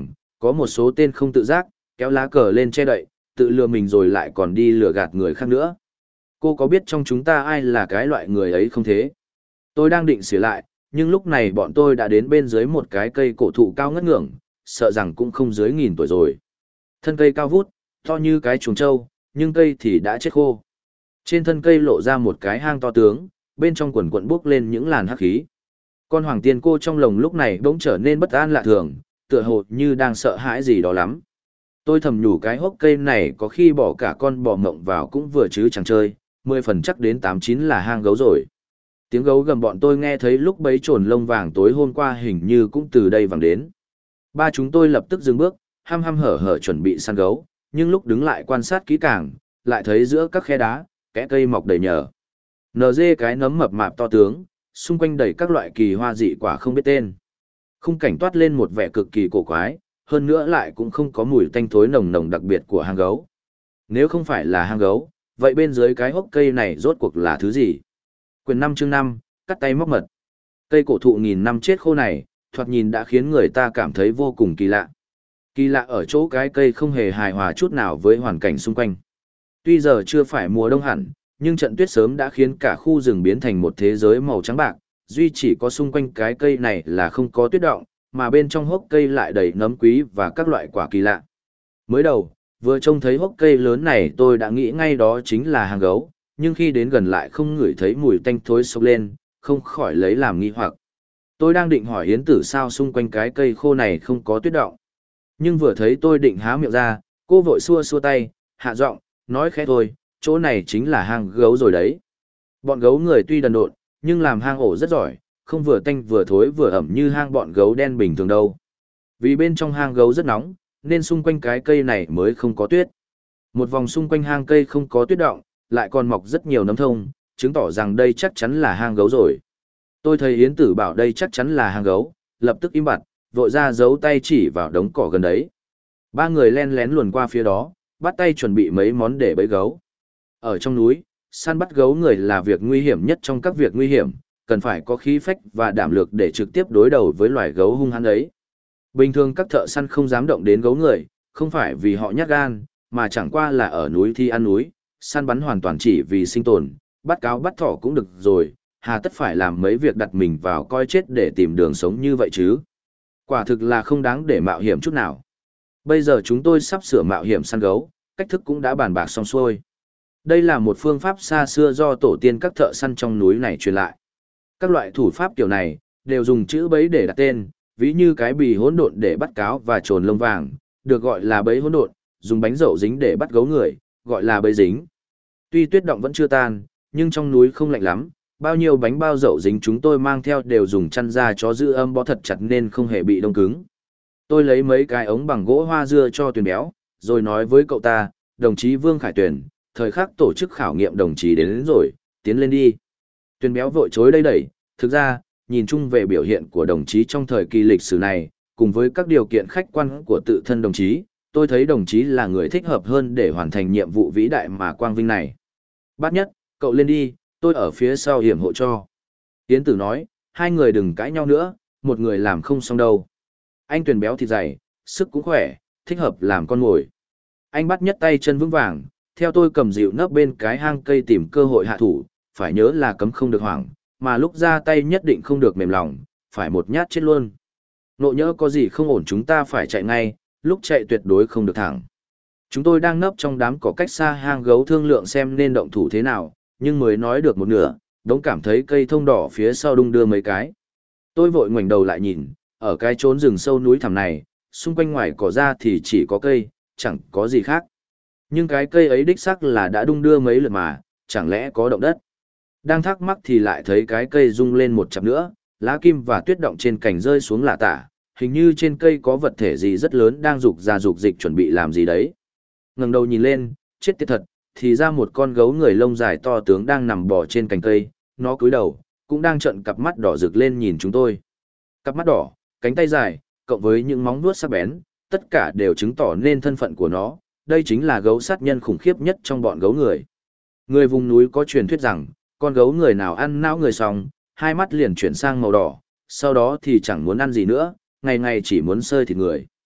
có một số tên không tự giác, kéo lá cờ lên che đậy, tự lừa mình rồi lại còn đi lừa gạt người khác nữa. Cô có biết trong chúng ta ai là cái loại người ấy không thế? Tôi đang định sửa lại, nhưng lúc này bọn tôi đã đến bên dưới một cái cây cổ thụ cao ngất ngưỡng, sợ rằng cũng không dưới 1000 tuổi rồi. Thân cây cao vút, to như cái chuồng trâu, nhưng cây thì đã chết khô. Trên thân cây lộ ra một cái hang to tướng, bên trong quần quần bốc lên những làn hắc khí. Con hoàng tiên cô trong lồng lúc này bỗng trở nên bất an lạ thường, tựa hồ như đang sợ hãi gì đó lắm. Tôi thầm nhủ cái hốc cây này có khi bỏ cả con bò ngộng vào cũng vừa chứ chẳng chơi, 10 phần chắc đến 89 là hang gấu rồi. Tiếng gấu gầm bọn tôi nghe thấy lúc bấy trồn lông vàng tối hôm qua hình như cũng từ đây vàng đến. Ba chúng tôi lập tức dừng bước, hăm hăm hở hở chuẩn bị săn gấu, nhưng lúc đứng lại quan sát kỹ càng, lại thấy giữa các khe đá, kẽ cây mọc đầy nhờ. NG cái nấm mập mạp to tướng, xung quanh đầy các loại kỳ hoa dị quả không biết tên. Khung cảnh toát lên một vẻ cực kỳ cổ quái, hơn nữa lại cũng không có mùi tanh thối nồng nồng đặc biệt của hang gấu. Nếu không phải là hang gấu, vậy bên dưới cái hốc cây này rốt cuộc là thứ gì? Quyển 5 chương 5, cắt tay móc mật. Cây cổ thụ nghìn năm chết khô này, thoạt nhìn đã khiến người ta cảm thấy vô cùng kỳ lạ. Kỳ lạ ở chỗ cái cây không hề hài hòa chút nào với hoàn cảnh xung quanh. Tuy giờ chưa phải mùa đông hẳn, nhưng trận tuyết sớm đã khiến cả khu rừng biến thành một thế giới màu trắng bạc, duy chỉ có xung quanh cái cây này là không có tuyết động, mà bên trong hốc cây lại đầy nấm quý và các loại quả kỳ lạ. Mới đầu, vừa trông thấy hốc cây lớn này tôi đã nghĩ ngay đó chính là hang gấu, nhưng khi đến gần lại không ngửi thấy mùi tanh thối xộc lên, không khỏi lấy làm nghi hoặc. Tôi đang định hỏi Yến Tử sao xung quanh cái cây khô này không có tuyết động. Nhưng vừa thấy tôi định há miệng ra, cô vội xua xua tay, hạ giọng, nói khẽ thôi, chỗ này chính là hang gấu rồi đấy. Bọn gấu người tuy đần độn, nhưng làm hang ổ rất giỏi, không vừa tanh vừa thối vừa ẩm như hang bọn gấu đen bình thường đâu. Vì bên trong hang gấu rất nóng, nên xung quanh cái cây này mới không có tuyết. Một vòng xung quanh hang cây không có tuyết động, lại còn mọc rất nhiều nấm thông, chứng tỏ rằng đây chắc chắn là hang gấu rồi. Tôi thấy Yến Tử bảo đây chắc chắn là hang gấu, lập tức im bặt, vội ra giấu tay chỉ vào đống cỏ gần đấy. Ba người len lén luồn qua phía đó, bắt tay chuẩn bị mấy món để bẫy gấu. Ở trong núi, săn bắt gấu người là việc nguy hiểm nhất trong các việc nguy hiểm, cần phải có khí phách và đảm lược để trực tiếp đối đầu với loài gấu hung hãn ấy. Bình thường các thợ săn không dám động đến gấu người, không phải vì họ nhát gan, mà chẳng qua là ở núi thì ăn núi, săn bắn hoàn toàn chỉ vì sinh tồn, bắt cáo bắt thỏ cũng được rồi, hà tất phải làm mấy việc đặt mình vào coi chết để tìm đường sống như vậy chứ. Quả thực là không đáng để mạo hiểm chút nào. Bây giờ chúng tôi sắp sửa mạo hiểm săn gấu, cách thức cũng đã bàn bạc xong xuôi. Đây là một phương pháp xa xưa do tổ tiên các thợ săn trong núi này truyền lại. Các loại thủ pháp kiểu này đều dùng chữ bẫy để đặt tên, ví như cái bì hỗn độn để bắt cáo và trồn lông vàng, được gọi là bẫy hỗn độn, dùng bánh dậu dính để bắt gấu người, gọi là bẫy dính. Tuy tuyết động vẫn chưa tan, nhưng trong núi không lạnh lắm, bao nhiêu bánh bao dậu dính chúng tôi mang theo đều dùng chăn da chó giữ âm bó thật chặt nên không hề bị đông cứng. Tôi lấy mấy cái ống bằng gỗ hoa dưa cho Tuyền Béo, rồi nói với cậu ta, đồng chí Vương Khải Tuyền, thời khắc tổ chức khảo nghiệm đồng chí đến rồi, tiến lên đi. Tuyền Béo vội chối đây đẩy, thực ra, nhìn chung về biểu hiện của đồng chí trong thời kỳ lịch sử này, cùng với các điều kiện khách quan của tự thân đồng chí, tôi thấy đồng chí là người thích hợp hơn để hoàn thành nhiệm vụ vĩ đại mà quang vinh này. Bát Nhất, cậu lên đi, tôi ở phía sau hiểm hộ cho. Tiến Tử nói, hai người đừng cãi nhau nữa, một người làm không xong đâu. Anh Tuyền béo thịt dày, sức cũng khỏe, thích hợp làm con mồi. Anh Bát Nhất tay chân vững vàng, theo tôi cầm dịu nấp bên cái hang cây tìm cơ hội hạ thủ, phải nhớ là cấm không được hoảng, mà lúc ra tay nhất định không được mềm lòng, phải một nhát chết luôn. Nộ nhỡ có gì không ổn chúng ta phải chạy ngay, lúc chạy tuyệt đối không được thẳng. Chúng tôi đang nấp trong đám cỏ cách xa hang gấu thương lượng xem nên động thủ thế nào, nhưng mới nói được một nửa, đống cảm thấy cây thông đỏ phía sau đung đưa mấy cái. Tôi vội ngoảnh đầu lại nhìn, ở cái chốn rừng sâu núi thẳm này, xung quanh ngoài cỏ ra thì chỉ có cây, chẳng có gì khác. Nhưng cái cây ấy đích xác là đã đung đưa mấy lượt mà, chẳng lẽ có động đất. Đang thắc mắc thì lại thấy cái cây rung lên một chặp nữa, lá kim và tuyết động trên cành rơi xuống lả tả, hình như trên cây có vật thể gì rất lớn đang rục ra rục dịch chuẩn bị làm gì đấy. Ngẩng đầu nhìn lên, chết tiệt thật, thì ra một con gấu người lông dài to tướng đang nằm bò trên cành cây, nó cúi đầu, cũng đang trợn cặp mắt đỏ rực lên nhìn chúng tôi. Cặp mắt đỏ, cánh tay dài, cộng với những móng vuốt sắc bén, tất cả đều chứng tỏ nên thân phận của nó, đây chính là gấu sát nhân khủng khiếp nhất trong bọn gấu người. Người vùng núi có truyền thuyết rằng, con gấu người nào ăn não người xong, hai mắt liền chuyển sang màu đỏ, sau đó thì chẳng muốn ăn gì nữa, ngày ngày chỉ muốn sơi thịt người.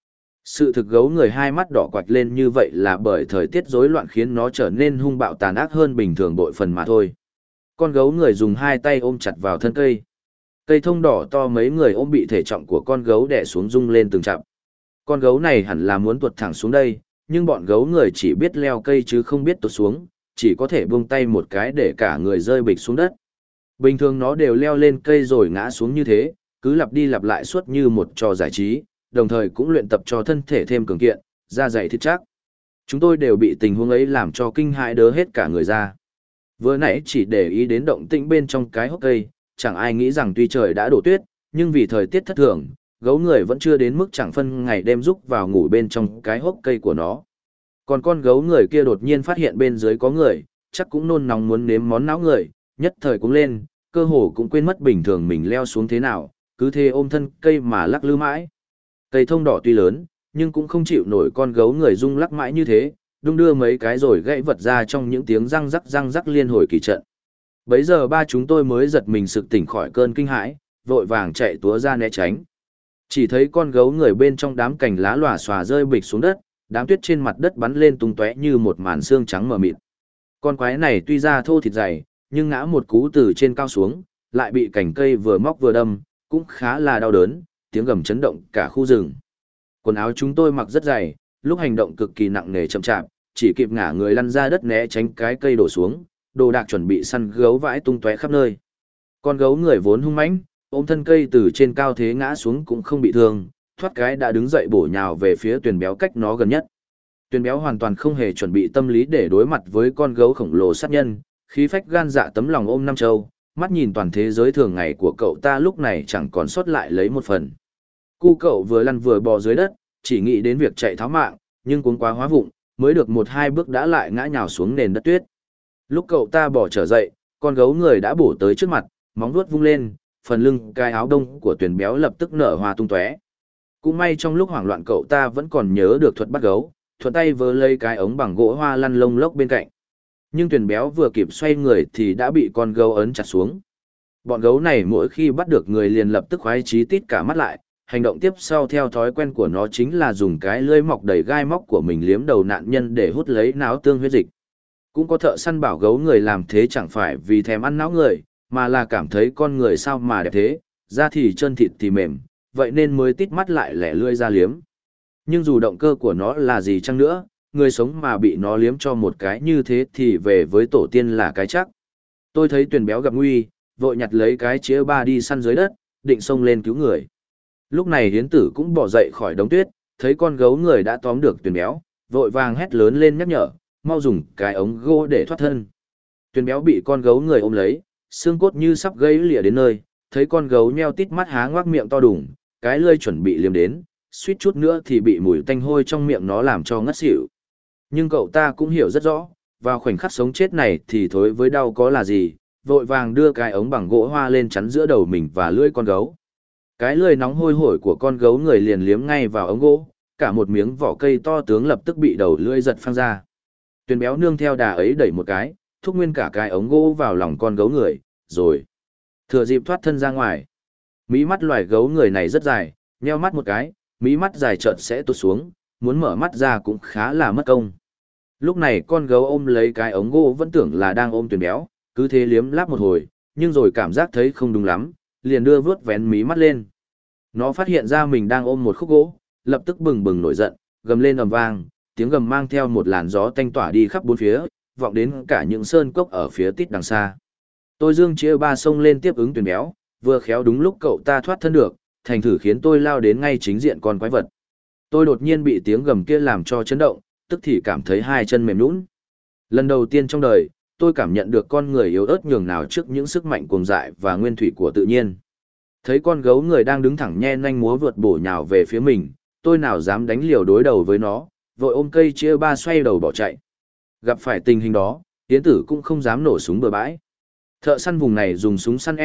Sự thực gấu người hai mắt đỏ quạch lên như vậy là bởi thời tiết rối loạn khiến nó trở nên hung bạo tàn ác hơn bình thường bội phần mà thôi. Con gấu người dùng hai tay ôm chặt vào thân cây. Cây thông đỏ to mấy người ôm bị thể trọng của con gấu đè xuống rung lên từng chặp. Con gấu này hẳn là muốn tuột thẳng xuống đây, nhưng bọn gấu người chỉ biết leo cây chứ không biết tuột xuống, chỉ có thể buông tay một cái để cả người rơi bịch xuống đất. Bình thường nó đều leo lên cây rồi ngã xuống như thế, cứ lặp đi lặp lại suốt như một trò giải trí, đồng thời cũng luyện tập cho thân thể thêm cường kiện, da dày thịt chắc. Chúng tôi đều bị tình huống ấy làm cho kinh hãi đớ hết cả người ra. Vừa nãy chỉ để ý đến động tĩnh bên trong cái hốc cây, chẳng ai nghĩ rằng tuy trời đã đổ tuyết, nhưng vì thời tiết thất thường, gấu người vẫn chưa đến mức chẳng phân ngày đêm rúc vào ngủ bên trong cái hốc cây của nó. Còn con gấu người kia đột nhiên phát hiện bên dưới có người, chắc cũng nôn nóng muốn nếm món não người, nhất thời cũng lên, cơ hồ cũng quên mất bình thường mình leo xuống thế nào, cứ thế ôm thân cây mà lắc lư mãi. Cây thông đỏ tuy lớn, nhưng cũng không chịu nổi con gấu người rung lắc mãi như thế, đung đưa mấy cái rồi gãy vật ra trong những tiếng răng rắc liên hồi kỳ trận. Bấy giờ ba chúng tôi mới giật mình sực tỉnh khỏi cơn kinh hãi, vội vàng chạy túa ra né tránh. Chỉ thấy con gấu người bên trong đám cành lá lòa xòa rơi bịch xuống đất, đám tuyết trên mặt đất bắn lên tung tóe như một màn xương trắng mờ mịt. Con quái này tuy ra thô thịt dày, nhưng ngã một cú từ trên cao xuống, lại bị cành cây vừa móc vừa đâm, cũng khá là đau đớn, tiếng gầm chấn động cả khu rừng. Quần áo chúng tôi mặc rất dày, lúc hành động cực kỳ nặng nề chậm chạp, chỉ kịp ngả người lăn ra đất né tránh cái cây đổ xuống, đồ đạc chuẩn bị săn gấu vãi tung tóe khắp nơi. Con gấu người vốn hung mãnh, ôm thân cây từ trên cao thế ngã xuống cũng không bị thương, thoát cái đã đứng dậy bổ nhào về phía Tuyền Béo cách nó gần nhất. Tuyền Béo hoàn toàn không hề chuẩn bị tâm lý để đối mặt với con gấu khổng lồ sát nhân, khí phách gan dạ tấm lòng ôm năm châu, mắt nhìn toàn thế giới thường ngày của cậu ta lúc này chẳng còn sót lại lấy một phần. Cu cậu vừa lăn vừa bò dưới đất, chỉ nghĩ đến việc chạy tháo mạng, nhưng cuống quá hóa vụng, mới được một hai bước đã lại ngã nhào xuống nền đất tuyết. Lúc cậu ta bò trở dậy, con gấu người đã bổ tới trước mặt, móng vuốt vung lên, phần lưng cái áo đông của Tuyền Béo lập tức nở hoa tung tóe. Cũng may trong lúc hoảng loạn cậu ta vẫn còn nhớ được thuật bắt gấu, thuận tay vớ lấy cái ống bằng gỗ hoa lăn lông lốc bên cạnh. Nhưng Tuyền Béo vừa kịp xoay người thì đã bị con gấu ấn chặt xuống. Bọn gấu này mỗi khi bắt được người liền lập tức khoái chí tít cả mắt lại, hành động tiếp sau theo thói quen của nó chính là dùng cái lưỡi mọc đầy gai móc của mình liếm đầu nạn nhân để hút lấy não tương huyết dịch. Cũng có thợ săn bảo gấu người làm thế chẳng phải vì thèm ăn não người, mà là cảm thấy con người sao mà đẹp thế, da thì chân thịt thì mềm, vậy nên mới tít mắt lại lẻ lươi ra liếm. Nhưng dù động cơ của nó là gì chăng nữa, người sống mà bị nó liếm cho một cái như thế thì về với tổ tiên là cái chắc. Tôi thấy Tuyền Béo gặp nguy, vội nhặt lấy cái chĩa ba đi săn dưới đất, định xông lên cứu người. Lúc này Hiến Tử cũng bỏ dậy khỏi đống tuyết, thấy con gấu người đã tóm được Tuyền Béo, vội vàng hét lớn lên nhắc nhở, mau dùng cái ống gỗ để thoát thân. Tuyền Béo bị con gấu người ôm lấy, xương cốt như sắp gãy lìa đến nơi, thấy con gấu nheo tít mắt há ngoác miệng to đùng, cái lưỡi chuẩn bị liếm đến, suýt chút nữa thì bị mùi tanh hôi trong miệng nó làm cho ngất xỉu. Nhưng cậu ta cũng hiểu rất rõ, vào khoảnh khắc sống chết này thì thối với đau có là gì, vội vàng đưa cái ống bằng gỗ hoa lên chắn giữa đầu mình và lưỡi con gấu. Cái lưỡi nóng hôi hổi của con gấu người liền liếm ngay vào ống gỗ, cả một miếng vỏ cây to tướng lập tức bị đầu lưỡi giật phăng ra. Tuyền Béo nương theo đà ấy đẩy một cái, thúc nguyên cả cái ống gỗ vào lòng con gấu người, rồi thừa dịp thoát thân ra ngoài. Mí mắt loài gấu người này rất dài, nheo mắt một cái, mí mắt dài chợt sẽ tụt xuống, muốn mở mắt ra cũng khá là mất công. Lúc này con gấu ôm lấy cái ống gỗ vẫn tưởng là đang ôm Tuyền Béo, cứ thế liếm láp một hồi, nhưng rồi cảm giác thấy không đúng lắm, liền đưa vuốt vén mí mắt lên. Nó phát hiện ra mình đang ôm một khúc gỗ, lập tức bừng bừng nổi giận, gầm lên ầm vang, tiếng gầm mang theo một làn gió tanh tỏa đi khắp bốn phía, vọng đến cả những sơn cốc ở phía tít đằng xa. Tôi dương chia ba sông lên tiếp ứng Tuyền Béo, vừa khéo đúng lúc cậu ta thoát thân được, thành thử khiến tôi lao đến ngay chính diện con quái vật. Tôi đột nhiên bị tiếng gầm kia làm cho chấn động, tức thì cảm thấy hai chân mềm nhũn. Lần đầu tiên trong đời, tôi cảm nhận được con người yếu ớt nhường nào trước những sức mạnh cuồng dại và nguyên thủy của tự nhiên. Thấy con gấu người đang đứng thẳng nhe nanh múa vượt bổ nhào về phía mình, tôi nào dám đánh liều đối đầu với nó, vội ôm cây chia ba xoay đầu bỏ chạy. Gặp phải tình hình đó, Yến Tử cũng không dám nổ súng bừa bãi. Thợ săn vùng này dùng súng săn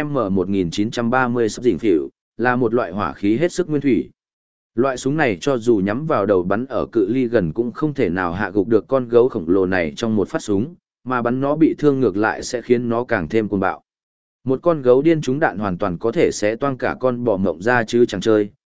M1930 sắp dỉnh phỉu, là một loại hỏa khí hết sức nguyên thủy. Loại súng này cho dù nhắm vào đầu bắn ở cự ly gần cũng không thể nào hạ gục được con gấu khổng lồ này trong một phát súng, mà bắn nó bị thương ngược lại sẽ khiến nó càng thêm cuồng bạo. Một con gấu điên trúng đạn hoàn toàn có thể xé toang cả con bò ngộng ra chứ chẳng chơi,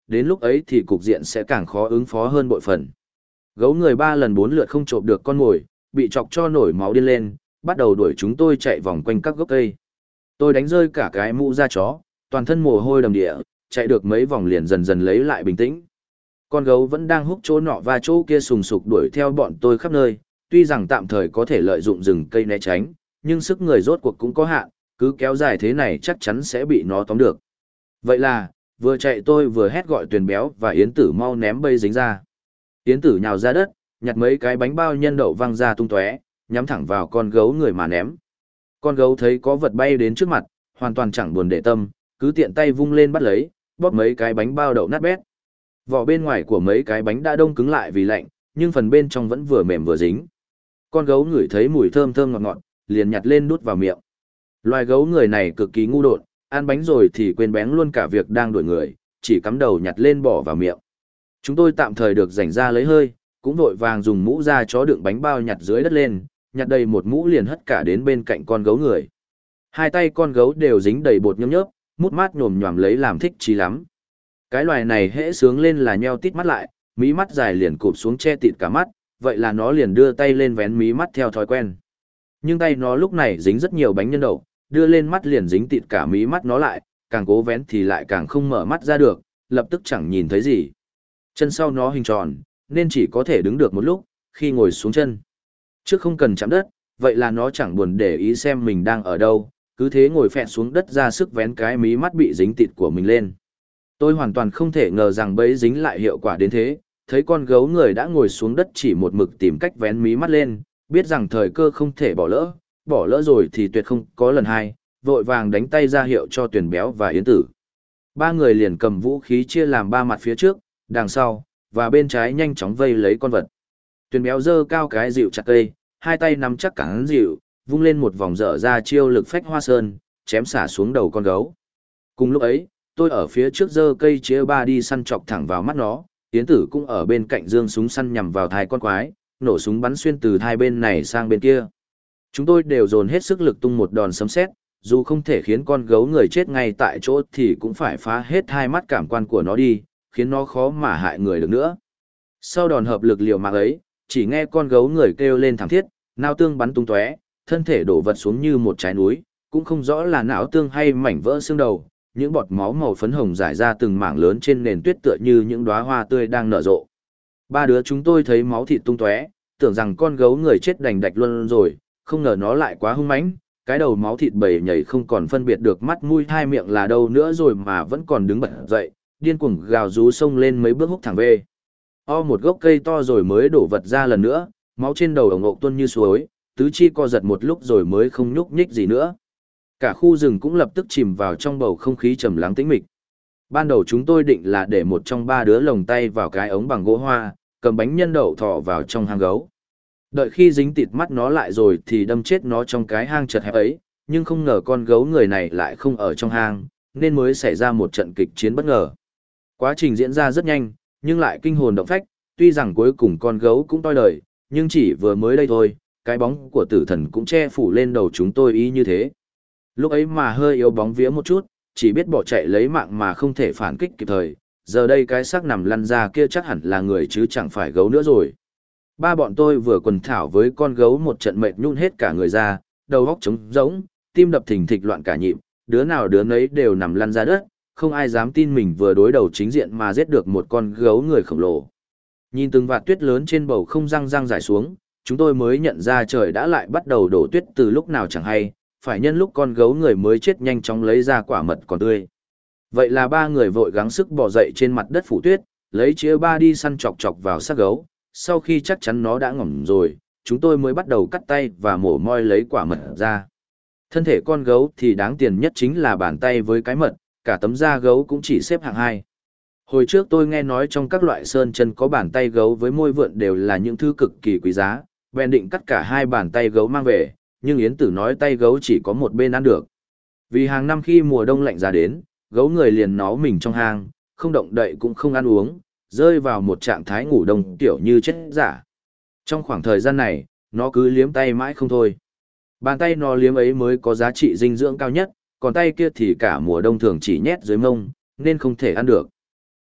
đến lúc ấy thì cục diện sẽ càng khó ứng phó hơn bội phần. Gấu người 3 lần 4 lượt không trộm được con mồi, bị chọc cho nổi máu điên lên, bắt đầu đuổi chúng tôi chạy vòng quanh các gốc cây. Tôi đánh rơi cả cái mũ da chó, toàn thân mồ hôi đầm địa, chạy được mấy vòng liền dần dần lấy lại bình tĩnh. Con gấu vẫn đang húc chỗ nọ và chỗ kia sùng sục đuổi theo bọn tôi khắp nơi, tuy rằng tạm thời có thể lợi dụng rừng cây né tránh, nhưng sức người rốt cuộc cũng có hạn, cứ kéo dài thế này chắc chắn sẽ bị nó tóm được. Vậy là, vừa chạy tôi vừa hét gọi Tuyền Béo và Yến Tử mau ném bây dính ra. Yến Tử nhào ra đất, nhặt mấy cái bánh bao nhân đậu văng ra tung tóe, nhắm thẳng vào con gấu người mà ném. Con gấu thấy có vật bay đến trước mặt, hoàn toàn chẳng buồn để tâm, cứ tiện tay vung lên bắt lấy, bóp mấy cái bánh bao đậu nát bét. Vỏ bên ngoài của mấy cái bánh đã đông cứng lại vì lạnh, nhưng phần bên trong vẫn vừa mềm vừa dính. Con gấu ngửi thấy mùi thơm thơm ngọt ngọt, liền nhặt lên đút vào miệng. Loài gấu người này cực kỳ ngu đột, ăn bánh rồi thì quên bén luôn cả việc đang đuổi người, chỉ cắm đầu nhặt lên bỏ vào miệng. Chúng tôi tạm thời được rảnh ra lấy hơi, cũng vội vàng dùng mũ da chó đựng bánh bao nhặt dưới đất lên, nhặt đầy một mũ liền hất cả đến bên cạnh con gấu người. Hai tay con gấu đều dính đầy bột nhớp nhớp, mút mát nhồm nhòm lấy làm thích chí lắm. Cái loài này hễ sướng lên là nheo tít mắt lại, mí mắt dài liền cụp xuống che tịt cả mắt, vậy là nó liền đưa tay lên vén mí mắt theo thói quen. Nhưng tay nó lúc này dính rất nhiều bánh nhân đậu, đưa lên mắt liền dính tịt cả mí mắt nó lại, càng cố vén thì lại càng không mở mắt ra được, lập tức chẳng nhìn thấy gì. Chân sau nó hình tròn, nên chỉ có thể đứng được một lúc, khi ngồi xuống chân. Trước không cần chạm đất, vậy là nó chẳng buồn để ý xem mình đang ở đâu, cứ thế ngồi phẹt xuống đất ra sức vén cái mí mắt bị dính tịt của mình lên. Tôi hoàn toàn không thể ngờ rằng bẫy dính lại hiệu quả đến thế, thấy con gấu người đã ngồi xuống đất chỉ một mực tìm cách vén mí mắt lên, biết rằng thời cơ không thể bỏ lỡ rồi thì tuyệt không có lần hai, vội vàng đánh tay ra hiệu cho Tuyền Béo và Yến Tử. Ba người liền cầm vũ khí chia làm ba mặt phía trước, đằng sau, và bên trái nhanh chóng vây lấy con vật. Tuyền Béo giơ cao cái dịu chặt cây, hai tay nắm chắc cán dịu, vung lên một vòng dở ra chiêu lực phách hoa sơn, chém xả xuống đầu con gấu. Cùng lúc ấy, tôi ở phía trước giơ cây chĩa ba đi săn chọc thẳng vào mắt nó, Yến Tử cũng ở bên cạnh giương súng săn nhằm vào thai con quái, nổ súng bắn xuyên từ hai bên này sang bên kia. Chúng tôi đều dồn hết sức lực tung một đòn sấm sét, dù không thể khiến con gấu người chết ngay tại chỗ thì cũng phải phá hết hai mắt cảm quan của nó đi, khiến nó khó mà hại người được nữa. Sau đòn hợp lực liều mạng ấy, chỉ nghe con gấu người kêu lên thảm thiết, não tương bắn tung tóe, thân thể đổ vật xuống như một trái núi, cũng không rõ là não tương hay mảnh vỡ xương đầu, những bọt máu màu phấn hồng rải ra từng mảng lớn trên nền tuyết tựa như những đóa hoa tươi đang nở rộ. Ba đứa chúng tôi thấy máu thịt tung tóe, tưởng rằng con gấu người chết đành đạch luôn rồi, không ngờ nó lại quá hung mãnh, cái đầu máu thịt bầy nhảy không còn phân biệt được mắt mũi hai miệng là đâu nữa rồi mà vẫn còn đứng bật dậy, điên cuồng gào rú xông lên mấy bước húc thẳng về. Một gốc cây to rồi mới đổ vật ra lần nữa, máu trên đầu ổng ộc tuôn như suối, tứ chi co giật một lúc rồi mới không nhúc nhích gì nữa. Cả khu rừng cũng lập tức chìm vào trong bầu không khí trầm lắng tĩnh mịch. Ban đầu chúng tôi định là để một trong ba đứa lồng tay vào cái ống bằng gỗ hoa, cầm bánh nhân đậu thọ vào trong hang gấu. Đợi khi dính tịt mắt nó lại rồi thì đâm chết nó trong cái hang chật hẹp ấy, nhưng không ngờ con gấu người này lại không ở trong hang, nên mới xảy ra một trận kịch chiến bất ngờ. Quá trình diễn ra rất nhanh, nhưng lại kinh hồn động phách, tuy rằng cuối cùng con gấu cũng toi đời, nhưng chỉ vừa mới đây thôi, cái bóng của tử thần cũng che phủ lên đầu chúng tôi y như thế. Lúc ấy mà hơi yếu bóng vía một chút, chỉ biết bỏ chạy lấy mạng mà không thể phản kích kịp thời, giờ đây cái xác nằm lăn ra kia chắc hẳn là người chứ chẳng phải gấu nữa rồi. Ba bọn tôi vừa quần thảo với con gấu một trận mệt nhún hết cả người ra, đầu óc trống rỗng, tim đập thình thịch loạn cả nhịp, đứa nào đứa nấy đều nằm lăn ra đất, không ai dám tin mình vừa đối đầu chính diện mà giết được một con gấu người khổng lồ. Nhìn từng vạt tuyết lớn trên bầu không răng răng rải xuống, chúng tôi mới nhận ra trời đã lại bắt đầu đổ tuyết từ lúc nào chẳng hay, phải nhân lúc con gấu người mới chết nhanh chóng lấy ra quả mật còn tươi. Vậy là ba người vội gắng sức bò dậy trên mặt đất phủ tuyết, lấy chĩa ba đi săn chọc chọc vào xác gấu, sau khi chắc chắn nó đã ngỏm rồi, chúng tôi mới bắt đầu cắt tay và mổ moi lấy quả mật ra. Thân thể con gấu thì đáng tiền nhất chính là bàn tay với cái mật, cả tấm da gấu cũng chỉ xếp hạng 2. Hồi trước tôi nghe nói trong các loại sơn chân có bàn tay gấu với môi vượn đều là những thứ cực kỳ quý giá, bèn định cắt cả hai bàn tay gấu mang về, nhưng Yến Tử nói tay gấu chỉ có một bên ăn được. Vì hàng năm khi mùa đông lạnh ra đến, gấu người liền nó mình trong hang, không động đậy cũng không ăn uống, rơi vào một trạng thái ngủ đông kiểu như chết giả. Trong khoảng thời gian này, nó cứ liếm tay mãi không thôi. Bàn tay nó liếm ấy mới có giá trị dinh dưỡng cao nhất, còn tay kia thì cả mùa đông thường chỉ nhét dưới mông, nên không thể ăn được.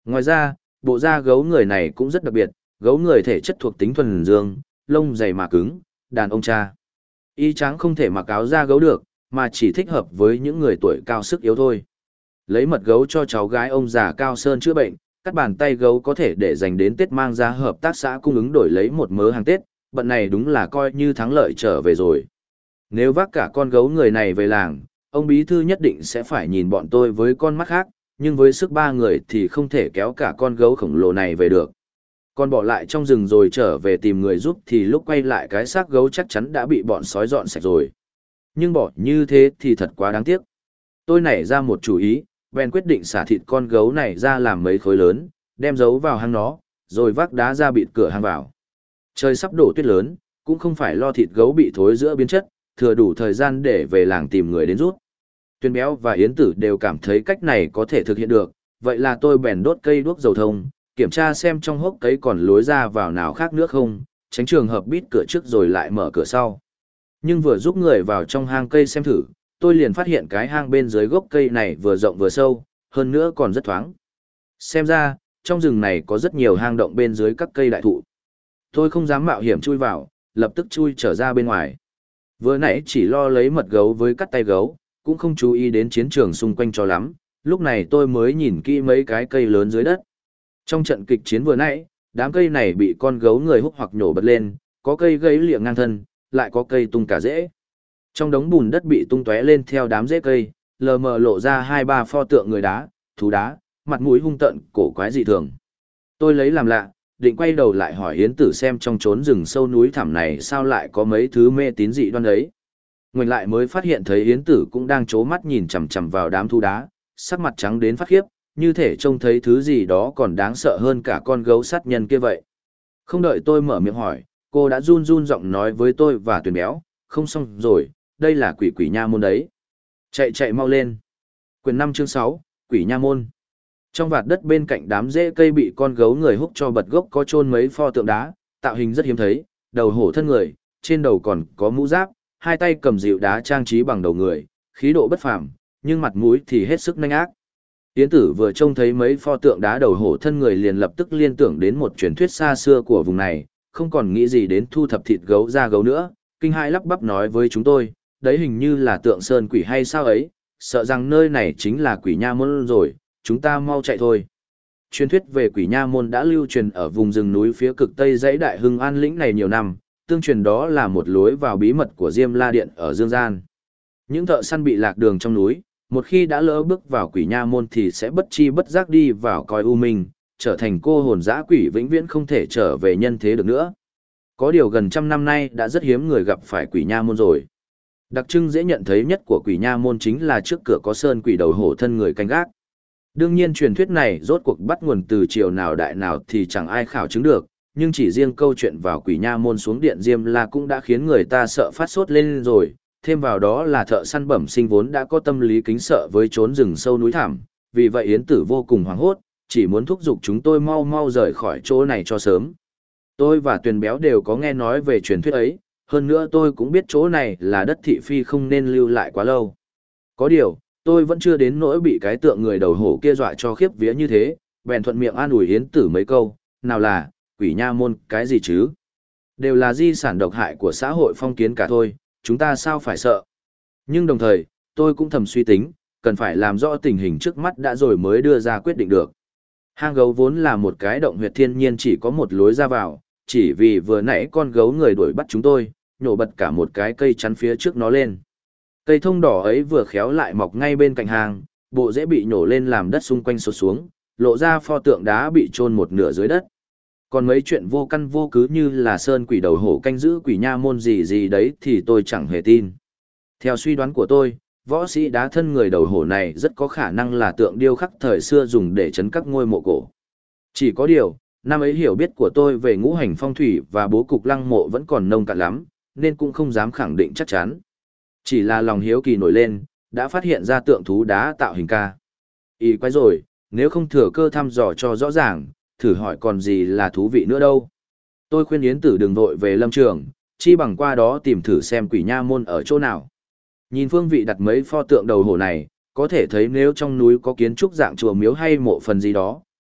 Ngoài ra, bộ da gấu người này cũng rất đặc biệt, gấu người thể chất thuộc tính thuần dương, lông dày mà cứng, đàn ông cha. Y trắng không thể mặc áo da gấu được, mà chỉ thích hợp với những người tuổi cao sức yếu thôi. Lấy mật gấu cho cháu gái ông già Cao Sơn chữa bệnh, cắt bàn tay gấu có thể để dành đến Tết mang ra hợp tác xã cung ứng đổi lấy một mớ hàng Tết, bận này đúng là coi như thắng lợi trở về rồi. Nếu vác cả con gấu người này về làng, ông bí thư nhất định sẽ phải nhìn bọn tôi với con mắt khác, nhưng với sức 3 người thì không thể kéo cả con gấu khổng lồ này về được. Còn bỏ lại trong rừng rồi trở về tìm người giúp thì lúc quay lại cái xác gấu chắc chắn đã bị bọn sói dọn sạch rồi. Nhưng bỏ như thế thì thật quá đáng tiếc. Tôi nảy ra một chủ ý, bèn quyết định xả thịt con gấu này ra làm mấy khối lớn, đem giấu vào hang nó, rồi vác đá ra bịt cửa hang vào. Trời sắp đổ tuyết lớn, cũng không phải lo thịt gấu bị thối giữa biến chất, thừa đủ thời gian để về làng tìm người đến rút. Tuyên Béo và Yến Tử đều cảm thấy cách này có thể thực hiện được, vậy là tôi bèn đốt cây đuốc dầu thông, kiểm tra xem trong hốc cấy còn lối ra vào nào khác nữa không, tránh trường hợp bít cửa trước rồi lại mở cửa sau. Nhưng vừa giúp người vào trong hang cây xem thử, tôi liền phát hiện cái hang bên dưới gốc cây này vừa rộng vừa sâu, hơn nữa còn rất thoáng. Xem ra, trong rừng này có rất nhiều hang động bên dưới các cây đại thụ. Tôi không dám mạo hiểm chui vào, lập tức chui trở ra bên ngoài. Vừa nãy chỉ lo lấy mật gấu với cắt tay gấu, cũng không chú ý đến chiến trường xung quanh cho lắm, lúc này tôi mới nhìn kỹ mấy cái cây lớn dưới đất. Trong trận kịch chiến vừa nãy, đám cây này bị con gấu người húc hoặc nhổ bật lên, có cây gãy lịa ngang thân, lại có cây tung cả rễ. Trong đống bùn đất bị tung tóe lên theo đám rễ cây, lờ mờ lộ ra 2-3 pho tượng người đá, thú đá, mặt mũi hung tợn, cổ quái dị thường. Tôi lấy làm lạ, định quay đầu lại hỏi Yến Tử xem trong chốn rừng sâu núi thẳm này sao lại có mấy thứ mê tín dị đoan ấy. Ngoảnh lại mới phát hiện thấy Yến Tử cũng đang chố mắt nhìn chằm chằm vào đám thú đá, sắc mặt trắng đến phát khiếp, như thể trông thấy thứ gì đó còn đáng sợ hơn cả con gấu sát nhân kia vậy. Không đợi tôi mở miệng hỏi, cô đã run run giọng nói với tôi và Tuyền Béo, không xong rồi, đây là quỷ quỷ nha môn đấy. Chạy mau lên. Quyển 5 chương 6, quỷ nha môn. Trong vạt đất bên cạnh đám rễ cây bị con gấu người húc cho bật gốc có chôn mấy pho tượng đá, tạo hình rất hiếm thấy, đầu hổ thân người, trên đầu còn có mũ giáp, hai tay cầm dịu đá trang trí bằng đầu người, khí độ bất phàm, nhưng mặt mũi thì hết sức nhanh ác. Yến Tử vừa trông thấy mấy pho tượng đá đầu hổ thân người liền lập tức liên tưởng đến một truyền thuyết xa xưa của vùng này, không còn nghĩ gì đến thu thập thịt gấu ra gấu nữa, kinh hãi lắp bắp nói với chúng tôi, đấy hình như là tượng sơn quỷ hay sao ấy, sợ rằng nơi này chính là quỷ nha môn rồi, chúng ta mau chạy thôi. Truyền thuyết về quỷ nha môn đã lưu truyền ở vùng rừng núi phía cực tây dãy Đại Hưng An lĩnh này nhiều năm, tương truyền đó là một lối vào bí mật của Diêm La Điện ở Dương Gian. Những thợ săn bị lạc đường trong núi, một khi đã lỡ bước vào quỷ nha môn thì sẽ bất chi bất giác đi vào cõi u minh, trở thành cô hồn dã quỷ vĩnh viễn không thể trở về nhân thế được nữa. Có điều gần trăm năm nay đã rất hiếm người gặp phải quỷ nha môn rồi. Đặc trưng dễ nhận thấy nhất của quỷ nha môn chính là trước cửa có sơn quỷ đầu hổ thân người canh gác. Đương nhiên truyền thuyết này rốt cuộc bắt nguồn từ triều nào đại nào thì chẳng ai khảo chứng được, nhưng chỉ riêng câu chuyện vào quỷ nha môn xuống điện Diêm La cũng đã khiến người ta sợ phát sốt lên rồi, thêm vào đó là thợ săn bẩm sinh vốn đã có tâm lý kính sợ với chốn rừng sâu núi thẳm, vì vậy Yến Tử vô cùng hoảng hốt, chỉ muốn thúc giục chúng tôi mau mau rời khỏi chỗ này cho sớm. Tôi và Tuyền Béo đều có nghe nói về truyền thuyết ấy, hơn nữa tôi cũng biết chỗ này là đất thị phi không nên lưu lại quá lâu. Có điều, tôi vẫn chưa đến nỗi bị cái tượng người đầu hổ kia dọa cho khiếp vía như thế, bèn thuận miệng an ủi Yến Tử mấy câu, nào là, quỷ nha môn, cái gì chứ? Đều là di sản độc hại của xã hội phong kiến cả thôi, chúng ta sao phải sợ? Nhưng đồng thời, tôi cũng thầm suy tính, cần phải làm rõ tình hình trước mắt đã rồi mới đưa ra quyết định được. Hang gấu vốn là một cái động huyệt thiên nhiên chỉ có một lối ra vào, chỉ vì vừa nãy con gấu người đuổi bắt chúng tôi, nhổ bật cả một cái cây chắn phía trước nó lên. Cây thông đỏ ấy vừa khéo lại mọc ngay bên cạnh hang, bộ rễ bị nhổ lên làm đất xung quanh sụt xuống, lộ ra pho tượng đá bị chôn một nửa dưới đất. Còn mấy chuyện vô căn vô cứ như là sơn quỷ đầu hổ canh giữ quỷ nha môn gì gì đấy thì tôi chẳng hề tin. Theo suy đoán của tôi, võ sĩ đá thân người đầu hổ này rất có khả năng là tượng điêu khắc thời xưa dùng để trấn các ngôi mộ cổ. Chỉ có điều, năm ấy hiểu biết của tôi về ngũ hành phong thủy và bố cục lăng mộ vẫn còn nông cạn lắm, nên cũng không dám khẳng định chắc chắn. Chỉ là lòng hiếu kỳ nổi lên, đã phát hiện ra tượng thú đá tạo hình ca. Ý quái rồi, nếu không thừa cơ thăm dò cho rõ ràng, thử hỏi còn gì là thú vị nữa đâu. Tôi khuyên Yến Tử đừng vội về lâm trường, chi bằng qua đó tìm thử xem quỷ nha môn ở chỗ nào. Nhìn phương vị đặt mấy pho tượng đầu hổ này, có thể thấy nếu trong núi có kiến trúc dạng chùa miếu hay mộ phần gì đó,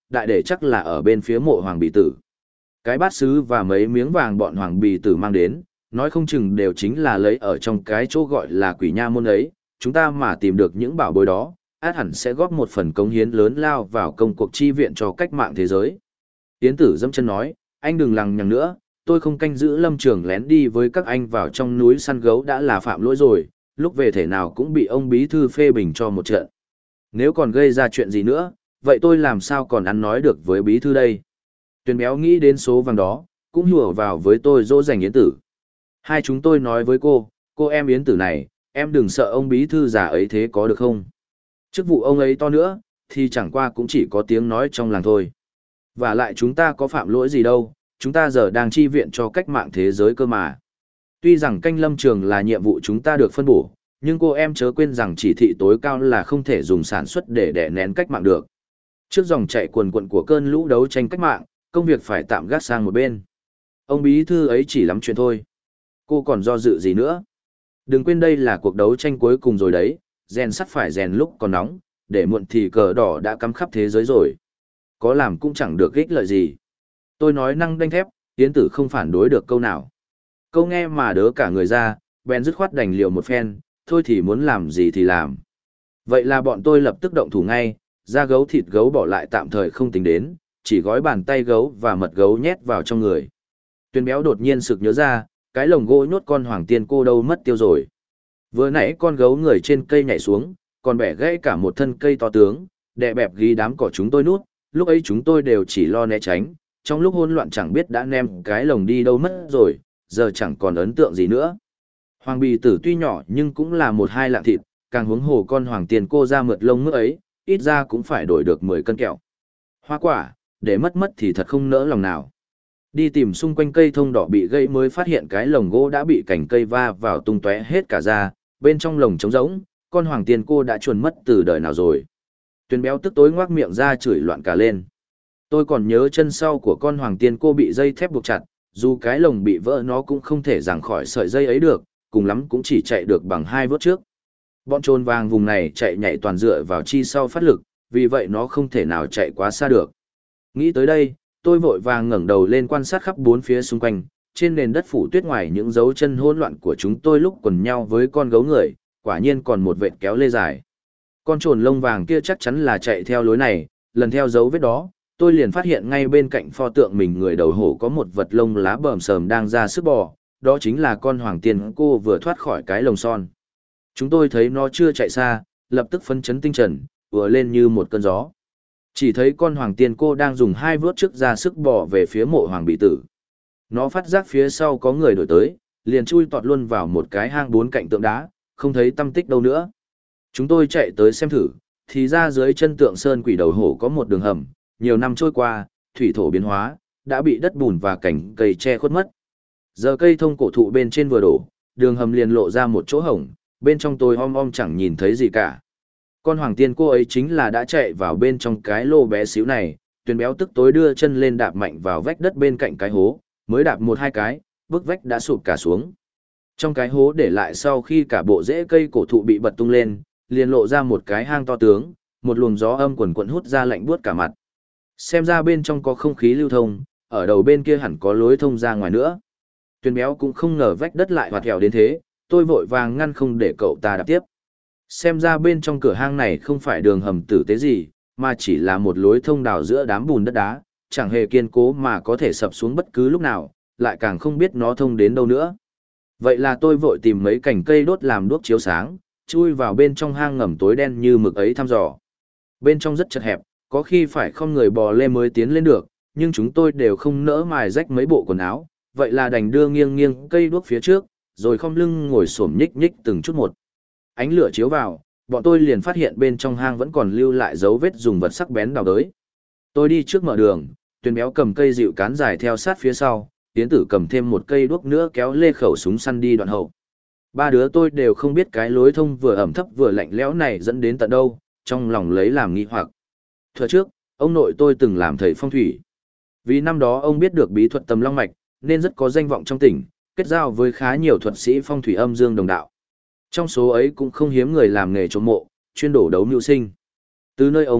đại để chắc là ở bên phía mộ hoàng bì tử. Cái bát sứ và mấy miếng vàng bọn hoàng bì tử mang đến, nói không chừng đều chính là lấy ở trong cái chỗ gọi là quỷ nha môn ấy, chúng ta mà tìm được những bảo bối đó, át hẳn sẽ góp một phần cống hiến lớn lao vào công cuộc chi viện cho cách mạng thế giới. Yến Tử dẫm chân nói, anh đừng lằng nhằng nữa, tôi không canh giữ lâm trường lén đi với các anh vào trong núi săn gấu đã là phạm lỗi rồi, lúc về thể nào cũng bị ông bí thư phê bình cho một trận. Nếu còn gây ra chuyện gì nữa, vậy tôi làm sao còn ăn nói được với bí thư đây? Tuyền béo nghĩ đến số vàng đó, cũng hùa vào với tôi dỗ dành Yến Tử. Hai chúng tôi nói với cô em Yến Tử này, em đừng sợ ông bí thư già ấy thế có được không? Chức vụ ông ấy to nữa, thì chẳng qua cũng chỉ có tiếng nói trong làng thôi. Và lại chúng ta có phạm lỗi gì đâu, chúng ta giờ đang chi viện cho cách mạng thế giới cơ mà. Tuy rằng canh lâm trường là nhiệm vụ chúng ta được phân bổ, nhưng cô em chớ quên rằng chỉ thị tối cao là không thể dùng sản xuất để đè nén cách mạng được. Trước dòng chạy cuồn cuộn của cơn lũ đấu tranh cách mạng, công việc phải tạm gác sang một bên. Ông bí thư ấy chỉ lắm chuyện thôi. Cô còn do dự gì nữa? Đừng quên đây là cuộc đấu tranh cuối cùng rồi đấy, rèn sắt phải rèn lúc còn nóng, để muộn thì cờ đỏ đã cắm khắp thế giới rồi. Có làm cũng chẳng được ích lợi gì. Tôi nói năng đanh thép, Yến Tử không phản đối được câu nào. Câu nghe mà đớ cả người ra, bèn dứt khoát đành liều một phen, thôi thì muốn làm gì thì làm. Vậy là bọn tôi lập tức động thủ ngay, da gấu thịt gấu bỏ lại tạm thời không tính đến, chỉ gói bàn tay gấu và mật gấu nhét vào trong người. Tuyền béo đột nhiên sực nhớ ra, cái lồng gỗ nhốt con hoàng tiên cô đâu mất tiêu rồi. Vừa nãy con gấu người trên cây nhảy xuống, còn bẻ gãy cả một thân cây to tướng, đè bẹp ghi đám cỏ chúng tôi nút, lúc ấy chúng tôi đều chỉ lo né tránh, trong lúc hỗn loạn chẳng biết đã ném cái lồng đi đâu mất rồi, giờ chẳng còn ấn tượng gì nữa. Hoàng bì tử tuy nhỏ nhưng cũng là một hai lạng thịt, càng huống hồ con hoàng tiền cô ra mượt lông mỡ ấy, ít ra cũng phải đổi được 10 cân kẹo. Hoa quả, để mất thì thật không nỡ lòng nào. Đi tìm xung quanh cây thông đỏ bị gãy mới phát hiện cái lồng gỗ đã bị cành cây va vào tung tóe hết cả ra, bên trong lồng trống rỗng, con hoàng tiền cô đã chuồn mất từ đời nào rồi. Tuyền béo tức tối ngoác miệng ra chửi loạn cả lên. Tôi còn nhớ chân sau của con hoàng tiên cô bị dây thép buộc chặt, dù cái lồng bị vỡ nó cũng không thể giằng khỏi sợi dây ấy được, cùng lắm cũng chỉ chạy được bằng 2 vớt trước. Bọn trồn vàng vùng này chạy nhảy toàn dựa vào chi sau phát lực, vì vậy nó không thể nào chạy quá xa được. Nghĩ tới đây, tôi vội vàng ngẩng đầu lên quan sát khắp bốn phía xung quanh, trên nền đất phủ tuyết ngoài những dấu chân hỗn loạn của chúng tôi lúc quần nhau với con gấu người, quả nhiên còn một vệt kéo lê dài. Con trồn lông vàng kia chắc chắn là chạy theo lối này, lần theo dấu vết đó, tôi liền phát hiện ngay bên cạnh pho tượng mình người đầu hổ có một vật lông lá bờm sờm đang ra sức bò, đó chính là con hoàng tiên cô vừa thoát khỏi cái lồng son. Chúng tôi thấy nó chưa chạy xa, lập tức phấn chấn tinh thần, ùa lên như một cơn gió. Chỉ thấy con hoàng tiên cô đang dùng 2 vớt trước ra sức bò về phía mộ hoàng bị tử. Nó phát giác phía sau có người đổi tới, liền chui tọt luôn vào một cái hang 4 cạnh tượng đá, không thấy tăm tích đâu nữa. Chúng tôi chạy tới xem thử, thì ra dưới chân tượng sơn quỷ đầu hổ có một đường hầm, nhiều năm trôi qua, thủy thổ biến hóa, đã bị đất bùn và cành cây che khuất mất. Giờ cây thông cổ thụ bên trên vừa đổ, đường hầm liền lộ ra một chỗ hổng, bên trong tôi om chẳng nhìn thấy gì cả. Con hoàng tiên cô ấy chính là đã chạy vào bên trong cái lô bé xíu này, Tuyền béo tức tối đưa chân lên đạp mạnh vào vách đất bên cạnh cái hố, mới đạp 1-2 cái, bức vách đã sụp cả xuống. Trong cái hố để lại sau khi cả bộ rễ cây cổ thụ bị bật tung lên, liền lộ ra một cái hang to tướng, một luồng gió âm quần quần hút ra lạnh buốt cả mặt. Xem ra bên trong có không khí lưu thông, ở đầu bên kia hẳn có lối thông ra ngoài nữa. Tuyền béo cũng không ngờ vách đất lại hoạt hẻo đến thế, tôi vội vàng ngăn không để cậu ta đạp tiếp. Xem ra bên trong cửa hang này không phải đường hầm tử tế gì, mà chỉ là một lối thông đào giữa đám bùn đất đá, chẳng hề kiên cố mà có thể sập xuống bất cứ lúc nào, lại càng không biết nó thông đến đâu nữa. Vậy là tôi vội tìm mấy cành cây đốt làm đuốc chiếu sáng, chui vào bên trong hang ngầm tối đen như mực ấy thăm dò. Bên trong rất chật hẹp, có khi phải không người bò lên mới tiến lên được, nhưng chúng tôi đều không nỡ mài rách mấy bộ quần áo, vậy là đành đưa nghiêng cây đuốc phía trước, rồi khom lưng ngồi xổm nhích nhích từng chút một. Ánh lửa chiếu vào, bọn tôi liền phát hiện bên trong hang vẫn còn lưu lại dấu vết dùng vật sắc bén đào đới. Tôi đi trước mở đường, Tuyền béo cầm cây dịu cán dài theo sát phía sau, Tiến Tử cầm thêm một cây đuốc nữa kéo lê khẩu súng săn đi đoạn hậu. Ba đứa tôi đều không biết cái lối thông vừa ẩm thấp vừa lạnh lẽo này dẫn đến tận đâu, trong lòng lấy làm nghi hoặc. Thuở trước, ông nội tôi từng làm thầy phong thủy. Vì năm đó ông biết được bí thuật tầm long mạch, nên rất có danh vọng trong tỉnh, kết giao với khá nhiều thuật sĩ phong thủy âm dương đồng đạo. Trong số ấy cũng không hiếm người làm nghề trộm mộ, chuyên đổ đấu mưu sinh. Từ nơi ông,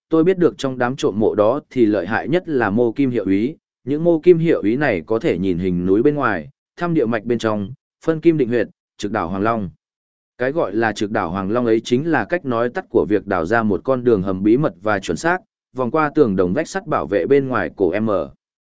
Tôi biết được trong đám trộm mộ đó thì lợi hại nhất là mô kim hiệu úy, những mô kim hiệu úy này có thể nhìn hình núi bên ngoài, thăm địa mạch bên trong, phân kim định huyệt, trực đảo Hoàng Long. Cái gọi là trực đảo Hoàng Long ấy chính là cách nói tắt của việc đào ra một con đường hầm bí mật và chuẩn xác, vòng qua tường đồng vách sắt bảo vệ bên ngoài cổ M.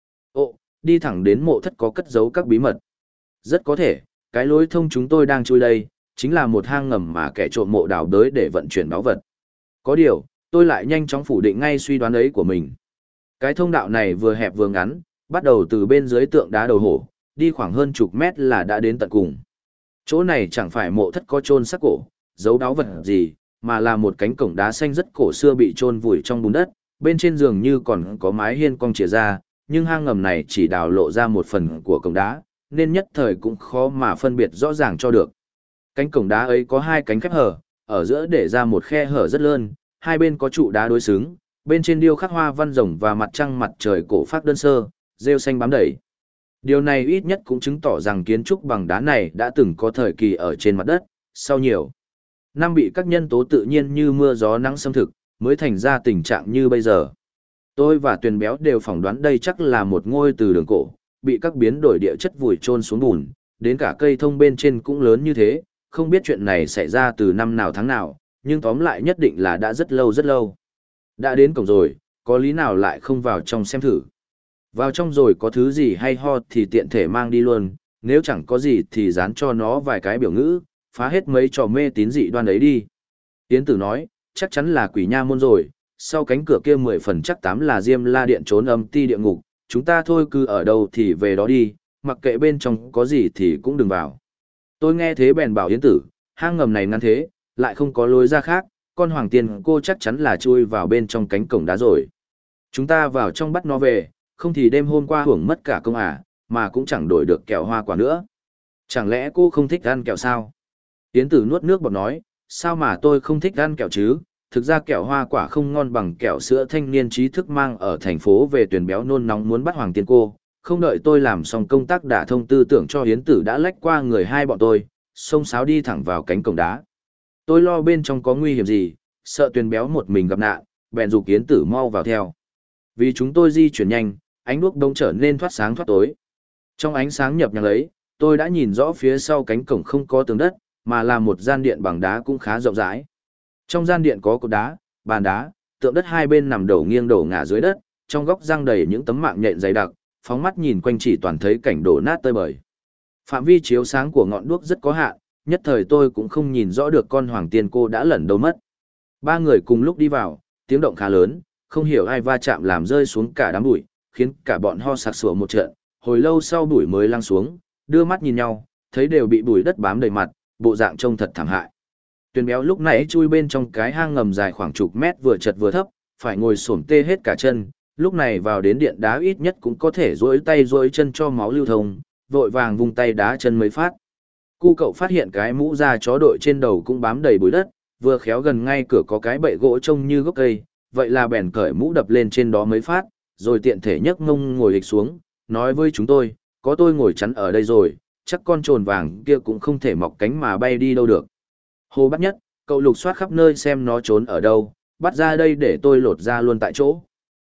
Ồ, đi thẳng đến mộ thất có cất giấu các bí mật. Rất có thể, cái lối thông chúng tôi đang chui đây, chính là một hang ngầm mà kẻ trộm mộ đào đới để vận chuyển báu vật. Có điều, tôi lại nhanh chóng phủ định ngay suy đoán ấy của mình. Cái thông đạo này vừa hẹp vừa ngắn, bắt đầu từ bên dưới tượng đá đầu hổ, đi khoảng hơn chục mét là đã đến tận cùng. Chỗ này chẳng phải mộ thất có chôn xác cổ, giấu báu vật gì, mà là một cánh cổng đá xanh rất cổ xưa bị chôn vùi trong bùn đất, bên trên giường như còn có mái hiên cong chìa ra, nhưng hang ngầm này chỉ đào lộ ra một phần của cổng đá, nên nhất thời cũng khó mà phân biệt rõ ràng cho được. Cánh cổng đá ấy có hai cánh khép hở, ở giữa để ra một khe hở rất lớn, hai bên có trụ đá đối xứng, bên trên điêu khắc hoa văn rồng và mặt trăng mặt trời cổ phác đơn sơ, rêu xanh bám đầy. Điều này ít nhất cũng chứng tỏ rằng kiến trúc bằng đá này đã từng có thời kỳ ở trên mặt đất, sau nhiều năm bị các nhân tố tự nhiên như mưa gió nắng xâm thực, mới thành ra tình trạng như bây giờ. Tôi và Tuyền Béo đều phỏng đoán đây chắc là một ngôi từ đường cổ, bị các biến đổi địa chất vùi chôn xuống bùn, đến cả cây thông bên trên cũng lớn như thế, không biết chuyện này xảy ra từ năm nào tháng nào, nhưng tóm lại nhất định là đã rất lâu rất lâu. Đã đến cổng rồi, có lý nào lại không vào trong xem thử. Vào trong rồi có thứ gì hay ho thì tiện thể mang đi luôn, nếu chẳng có gì thì dán cho nó vài cái biểu ngữ, phá hết mấy trò mê tín dị đoan ấy đi. Yến Tử nói, chắc chắn là quỷ nha môn rồi, sau cánh cửa kia 10 phần chắc 8 là Diêm La Điện trốn âm ti địa ngục, chúng ta thôi cứ ở đâu thì về đó đi, mặc kệ bên trong có gì thì cũng đừng vào. Tôi nghe thế bèn bảo Yến Tử, hang ngầm này ngăn thế, lại không có lối ra khác, con Hoàng Tiên cô chắc chắn là chui vào bên trong cánh cổng đá rồi. Chúng ta vào trong bắt nó về, không thì đêm hôm qua hưởng mất cả công mà cũng chẳng đổi được kẹo hoa quả nữa. Chẳng lẽ cô không thích ăn kẹo sao? Yến Tử nuốt nước bọt nói, sao mà tôi không thích ăn kẹo chứ? Thực ra kẹo hoa quả không ngon bằng kẹo sữa thanh niên trí thức mang ở thành phố về. Tuyền Béo nôn nóng muốn bắt Hoàng Tiên cô, không đợi tôi làm xong công tác đả thông tư tưởng cho Yến Tử đã lách qua người hai bọn tôi, xông xáo đi thẳng vào cánh cổng đá. Tôi lo bên trong có nguy hiểm gì, sợ Tuyền Béo một mình gặp nạn, bèn giục Yến Tử mau vào theo. Vì chúng tôi di chuyển nhanh, ánh đuốc đông trở nên thoát sáng thoát tối. Trong ánh sáng nhập nhằng ấy, tôi đã nhìn rõ phía sau cánh cổng không có tường đất, mà là một gian điện bằng đá cũng khá rộng rãi. Trong gian điện có cột đá, bàn đá, tượng đất hai bên nằm đổ nghiêng đổ ngả dưới đất, trong góc răng đầy những tấm mạng nhện dày đặc, phóng mắt nhìn quanh chỉ toàn thấy cảnh đổ nát tơi bời. Phạm vi chiếu sáng của ngọn đuốc rất có hạn, nhất thời tôi cũng không nhìn rõ được con Hoàng Tiên cô đã lẩn đâu mất. Ba người cùng lúc đi vào, tiếng động khá lớn, không hiểu ai va chạm làm rơi xuống cả đám bụi, khiến cả bọn ho sặc sủa một trận, hồi lâu sau bụi mới lăn xuống, đưa mắt nhìn nhau, thấy đều bị bụi đất bám đầy mặt, bộ dạng trông thật thảm hại. Tuyền Béo lúc nãy chui bên trong cái hang ngầm dài khoảng chục mét vừa chật vừa thấp, phải ngồi xổm tê hết cả chân, lúc này vào đến điện đá ít nhất cũng có thể duỗi tay duỗi chân cho máu lưu thông, vội vàng vung tay đá chân mấy phát. Cu cậu phát hiện cái mũ da chó đội trên đầu cũng bám đầy bụi đất, vừa khéo gần ngay cửa có cái bệ gỗ trông như gốc cây, vậy là bèn cởi mũ đập lên trên đó mấy phát, rồi tiện thể nhấc mông ngồi hịch xuống, nói với chúng tôi, có tôi ngồi chắn ở đây rồi, chắc con trồn vàng kia cũng không thể mọc cánh mà bay đi đâu được. Hồ Bắt Nhất, cậu lục soát khắp nơi xem nó trốn ở đâu, bắt ra đây để tôi lột ra luôn tại chỗ.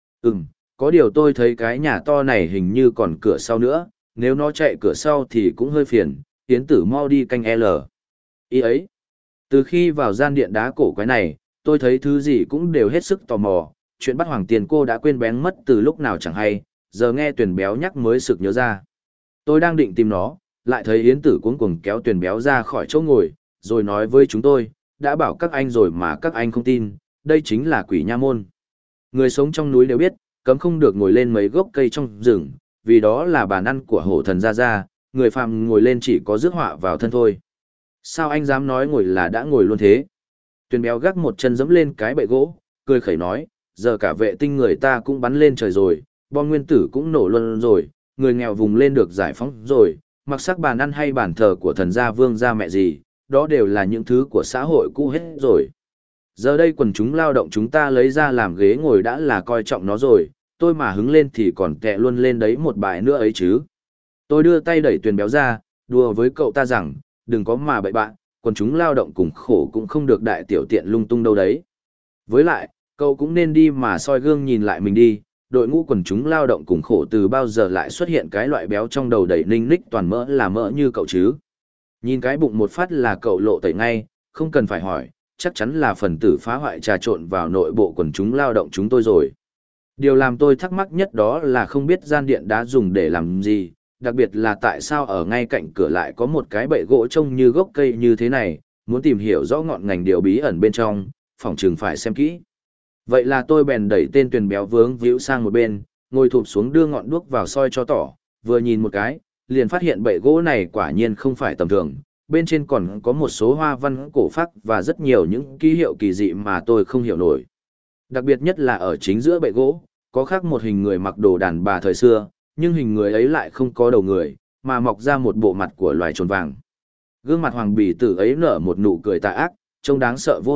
Có điều tôi thấy cái nhà to này hình như còn cửa sau nữa, nếu nó chạy cửa sau thì cũng hơi phiền, Yến Tử mau đi canh L. Ý ấy, từ khi vào gian điện đá cổ quái này, tôi thấy thứ gì cũng đều hết sức tò mò, chuyện bắt Hoàng Tiền cô đã quên bén mất từ lúc nào chẳng hay, giờ nghe Tuyền Béo nhắc mới sực nhớ ra. Tôi đang định tìm nó, lại thấy Yến Tử cuống cuồng kéo Tuyền Béo ra khỏi chỗ ngồi, rồi nói với chúng tôi, đã bảo các anh rồi mà các anh không tin, đây chính là quỷ nha môn. Người sống trong núi đều biết, cấm không được ngồi lên mấy gốc cây trong rừng, vì đó là bàn ăn của hổ thần Gia Gia, người phàm ngồi lên chỉ có rước họa vào thân thôi. Sao anh dám nói ngồi là đã ngồi luôn thế? Tuyền Béo gác một chân dẫm lên cái bệ gỗ, cười khẩy nói, giờ cả vệ tinh người ta cũng bắn lên trời rồi, bom nguyên tử cũng nổ luôn rồi, người nghèo vùng lên được giải phóng rồi, mặc sắc bàn ăn hay bàn thờ của thần gia vương gia mẹ gì, đó đều là những thứ của xã hội cũ hết rồi. Giờ đây quần chúng lao động chúng ta lấy ra làm ghế ngồi đã là coi trọng nó rồi, tôi mà hứng lên thì còn tẹ luôn lên đấy một bài nữa ấy chứ. Tôi đưa tay đẩy Tuyền Béo ra, đùa với cậu ta rằng, đừng có mà bậy bạn, quần chúng lao động cùng khổ cũng không được đại tiểu tiện lung tung đâu đấy. Với lại, Cậu cũng nên đi mà soi gương nhìn lại mình đi, đội ngũ quần chúng lao động cùng khổ từ bao giờ lại xuất hiện cái loại béo trong đầu đầy ninh ních toàn mỡ là mỡ như cậu chứ. Nhìn cái bụng một phát là cậu lộ tẩy ngay, không cần phải hỏi, chắc chắn là phần tử phá hoại trà trộn vào nội bộ quần chúng lao động chúng tôi rồi. Điều làm tôi thắc mắc nhất đó là không biết gian điện đá dùng để làm gì, đặc biệt là tại sao ở ngay cạnh cửa lại có một cái bệ gỗ trông như gốc cây như thế này, muốn tìm hiểu rõ ngọn ngành điều bí ẩn bên trong, phỏng chừng phải xem kỹ. Vậy là tôi bèn đẩy tên Tuyền béo vướng víu sang một bên, ngồi thụp xuống đưa ngọn đuốc vào soi cho tỏ, vừa nhìn một cái, liền phát hiện bệ gỗ này quả nhiên không phải tầm thường, bên trên còn có một số hoa văn cổ phác và rất nhiều những ký hiệu kỳ dị mà tôi không hiểu nổi. Đặc biệt nhất là ở chính giữa bệ gỗ, có khắc một hình người mặc đồ đàn bà thời xưa, nhưng hình người ấy lại không có đầu người, mà mọc ra một bộ mặt của loài trồn vàng. Gương mặt hoàng bì tử ấy nở một nụ cười tà ác, trông đáng sợ vô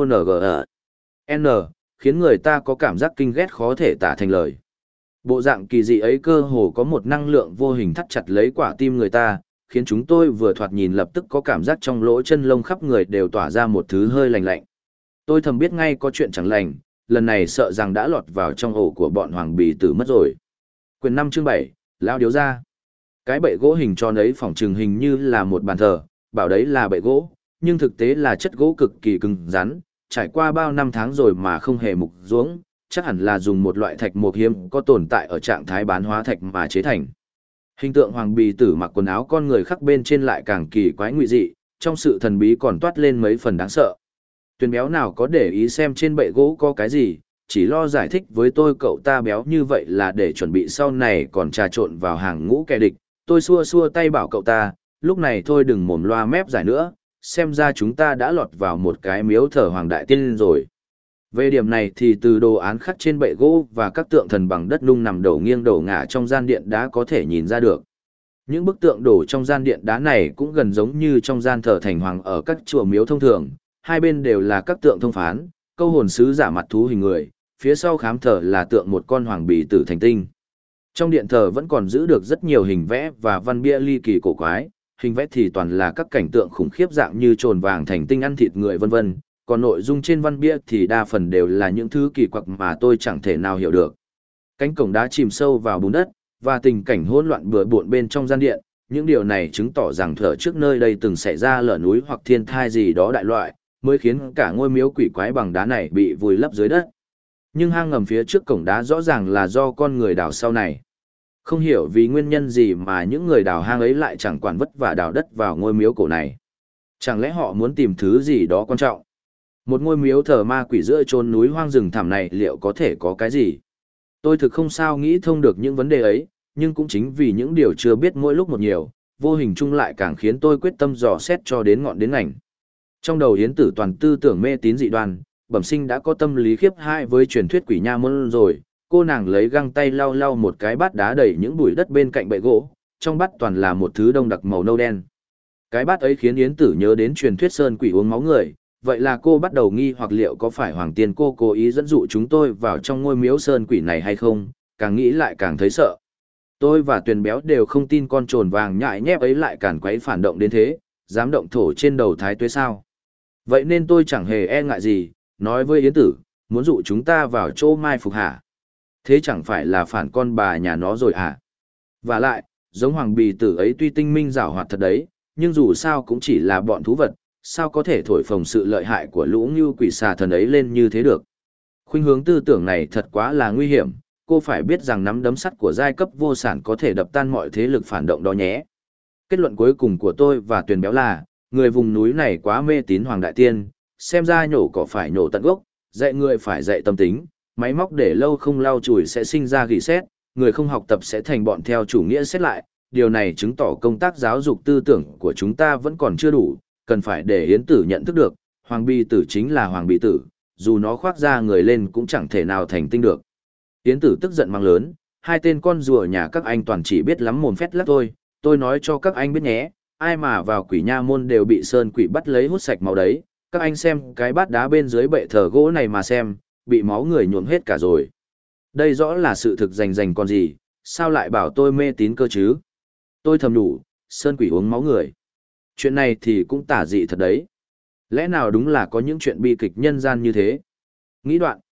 N, khiến người ta có cảm giác kinh ghét khó thể tả thành lời. Bộ dạng kỳ dị ấy cơ hồ có một năng lượng vô hình thắt chặt lấy quả tim người ta, khiến chúng tôi vừa thoạt nhìn lập tức có cảm giác trong lỗ chân lông khắp người đều tỏa ra một thứ hơi lạnh lạnh. Tôi thầm biết ngay có chuyện chẳng lành, lần này sợ rằng đã lọt vào trong ổ của bọn hoàng bì tử mất rồi. Quyển 5 chương 7, Lao điếu ra. Cái bệ gỗ hình tròn ấy phỏng trừng hình như là một bàn thờ, bảo đấy là bệ gỗ, nhưng thực tế là chất gỗ cực kỳ cứng rắn, trải qua bao năm tháng rồi mà không hề mục ruỗng, chắc hẳn là dùng một loại thạch mộc hiếm có tồn tại ở trạng thái bán hóa thạch mà chế thành. Hình tượng hoàng bì tử mặc quần áo con người khắc bên trên lại càng kỳ quái ngụy dị, trong sự thần bí còn toát lên mấy phần đáng sợ. Tuyền béo nào có để ý xem trên bệ gỗ có cái gì, chỉ lo giải thích với tôi cậu ta béo như vậy là để chuẩn bị sau này còn trà trộn vào hàng ngũ kẻ địch. Tôi xua xua tay bảo cậu ta, lúc này thôi đừng mồm loa mép giải nữa, xem ra chúng ta đã lọt vào một cái miếu thờ hoàng đại tiên rồi. Về điểm này thì từ đồ án khắc trên bệ gỗ và các tượng thần bằng đất nung nằm đổ nghiêng đổ ngả trong gian điện đá có thể nhìn ra được. Những bức tượng đổ trong gian điện đá này cũng gần giống như trong gian thờ thành hoàng ở các chùa miếu thông thường, hai bên đều là các tượng thông phán, câu hồn sứ giả mặt thú hình người, phía sau khám thờ là tượng một con hoàng bì tử thành tinh. Trong điện thờ vẫn còn giữ được rất nhiều hình vẽ và văn bia ly kỳ cổ quái, hình vẽ thì toàn là các cảnh tượng khủng khiếp dạng như trồn vàng thành tinh ăn thịt người vân vân, còn nội dung trên văn bia thì đa phần đều là những thứ kỳ quặc mà tôi chẳng thể nào hiểu được. Cánh cổng đá chìm sâu vào bùn đất, và tình cảnh hỗn loạn bừa bộn bên trong gian điện, những điều này chứng tỏ rằng thở trước nơi đây từng xảy ra lở núi hoặc thiên thai gì đó đại loại, mới khiến cả ngôi miếu quỷ quái bằng đá này bị vùi lấp dưới đất. Nhưng hang ngầm phía trước cổng đá rõ ràng là do con người đào sau này. Không hiểu vì nguyên nhân gì mà những người đào hang ấy lại chẳng quản vất vả đào đất vào ngôi miếu cổ này. Chẳng lẽ họ muốn tìm thứ gì đó quan trọng? Một ngôi miếu thờ ma quỷ giữa chốn núi hoang rừng thẳm này liệu có thể có cái gì? Tôi thực không sao nghĩ thông được những vấn đề ấy, nhưng cũng chính vì những điều chưa biết mỗi lúc một nhiều, vô hình chung lại càng khiến tôi quyết tâm dò xét cho đến ngọn đến ngành. Trong đầu Yến Tử toàn tư tưởng mê tín dị đoan, bẩm sinh đã có tâm lý khiếp hãi với truyền thuyết quỷ nha môn rồi. Cô nàng lấy găng tay lau lau một cái bát đá đầy những bụi đất bên cạnh bệ gỗ, trong bát toàn là một thứ đông đặc màu nâu đen. Cái bát ấy khiến Yến Tử nhớ đến truyền thuyết sơn quỷ uống máu người, vậy là cô bắt đầu nghi hoặc liệu có phải Hoàng Tiên cô cố ý dẫn dụ chúng tôi vào trong ngôi miếu sơn quỷ này hay không, càng nghĩ lại càng thấy sợ. Tôi và Tuyền béo đều không tin con trồn vàng nhại nhép ấy lại càn quấy phản động đến thế, dám động thổ trên đầu Thái Tuế sao. Vậy nên tôi chẳng hề e ngại gì, nói với Yến Tử, muốn dụ chúng ta vào chỗ mai phục hả? Thế chẳng phải là phản con bà nhà nó rồi hả? Và lại, giống hoàng bì tử ấy tuy tinh minh giảo hoạt thật đấy, nhưng dù sao cũng chỉ là bọn thú vật, sao có thể thổi phồng sự lợi hại của lũ ngưu quỷ xà thần ấy lên như thế được? Khuynh hướng tư tưởng này thật quá là nguy hiểm, cô phải biết rằng nắm đấm sắt của giai cấp vô sản có thể đập tan mọi thế lực phản động đó nhé. Kết luận cuối cùng của tôi và Tuyền béo là, người vùng núi này quá mê tín Hoàng Đại Tiên, xem ra nhổ cỏ phải nhổ tận gốc, dạy người phải dạy tâm tính, máy móc để lâu không lau chùi sẽ sinh ra gỉ sét, người không học tập sẽ thành bọn theo chủ nghĩa xét lại. Điều này chứng tỏ công tác giáo dục tư tưởng của chúng ta vẫn còn chưa đủ, cần phải để Yến Tử nhận thức được, Hoàng Bì Tử chính là Hoàng Bì Tử, dù nó khoác ra người lên cũng chẳng thể nào thành tinh được. Yến Tử tức giận mang lớn, hai tên con rùa nhà các anh toàn chỉ biết lắm mồm phét lắc thôi, tôi nói cho các anh biết nhé, ai mà vào quỷ nha môn đều bị sơn quỷ bắt lấy hút sạch máu đấy, các anh xem cái bát đá bên dưới bệ thờ gỗ này mà xem, bị máu người nhuộm hết cả rồi. Đây rõ là sự thực rành còn gì, sao lại bảo tôi mê tín cơ chứ? Tôi thầm nhủ, sơn quỷ uống máu người. Chuyện này thì cũng tả dị thật đấy. Lẽ nào đúng là có những chuyện bi kịch nhân gian như thế? Nghĩ đoạn,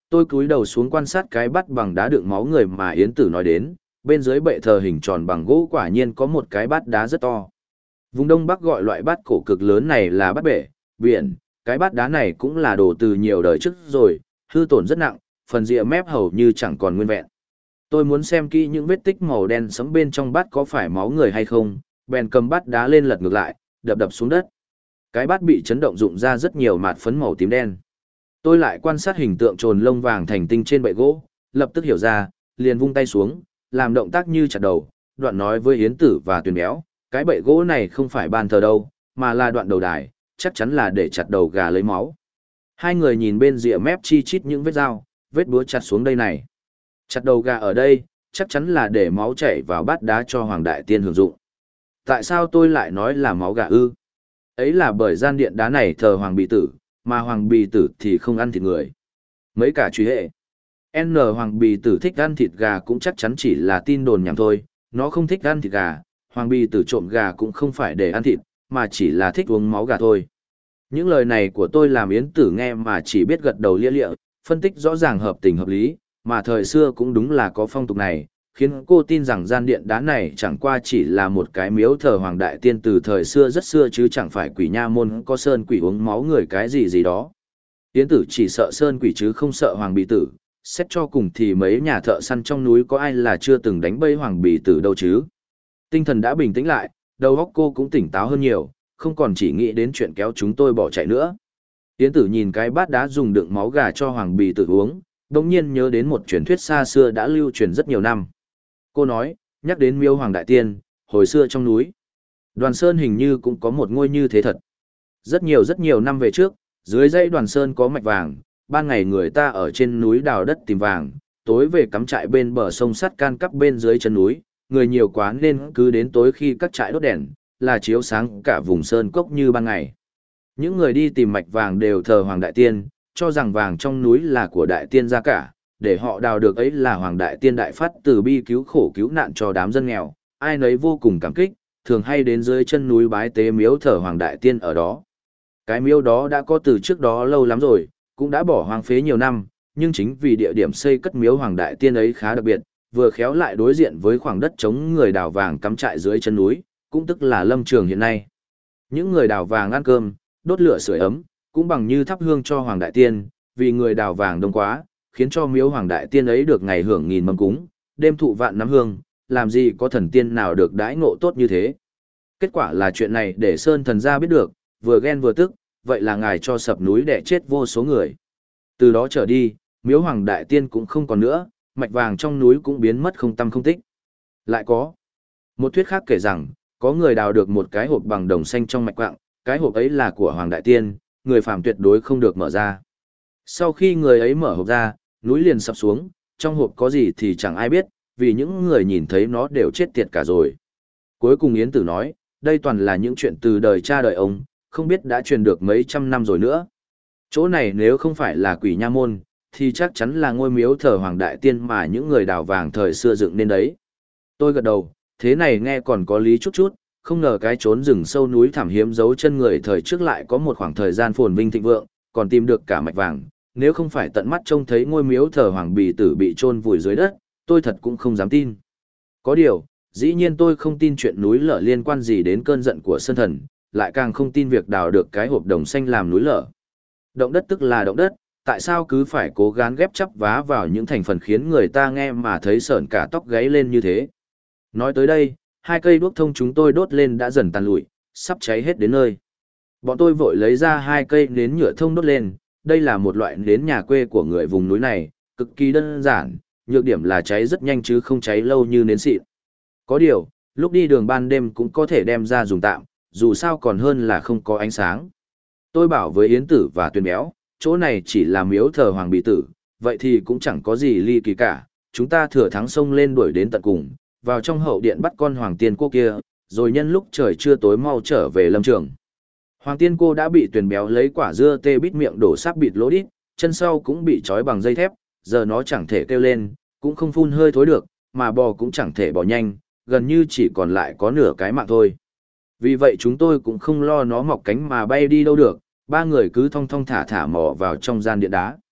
Tôi cúi đầu xuống quan sát cái bát bằng đá đựng máu người mà Yến Tử nói đến, bên dưới bệ thờ hình tròn bằng gỗ quả nhiên có một cái bát đá rất to. Vùng Đông Bắc gọi loại bát cổ cực lớn này là bát bể, biển, cái bát đá này cũng là đồ từ nhiều đời trước rồi, hư tổn rất nặng, phần rìa mép hầu như chẳng còn nguyên vẹn. Tôi muốn xem kỹ những vết tích màu đen sẫm bên trong bát có phải máu người hay không, bèn cầm bát đá lên lật ngược lại, đập đập xuống đất. Cái bát bị chấn động rụng ra rất nhiều mạt phấn màu tím đen. Tôi lại quan sát hình tượng trồn lông vàng thành tinh trên bệ gỗ, lập tức hiểu ra, liền vung tay xuống, làm động tác như chặt đầu, đoạn nói với Yến Tử và Tuyền Béo, cái bệ gỗ này không phải bàn thờ đâu, mà là đoạn đầu đài, chắc chắn là để chặt đầu gà lấy máu. Hai người nhìn bên rìa mép chi chít những vết dao, vết búa chặt xuống đây này. Chặt đầu gà ở đây, chắc chắn là để máu chảy vào bát đá cho Hoàng Đại Tiên hưởng dụng. Tại sao tôi lại nói là máu gà ư? Ấy là bởi gian điện đá này thờ Hoàng Bì Tử, mà Hoàng Bì Tử thì không ăn thịt người. Mấy cả truy hệ. N Hoàng Bì Tử thích ăn thịt gà cũng chắc chắn chỉ là tin đồn nhảm thôi, nó không thích ăn thịt gà, Hoàng Bì Tử trộm gà cũng không phải để ăn thịt, mà chỉ là thích uống máu gà thôi. Những lời này của tôi làm Yến Tử nghe mà chỉ biết gật đầu lia lịa, phân tích rõ ràng hợp tình hợp lý, mà thời xưa cũng đúng là có phong tục này, khiến cô tin rằng gian điện đá này chẳng qua chỉ là một cái miếu thờ Hoàng Đại Tiên từ thời xưa rất xưa chứ chẳng phải quỷ nha môn có sơn quỷ uống máu người cái gì gì đó. Yến Tử chỉ sợ sơn quỷ chứ không sợ Hoàng Bì Tử, xét cho cùng thì mấy nhà thợ săn trong núi có ai là chưa từng đánh bẫy Hoàng Bì Tử đâu chứ. Tinh thần đã bình tĩnh lại, đầu óc cô cũng tỉnh táo hơn nhiều, không còn chỉ nghĩ đến chuyện kéo chúng tôi bỏ chạy nữa. Yến Tử nhìn cái bát đá dùng đựng máu gà cho Hoàng Bì Tử uống, đồng nhiên nhớ đến một truyền thuyết xa xưa đã lưu truyền rất nhiều năm. Cô nói, nhắc đến miếu Hoàng Đại Tiên, hồi xưa trong núi. Đoàn Sơn hình như cũng có một ngôi như thế thật. Rất nhiều năm về trước, dưới dãy Đoàn Sơn có mạch vàng, ban ngày người ta ở trên núi đào đất tìm vàng, tối về cắm trại bên bờ sông sắt can cắp bên dưới chân núi, người nhiều quá nên cứ đến tối khi các trại đốt đèn, là chiếu sáng cả vùng sơn cốc như ban ngày. Những người đi tìm mạch vàng đều thờ Hoàng Đại Tiên, cho rằng vàng trong núi là của Đại Tiên ra cả, để họ đào được ấy là Hoàng Đại Tiên đại phát từ bi cứu khổ cứu nạn cho đám dân nghèo, ai nấy vô cùng cảm kích, thường hay đến dưới chân núi bái tế miếu thờ Hoàng Đại Tiên ở đó. Cái miếu đó đã có từ trước đó lâu lắm rồi, cũng đã bỏ hoang phế nhiều năm, nhưng chính vì địa điểm xây cất miếu Hoàng Đại Tiên ấy khá đặc biệt, vừa khéo lại đối diện với khoảng đất trống người đào vàng cắm trại dưới chân núi, cũng tức là lâm trường hiện nay. Những người đào vàng ăn cơm, đốt lửa sưởi ấm, cũng bằng như thắp hương cho Hoàng Đại Tiên, vì người đào vàng đông quá, khiến cho miếu Hoàng Đại Tiên ấy được ngày hưởng nghìn mâm cúng, đêm thụ vạn nắm hương, làm gì có thần tiên nào được đãi ngộ tốt như thế. Kết quả là chuyện này để Sơn thần gia biết được, vừa ghen vừa tức, vậy là ngài cho sập núi để chết vô số người. Từ đó trở đi, miếu Hoàng Đại Tiên cũng không còn nữa, mạch vàng trong núi cũng biến mất không tăm không tích. Lại có một thuyết khác kể rằng, có người đào được một cái hộp bằng đồng xanh trong mạch quặng, cái hộp ấy là của Hoàng Đại Tiên, người phàm tuyệt đối không được mở ra. Sau khi người ấy mở hộp ra, núi liền sập xuống, trong hộp có gì thì chẳng ai biết, vì những người nhìn thấy nó đều chết tiệt cả rồi. Cuối cùng Yến Tử nói, đây toàn là những chuyện từ đời cha đời ông, không biết đã truyền được mấy trăm năm rồi nữa. Chỗ này nếu không phải là quỷ nha môn, thì chắc chắn là ngôi miếu thờ Hoàng Đại Tiên mà những người đào vàng thời xưa dựng nên đấy. Tôi gật đầu, thế này nghe còn có lý chút chút, không ngờ cái chốn rừng sâu núi thẳm hiếm giấu chân người thời trước lại có một khoảng thời gian phồn vinh thịnh vượng, còn tìm được cả mạch vàng, nếu không phải tận mắt trông thấy ngôi miếu thờ Hoàng Bì Tử bị chôn vùi dưới đất, tôi thật cũng không dám tin. Có điều, dĩ nhiên tôi không tin chuyện núi lở liên quan gì đến cơn giận của Sơn Thần, lại càng không tin việc đào được cái hộp đồng xanh làm núi lở. Động đất tức là động đất, tại sao cứ phải cố gắng ghép chắp vá vào những thành phần khiến người ta nghe mà thấy sởn cả tóc gáy lên như thế. Nói tới đây, hai cây đuốc thông chúng tôi đốt lên đã dần tàn lụi, sắp cháy hết đến nơi. Bọn tôi vội lấy ra hai cây nến nhựa thông đốt lên, đây là một loại nến nhà quê của người vùng núi này, cực kỳ đơn giản, nhược điểm là cháy rất nhanh chứ không cháy lâu như nến xịn. Có điều, lúc đi đường ban đêm cũng có thể đem ra dùng tạm, dù sao còn hơn là không có ánh sáng. Tôi bảo với Yến Tử và Tuyền Béo, chỗ này chỉ là miếu thờ Hoàng Bì Tử, vậy thì cũng chẳng có gì ly kỳ cả, chúng ta thừa thắng xông lên đuổi đến tận cùng, vào trong hậu điện bắt con Hoàng Tiên Cô kia, rồi nhân lúc trời chưa tối mau trở về lâm trường. Hoàng Tiên Cô đã bị Tuyền Béo lấy quả dưa tê bít miệng đổ sáp bịt lỗ đít, chân sau cũng bị trói bằng dây thép, giờ nó chẳng thể kêu lên, cũng không phun hơi thối được, mà bò cũng chẳng thể bò nhanh, gần như chỉ còn lại có nửa cái mạng thôi. Vì vậy chúng tôi cũng không lo nó mọc cánh mà bay đi đâu được, ba người cứ thong thong thả thả mò vào trong gian điện đá.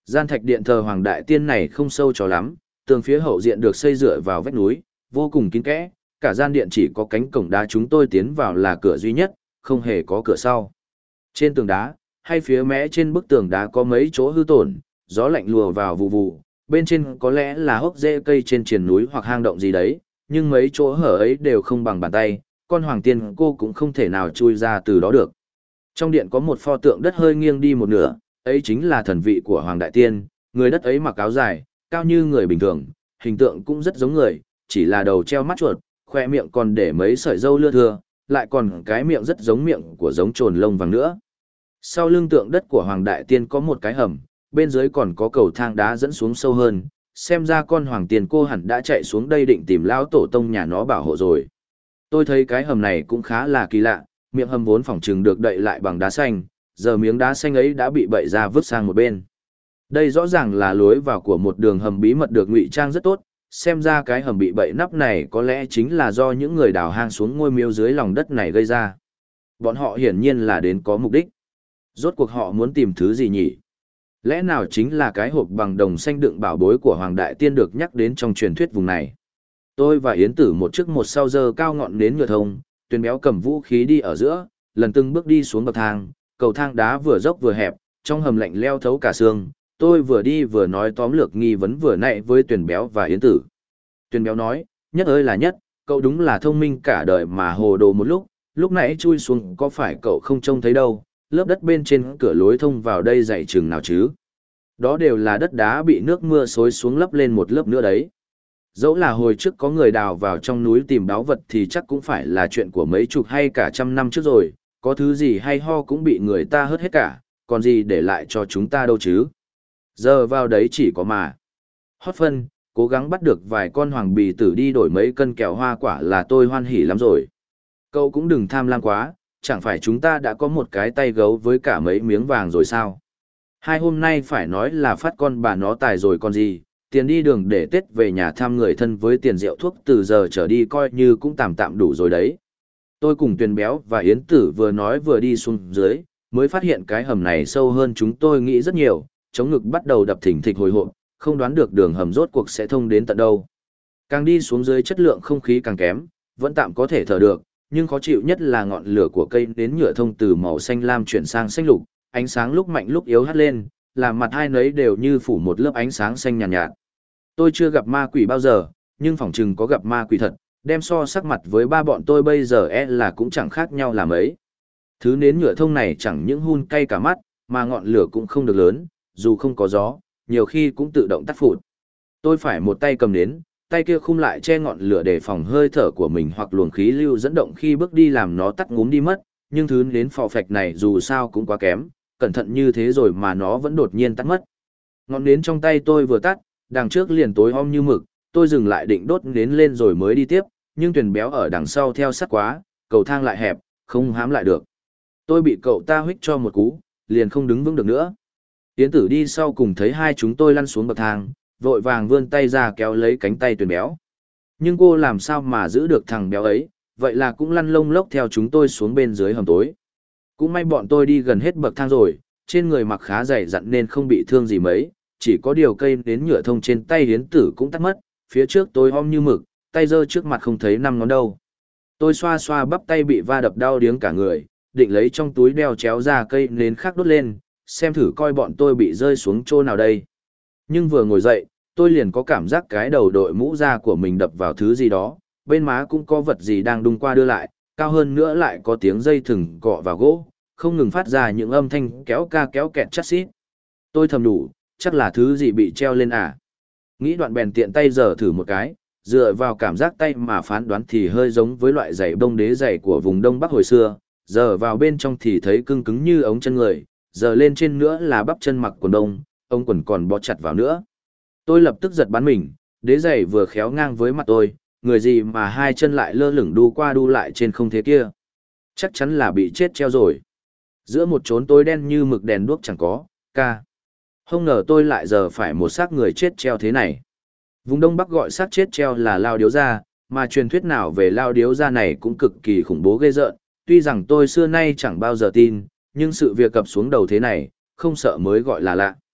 Gian thạch điện thờ Hoàng Đại Tiên này không sâu cho lắm, tường phía hậu diện được xây dựa vào vách núi, vô cùng kín kẽ, cả gian điện chỉ có cánh cổng đá chúng tôi tiến vào là cửa duy nhất, không hề có cửa sau. Trên tường đá, hay phía mé trên bức tường đá có mấy chỗ hư tổn, gió lạnh lùa vào vù vù, bên trên có lẽ là hốc rễ cây trên triền núi hoặc hang động gì đấy, nhưng mấy chỗ hở ấy đều không bằng bàn tay, con Hoàng Tiên cô cũng không thể nào chui ra từ đó được. Trong điện có một pho tượng đất hơi nghiêng đi một nửa, ấy chính là thần vị của Hoàng Đại Tiên, người đất ấy mặc áo dài, cao như người bình thường, hình tượng cũng rất giống người, chỉ là đầu treo mắt chuột, khoe miệng còn để mấy sợi râu lưa thưa, lại còn cái miệng rất giống miệng của giống trồn lông vàng nữa. Sau lưng tượng đất của Hoàng Đại Tiên có một cái hầm, bên dưới còn có cầu thang đá dẫn xuống sâu hơn, xem ra con Hoàng Tiên cô hẳn đã chạy xuống đây định tìm lão tổ tông nhà nó bảo hộ rồi. Tôi thấy cái hầm này cũng khá là kỳ lạ, miệng hầm vốn phỏng chừng được đậy lại bằng đá xanh, giờ miếng đá xanh ấy đã bị bậy ra vứt sang một bên. Đây rõ ràng là lối vào của một đường hầm bí mật được ngụy trang rất tốt, xem ra cái hầm bị bậy nắp này có lẽ chính là do những người đào hang xuống ngôi miếu dưới lòng đất này gây ra. Bọn họ hiển nhiên là đến có mục đích. Rốt cuộc họ muốn tìm thứ gì nhỉ? Lẽ nào chính là cái hộp bằng đồng xanh đựng bảo bối của Hoàng Đại Tiên được nhắc đến trong truyền thuyết vùng này? Tôi và Yến Tử một trước một sau giơ cao ngọn nến nhựa thông, Tuyền Béo cầm vũ khí đi ở giữa, lần từng bước đi xuống bậc thang, cầu thang đá vừa dốc vừa hẹp, trong hầm lạnh leo thấu cả xương. Tôi vừa đi vừa nói tóm lược nghi vấn vừa nãy với Tuyền Béo và Yến Tử. Tuyền Béo nói, nhất ơi là nhất, cậu đúng là thông minh cả đời mà hồ đồ một lúc nãy chui xuống có phải cậu không trông thấy đâu, lớp đất bên trên cửa lối thông vào đây dày chừng nào chứ. Đó đều là đất đá bị nước mưa xối xuống lấp lên một lớp nữa đấy. Dẫu là hồi trước có người đào vào trong núi tìm báu vật thì chắc cũng phải là chuyện của mấy chục hay cả trăm năm trước rồi, có thứ gì hay ho cũng bị người ta hớt hết cả, còn gì để lại cho chúng ta đâu chứ. Giờ vào đấy chỉ có mà hót phân, cố gắng bắt được vài con hoàng bì tử đi đổi mấy cân kẹo hoa quả là tôi hoan hỉ lắm rồi. Cậu cũng đừng tham lam quá, chẳng phải chúng ta đã có một cái tay gấu với cả mấy miếng vàng rồi sao? Hai hôm nay phải nói là phát con bà nó tài rồi còn gì, tiền đi đường để Tết về nhà thăm người thân với tiền rượu thuốc từ giờ trở đi coi như cũng tạm tạm đủ rồi đấy. Tôi cùng Tuyền Béo và Yến Tử vừa nói vừa đi xuống dưới, mới phát hiện cái hầm này sâu hơn chúng tôi nghĩ rất nhiều, chống ngực bắt đầu đập thình thịch hồi hộp, không đoán được đường hầm rốt cuộc sẽ thông đến tận đâu. Càng đi xuống dưới chất lượng không khí càng kém, vẫn tạm có thể thở được, nhưng khó chịu nhất là ngọn lửa của cây nến nhựa thông từ màu xanh lam chuyển sang xanh lục, ánh sáng lúc mạnh lúc yếu hắt lên, làm mặt hai nấy đều như phủ một lớp ánh sáng xanh nhàn nhạt. Tôi chưa gặp ma quỷ bao giờ, nhưng phỏng chừng có gặp ma quỷ thật, đem so sắc mặt với ba bọn tôi bây giờ là cũng chẳng khác nhau là mấy. Thứ nến nhựa thông này chẳng những hun cay cả mắt, mà ngọn lửa cũng không được lớn, dù không có gió, nhiều khi cũng tự động tắt phụt. Tôi phải một tay cầm nến, tay kia khum lại che ngọn lửa để phòng hơi thở của mình hoặc luồng khí lưu dẫn động khi bước đi làm nó tắt ngúm đi mất, nhưng thứ nến phò phạch này dù sao cũng quá kém, cẩn thận như thế rồi mà nó vẫn đột nhiên tắt mất. Ngọn nến trong tay tôi vừa tắt, đằng trước liền tối om như mực, tôi dừng lại định đốt nến lên rồi mới đi tiếp, nhưng Tuyền Béo ở đằng sau theo sát quá, cầu thang lại hẹp, không hám lại được. Tôi bị cậu ta huých cho một cú, liền không đứng vững được nữa. Yến Tử đi sau cùng thấy hai chúng tôi lăn xuống bậc thang, vội vàng vươn tay ra kéo lấy cánh tay Tuyền Béo. Nhưng cô làm sao mà giữ được thằng béo ấy, vậy là cũng lăn lông lốc theo chúng tôi xuống bên dưới hầm tối. Cũng may bọn tôi đi gần hết bậc thang rồi, trên người mặc khá dày dặn nên không bị thương gì mấy, chỉ có điều cây nến nhựa thông trên tay Yến Tử cũng tắt mất, phía trước tôi om như mực, tay giơ trước mặt không thấy năm ngón đâu. Tôi xoa xoa bắp tay bị va đập đau điếng cả người, định lấy trong túi đeo chéo ra cây nến khác đốt lên, xem thử coi bọn tôi bị rơi xuống chỗ nào đây. Nhưng vừa ngồi dậy, tôi liền có cảm giác cái đầu đội mũ da của mình đập vào thứ gì đó, bên má cũng có vật gì đang đung qua đưa lại, cao hơn nữa lại có tiếng dây thừng cọ vào gỗ, không ngừng phát ra những âm thanh kéo ca kéo kẹt chát xít. Tôi thầm đủ, chắc là thứ gì bị treo lên à. Nghĩ đoạn bèn tiện tay giở thử một cái, dựa vào cảm giác tay mà phán đoán thì hơi giống với loại giày bông đế giày của vùng Đông Bắc hồi xưa, giờ vào bên trong thì thấy cứng cứng như ống chân người, giờ lên trên nữa là bắp chân mặc quần đông, ống quần còn bó chặt vào nữa. Tôi lập tức giật bắn mình, đế giày vừa khéo ngang với mặt tôi, người gì mà hai chân lại lơ lửng đu qua đu lại trên không thế kia. Chắc chắn là bị chết treo rồi. Giữa một chốn tối đen như mực đèn đuốc chẳng có, ca. Không ngờ tôi lại giờ phải một xác người chết treo thế này. Vùng Đông Bắc gọi xác chết treo là lao điếu gia, mà truyền thuyết nào về lao điếu gia này cũng cực kỳ khủng bố ghê rợn. Tuy rằng tôi xưa nay chẳng bao giờ tin, nhưng sự việc cập xuống đầu thế này, không sợ mới gọi là lạ.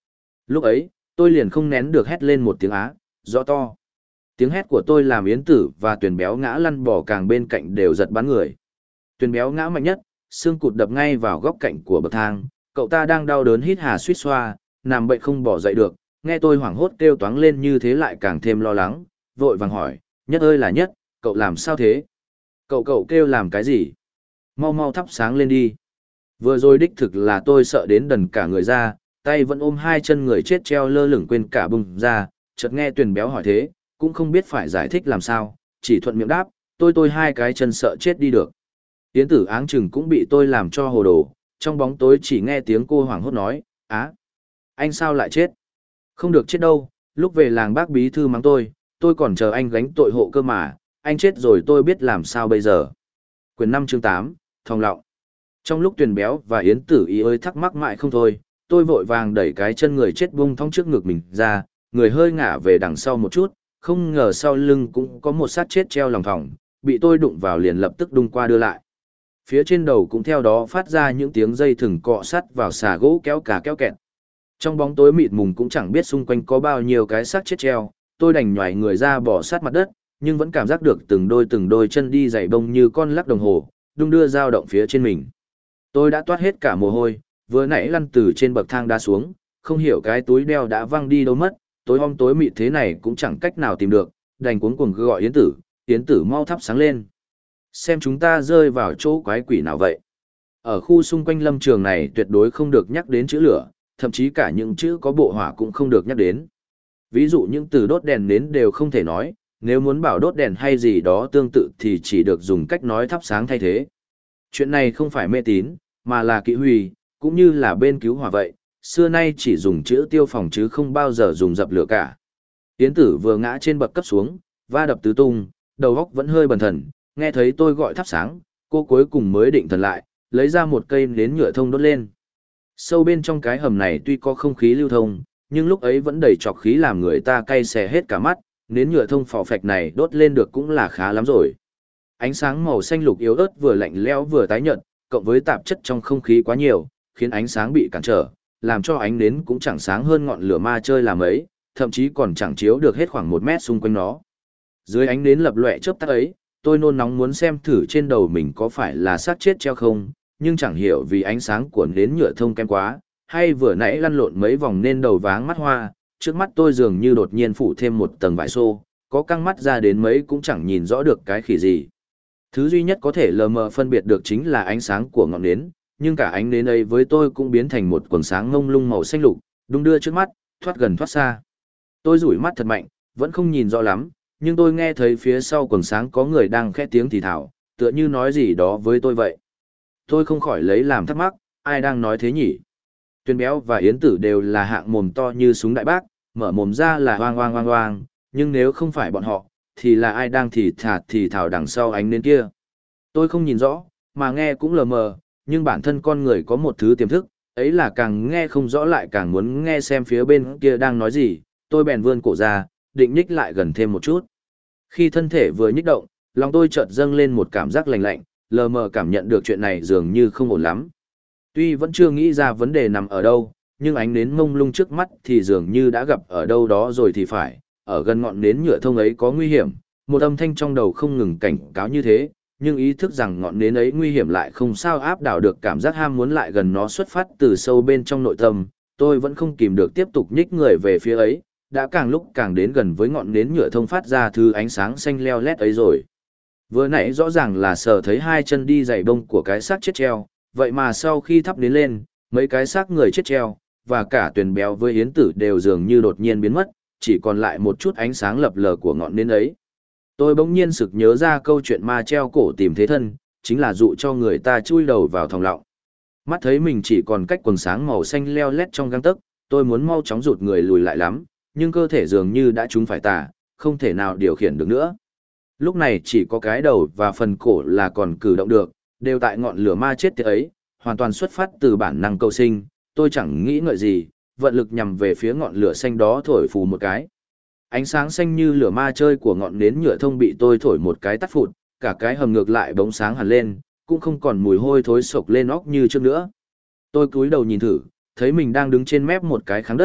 Lúc ấy, tôi liền không nén được hét lên một tiếng á, rõ to. Tiếng hét của tôi làm Yến Tử và Tuyền Béo ngã lăn bò càng bên cạnh đều giật bắn người. Tuyền Béo ngã mạnh nhất, xương cụt đập ngay vào góc cạnh của bậc thang, cậu ta đang đau đớn hít hà suýt xoa, nằm bệnh không bỏ dậy được, nghe tôi hoảng hốt kêu toáng lên như thế lại càng thêm lo lắng, vội vàng hỏi, Nhất ơi là Nhất, cậu làm sao thế? Cậu kêu làm cái gì? Mau mau thắp sáng lên đi. Vừa rồi đích thực là tôi sợ đến đần cả người ra, tay vẫn ôm hai chân người chết treo lơ lửng quên cả bùng ra, chợt nghe Tuyền Béo hỏi thế, cũng không biết phải giải thích làm sao, chỉ thuận miệng đáp, tôi hai cái chân sợ chết đi được. Yến Tử áng chừng cũng bị tôi làm cho hồ đồ, trong bóng tối chỉ nghe tiếng cô hoảng hốt nói, á, anh sao lại chết? Không được chết đâu, lúc về làng bác bí thư mắng tôi còn chờ anh gánh tội hộ cơ mà, anh chết rồi tôi biết làm sao bây giờ. Quyển 5 chương 8, Thòng Lọng. Trong lúc Tuyền Béo và Yến Tử ý ơi thắc mắc mãi không thôi, tôi vội vàng đẩy cái chân người chết bung thong trước ngực mình ra, người hơi ngả về đằng sau một chút, không ngờ sau lưng cũng có một xác chết treo lòng thòng, bị tôi đụng vào liền lập tức đung qua đưa lại. Phía trên đầu cũng theo đó phát ra những tiếng dây thừng cọ sắt vào xà gỗ kéo cả kéo kẹt. Trong bóng tối mịt mùng cũng chẳng biết xung quanh có bao nhiêu cái xác chết treo, tôi đành nhoài người ra bỏ sát mặt đất, nhưng vẫn cảm giác được từng đôi chân đi giày bông như con lắc đồng hồ, đung đưa dao động phía trên mình. Tôi đã toát hết cả mồ hôi, vừa nãy lăn từ trên bậc thang đá xuống, không hiểu cái túi đeo đã văng đi đâu mất, tối om tối mịt thế này cũng chẳng cách nào tìm được, đành cuống cuồng gọi Yến Tử mau thắp sáng lên. Xem chúng ta rơi vào chỗ quái quỷ nào vậy. Ở khu xung quanh lâm trường này tuyệt đối không được nhắc đến chữ lửa, thậm chí cả những chữ có bộ hỏa cũng không được nhắc đến. Ví dụ những từ đốt đèn nến đều không thể nói, nếu muốn bảo đốt đèn hay gì đó tương tự thì chỉ được dùng cách nói thắp sáng thay thế. Chuyện này không phải mê tín, mà là kỵ huy, cũng như là bên cứu hỏa vậy, xưa nay chỉ dùng chữ tiêu phòng chứ không bao giờ dùng dập lửa cả. Yến Tử vừa ngã trên bậc cấp xuống, va đập tứ tung, đầu óc vẫn hơi bần thần, nghe thấy tôi gọi thắp sáng, cô cuối cùng mới định thần lại, lấy ra một cây nến nhựa thông đốt lên. Sâu bên trong cái hầm này tuy có không khí lưu thông, nhưng lúc ấy vẫn đầy trọc khí làm người ta cay xè hết cả mắt, nến nhựa thông phò phạch này đốt lên được cũng là khá lắm rồi. Ánh sáng màu xanh lục yếu ớt vừa lạnh lẽo vừa tái nhợt, cộng với tạp chất trong không khí quá nhiều, khiến ánh sáng bị cản trở, làm cho ánh nến cũng chẳng sáng hơn ngọn lửa ma chơi làm ấy, thậm chí còn chẳng chiếu được hết khoảng 1 mét xung quanh nó. Dưới ánh nến lập lòe chớp tắt ấy, tôi nôn nóng muốn xem thử trên đầu mình có phải là xác chết treo không, nhưng chẳng hiểu vì ánh sáng của nến nhựa thông kém quá, hay vừa nãy lăn lộn mấy vòng nên đầu váng mắt hoa, trước mắt tôi dường như đột nhiên phủ thêm một tầng vải xô, có căng mắt ra đến mấy cũng chẳng nhìn rõ được cái khỉ gì. Thứ duy nhất có thể lờ mờ phân biệt được chính là ánh sáng của ngọn nến, nhưng cả ánh nến ấy với tôi cũng biến thành một quầng sáng ngông lung màu xanh lục, đung đưa trước mắt, thoát gần thoát xa. Tôi dụi mắt thật mạnh, vẫn không nhìn rõ lắm, nhưng tôi nghe thấy phía sau quầng sáng có người đang khẽ tiếng thì thào, tựa như nói gì đó với tôi vậy. Tôi không khỏi lấy làm thắc mắc, ai đang nói thế nhỉ? Tuyền Béo và Yến Tử đều là hạng mồm to như súng đại bác, mở mồm ra là hoang hoang hoang hoang, nhưng nếu không phải bọn họ, thì là ai đang thì thào đằng sau ánh nến kia. Tôi không nhìn rõ, mà nghe cũng lờ mờ, nhưng bản thân con người có một thứ tiềm thức, ấy là càng nghe không rõ lại càng muốn nghe xem phía bên kia đang nói gì, tôi bèn vươn cổ ra, định nhích lại gần thêm một chút. Khi thân thể vừa nhích động, lòng tôi chợt dâng lên một cảm giác lạnh lạnh, lờ mờ cảm nhận được chuyện này dường như không ổn lắm. Tuy vẫn chưa nghĩ ra vấn đề nằm ở đâu, nhưng ánh nến mông lung trước mắt thì dường như đã gặp ở đâu đó rồi thì phải, ở gần ngọn nến nhựa thông ấy có nguy hiểm, một âm thanh trong đầu không ngừng cảnh cáo như thế, nhưng ý thức rằng ngọn nến ấy nguy hiểm lại không sao áp đảo được cảm giác ham muốn lại gần nó xuất phát từ sâu bên trong nội tâm, tôi vẫn không kìm được tiếp tục nhích người về phía ấy, đã càng lúc càng đến gần với ngọn nến nhựa thông phát ra thứ ánh sáng xanh leo lét ấy rồi. Vừa nãy rõ ràng là sờ thấy hai chân đi giày bông của cái xác chết treo, vậy mà sau khi thắp nến lên, mấy cái xác người chết treo, và cả Tuyền Béo với Yến Tử đều dường như đột nhiên biến mất, chỉ còn lại một chút ánh sáng lập lờ của ngọn nến ấy. Tôi bỗng nhiên sực nhớ ra câu chuyện ma treo cổ tìm thế thân, chính là dụ cho người ta chui đầu vào thòng lọng. Mắt thấy mình chỉ còn cách quần sáng màu xanh leo lét trong gang tấc, tôi muốn mau chóng rụt người lùi lại lắm, nhưng cơ thể dường như đã trúng phải tà, không thể nào điều khiển được nữa. Lúc này chỉ có cái đầu và phần cổ là còn cử động được, đều tại ngọn lửa ma chết tiệt ấy, hoàn toàn xuất phát từ bản năng cầu sinh, tôi chẳng nghĩ ngợi gì, vận lực nhằm về phía ngọn lửa xanh đó thổi phù một cái. Ánh sáng xanh như lửa ma chơi của ngọn nến nhựa thông bị tôi thổi một cái tắt phụt, cả cái hầm ngược lại bóng sáng hẳn lên, cũng không còn mùi hôi thối sộc lên óc như trước nữa. Tôi cúi đầu nhìn thử, thấy mình đang đứng trên mép một cái kháng đất,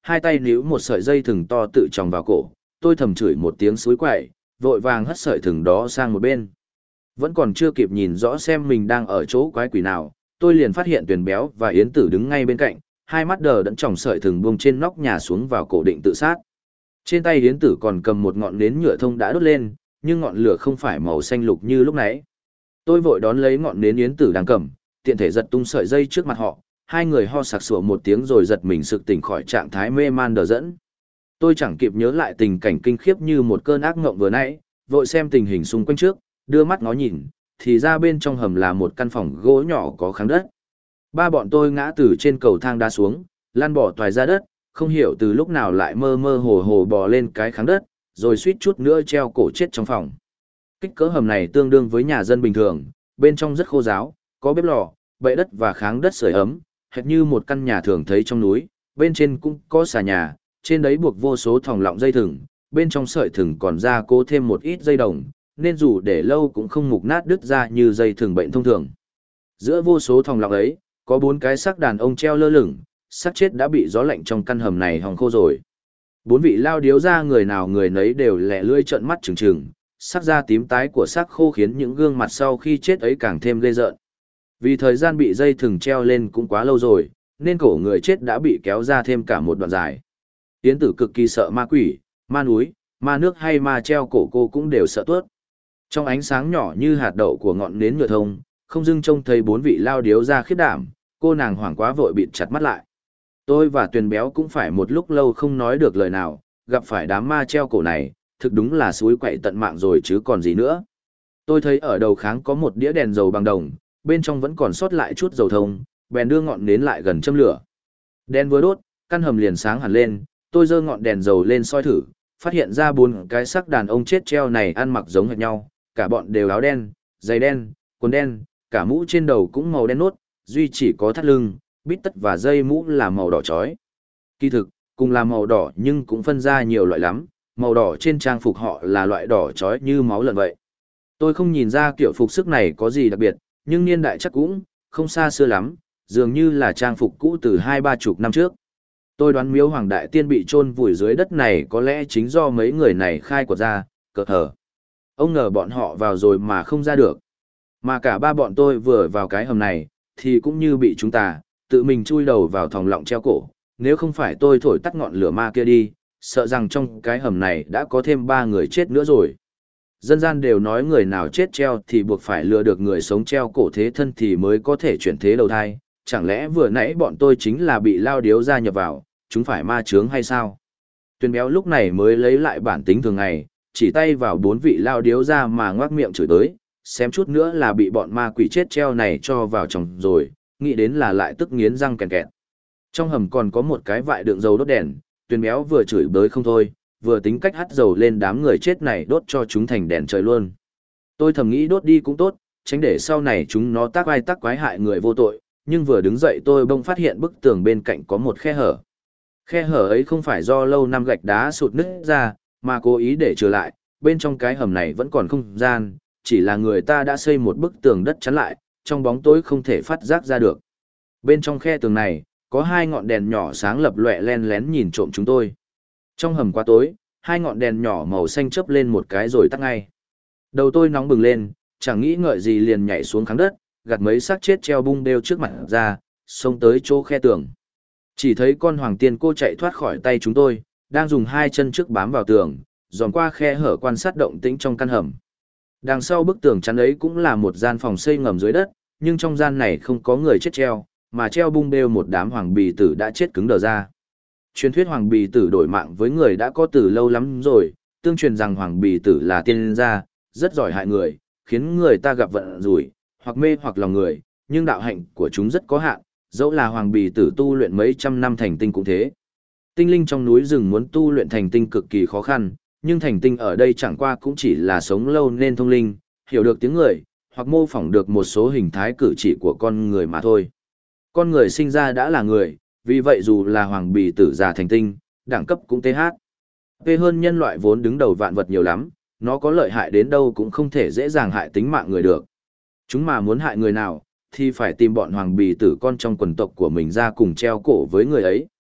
hai tay níu một sợi dây thừng to tự tròng vào cổ, tôi thầm chửi một tiếng suối quậy, vội vàng hất sợi thừng đó sang một bên. Vẫn còn chưa kịp nhìn rõ xem mình đang ở chỗ quái quỷ nào, tôi liền phát hiện Tuyền Béo và Yến Tử đứng ngay bên cạnh, hai mắt đờ đẫn tròng sợi thừng buông trên nóc nhà xuống vào cổ định tự sát. Trên tay Yến Tử còn cầm một ngọn nến nhựa thông đã đốt lên, nhưng ngọn lửa không phải màu xanh lục như lúc nãy. Tôi vội đón lấy ngọn nến Yến Tử đang cầm, tiện thể giật tung sợi dây trước mặt họ, hai người ho sặc sụa một tiếng rồi giật mình sực tỉnh khỏi trạng thái mê man đờ dẫn. Tôi chẳng kịp nhớ lại tình cảnh kinh khiếp như một cơn ác ngộng vừa nãy, vội xem tình hình xung quanh trước, đưa mắt ngó nhìn, thì ra bên trong hầm là một căn phòng gỗ nhỏ có kháng đất. Ba bọn tôi ngã từ trên cầu thang đá xuống, lăn bỏ toài ra đất, không hiểu từ lúc nào lại mơ mơ hồ hồ bò lên cái kháng đất, rồi suýt chút nữa treo cổ chết trong phòng. Kích cỡ hầm này tương đương với nhà dân bình thường, bên trong rất khô ráo, có bếp lò, bệ đất và kháng đất sưởi ấm, hệt như một căn nhà thường thấy trong núi, bên trên cũng có xà nhà, trên đấy buộc vô số thòng lọng dây thừng, bên trong sợi thừng còn ra cố thêm một ít dây đồng, nên dù để lâu cũng không mục nát đứt ra như dây thừng bệnh thông thường. Giữa vô số thòng lọng ấy, có 4 cái xác đàn ông treo lơ lửng, xác chết đã bị gió lạnh trong căn hầm này hòng khô rồi. 4 vị lao điếu ra người nào người nấy đều lẻ lưỡi trợn mắt trừng trừng, sắc da tím tái của xác khô khiến những gương mặt sau khi chết ấy càng thêm ghê rợn. Vì thời gian bị dây thừng treo lên cũng quá lâu rồi, nên cổ người chết đã bị kéo ra thêm cả một đoạn dài. Yến Tử cực kỳ sợ ma quỷ, ma núi, ma nước hay ma treo cổ, cô cũng đều sợ tuốt. Trong ánh sáng nhỏ như hạt đậu của ngọn nến nhựa thông, không dưng trông thấy 4 vị lao điếu ra khiếp đảm, cô nàng hoảng quá vội bịt chặt mắt lại. Tôi và Tuyền Béo cũng phải một lúc lâu không nói được lời nào, gặp phải đám ma treo cổ này, thực đúng là suối quậy tận mạng rồi chứ còn gì nữa. Tôi thấy ở đầu kháng có một đĩa đèn dầu bằng đồng, bên trong vẫn còn sót lại chút dầu thông, bèn đưa ngọn nến lại gần châm lửa. Đèn vừa đốt, căn hầm liền sáng hẳn lên, tôi giơ ngọn đèn dầu lên soi thử, phát hiện ra 4 cái xác đàn ông chết treo này ăn mặc giống hệt nhau, cả bọn đều áo đen, giày đen, quần đen, cả mũ trên đầu cũng màu đen nốt, duy chỉ có thắt lưng, bít tất và dây mũ là màu đỏ chói. Kỳ thực, cùng là màu đỏ nhưng cũng phân ra nhiều loại lắm, màu đỏ trên trang phục họ là loại đỏ chói như máu lợn vậy. Tôi không nhìn ra kiểu phục sức này có gì đặc biệt, nhưng niên đại chắc cũng không xa xưa lắm, dường như là trang phục cũ từ 20-30 năm trước. Tôi đoán miếu Hoàng Đại Tiên bị chôn vùi dưới đất này có lẽ chính do mấy người này khai quật ra, cợt hở. Ông ngờ bọn họ vào rồi mà không ra được. Mà cả ba bọn tôi vừa vào cái hầm này, thì cũng như bị chúng ta, tự mình chui đầu vào thòng lọng treo cổ. Nếu không phải tôi thổi tắt ngọn lửa ma kia đi, sợ rằng trong cái hầm này đã có thêm 3 người chết nữa rồi. Dân gian đều nói người nào chết treo thì buộc phải lừa được người sống treo cổ thế thân thì mới có thể chuyển thế đầu thai. Chẳng lẽ vừa nãy bọn tôi chính là bị lao điếu gia nhập vào, chúng phải ma chướng hay sao? Tuyền Béo lúc này mới lấy lại bản tính thường ngày, chỉ tay vào 4 vị lao điếu ra mà ngoác miệng chửi tới, xem chút nữa là bị bọn ma quỷ chết treo này cho vào chồng rồi, nghĩ đến là lại tức nghiến răng kèn kẹt. Trong hầm còn có một cái vại đựng dầu đốt đèn, Tuyền Béo vừa chửi bới không thôi, vừa tính cách hắt dầu lên đám người chết này đốt cho chúng thành đèn trời luôn. Tôi thầm nghĩ đốt đi cũng tốt, tránh để sau này chúng nó tác ai tác quái hại người vô tội, nhưng vừa đứng dậy tôi bỗng phát hiện bức tường bên cạnh có một khe hở. Khe hở ấy không phải do lâu năm gạch đá sụt nứt ra, mà cố ý để trở lại, bên trong cái hầm này vẫn còn không gian, chỉ là người ta đã xây một bức tường đất chắn lại, trong bóng tối không thể phát giác ra được. Bên trong khe tường này, có 2 ngọn đèn nhỏ sáng lập lòe len lén nhìn trộm chúng tôi. Trong hầm quá tối, 2 ngọn đèn nhỏ màu xanh chớp lên một cái rồi tắt ngay. Đầu tôi nóng bừng lên, chẳng nghĩ ngợi gì liền nhảy xuống kháng đất, gạt mấy xác chết treo bung bêu trước mặt ra, xông tới chỗ khe tường. Chỉ thấy con hoàng tiên cô chạy thoát khỏi tay chúng tôi, đang dùng 2 chân trước bám vào tường, dòm qua khe hở quan sát động tĩnh trong căn hầm. Đằng sau bức tường chắn ấy cũng là một gian phòng xây ngầm dưới đất, nhưng trong gian này không có người chết treo, mà treo bung bêu một đám hoàng bì tử đã chết cứng đờ ra. Truyền thuyết hoàng bì tử đổi mạng với người đã có từ lâu lắm rồi, tương truyền rằng hoàng bì tử là tiên gia, rất giỏi hại người, khiến người ta gặp vận rủi, hoặc mê hoặc lòng người, nhưng đạo hạnh của chúng rất có hạn, dẫu là hoàng bì tử tu luyện mấy trăm năm thành tinh cũng thế. Tinh linh trong núi rừng muốn tu luyện thành tinh cực kỳ khó khăn, nhưng thành tinh ở đây chẳng qua cũng chỉ là sống lâu nên thông linh, hiểu được tiếng người, hoặc mô phỏng được một số hình thái cử chỉ của con người mà thôi. Con người sinh ra đã là người, vì vậy dù là hoàng bì tử già thành tinh, đẳng cấp cũng TH. P hơn nhân loại vốn đứng đầu vạn vật nhiều lắm, nó có lợi hại đến đâu cũng không thể dễ dàng hại tính mạng người được. Chúng mà muốn hại người nào, thì phải tìm bọn hoàng bì tử con trong quần tộc của mình ra cùng treo cổ với người ấy.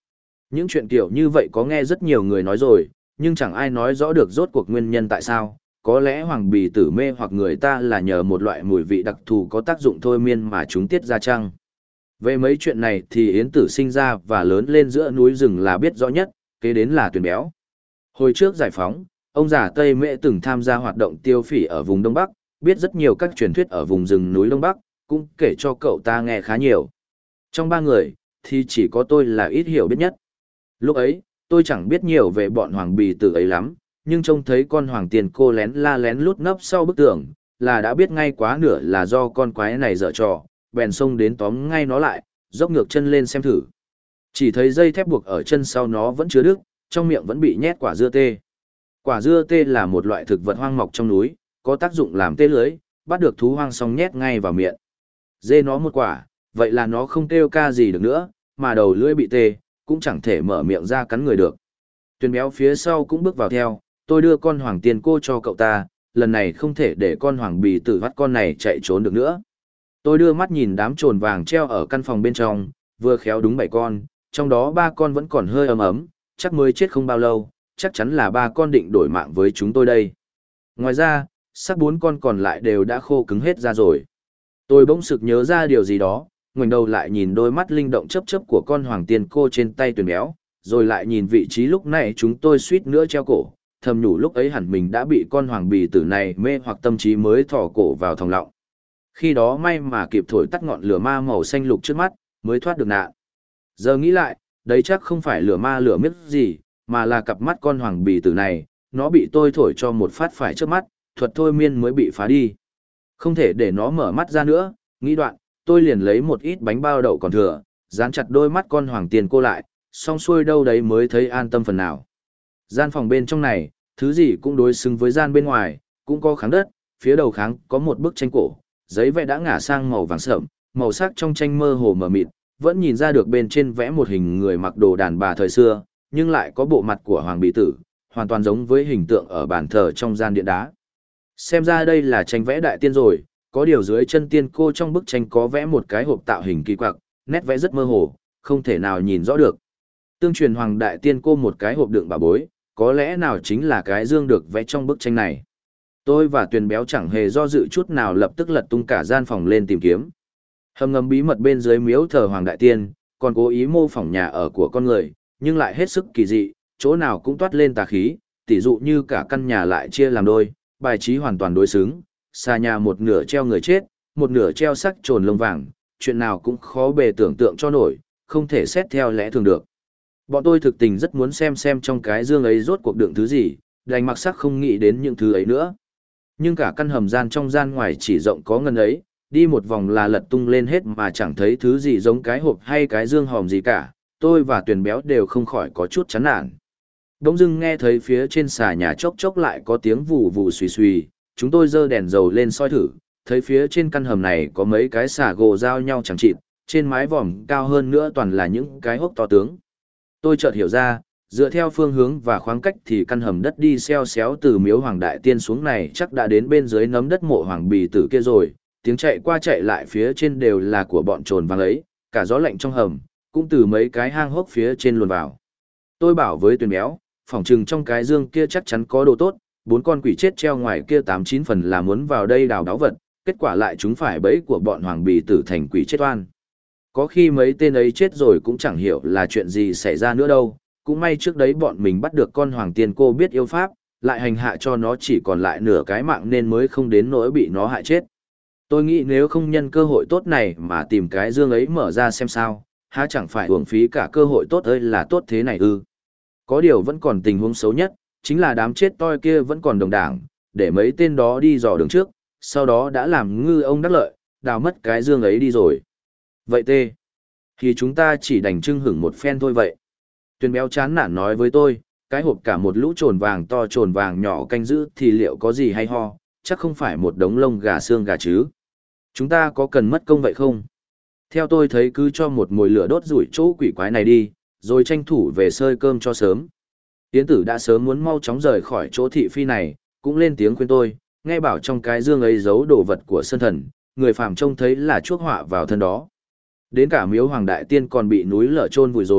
Những chuyện kiểu như vậy có nghe rất nhiều người nói rồi, nhưng chẳng ai nói rõ được rốt cuộc nguyên nhân tại sao. Có lẽ hoàng bì tử mê hoặc người ta là nhờ một loại mùi vị đặc thù có tác dụng thôi miên mà chúng tiết ra chăng. Về mấy chuyện này thì Yến Tử sinh ra và lớn lên giữa núi rừng là biết rõ nhất, kế đến là Tuyền Béo. Hồi trước giải phóng, ông già Tây Mễ từng tham gia hoạt động tiêu phỉ ở vùng Đông Bắc, biết rất nhiều các truyền thuyết ở vùng rừng núi Đông Bắc, cũng kể cho cậu ta nghe khá nhiều. Trong ba người, thì chỉ có tôi là ít hiểu biết nhất. Lúc ấy, tôi chẳng biết nhiều về bọn hoàng bì tử ấy lắm, nhưng trông thấy con hoàng tiền cô lén la lén lút nấp sau bức tường, là đã biết ngay quá nửa là do con quái này dở trò, bèn xông đến tóm ngay nó lại, dốc ngược chân lên xem thử. Chỉ thấy dây thép buộc ở chân sau nó vẫn chưa đứt, trong miệng vẫn bị nhét quả dưa tê. Quả dưa tê là một loại thực vật hoang mọc trong núi, có tác dụng làm tê lưới, bắt được thú hoang xong nhét ngay vào miệng. Dê nó một quả, vậy là nó không kêu ca gì được nữa, mà đầu lưỡi bị tê, cũng chẳng thể mở miệng ra cắn người được. Tuyền Béo phía sau cũng bước vào theo, tôi đưa con hoàng tiền cô cho cậu ta, lần này không thể để con hoàng bì tử vắt con này chạy trốn được nữa. Tôi đưa mắt nhìn đám trồn vàng treo ở căn phòng bên trong, vừa khéo đúng 7 con, trong đó 3 con vẫn còn hơi ấm ấm, chắc mới chết không bao lâu, chắc chắn là 3 con định đổi mạng với chúng tôi đây. Ngoài ra, xác 4 con còn lại đều đã khô cứng hết ra rồi. Tôi bỗng sực nhớ ra điều gì đó, ngoảnh đầu lại nhìn đôi mắt linh động chớp chớp của con hoàng tiền cô trên tay Tuyền Béo, rồi lại nhìn vị trí lúc này chúng tôi suýt nữa treo cổ, thầm nhủ lúc ấy hẳn mình đã bị con hoàng bì tử này mê hoặc tâm trí mới thò cổ vào thòng lọng. Khi đó may mà kịp thổi tắt ngọn lửa ma màu xanh lục trước mắt, mới thoát được nạn. Giờ nghĩ lại, đấy chắc không phải lửa ma lửa miếc gì, mà là cặp mắt con hoàng bì tử này, nó bị tôi thổi cho một phát phải trước mắt, thuật thôi miên mới bị phá đi. Không thể để nó mở mắt ra nữa, nghĩ đoạn, tôi liền lấy một ít bánh bao đậu còn thừa, dán chặt đôi mắt con hoàng tiền cô lại, xong xuôi đâu đấy mới thấy an tâm phần nào. Gian phòng bên trong này, thứ gì cũng đối xứng với gian bên ngoài, cũng có kháng đất, phía đầu kháng có một bức tranh cổ, giấy vẽ đã ngả sang màu vàng sẫm, màu sắc trong tranh mơ hồ mờ mịt, vẫn nhìn ra được bên trên vẽ một hình người mặc đồ đàn bà thời xưa, nhưng lại có bộ mặt của hoàng bì tử, hoàn toàn giống với hình tượng ở bàn thờ trong gian điện đá. Xem ra đây là tranh vẽ đại tiên rồi, có điều dưới chân tiên cô trong bức tranh có vẽ một cái hộp tạo hình kỳ quặc, nét vẽ rất mơ hồ, không thể nào nhìn rõ được. Tương truyền hoàng đại tiên cô một cái hộp đựng bảo bối, có lẽ nào chính là cái dương được vẽ trong bức tranh này. Tôi và Tuyền Béo chẳng hề do dự chút nào, lập tức lật tung cả gian phòng lên tìm kiếm. Hầm ngầm bí mật bên dưới miếu thờ hoàng đại tiên, còn cố ý mô phỏng nhà ở của con người, nhưng lại hết sức kỳ dị, chỗ nào cũng toát lên tà khí, tỉ dụ như cả căn nhà lại chia làm đôi, bài trí hoàn toàn đối xứng, xà nhà một nửa treo người chết, một nửa treo sắc trồn lông vàng, chuyện nào cũng khó bề tưởng tượng cho nổi, không thể xét theo lẽ thường được. Bọn tôi thực tình rất muốn xem trong cái dương ấy rốt cuộc đựng thứ gì, đành mặc sắc không nghĩ đến những thứ ấy nữa. Nhưng cả căn hầm gian trong gian ngoài chỉ rộng có ngần ấy, đi một vòng là lật tung lên hết mà chẳng thấy thứ gì giống cái hộp hay cái dương hòm gì cả, tôi và Tuyền Béo đều không khỏi có chút chán nản. Bỗng dưng nghe thấy phía trên xà nhà chốc chốc lại có tiếng vù vù xùy xùy, chúng tôi giơ đèn dầu lên soi thử, thấy phía trên căn hầm này có mấy cái xà gồ giao nhau chẳng chịt, trên mái vòm cao hơn nữa toàn là những cái hốc to tướng. Tôi chợt hiểu ra, dựa theo phương hướng và khoảng cách thì căn hầm đất đi xeo xéo từ miếu hoàng đại tiên xuống này chắc đã đến bên dưới nấm đất mộ hoàng bì tử kia rồi, tiếng chạy qua chạy lại phía trên đều là của bọn trồn vàng ấy, cả gió lạnh trong hầm, cũng từ mấy cái hang hốc phía trên luồn vào. Tôi bảo với Tuyền Béo, phỏng chừng trong cái dương kia chắc chắn có đồ tốt, 4 con quỷ chết treo ngoài kia 8-9 phần là muốn vào đây đào đáo vật, kết quả lại chúng phải bẫy của bọn hoàng bì tử thành quỷ chết oan. Có khi mấy tên ấy chết rồi cũng chẳng hiểu là chuyện gì xảy ra nữa đâu, cũng may trước đấy bọn mình bắt được con hoàng tiên cô biết yêu pháp, lại hành hạ cho nó chỉ còn lại nửa cái mạng nên mới không đến nỗi bị nó hại chết. Tôi nghĩ nếu không nhân cơ hội tốt này mà tìm cái dương ấy mở ra xem sao, há chẳng phải uổng phí cả cơ hội tốt ơi là tốt thế này ư. Có điều vẫn còn tình huống xấu nhất, chính là đám chết toi kia vẫn còn đồng đảng, để mấy tên đó đi dò đường trước, sau đó đã làm ngư ông đắc lợi, đào mất cái dương ấy đi rồi. Vậy tê, thì chúng ta chỉ đành trưng hửng một phen thôi vậy. Tuyền Béo chán nản nói với tôi, cái hộp cả một lũ trồn vàng to trồn vàng nhỏ canh giữ thì liệu có gì hay ho, chắc không phải một đống lông gà xương gà chứ. Chúng ta có cần mất công vậy không? Theo tôi thấy cứ cho một mồi lửa đốt rủi chỗ quỷ quái này đi, rồi tranh thủ về sơi cơm cho sớm. Yến Tử đã sớm muốn mau chóng rời khỏi chỗ thị phi này, cũng lên tiếng khuyên tôi, nghe bảo trong cái dương ấy giấu đồ vật của sơn thần, người phàm trông thấy là chuốc họa vào thân đó. Đến cả miếu hoàng đại tiên còn bị núi lở chôn vùi rồi,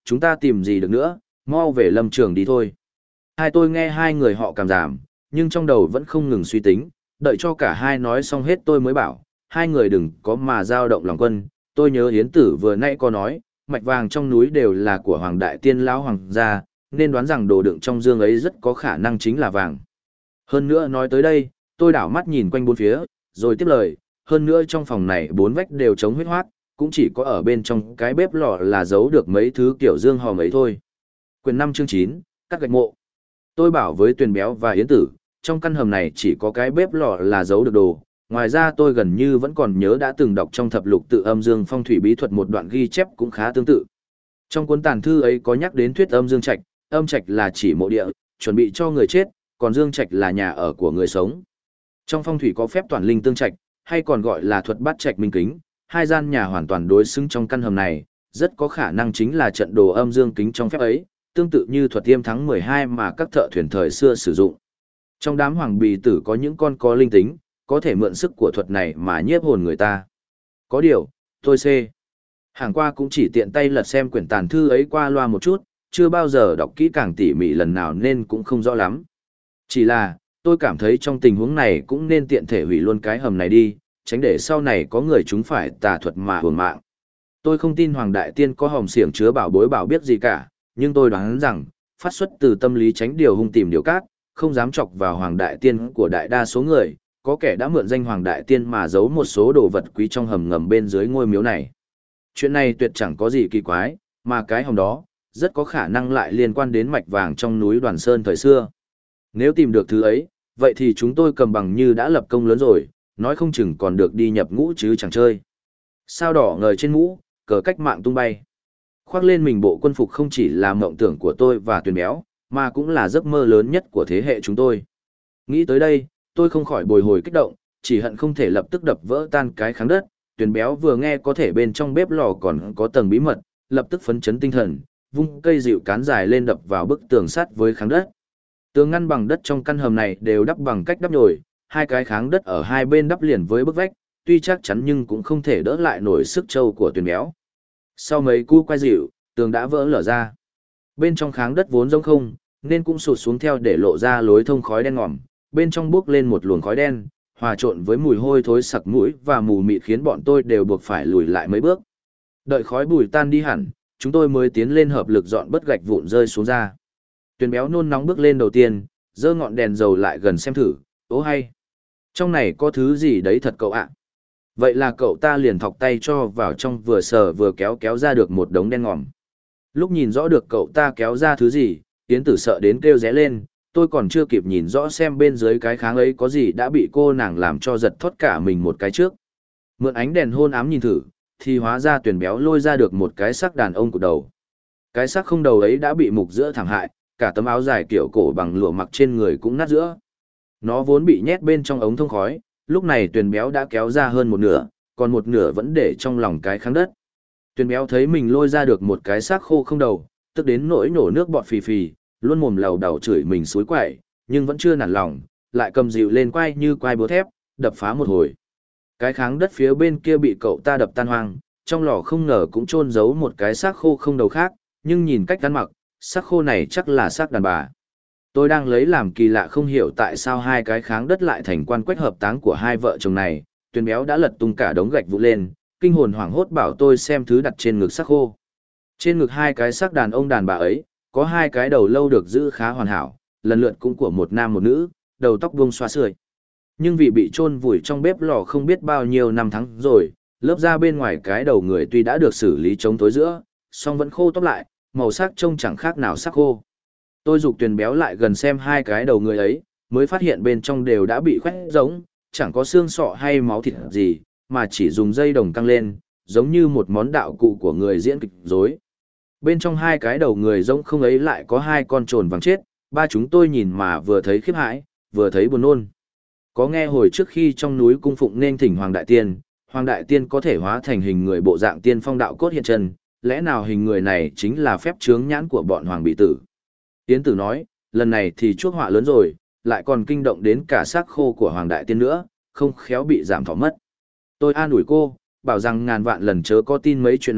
chúng ta tìm gì được nữa, mau về lâm trường đi thôi. Hai tôi nghe hai người họ cảm giảm, nhưng trong đầu vẫn không ngừng suy tính, đợi cho cả hai nói xong hết tôi mới bảo, hai người đừng có mà dao động lòng quân, tôi nhớ Yến Tử vừa nãy có nói, mạch vàng trong núi đều là của Hoàng Đại Tiên lão hoàng gia, nên đoán rằng đồ đựng trong dương ấy rất có khả năng chính là vàng. Hơn nữa nói tới đây, tôi đảo mắt nhìn quanh bốn phía, rồi tiếp lời, hơn nữa trong phòng này bốn vách đều chống huyết hoác, cũng chỉ có ở bên trong cái bếp lò là giấu được mấy thứ kiểu dương hòm ấy thôi. Quyển 5 chương 9, cắt gạch mộ. Tôi bảo với Tuyền Béo và Yến Tử, trong căn hầm này chỉ có cái bếp lò là giấu được đồ. Ngoài ra tôi gần như vẫn còn nhớ đã từng đọc trong thập lục tự âm dương phong thủy bí thuật một đoạn ghi chép cũng khá tương tự. Trong cuốn tàn thư ấy có nhắc đến thuyết âm dương trạch, âm trạch là chỉ mộ địa, chuẩn bị cho người chết, còn dương trạch là nhà ở của người sống. Trong phong thủy có phép toàn linh tương trạch, hay còn gọi là thuật bát trạch minh kính, hai gian nhà hoàn toàn đối xứng trong căn hầm này, rất có khả năng chính là trận đồ âm dương kính trong phép ấy, tương tự như thuật tiêm thắng 12 mà các thợ thuyền thời xưa sử dụng. Trong đám hoàng bì tử có những con có linh tính, có thể mượn sức của thuật này mà nhiếp hồn người ta. Có điều, tôi hàng qua cũng chỉ tiện tay lật xem quyển tàn thư ấy qua loa một chút, chưa bao giờ đọc kỹ càng tỉ mỉ lần nào nên cũng không rõ lắm. Chỉ là, tôi cảm thấy trong tình huống này cũng nên tiện thể hủy luôn cái hầm này đi, tránh để sau này có người chúng phải tà thuật mà hưởng mạng. Tôi không tin Hoàng Đại Tiên có hòm xiển chứa bảo bối bảo biết gì cả, nhưng tôi đoán rằng, phát xuất từ tâm lý tránh điều hung tìm điều cát, không dám chọc vào Hoàng Đại Tiên của đại đa số người, có kẻ đã mượn danh Hoàng Đại Tiên mà giấu một số đồ vật quý trong hầm ngầm bên dưới ngôi miếu này. Chuyện này tuyệt chẳng có gì kỳ quái, mà cái hòm đó, rất có khả năng lại liên quan đến mạch vàng trong núi Đoàn Sơn thời xưa. Nếu tìm được thứ ấy, vậy thì chúng tôi cầm bằng như đã lập công lớn rồi, nói không chừng còn được đi nhập ngũ chứ chẳng chơi. Sao đỏ ngời trên mũ, cờ cách mạng tung bay. Khoác lên mình bộ quân phục không chỉ là mộng tưởng của tôi và Tuyền Béo, mà cũng là giấc mơ lớn nhất của thế hệ chúng tôi. Nghĩ tới đây, tôi không khỏi bồi hồi kích động, chỉ hận không thể lập tức đập vỡ tan cái kháng đất. Tuyền Béo vừa nghe có thể bên trong bếp lò còn có tầng bí mật, lập tức phấn chấn tinh thần, vung cây dịu cán dài lên đập vào bức tường sắt với kháng đất. Tường ngăn bằng đất trong căn hầm này đều đắp bằng cách đắp nhồi, hai cái kháng đất ở hai bên đắp liền với bức vách, tuy chắc chắn nhưng cũng không thể đỡ lại nổi sức trâu của Tuyền Béo. Sau mấy cú quay dịu, tường đã vỡ lở ra. Bên trong kháng đất vốn rỗng không, nên cũng sụt xuống theo để lộ ra lối thông khói đen ngòm, bên trong bốc lên một luồng khói đen, hòa trộn với mùi hôi thối sặc mũi và mù mịt khiến bọn tôi đều buộc phải lùi lại mấy bước. Đợi khói bụi tan đi hẳn, chúng tôi mới tiến lên hợp lực dọn bớt gạch vụn rơi xuống ra. Tuyền Béo nôn nóng bước lên đầu tiên, giơ ngọn đèn dầu lại gần xem thử, ố hay. Trong này có thứ gì đấy thật cậu ạ. Vậy là cậu ta liền thọc tay cho vào trong vừa sờ vừa kéo ra được một đống đen ngòm. Lúc nhìn rõ được cậu ta kéo ra thứ gì, Yến Tử sợ đến kêu ré lên, tôi còn chưa kịp nhìn rõ xem bên dưới cái kháng ấy có gì đã bị cô nàng làm cho giật thoát cả mình một cái trước. Mượn ánh đèn hôn ám nhìn thử, thì hóa ra Tuyền Béo lôi ra được một cái xác đàn ông của đầu. Cái xác không đầu ấy đã bị mục giữa thẳng hại, cả tấm áo dài kiểu cổ bằng lụa mặc trên người cũng nát giữa. Nó vốn bị nhét bên trong ống thông khói, lúc này Tuyền Béo đã kéo ra hơn một nửa, còn một nửa vẫn để trong lòng cái kháng đất. Tuyền Béo thấy mình lôi ra được một cái xác khô không đầu, tức đến nỗi nổ nước bọt phì phì, luôn mồm lầu đầu chửi mình xối quậy, nhưng vẫn chưa nản lòng, lại cầm dịu lên quay như quay búa thép, đập phá một hồi. Cái kháng đất phía bên kia bị cậu ta đập tan hoang, trong lò không ngờ cũng chôn giấu một cái xác khô không đầu khác, nhưng nhìn cách ăn mặc, xác khô này chắc là xác đàn bà. Tôi đang lấy làm kỳ lạ không hiểu tại sao hai cái kháng đất lại thành quan quách hợp táng của hai vợ chồng này. Tuyền Béo đã lật tung cả đống gạch vụn lên, kinh hồn hoảng hốt bảo tôi xem thứ đặt trên ngực xác khô. Trên ngực hai cái xác đàn ông đàn bà ấy, có hai cái đầu lâu được giữ khá hoàn hảo, lần lượt cũng của một nam một nữ, đầu tóc buông xóa xười. Nhưng vì bị chôn vùi trong bếp lò không biết bao nhiêu năm tháng rồi, lớp da bên ngoài cái đầu người tuy đã được xử lý chống tối giữa, song vẫn khô tóc lại, màu sắc trông chẳng khác nào xác khô. Tôi giục Tuyền Béo lại gần xem hai cái đầu người ấy, mới phát hiện bên trong đều đã bị khoét giống, chẳng có xương sọ hay máu thịt gì, mà chỉ dùng dây đồng căng lên, giống như một món đạo cụ của người diễn kịch rối. Bên trong hai cái đầu người giống không ấy lại có hai con trồn vàng chết, ba chúng tôi nhìn mà vừa thấy khiếp hãi, vừa thấy buồn nôn. Có nghe hồi trước khi trong núi cung phụng nên thỉnh Hoàng Đại Tiên có thể hóa thành hình người bộ dạng tiên phong đạo cốt hiện chân, lẽ nào hình người này chính là phép chướng nhãn của bọn Hoàng bị tử. Yến Tử nói, lần này thì chuốc họa lớn rồi, lại còn kinh động đến cả xác khô của Hoàng Đại Tiên nữa, không khéo bị giảm thọ mất. Tôi an ủi cô, bảo rằng ngàn vạn lần chớ có tin mấy chuyện này,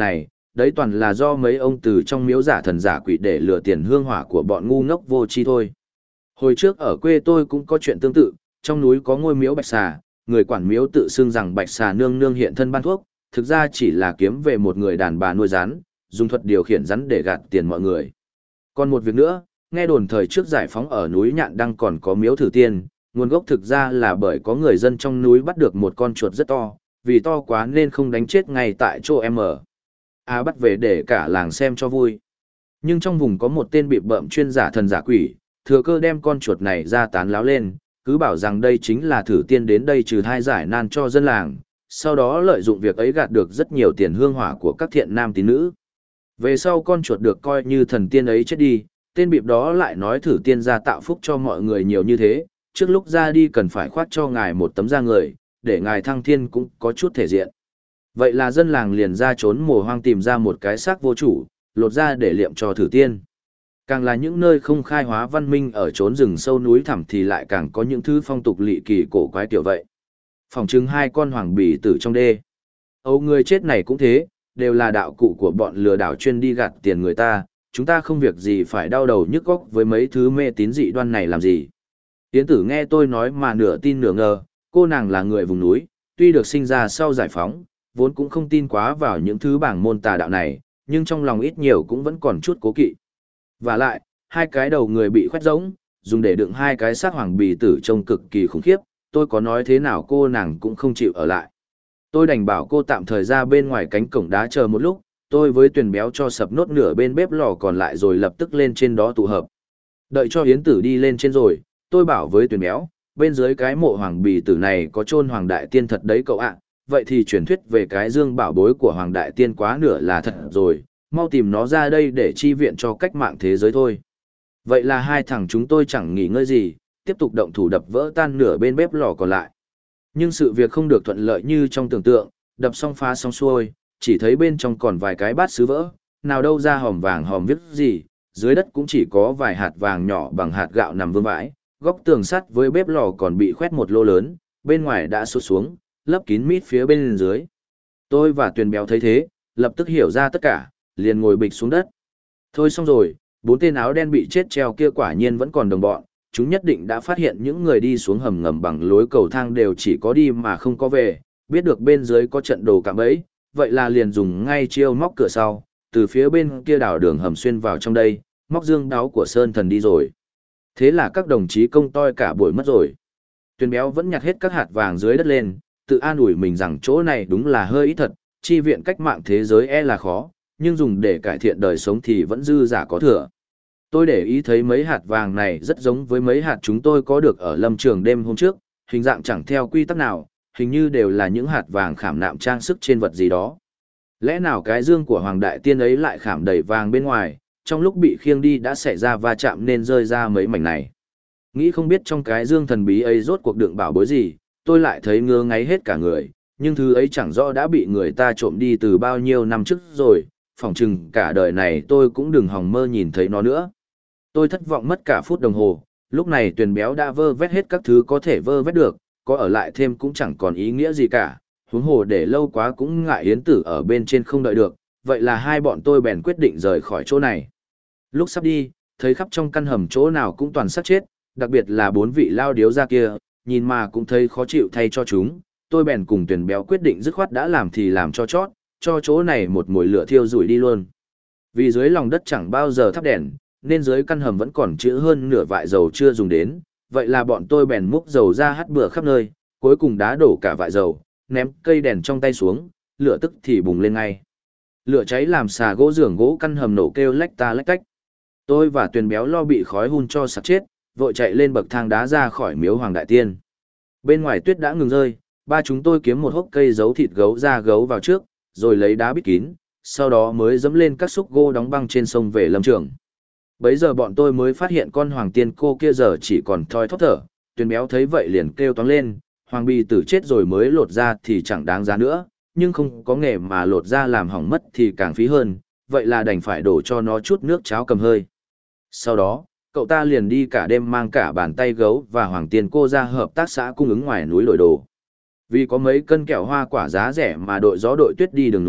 đấy toàn là do mấy ông từ trong miếu giả thần giả quỷ để lừa tiền hương hỏa của bọn ngu ngốc vô tri thôi. Hồi trước ở quê tôi cũng có chuyện tương tự, trong núi có ngôi miếu bạch xà, người quản miếu tự xưng rằng bạch xà nương nương hiện thân ban thuốc, thực ra chỉ là kiếm về một người đàn bà nuôi rắn, dùng thuật điều khiển rắn để gạt tiền mọi người. Còn một việc nữa, nghe đồn thời trước giải phóng ở núi Nhạn Đăng còn có miếu thử tiên, nguồn gốc thực ra là bởi có người dân trong núi bắt được một con chuột rất to, vì to quá nên không đánh chết ngay tại chỗ em ở. Bắt về để cả làng xem cho vui. Nhưng trong vùng có một tên bị bợm chuyên giả thần giả quỷ, thừa cơ đem con chuột này ra tán láo lên, cứ bảo rằng đây chính là thử tiên đến đây trừ thai giải nan cho dân làng, sau đó lợi dụng việc ấy gạt được rất nhiều tiền hương hỏa của các thiện nam tín nữ. Về sau con chuột được coi như thần tiên ấy chết đi, tên bịp đó lại nói thử tiên ra tạo phúc cho mọi người nhiều như thế, trước lúc ra đi cần phải khoác cho ngài một tấm da người, để ngài thăng thiên cũng có chút thể diện. Vậy là dân làng liền ra trốn mồ hoang tìm ra một cái xác vô chủ, lột ra để liệm cho thử tiên. Càng là những nơi không khai hóa văn minh ở trốn rừng sâu núi thẳm thì lại càng có những thứ phong tục lị kỳ cổ quái kiểu vậy. Phòng chứng 2 con hoàng bì tử trong đê. Âu người chết này cũng thế, đều là đạo cụ của bọn lừa đảo chuyên đi gạt tiền người ta, chúng ta không việc gì phải đau đầu nhức óc với mấy thứ mê tín dị đoan này làm gì. Yến Tử nghe tôi nói mà nửa tin nửa ngờ, cô nàng là người vùng núi, tuy được sinh ra sau giải phóng, vốn cũng không tin quá vào những thứ bảng môn tà đạo này, nhưng trong lòng ít nhiều cũng vẫn còn chút cố kỵ. Và lại, 2 cái đầu người bị khoét rỗng, dùng để đựng 2 cái xác hoàng bì tử trông cực kỳ khủng khiếp, tôi có nói thế nào cô nàng cũng không chịu ở lại. Tôi đành bảo cô tạm thời ra bên ngoài cánh cổng đá chờ một lúc, tôi với Tuyền Béo cho sập nốt nửa bên bếp lò còn lại rồi lập tức lên trên đó tụ hợp. Đợi cho Yến Tử đi lên trên rồi, tôi bảo với Tuyền Béo, bên dưới cái mộ hoàng bì tử này có chôn hoàng đại tiên thật đấy cậu ạ, vậy thì truyền thuyết về cái dương bảo bối của hoàng đại tiên quá nửa là thật rồi, mau tìm nó ra đây để chi viện cho cách mạng thế giới thôi. Vậy là 2 thằng chúng tôi chẳng nghỉ ngơi gì, tiếp tục động thủ đập vỡ tan nửa bên bếp lò còn lại. Nhưng sự việc không được thuận lợi như trong tưởng tượng, đập xong phá xong xuôi, chỉ thấy bên trong còn vài cái bát sứ vỡ, nào đâu ra hòm vàng hòm viết gì, dưới đất cũng chỉ có vài hạt vàng nhỏ bằng hạt gạo nằm vương vãi, góc tường sắt với bếp lò còn bị khoét một lô lớn, bên ngoài đã sụt xuống, lấp kín mít phía bên dưới. Tôi và Tuyền Béo thấy thế, lập tức hiểu ra tất cả, liền ngồi bịch xuống đất. Thôi xong rồi, 4 tên áo đen bị chết treo kia quả nhiên vẫn còn đồng bọn, chúng nhất định đã phát hiện những người đi xuống hầm ngầm bằng lối cầu thang đều chỉ có đi mà không có về, biết được bên dưới có trận đồ cạm bẫy, vậy là liền dùng ngay chiêu móc cửa sau, từ phía bên kia đào đường hầm xuyên vào trong đây, móc dương đáo của Sơn Thần đi rồi. Thế là các đồng chí công toi cả buổi mất rồi. Tuyền Béo vẫn nhặt hết các hạt vàng dưới đất lên, tự an ủi mình rằng chỗ này đúng là hơi ít thật, chi viện cách mạng thế giới là khó, nhưng dùng để cải thiện đời sống thì vẫn dư giả có thừa. Tôi để ý thấy mấy hạt vàng này rất giống với mấy hạt chúng tôi có được ở lâm trường đêm hôm trước, hình dạng chẳng theo quy tắc nào, hình như đều là những hạt vàng khảm nạm trang sức trên vật gì đó. Lẽ nào cái dương của Hoàng Đại Tiên ấy lại khảm đầy vàng bên ngoài, trong lúc bị khiêng đi đã xảy ra va chạm nên rơi ra mấy mảnh này. Nghĩ không biết trong cái dương thần bí ấy rốt cuộc đựng bảo bối gì, tôi lại thấy ngứa ngáy hết cả người, nhưng thứ ấy chẳng rõ đã bị người ta trộm đi từ bao nhiêu năm trước rồi, phỏng chừng cả đời này tôi cũng đừng hòng mơ nhìn thấy nó nữa. Tôi thất vọng mất cả phút đồng hồ, lúc này Tuyền Béo đã vơ vét hết các thứ có thể vơ vét được, có ở lại thêm cũng chẳng còn ý nghĩa gì cả, huống hồ để lâu quá cũng ngại Yến Tử ở bên trên không đợi được, vậy là hai bọn tôi bèn quyết định rời khỏi chỗ này. Lúc sắp đi, thấy khắp trong căn hầm chỗ nào cũng toàn xác chết, đặc biệt là 4 vị lao điếu ra kia, nhìn mà cũng thấy khó chịu thay cho chúng, tôi bèn cùng Tuyền Béo quyết định dứt khoát đã làm thì làm cho chót, cho chỗ này một mồi lửa thiêu rủi đi luôn. Vì dưới lòng đất chẳng bao giờ thắp đèn, nên dưới căn hầm vẫn còn chữ hơn nửa vại dầu chưa dùng đến, vậy là bọn tôi bèn múc dầu ra hắt bừa khắp nơi, cuối cùng đá đổ cả vại dầu, ném cây đèn trong tay xuống, lửa tức thì bùng lên ngay. Lửa cháy làm xà gỗ giường gỗ căn hầm nổ kêu lách ta lách cách. Tôi và Tuyền Béo lo bị khói hun cho sặc chết, vội chạy lên bậc thang đá ra khỏi miếu Hoàng Đại Tiên. Bên ngoài tuyết đã ngừng rơi, ba chúng tôi kiếm một hốc cây giấu thịt gấu ra gấu vào trước, rồi lấy đá bít kín, sau đó mới dẫm lên các xúc gỗ đóng băng trên sông về lâm trường. Bấy giờ bọn tôi mới phát hiện con Hoàng Tiên cô kia giờ chỉ còn thoi thóp thở, Tuyền Béo thấy vậy liền kêu toáng lên, Hoàng Bì Tử chết rồi mới lột ra thì chẳng đáng giá nữa, nhưng không có nghề mà lột ra làm hỏng mất thì càng phí hơn, vậy là đành phải đổ cho nó chút nước cháo cầm hơi. Sau đó, cậu ta liền đi cả đêm mang cả bàn tay gấu và Hoàng Tiên cô ra hợp tác xã cung ứng ngoài núi đổi đồ. Vì có mấy cân kẹo hoa quả giá rẻ mà đội gió đội tuyết đi đường núi,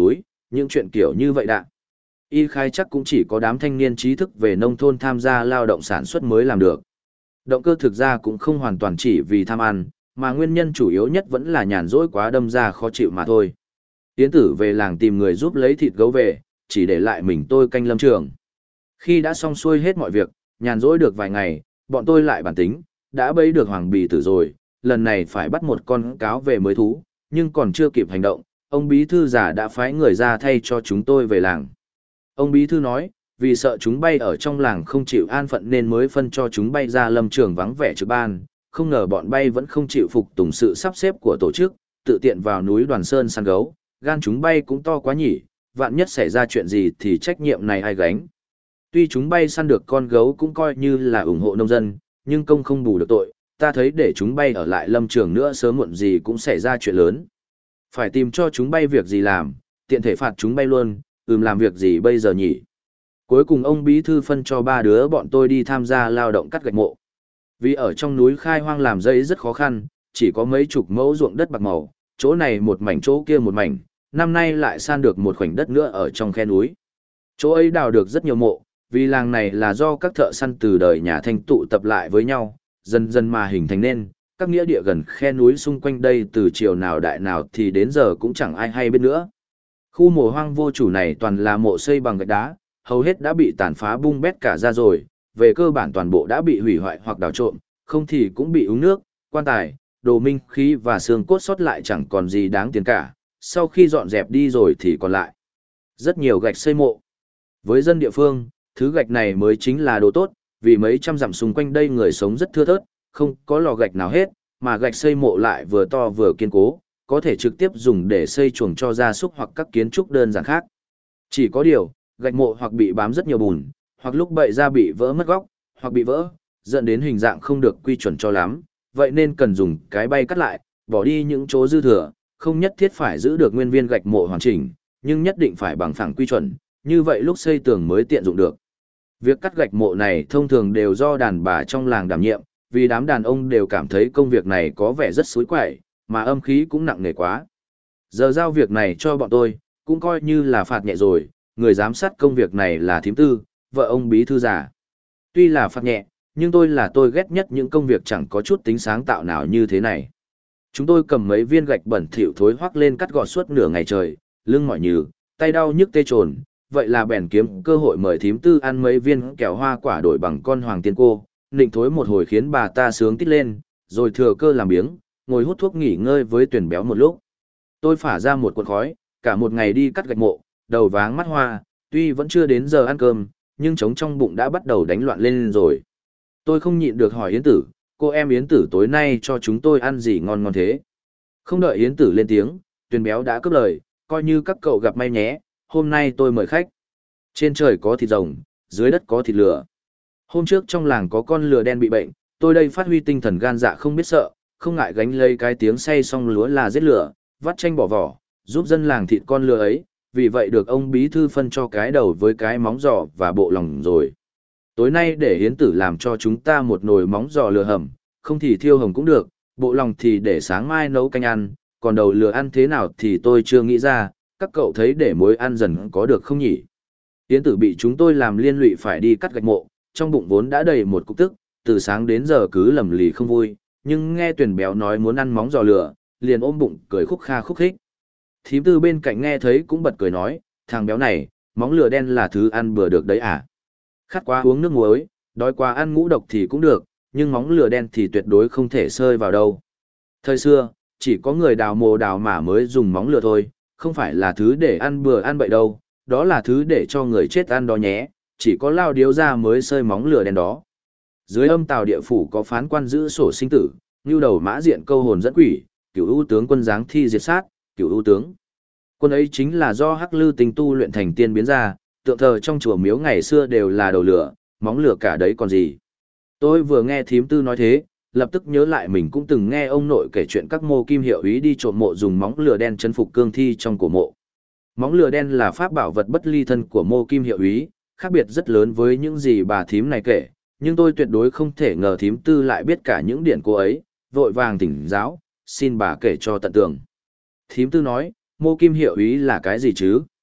những chuyện kiểu như vậy đã. Y khai chắc cũng chỉ có đám thanh niên trí thức về nông thôn tham gia lao động sản xuất mới làm được. Động cơ thực ra cũng không hoàn toàn chỉ vì tham ăn, mà nguyên nhân chủ yếu nhất vẫn là nhàn rỗi quá đâm ra khó chịu mà thôi. Yến Tử về làng tìm người giúp lấy thịt gấu về, chỉ để lại mình tôi canh lâm trường. Khi đã xong xuôi hết mọi việc, nhàn rỗi được vài ngày, bọn tôi lại bản tính, đã bấy được hoàng bì tử rồi, lần này phải bắt một con cáo về mới thú, nhưng còn chưa kịp hành động, ông bí thư già đã phái người ra thay cho chúng tôi về làng. Ông bí thư nói, vì sợ chúng bay ở trong làng không chịu an phận nên mới phân cho chúng bay ra lâm trường vắng vẻ trực ban, không ngờ bọn bay vẫn không chịu phục tùng sự sắp xếp của tổ chức, tự tiện vào núi Đoàn Sơn săn gấu, gan chúng bay cũng to quá nhỉ, vạn nhất xảy ra chuyện gì thì trách nhiệm này ai gánh. Tuy chúng bay săn được con gấu cũng coi như là ủng hộ nông dân, nhưng công không bù được tội, ta thấy để chúng bay ở lại lâm trường nữa sớm muộn gì cũng xảy ra chuyện lớn. Phải tìm cho chúng bay việc gì làm, tiện thể phạt chúng bay luôn, làm việc gì bây giờ nhỉ? Cuối cùng ông bí thư phân cho 3 đứa bọn tôi đi tham gia lao động cắt gạch mộ. Vì ở trong núi khai hoang làm dây rất khó khăn, chỉ có mấy chục mẫu ruộng đất bạc màu, chỗ này một mảnh chỗ kia một mảnh, năm nay lại san được một khoảnh đất nữa ở trong khe núi. Chỗ ấy đào được rất nhiều mộ, vì làng này là do các thợ săn từ đời nhà Thanh tụ tập lại với nhau, dần dần mà hình thành nên, các nghĩa địa gần khe núi xung quanh đây từ triều nào đại nào thì đến giờ cũng chẳng ai hay biết nữa. Khu mộ hoang vô chủ này toàn là mộ xây bằng gạch đá, hầu hết đã bị tàn phá bung bét cả ra rồi, về cơ bản toàn bộ đã bị hủy hoại hoặc đào trộm, không thì cũng bị uống nước, quan tài, đồ minh khí và xương cốt sót lại chẳng còn gì đáng tiền cả, sau khi dọn dẹp đi rồi thì còn lại rất nhiều gạch xây mộ. Với dân địa phương, thứ gạch này mới chính là đồ tốt, vì mấy trăm dặm xung quanh đây người sống rất thưa thớt, không có lò gạch nào hết, mà gạch xây mộ lại vừa to vừa kiên cố, có thể trực tiếp dùng để xây chuồng cho gia súc hoặc các kiến trúc đơn giản khác. Chỉ có điều, gạch mộ hoặc bị bám rất nhiều bùn, hoặc lúc bậy ra bị vỡ mất góc, hoặc bị vỡ, dẫn đến hình dạng không được quy chuẩn cho lắm, vậy nên cần dùng cái bay cắt lại, bỏ đi những chỗ dư thừa, không nhất thiết phải giữ được nguyên viên gạch mộ hoàn chỉnh, nhưng nhất định phải bằng phẳng quy chuẩn, như vậy lúc xây tường mới tiện dụng được. Việc cắt gạch mộ này thông thường đều do đàn bà trong làng đảm nhiệm, vì đám đàn ông đều cảm thấy công việc này có vẻ rất xối quậy, mà âm khí cũng nặng nề quá. Giờ giao việc này cho bọn tôi, cũng coi như là phạt nhẹ rồi, người giám sát công việc này là thím tư, vợ ông bí thư già. Tuy là phạt nhẹ, nhưng tôi ghét nhất những công việc chẳng có chút tính sáng tạo nào như thế này. Chúng tôi cầm mấy viên gạch bẩn thỉu thối hoắc lên cắt gọt suốt nửa ngày trời, lưng mỏi nhừ, tay đau nhức tê trồn, vậy là bèn kiếm cơ hội mời thím tư ăn mấy viên kẹo hoa quả đổi bằng con hoàng tiên cô, nịnh thối một hồi khiến bà ta sướng tít lên, rồi thừa cơ làm biếng, ngồi hút thuốc nghỉ ngơi với tuyển béo một lúc. Tôi phả ra một cuộn khói, cả một ngày đi cắt gạch mộ, đầu váng mắt hoa, tuy vẫn chưa đến giờ ăn cơm, nhưng trống trong bụng đã bắt đầu đánh loạn lên rồi. Tôi không nhịn được hỏi Yến Tử, cô em Yến Tử tối nay cho chúng tôi ăn gì ngon ngon thế? Không đợi Yến Tử lên tiếng, tuyển béo đã cướp lời, coi như các cậu gặp may nhé, hôm nay tôi mời khách. Trên trời có thịt rồng, dưới đất có thịt lửa. Hôm trước trong làng có con lừa đen bị bệnh, tôi đây phát huy tinh thần gan dạ không biết sợ, không ngại gánh lấy cái tiếng say xong lúa là giết lửa, vắt chanh bỏ vỏ, giúp dân làng thịt con lừa ấy, vì vậy được ông bí thư phân cho cái đầu với cái móng giò và bộ lòng rồi. Tối nay để Hiến Tử làm cho chúng ta một nồi móng giò lừa hầm, không thì thiêu hồng cũng được, bộ lòng thì để sáng mai nấu canh ăn, còn đầu lừa ăn thế nào thì tôi chưa nghĩ ra, các cậu thấy để muối ăn dần có được không nhỉ? Hiến Tử bị chúng tôi làm liên lụy phải đi cắt gạch mộ, trong bụng vốn đã đầy một cục tức, từ sáng đến giờ cứ lầm lì không vui, nhưng nghe tuyển béo nói muốn ăn móng giò lừa, liền ôm bụng cười khúc kha khúc khích. Thím tư bên cạnh nghe thấy cũng bật cười nói, thằng béo này, móng lừa đen là thứ ăn bừa được đấy à? Khát quá uống nước muối, đói quá ăn ngũ độc thì cũng được, nhưng móng lừa đen thì tuyệt đối không thể sơi vào đâu. Thời xưa, chỉ có người đào mồ đào mả mới dùng móng lừa thôi, không phải là thứ để ăn bừa ăn bậy đâu, đó là thứ để cho người chết ăn đó nhé, chỉ có lao điếu ra mới sơi móng lừa đen đó. Dưới âm tào địa phủ có phán quan giữ sổ sinh tử, ngưu đầu mã diện câu hồn dẫn quỷ, cửu ưu tướng quân giáng thi diệt sát, cửu ưu tướng. Quân ấy chính là do Hắc Lư Tinh tu luyện thành tiên biến ra, tượng thờ trong chùa miếu ngày xưa đều là đầu lửa, móng lửa cả đấy còn gì. Tôi vừa nghe thím tư nói thế, lập tức nhớ lại mình cũng từng nghe ông nội kể chuyện các mô kim hiệu ý đi trộm mộ dùng móng lửa đen chấn phục cương thi trong cổ mộ. Móng lửa đen là pháp bảo vật bất ly thân của mô kim hiệu ý, khác biệt rất lớn với những gì bà thím này kể, nhưng tôi tuyệt đối không thể ngờ thím tư lại biết cả những điển cố ấy, vội vàng thỉnh giáo, xin bà kể cho tận tường. Thím tư nói, mô kim hiệu ý là cái gì chứ?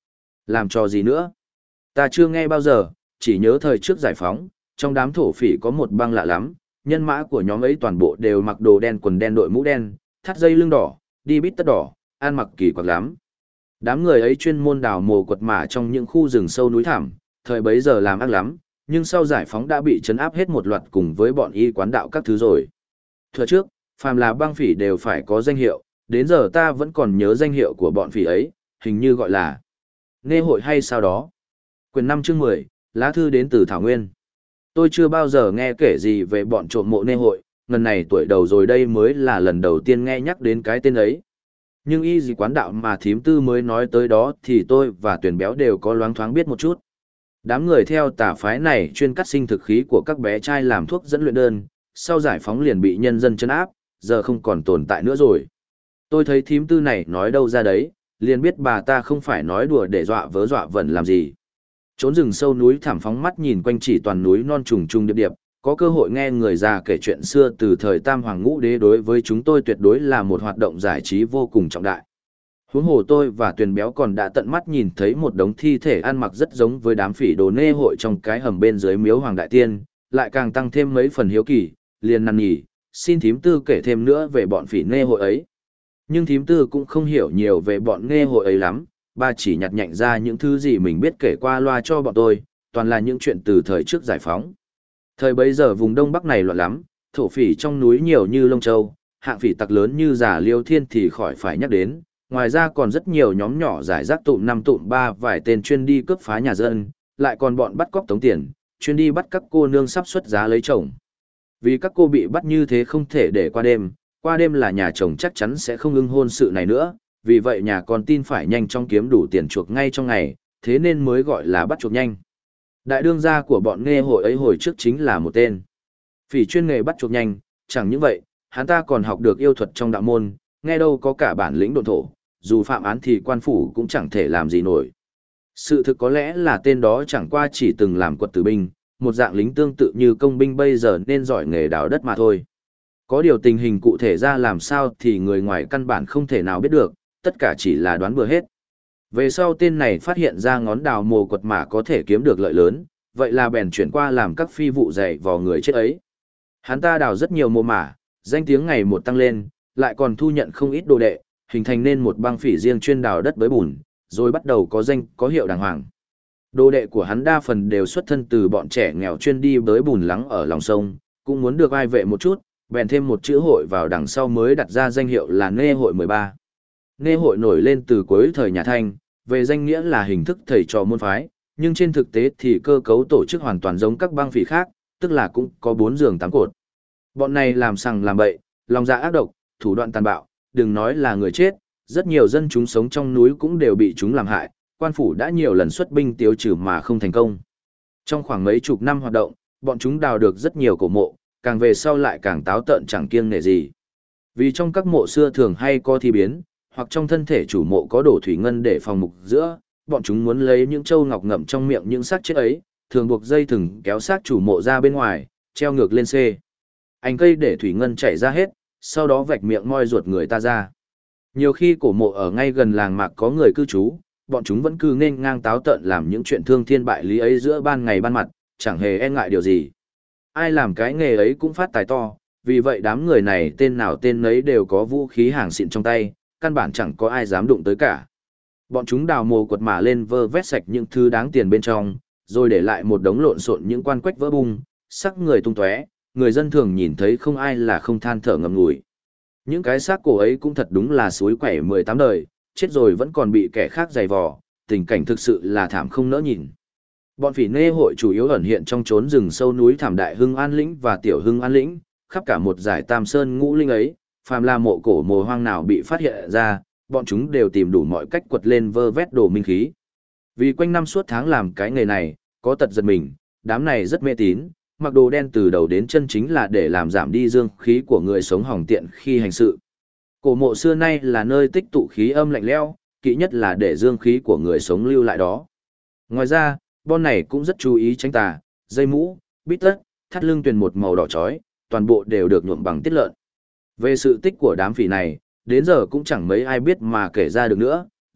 Làm trò gì nữa? Ta chưa nghe bao giờ, chỉ nhớ thời trước giải phóng, trong đám thổ phỉ có một băng lạ lắm, nhân mã của nhóm ấy toàn bộ đều mặc đồ đen quần đen đội mũ đen, thắt dây lưng đỏ, đi bít tất đỏ, ăn mặc kỳ quặc lắm. Đám người ấy chuyên môn đào mồ quật mả trong những khu rừng sâu núi thẳm, thời bấy giờ làm ác lắm, nhưng sau giải phóng đã bị trấn áp hết một loạt cùng với bọn y quán đạo các thứ rồi. Thời trước, phàm là băng phỉ đều phải có danh hiệu, đến giờ ta vẫn còn nhớ danh hiệu của bọn phỉ ấy, hình như gọi là Nê hội hay sao đó. Quyển 5 chương 10, lá thư đến từ Thảo Nguyên. Tôi chưa bao giờ nghe kể gì về bọn trộm mộ nê hội, lần này tuổi đầu rồi đây mới là lần đầu tiên nghe nhắc đến cái tên ấy. Nhưng y gì quán đạo mà thím tư mới nói tới đó thì tôi và tuyển béo đều có loáng thoáng biết một chút. Đám người theo tà phái này chuyên cắt sinh thực khí của các bé trai làm thuốc dẫn luyện đơn, sau giải phóng liền bị nhân dân trấn áp, giờ không còn tồn tại nữa rồi. Tôi thấy thím tư này nói đâu ra đấy, liền biết bà ta không phải nói đùa để dọa vớ dọa vẩn làm gì. Trốn rừng sâu núi thảm phóng mắt nhìn quanh chỉ toàn núi non trùng trùng điệp điệp, có cơ hội nghe người già kể chuyện xưa từ thời Tam Hoàng Ngũ Đế đối với chúng tôi tuyệt đối là một hoạt động giải trí vô cùng trọng đại. Huống hồ tôi và Tuyền Béo còn đã tận mắt nhìn thấy một đống thi thể ăn mặc rất giống với đám phỉ đồ nê hội trong cái hầm bên dưới miếu Hoàng Đại Tiên, lại càng tăng thêm mấy phần hiếu kỳ, liền năn nỉ, xin thím tư kể thêm nữa về bọn phỉ nê hội ấy. Nhưng thím tư cũng không hiểu nhiều về bọn nê hội ấy lắm, bà chỉ nhặt nhạnh ra những thứ gì mình biết kể qua loa cho bọn tôi, toàn là những chuyện từ thời trước giải phóng. Thời bấy giờ vùng Đông Bắc này loạn lắm, thổ phỉ trong núi nhiều như lông châu, hạng phỉ tặc lớn như Giả Liêu Thiên thì khỏi phải nhắc đến, ngoài ra còn rất nhiều nhóm nhỏ giải rác tụm năm tụm ba vài tên chuyên đi cướp phá nhà dân, lại còn bọn bắt cóc tống tiền, chuyên đi bắt các cô nương sắp xuất giá lấy chồng. Vì các cô bị bắt như thế không thể để qua đêm là nhà chồng chắc chắn sẽ không ưng hôn sự này nữa, vì vậy nhà con tin phải nhanh chóng kiếm đủ tiền chuộc ngay trong ngày, thế nên mới gọi là bắt chuộc nhanh. Đại đương gia của bọn nghe hội ấy hồi trước chính là một tên phỉ chuyên nghề bắt chuộc nhanh, chẳng những vậy, hắn ta còn học được yêu thuật trong đạo môn, nghe đâu có cả bản lĩnh độn thổ, dù phạm án thì quan phủ cũng chẳng thể làm gì nổi. Sự thực có lẽ là tên đó chẳng qua chỉ từng làm quật tử binh, một dạng lính tương tự như công binh bây giờ nên giỏi nghề đào đất mà thôi. Có điều tình hình cụ thể ra làm sao thì người ngoài căn bản không thể nào biết được, tất cả chỉ là đoán bừa hết. Về sau tên này phát hiện ra ngón đào mồ quật mả có thể kiếm được lợi lớn, vậy là bèn chuyển qua làm các phi vụ dày vò người chết ấy. Hắn ta đào rất nhiều mồ mả, danh tiếng ngày một tăng lên, lại còn thu nhận không ít đồ đệ, hình thành nên một bang phỉ riêng chuyên đào đất bới bùn, rồi bắt đầu có danh có hiệu đàng hoàng. Đồ đệ của hắn đa phần đều xuất thân từ bọn trẻ nghèo chuyên đi bới bùn lắng ở lòng sông, cũng muốn được ai vệ một chút, bèn thêm một chữ hội vào đằng sau mới đặt ra danh hiệu là Nê hội 13. Nê hội nổi lên từ cuối thời nhà Thanh, về danh nghĩa là hình thức thầy trò môn phái, nhưng trên thực tế thì cơ cấu tổ chức hoàn toàn giống các bang phỉ khác, tức là cũng có 4 giường 8 cột. Bọn này làm sằng làm bậy, lòng dạ ác độc, thủ đoạn tàn bạo, đừng nói là người chết, rất nhiều dân chúng sống trong núi cũng đều bị chúng làm hại, quan phủ đã nhiều lần xuất binh tiêu trừ mà không thành công. Trong khoảng mấy chục năm hoạt động, bọn chúng đào được rất nhiều cổ mộ, càng về sau lại càng táo tợn chẳng kiêng nể gì. Vì trong các mộ xưa thường hay có thi biến, hoặc trong thân thể chủ mộ có đổ thủy ngân để phòng mục giữa, bọn chúng muốn lấy những châu ngọc ngậm trong miệng những xác chết ấy, thường buộc dây thừng kéo xác chủ mộ ra bên ngoài, treo ngược lên xê. Anh cây để thủy ngân chảy ra hết, sau đó vạch miệng moi ruột người ta ra. Nhiều khi cổ mộ ở ngay gần làng mạc có người cư trú, bọn chúng vẫn cứ nên ngang táo tợn làm những chuyện thương thiên bại lý ấy giữa ban ngày ban mặt, chẳng hề e ngại điều gì. Ai làm cái nghề ấy cũng phát tài to, vì vậy đám người này tên nào tên nấy đều có vũ khí hàng xịn trong tay, căn bản chẳng có ai dám đụng tới cả. Bọn chúng đào mồ quật mả lên vơ vét sạch những thứ đáng tiền bên trong, rồi để lại một đống lộn xộn những quan quách vỡ bung, sắc người tung tóe, người dân thường nhìn thấy không ai là không than thở ngậm ngùi. Những cái xác cổ ấy cũng thật đúng là suối quẩy 18 đời, chết rồi vẫn còn bị kẻ khác giày vò, tình cảnh thực sự là thảm không nỡ nhìn. Bọn phỉ nê hội chủ yếu ẩn hiện trong chốn rừng sâu núi thảm Đại Hưng An Lĩnh và Tiểu Hưng An Lĩnh, khắp cả một dải Tam Sơn Ngũ Linh ấy, phàm là mộ cổ mồ hoang nào bị phát hiện ra, bọn chúng đều tìm đủ mọi cách quật lên vơ vét đồ minh khí. Vì quanh năm suốt tháng làm cái nghề này, có tật giật mình, đám này rất mê tín, mặc đồ đen từ đầu đến chân chính là để làm giảm đi dương khí của người sống hỏng tiện khi hành sự. Cổ mộ xưa nay là nơi tích tụ khí âm lạnh lẽo, kỵ nhất là để dương khí của người sống lưu lại đó. Ngoài ra, bọn này cũng rất chú ý tránh tà, dây mũ, bít tất, thắt lưng tuyền một màu đỏ chói, toàn bộ đều được nhuộm bằng tiết lợn. Về sự tích của đám phỉ này, đến giờ cũng chẳng mấy ai biết mà kể ra được nữa,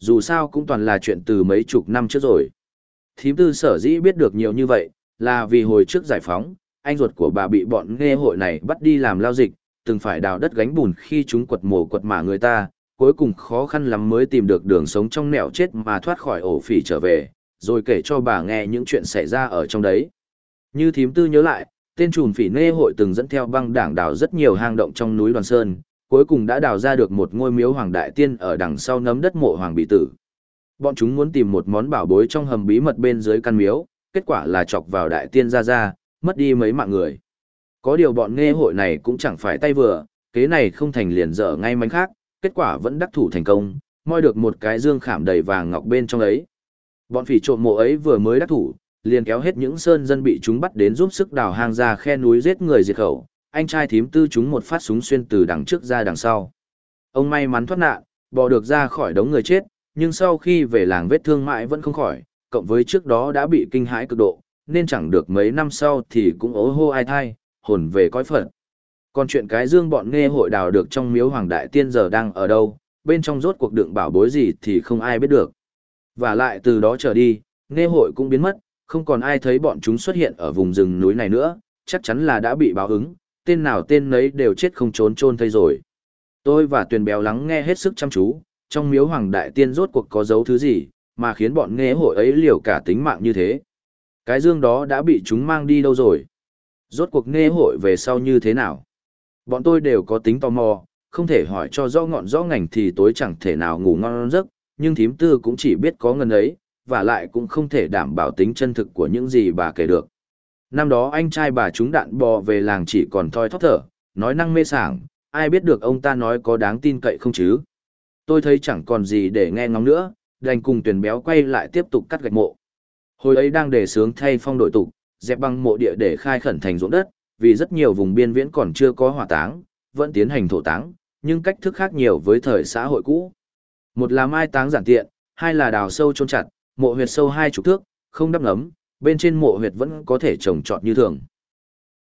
dù sao cũng toàn là chuyện từ mấy chục năm trước rồi. Thím tư sở dĩ biết được nhiều như vậy, là vì hồi trước giải phóng, anh ruột của bà bị bọn nghe hội này bắt đi làm lao dịch, từng phải đào đất gánh bùn khi chúng quật mồ quật mả người ta, cuối cùng khó khăn lắm mới tìm được đường sống trong nẻo chết mà thoát khỏi ổ phỉ trở về, rồi kể cho bà nghe những chuyện xảy ra ở trong đấy. Như thím tư nhớ lại, tên trùm phỉ nê hội từng dẫn theo băng đảng đào rất nhiều hang động trong núi Đoàn Sơn, cuối cùng đã đào ra được một ngôi miếu Hoàng Đại Tiên ở đằng sau nấm đất mộ Hoàng Bị Tử. Bọn chúng muốn tìm một món bảo bối trong hầm bí mật bên dưới căn miếu, kết quả là chọc vào Đại Tiên ra, mất đi mấy mạng người. Có điều bọn nghe hội này cũng chẳng phải tay vừa, kế này không thành liền dở ngay mánh khác, kết quả vẫn đắc thủ thành công, moi được một cái dương khảm đầy vàng ngọc bên trong ấy. Bọn phỉ trộm mộ ấy vừa mới đắc thủ, liền kéo hết những sơn dân bị chúng bắt đến giúp sức đào hang ra khe núi giết người diệt khẩu, anh trai thím tư chúng một phát súng xuyên từ đằng trước ra đằng sau. Ông may mắn thoát nạn, bò được ra khỏi đống người chết, nhưng sau khi về làng vết thương mãi vẫn không khỏi, cộng với trước đó đã bị kinh hãi cực độ, nên chẳng được mấy năm sau thì cũng ố hô ai thai, hồn về cõi Phật. Còn chuyện cái dương bọn nghe hội đào được trong miếu Hoàng Đại Tiên giờ đang ở đâu, bên trong rốt cuộc đựng bảo bối gì thì không ai biết được. Và lại từ đó trở đi, nghe hội cũng biến mất, không còn ai thấy bọn chúng xuất hiện ở vùng rừng núi này nữa, chắc chắn là đã bị báo ứng, tên nào tên nấy đều chết không trốn chôn thây rồi. Tôi và Tuyền Béo lắng nghe hết sức chăm chú, trong miếu Hoàng Đại Tiên rốt cuộc có giấu thứ gì, mà khiến bọn nghe hội ấy liều cả tính mạng như thế. Cái dương đó đã bị chúng mang đi đâu rồi? Rốt cuộc nghe hội về sau như thế nào? Bọn tôi đều có tính tò mò, không thể hỏi cho rõ ngọn rõ ngành thì tối chẳng thể nào ngủ ngon giấc, nhưng thím tư cũng chỉ biết có ngần ấy, và lại cũng không thể đảm bảo tính chân thực của những gì bà kể được. Năm đó anh trai bà trúng đạn bò về làng chỉ còn thoi thóp thở, nói năng mê sảng, ai biết được ông ta nói có đáng tin cậy không chứ? Tôi thấy chẳng còn gì để nghe ngóng nữa, đành cùng Tuyền Béo quay lại tiếp tục cắt gạch mộ. Hồi ấy đang đề xướng thay phong đội tục, dẹp băng mộ địa để khai khẩn thành ruộng đất, vì rất nhiều vùng biên viễn còn chưa có hỏa táng, vẫn tiến hành thổ táng, nhưng cách thức khác nhiều với thời xã hội cũ. Một là mai táng giản tiện, hai là đào sâu chôn chặt, mộ huyệt sâu 20 thước, không đắp ngấm, bên trên mộ huyệt vẫn có thể trồng trọt như thường.